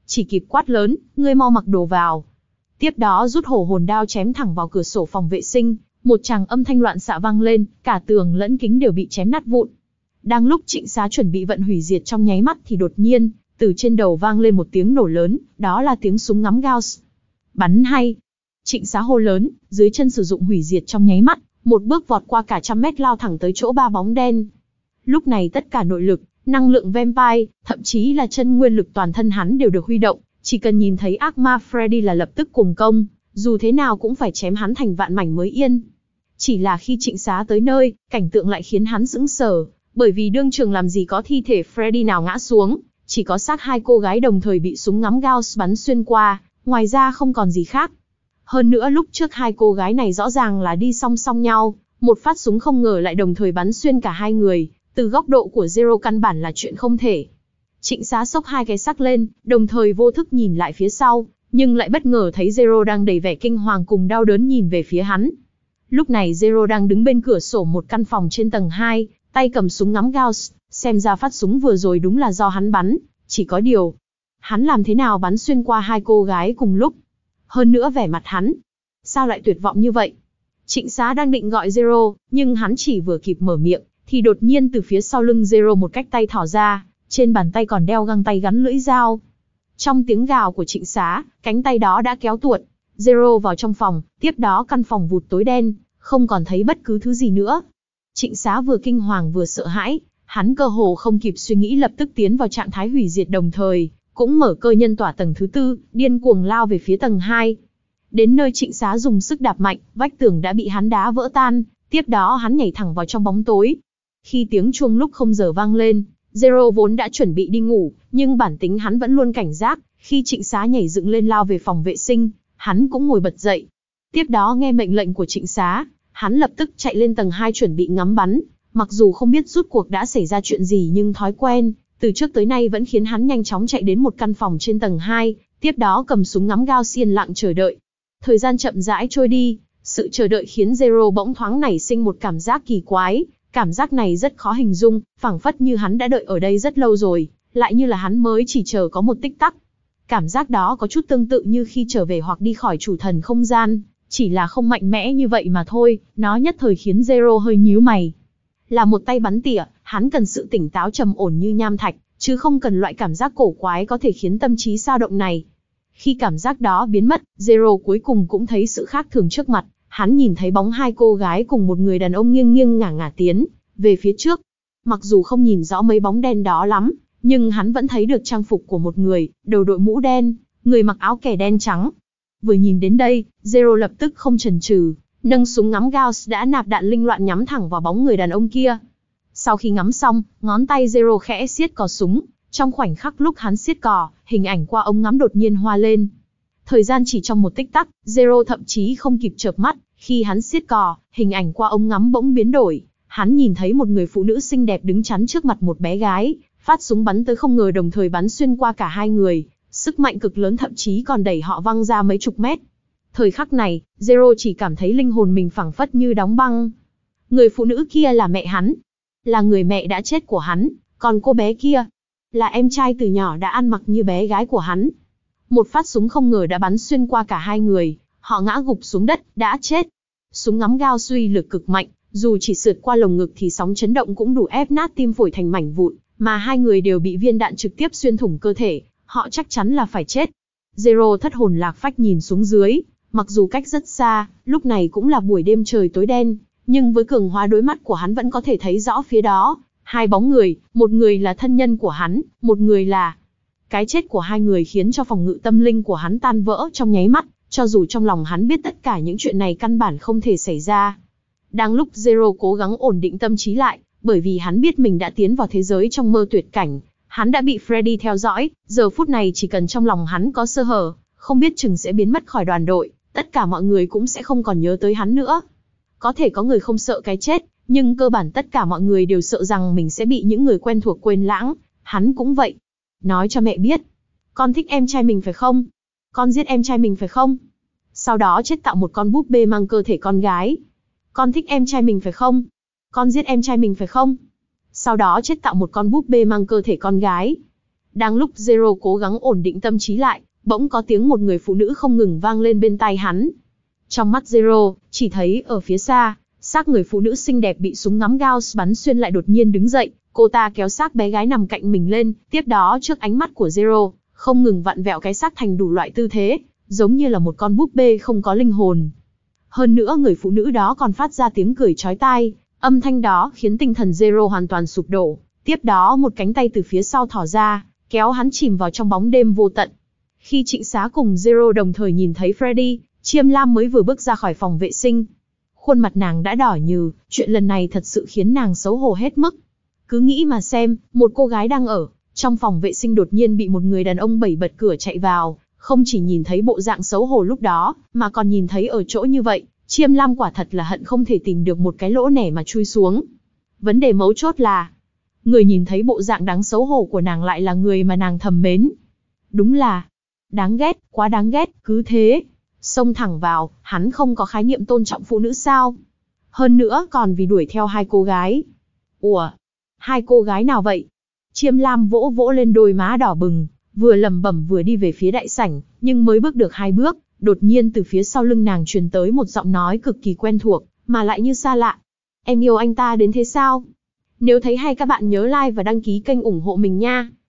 chỉ kịp quát lớn, ngươi mau mặc đồ vào. Tiếp đó rút hổ hồn đao chém thẳng vào cửa sổ phòng vệ sinh, một tràng âm thanh loạn xạ vang lên, cả tường lẫn kính đều bị chém nát vụn. Đang lúc Trịnh Xá chuẩn bị vận hủy diệt trong nháy mắt thì đột nhiên, từ trên đầu vang lên một tiếng nổ lớn, đó là tiếng súng ngắm Gauss. Bắn hay. Trịnh Xá hô lớn, dưới chân sử dụng hủy diệt trong nháy mắt, một bước vọt qua cả trăm mét lao thẳng tới chỗ ba bóng đen. Lúc này tất cả nội lực, năng lượng vampire, thậm chí là chân nguyên lực toàn thân hắn đều được huy động, chỉ cần nhìn thấy ác ma Freddy là lập tức cùng công, dù thế nào cũng phải chém hắn thành vạn mảnh mới yên. Chỉ là khi Trịnh Xá tới nơi, cảnh tượng lại khiến hắn sững sờ, bởi vì đương trường làm gì có thi thể Freddy nào ngã xuống, chỉ có xác hai cô gái đồng thời bị súng ngắm Gauss bắn xuyên qua, ngoài ra không còn gì khác. Hơn nữa lúc trước hai cô gái này rõ ràng là đi song song nhau, một phát súng không ngờ lại đồng thời bắn xuyên cả hai người, từ góc độ của Zero căn bản là chuyện không thể. Trịnh Xá xốc hai cái xác lên, đồng thời vô thức nhìn lại phía sau, nhưng lại bất ngờ thấy Zero đang đầy vẻ kinh hoàng cùng đau đớn nhìn về phía hắn. Lúc này Zero đang đứng bên cửa sổ một căn phòng trên tầng hai, tay cầm súng ngắm Gauss, xem ra phát súng vừa rồi đúng là do hắn bắn, chỉ có điều, hắn làm thế nào bắn xuyên qua hai cô gái cùng lúc? Hơn nữa vẻ mặt hắn, sao lại tuyệt vọng như vậy? Trịnh Xá đang định gọi Zero, nhưng hắn chỉ vừa kịp mở miệng, thì đột nhiên từ phía sau lưng Zero một cách tay thỏ ra, trên bàn tay còn đeo găng tay gắn lưỡi dao. Trong tiếng gào của Trịnh Xá, cánh tay đó đã kéo tuột Zero vào trong phòng, tiếp đó căn phòng vụt tối đen, không còn thấy bất cứ thứ gì nữa. Trịnh Xá vừa kinh hoàng vừa sợ hãi, hắn cơ hồ không kịp suy nghĩ lập tức tiến vào trạng thái hủy diệt đồng thời, cũng mở cơ nhân tỏa tầng thứ tư, điên cuồng lao về phía tầng hai. Đến nơi Trịnh Xá dùng sức đạp mạnh, vách tường đã bị hắn đá vỡ tan, tiếp đó hắn nhảy thẳng vào trong bóng tối. Khi tiếng chuông lúc không giờ vang lên, Zero vốn đã chuẩn bị đi ngủ, nhưng bản tính hắn vẫn luôn cảnh giác, khi Trịnh Xá nhảy dựng lên lao về phòng vệ sinh, hắn cũng ngồi bật dậy. Tiếp đó nghe mệnh lệnh của Trịnh Xá, hắn lập tức chạy lên tầng hai chuẩn bị ngắm bắn, mặc dù không biết rút cuộc đã xảy ra chuyện gì nhưng thói quen, từ trước tới nay vẫn khiến hắn nhanh chóng chạy đến một căn phòng trên tầng hai, tiếp đó cầm súng ngắm Gauss yên lặng chờ đợi. Thời gian chậm rãi trôi đi, sự chờ đợi khiến Zero bỗng thoáng nảy sinh một cảm giác kỳ quái, cảm giác này rất khó hình dung, phảng phất như hắn đã đợi ở đây rất lâu rồi, lại như là hắn mới chỉ chờ có một tích tắc. Cảm giác đó có chút tương tự như khi trở về hoặc đi khỏi chủ thần không gian, chỉ là không mạnh mẽ như vậy mà thôi, nó nhất thời khiến Zero hơi nhíu mày. Là một tay bắn tỉa, hắn cần sự tỉnh táo trầm ổn như nham thạch, chứ không cần loại cảm giác cổ quái có thể khiến tâm trí dao động này. Khi cảm giác đó biến mất, Zero cuối cùng cũng thấy sự khác thường trước mặt, hắn nhìn thấy bóng hai cô gái cùng một người đàn ông nghiêng nghiêng ngả ngả tiến về phía trước. Mặc dù không nhìn rõ mấy bóng đen đó lắm, nhưng hắn vẫn thấy được trang phục của một người, đầu đội mũ đen, người mặc áo kẻ đen trắng. Vừa nhìn đến đây, Zero lập tức không chần chừ, nâng súng ngắm Gauss đã nạp đạn linh loạn nhắm thẳng vào bóng người đàn ông kia. Sau khi ngắm xong, ngón tay Zero khẽ siết cò súng, trong khoảnh khắc lúc hắn siết cò, hình ảnh qua ống ngắm đột nhiên hoa lên. Thời gian chỉ trong một tích tắc, Zero thậm chí không kịp chợp mắt, khi hắn siết cò, hình ảnh qua ống ngắm bỗng biến đổi. Hắn nhìn thấy một người phụ nữ xinh đẹp đứng chắn trước mặt một bé gái, phát súng bắn tới không ngờ đồng thời bắn xuyên qua cả hai người, sức mạnh cực lớn thậm chí còn đẩy họ văng ra mấy chục mét. Thời khắc này, Zero chỉ cảm thấy linh hồn mình phảng phất như đóng băng. Người phụ nữ kia là mẹ hắn, là người mẹ đã chết của hắn, còn cô bé kia là em trai từ nhỏ đã ăn mặc như bé gái của hắn. Một phát súng không ngờ đã bắn xuyên qua cả hai người, họ ngã gục xuống đất, đã chết. Súng ngắm Gauss uy lực cực mạnh, dù chỉ sượt qua lồng ngực thì sóng chấn động cũng đủ ép nát tim phổi thành mảnh vụn, mà hai người đều bị viên đạn trực tiếp xuyên thủng cơ thể, họ chắc chắn là phải chết. Zero thất hồn lạc phách nhìn xuống dưới, mặc dù cách rất xa, lúc này cũng là buổi đêm trời tối đen, nhưng với cường hóa đối mắt của hắn vẫn có thể thấy rõ phía đó, hai bóng người, một người là thân nhân của hắn, một người là... Cái chết của hai người khiến cho phòng ngự tâm linh của hắn tan vỡ trong nháy mắt, cho dù trong lòng hắn biết tất cả những chuyện này căn bản không thể xảy ra. Đang lúc Zero cố gắng ổn định tâm trí lại, bởi vì hắn biết mình đã tiến vào thế giới trong mơ tuyệt cảnh, hắn đã bị Freddy theo dõi, giờ phút này chỉ cần trong lòng hắn có sơ hở, không biết chừng sẽ biến mất khỏi đoàn đội, tất cả mọi người cũng sẽ không còn nhớ tới hắn nữa. Có thể có người không sợ cái chết, nhưng cơ bản tất cả mọi người đều sợ rằng mình sẽ bị những người quen thuộc quên lãng, hắn cũng vậy. Nói cho mẹ biết, con thích em trai mình phải không? Con giết em trai mình phải không? Sau đó chết tạo một con búp bê mang cơ thể con gái. Con thích em trai mình phải không? Con giết em trai mình phải không? Sau đó chết tạo một con búp bê mang cơ thể con gái. Đang lúc Zero cố gắng ổn định tâm trí lại, bỗng có tiếng một người phụ nữ không ngừng vang lên bên tai hắn. Trong mắt Zero, chỉ thấy ở phía xa, xác người phụ nữ xinh đẹp bị súng ngắm Gauss bắn xuyên lại đột nhiên đứng dậy, cô ta kéo xác bé gái nằm cạnh mình lên, tiếp đó trước ánh mắt của Zero, không ngừng vặn vẹo cái xác thành đủ loại tư thế, giống như là một con búp bê không có linh hồn. Hơn nữa người phụ nữ đó còn phát ra tiếng cười chói tai, âm thanh đó khiến tinh thần Zero hoàn toàn sụp đổ. Tiếp đó một cánh tay từ phía sau thò ra, kéo hắn chìm vào trong bóng đêm vô tận. Khi Trịnh Xá cùng Zero đồng thời nhìn thấy Freddy, Chiêm Lam mới vừa bước ra khỏi phòng vệ sinh. Khuôn mặt nàng đã đỏ nhừ, chuyện lần này thật sự khiến nàng xấu hổ hết mức. Cứ nghĩ mà xem, một cô gái đang ở trong phòng vệ sinh đột nhiên bị một người đàn ông bẩy bật cửa chạy vào, không chỉ nhìn thấy bộ dạng xấu hổ lúc đó, mà còn nhìn thấy ở chỗ như vậy, Chiêm Lam quả thật là hận không thể tìm được một cái lỗ nẻ mà chui xuống. Vấn đề mấu chốt là, người nhìn thấy bộ dạng đáng xấu hổ của nàng lại là người mà nàng thầm mến. Đúng là đáng ghét, quá đáng ghét, cứ thế xông thẳng vào, hắn không có khái niệm tôn trọng phụ nữ sao? Hơn nữa còn vì đuổi theo hai cô gái. Ủa, hai cô gái nào vậy? Chiêm Lam vỗ vỗ lên đôi má đỏ bừng, vừa lẩm bẩm vừa đi về phía đại sảnh, nhưng mới bước được hai bước, đột nhiên từ phía sau lưng nàng truyền tới một giọng nói cực kỳ quen thuộc, mà lại như xa lạ. Em yêu anh ta đến thế sao? Nếu thấy hay các bạn nhớ like và đăng ký kênh ủng hộ mình nha.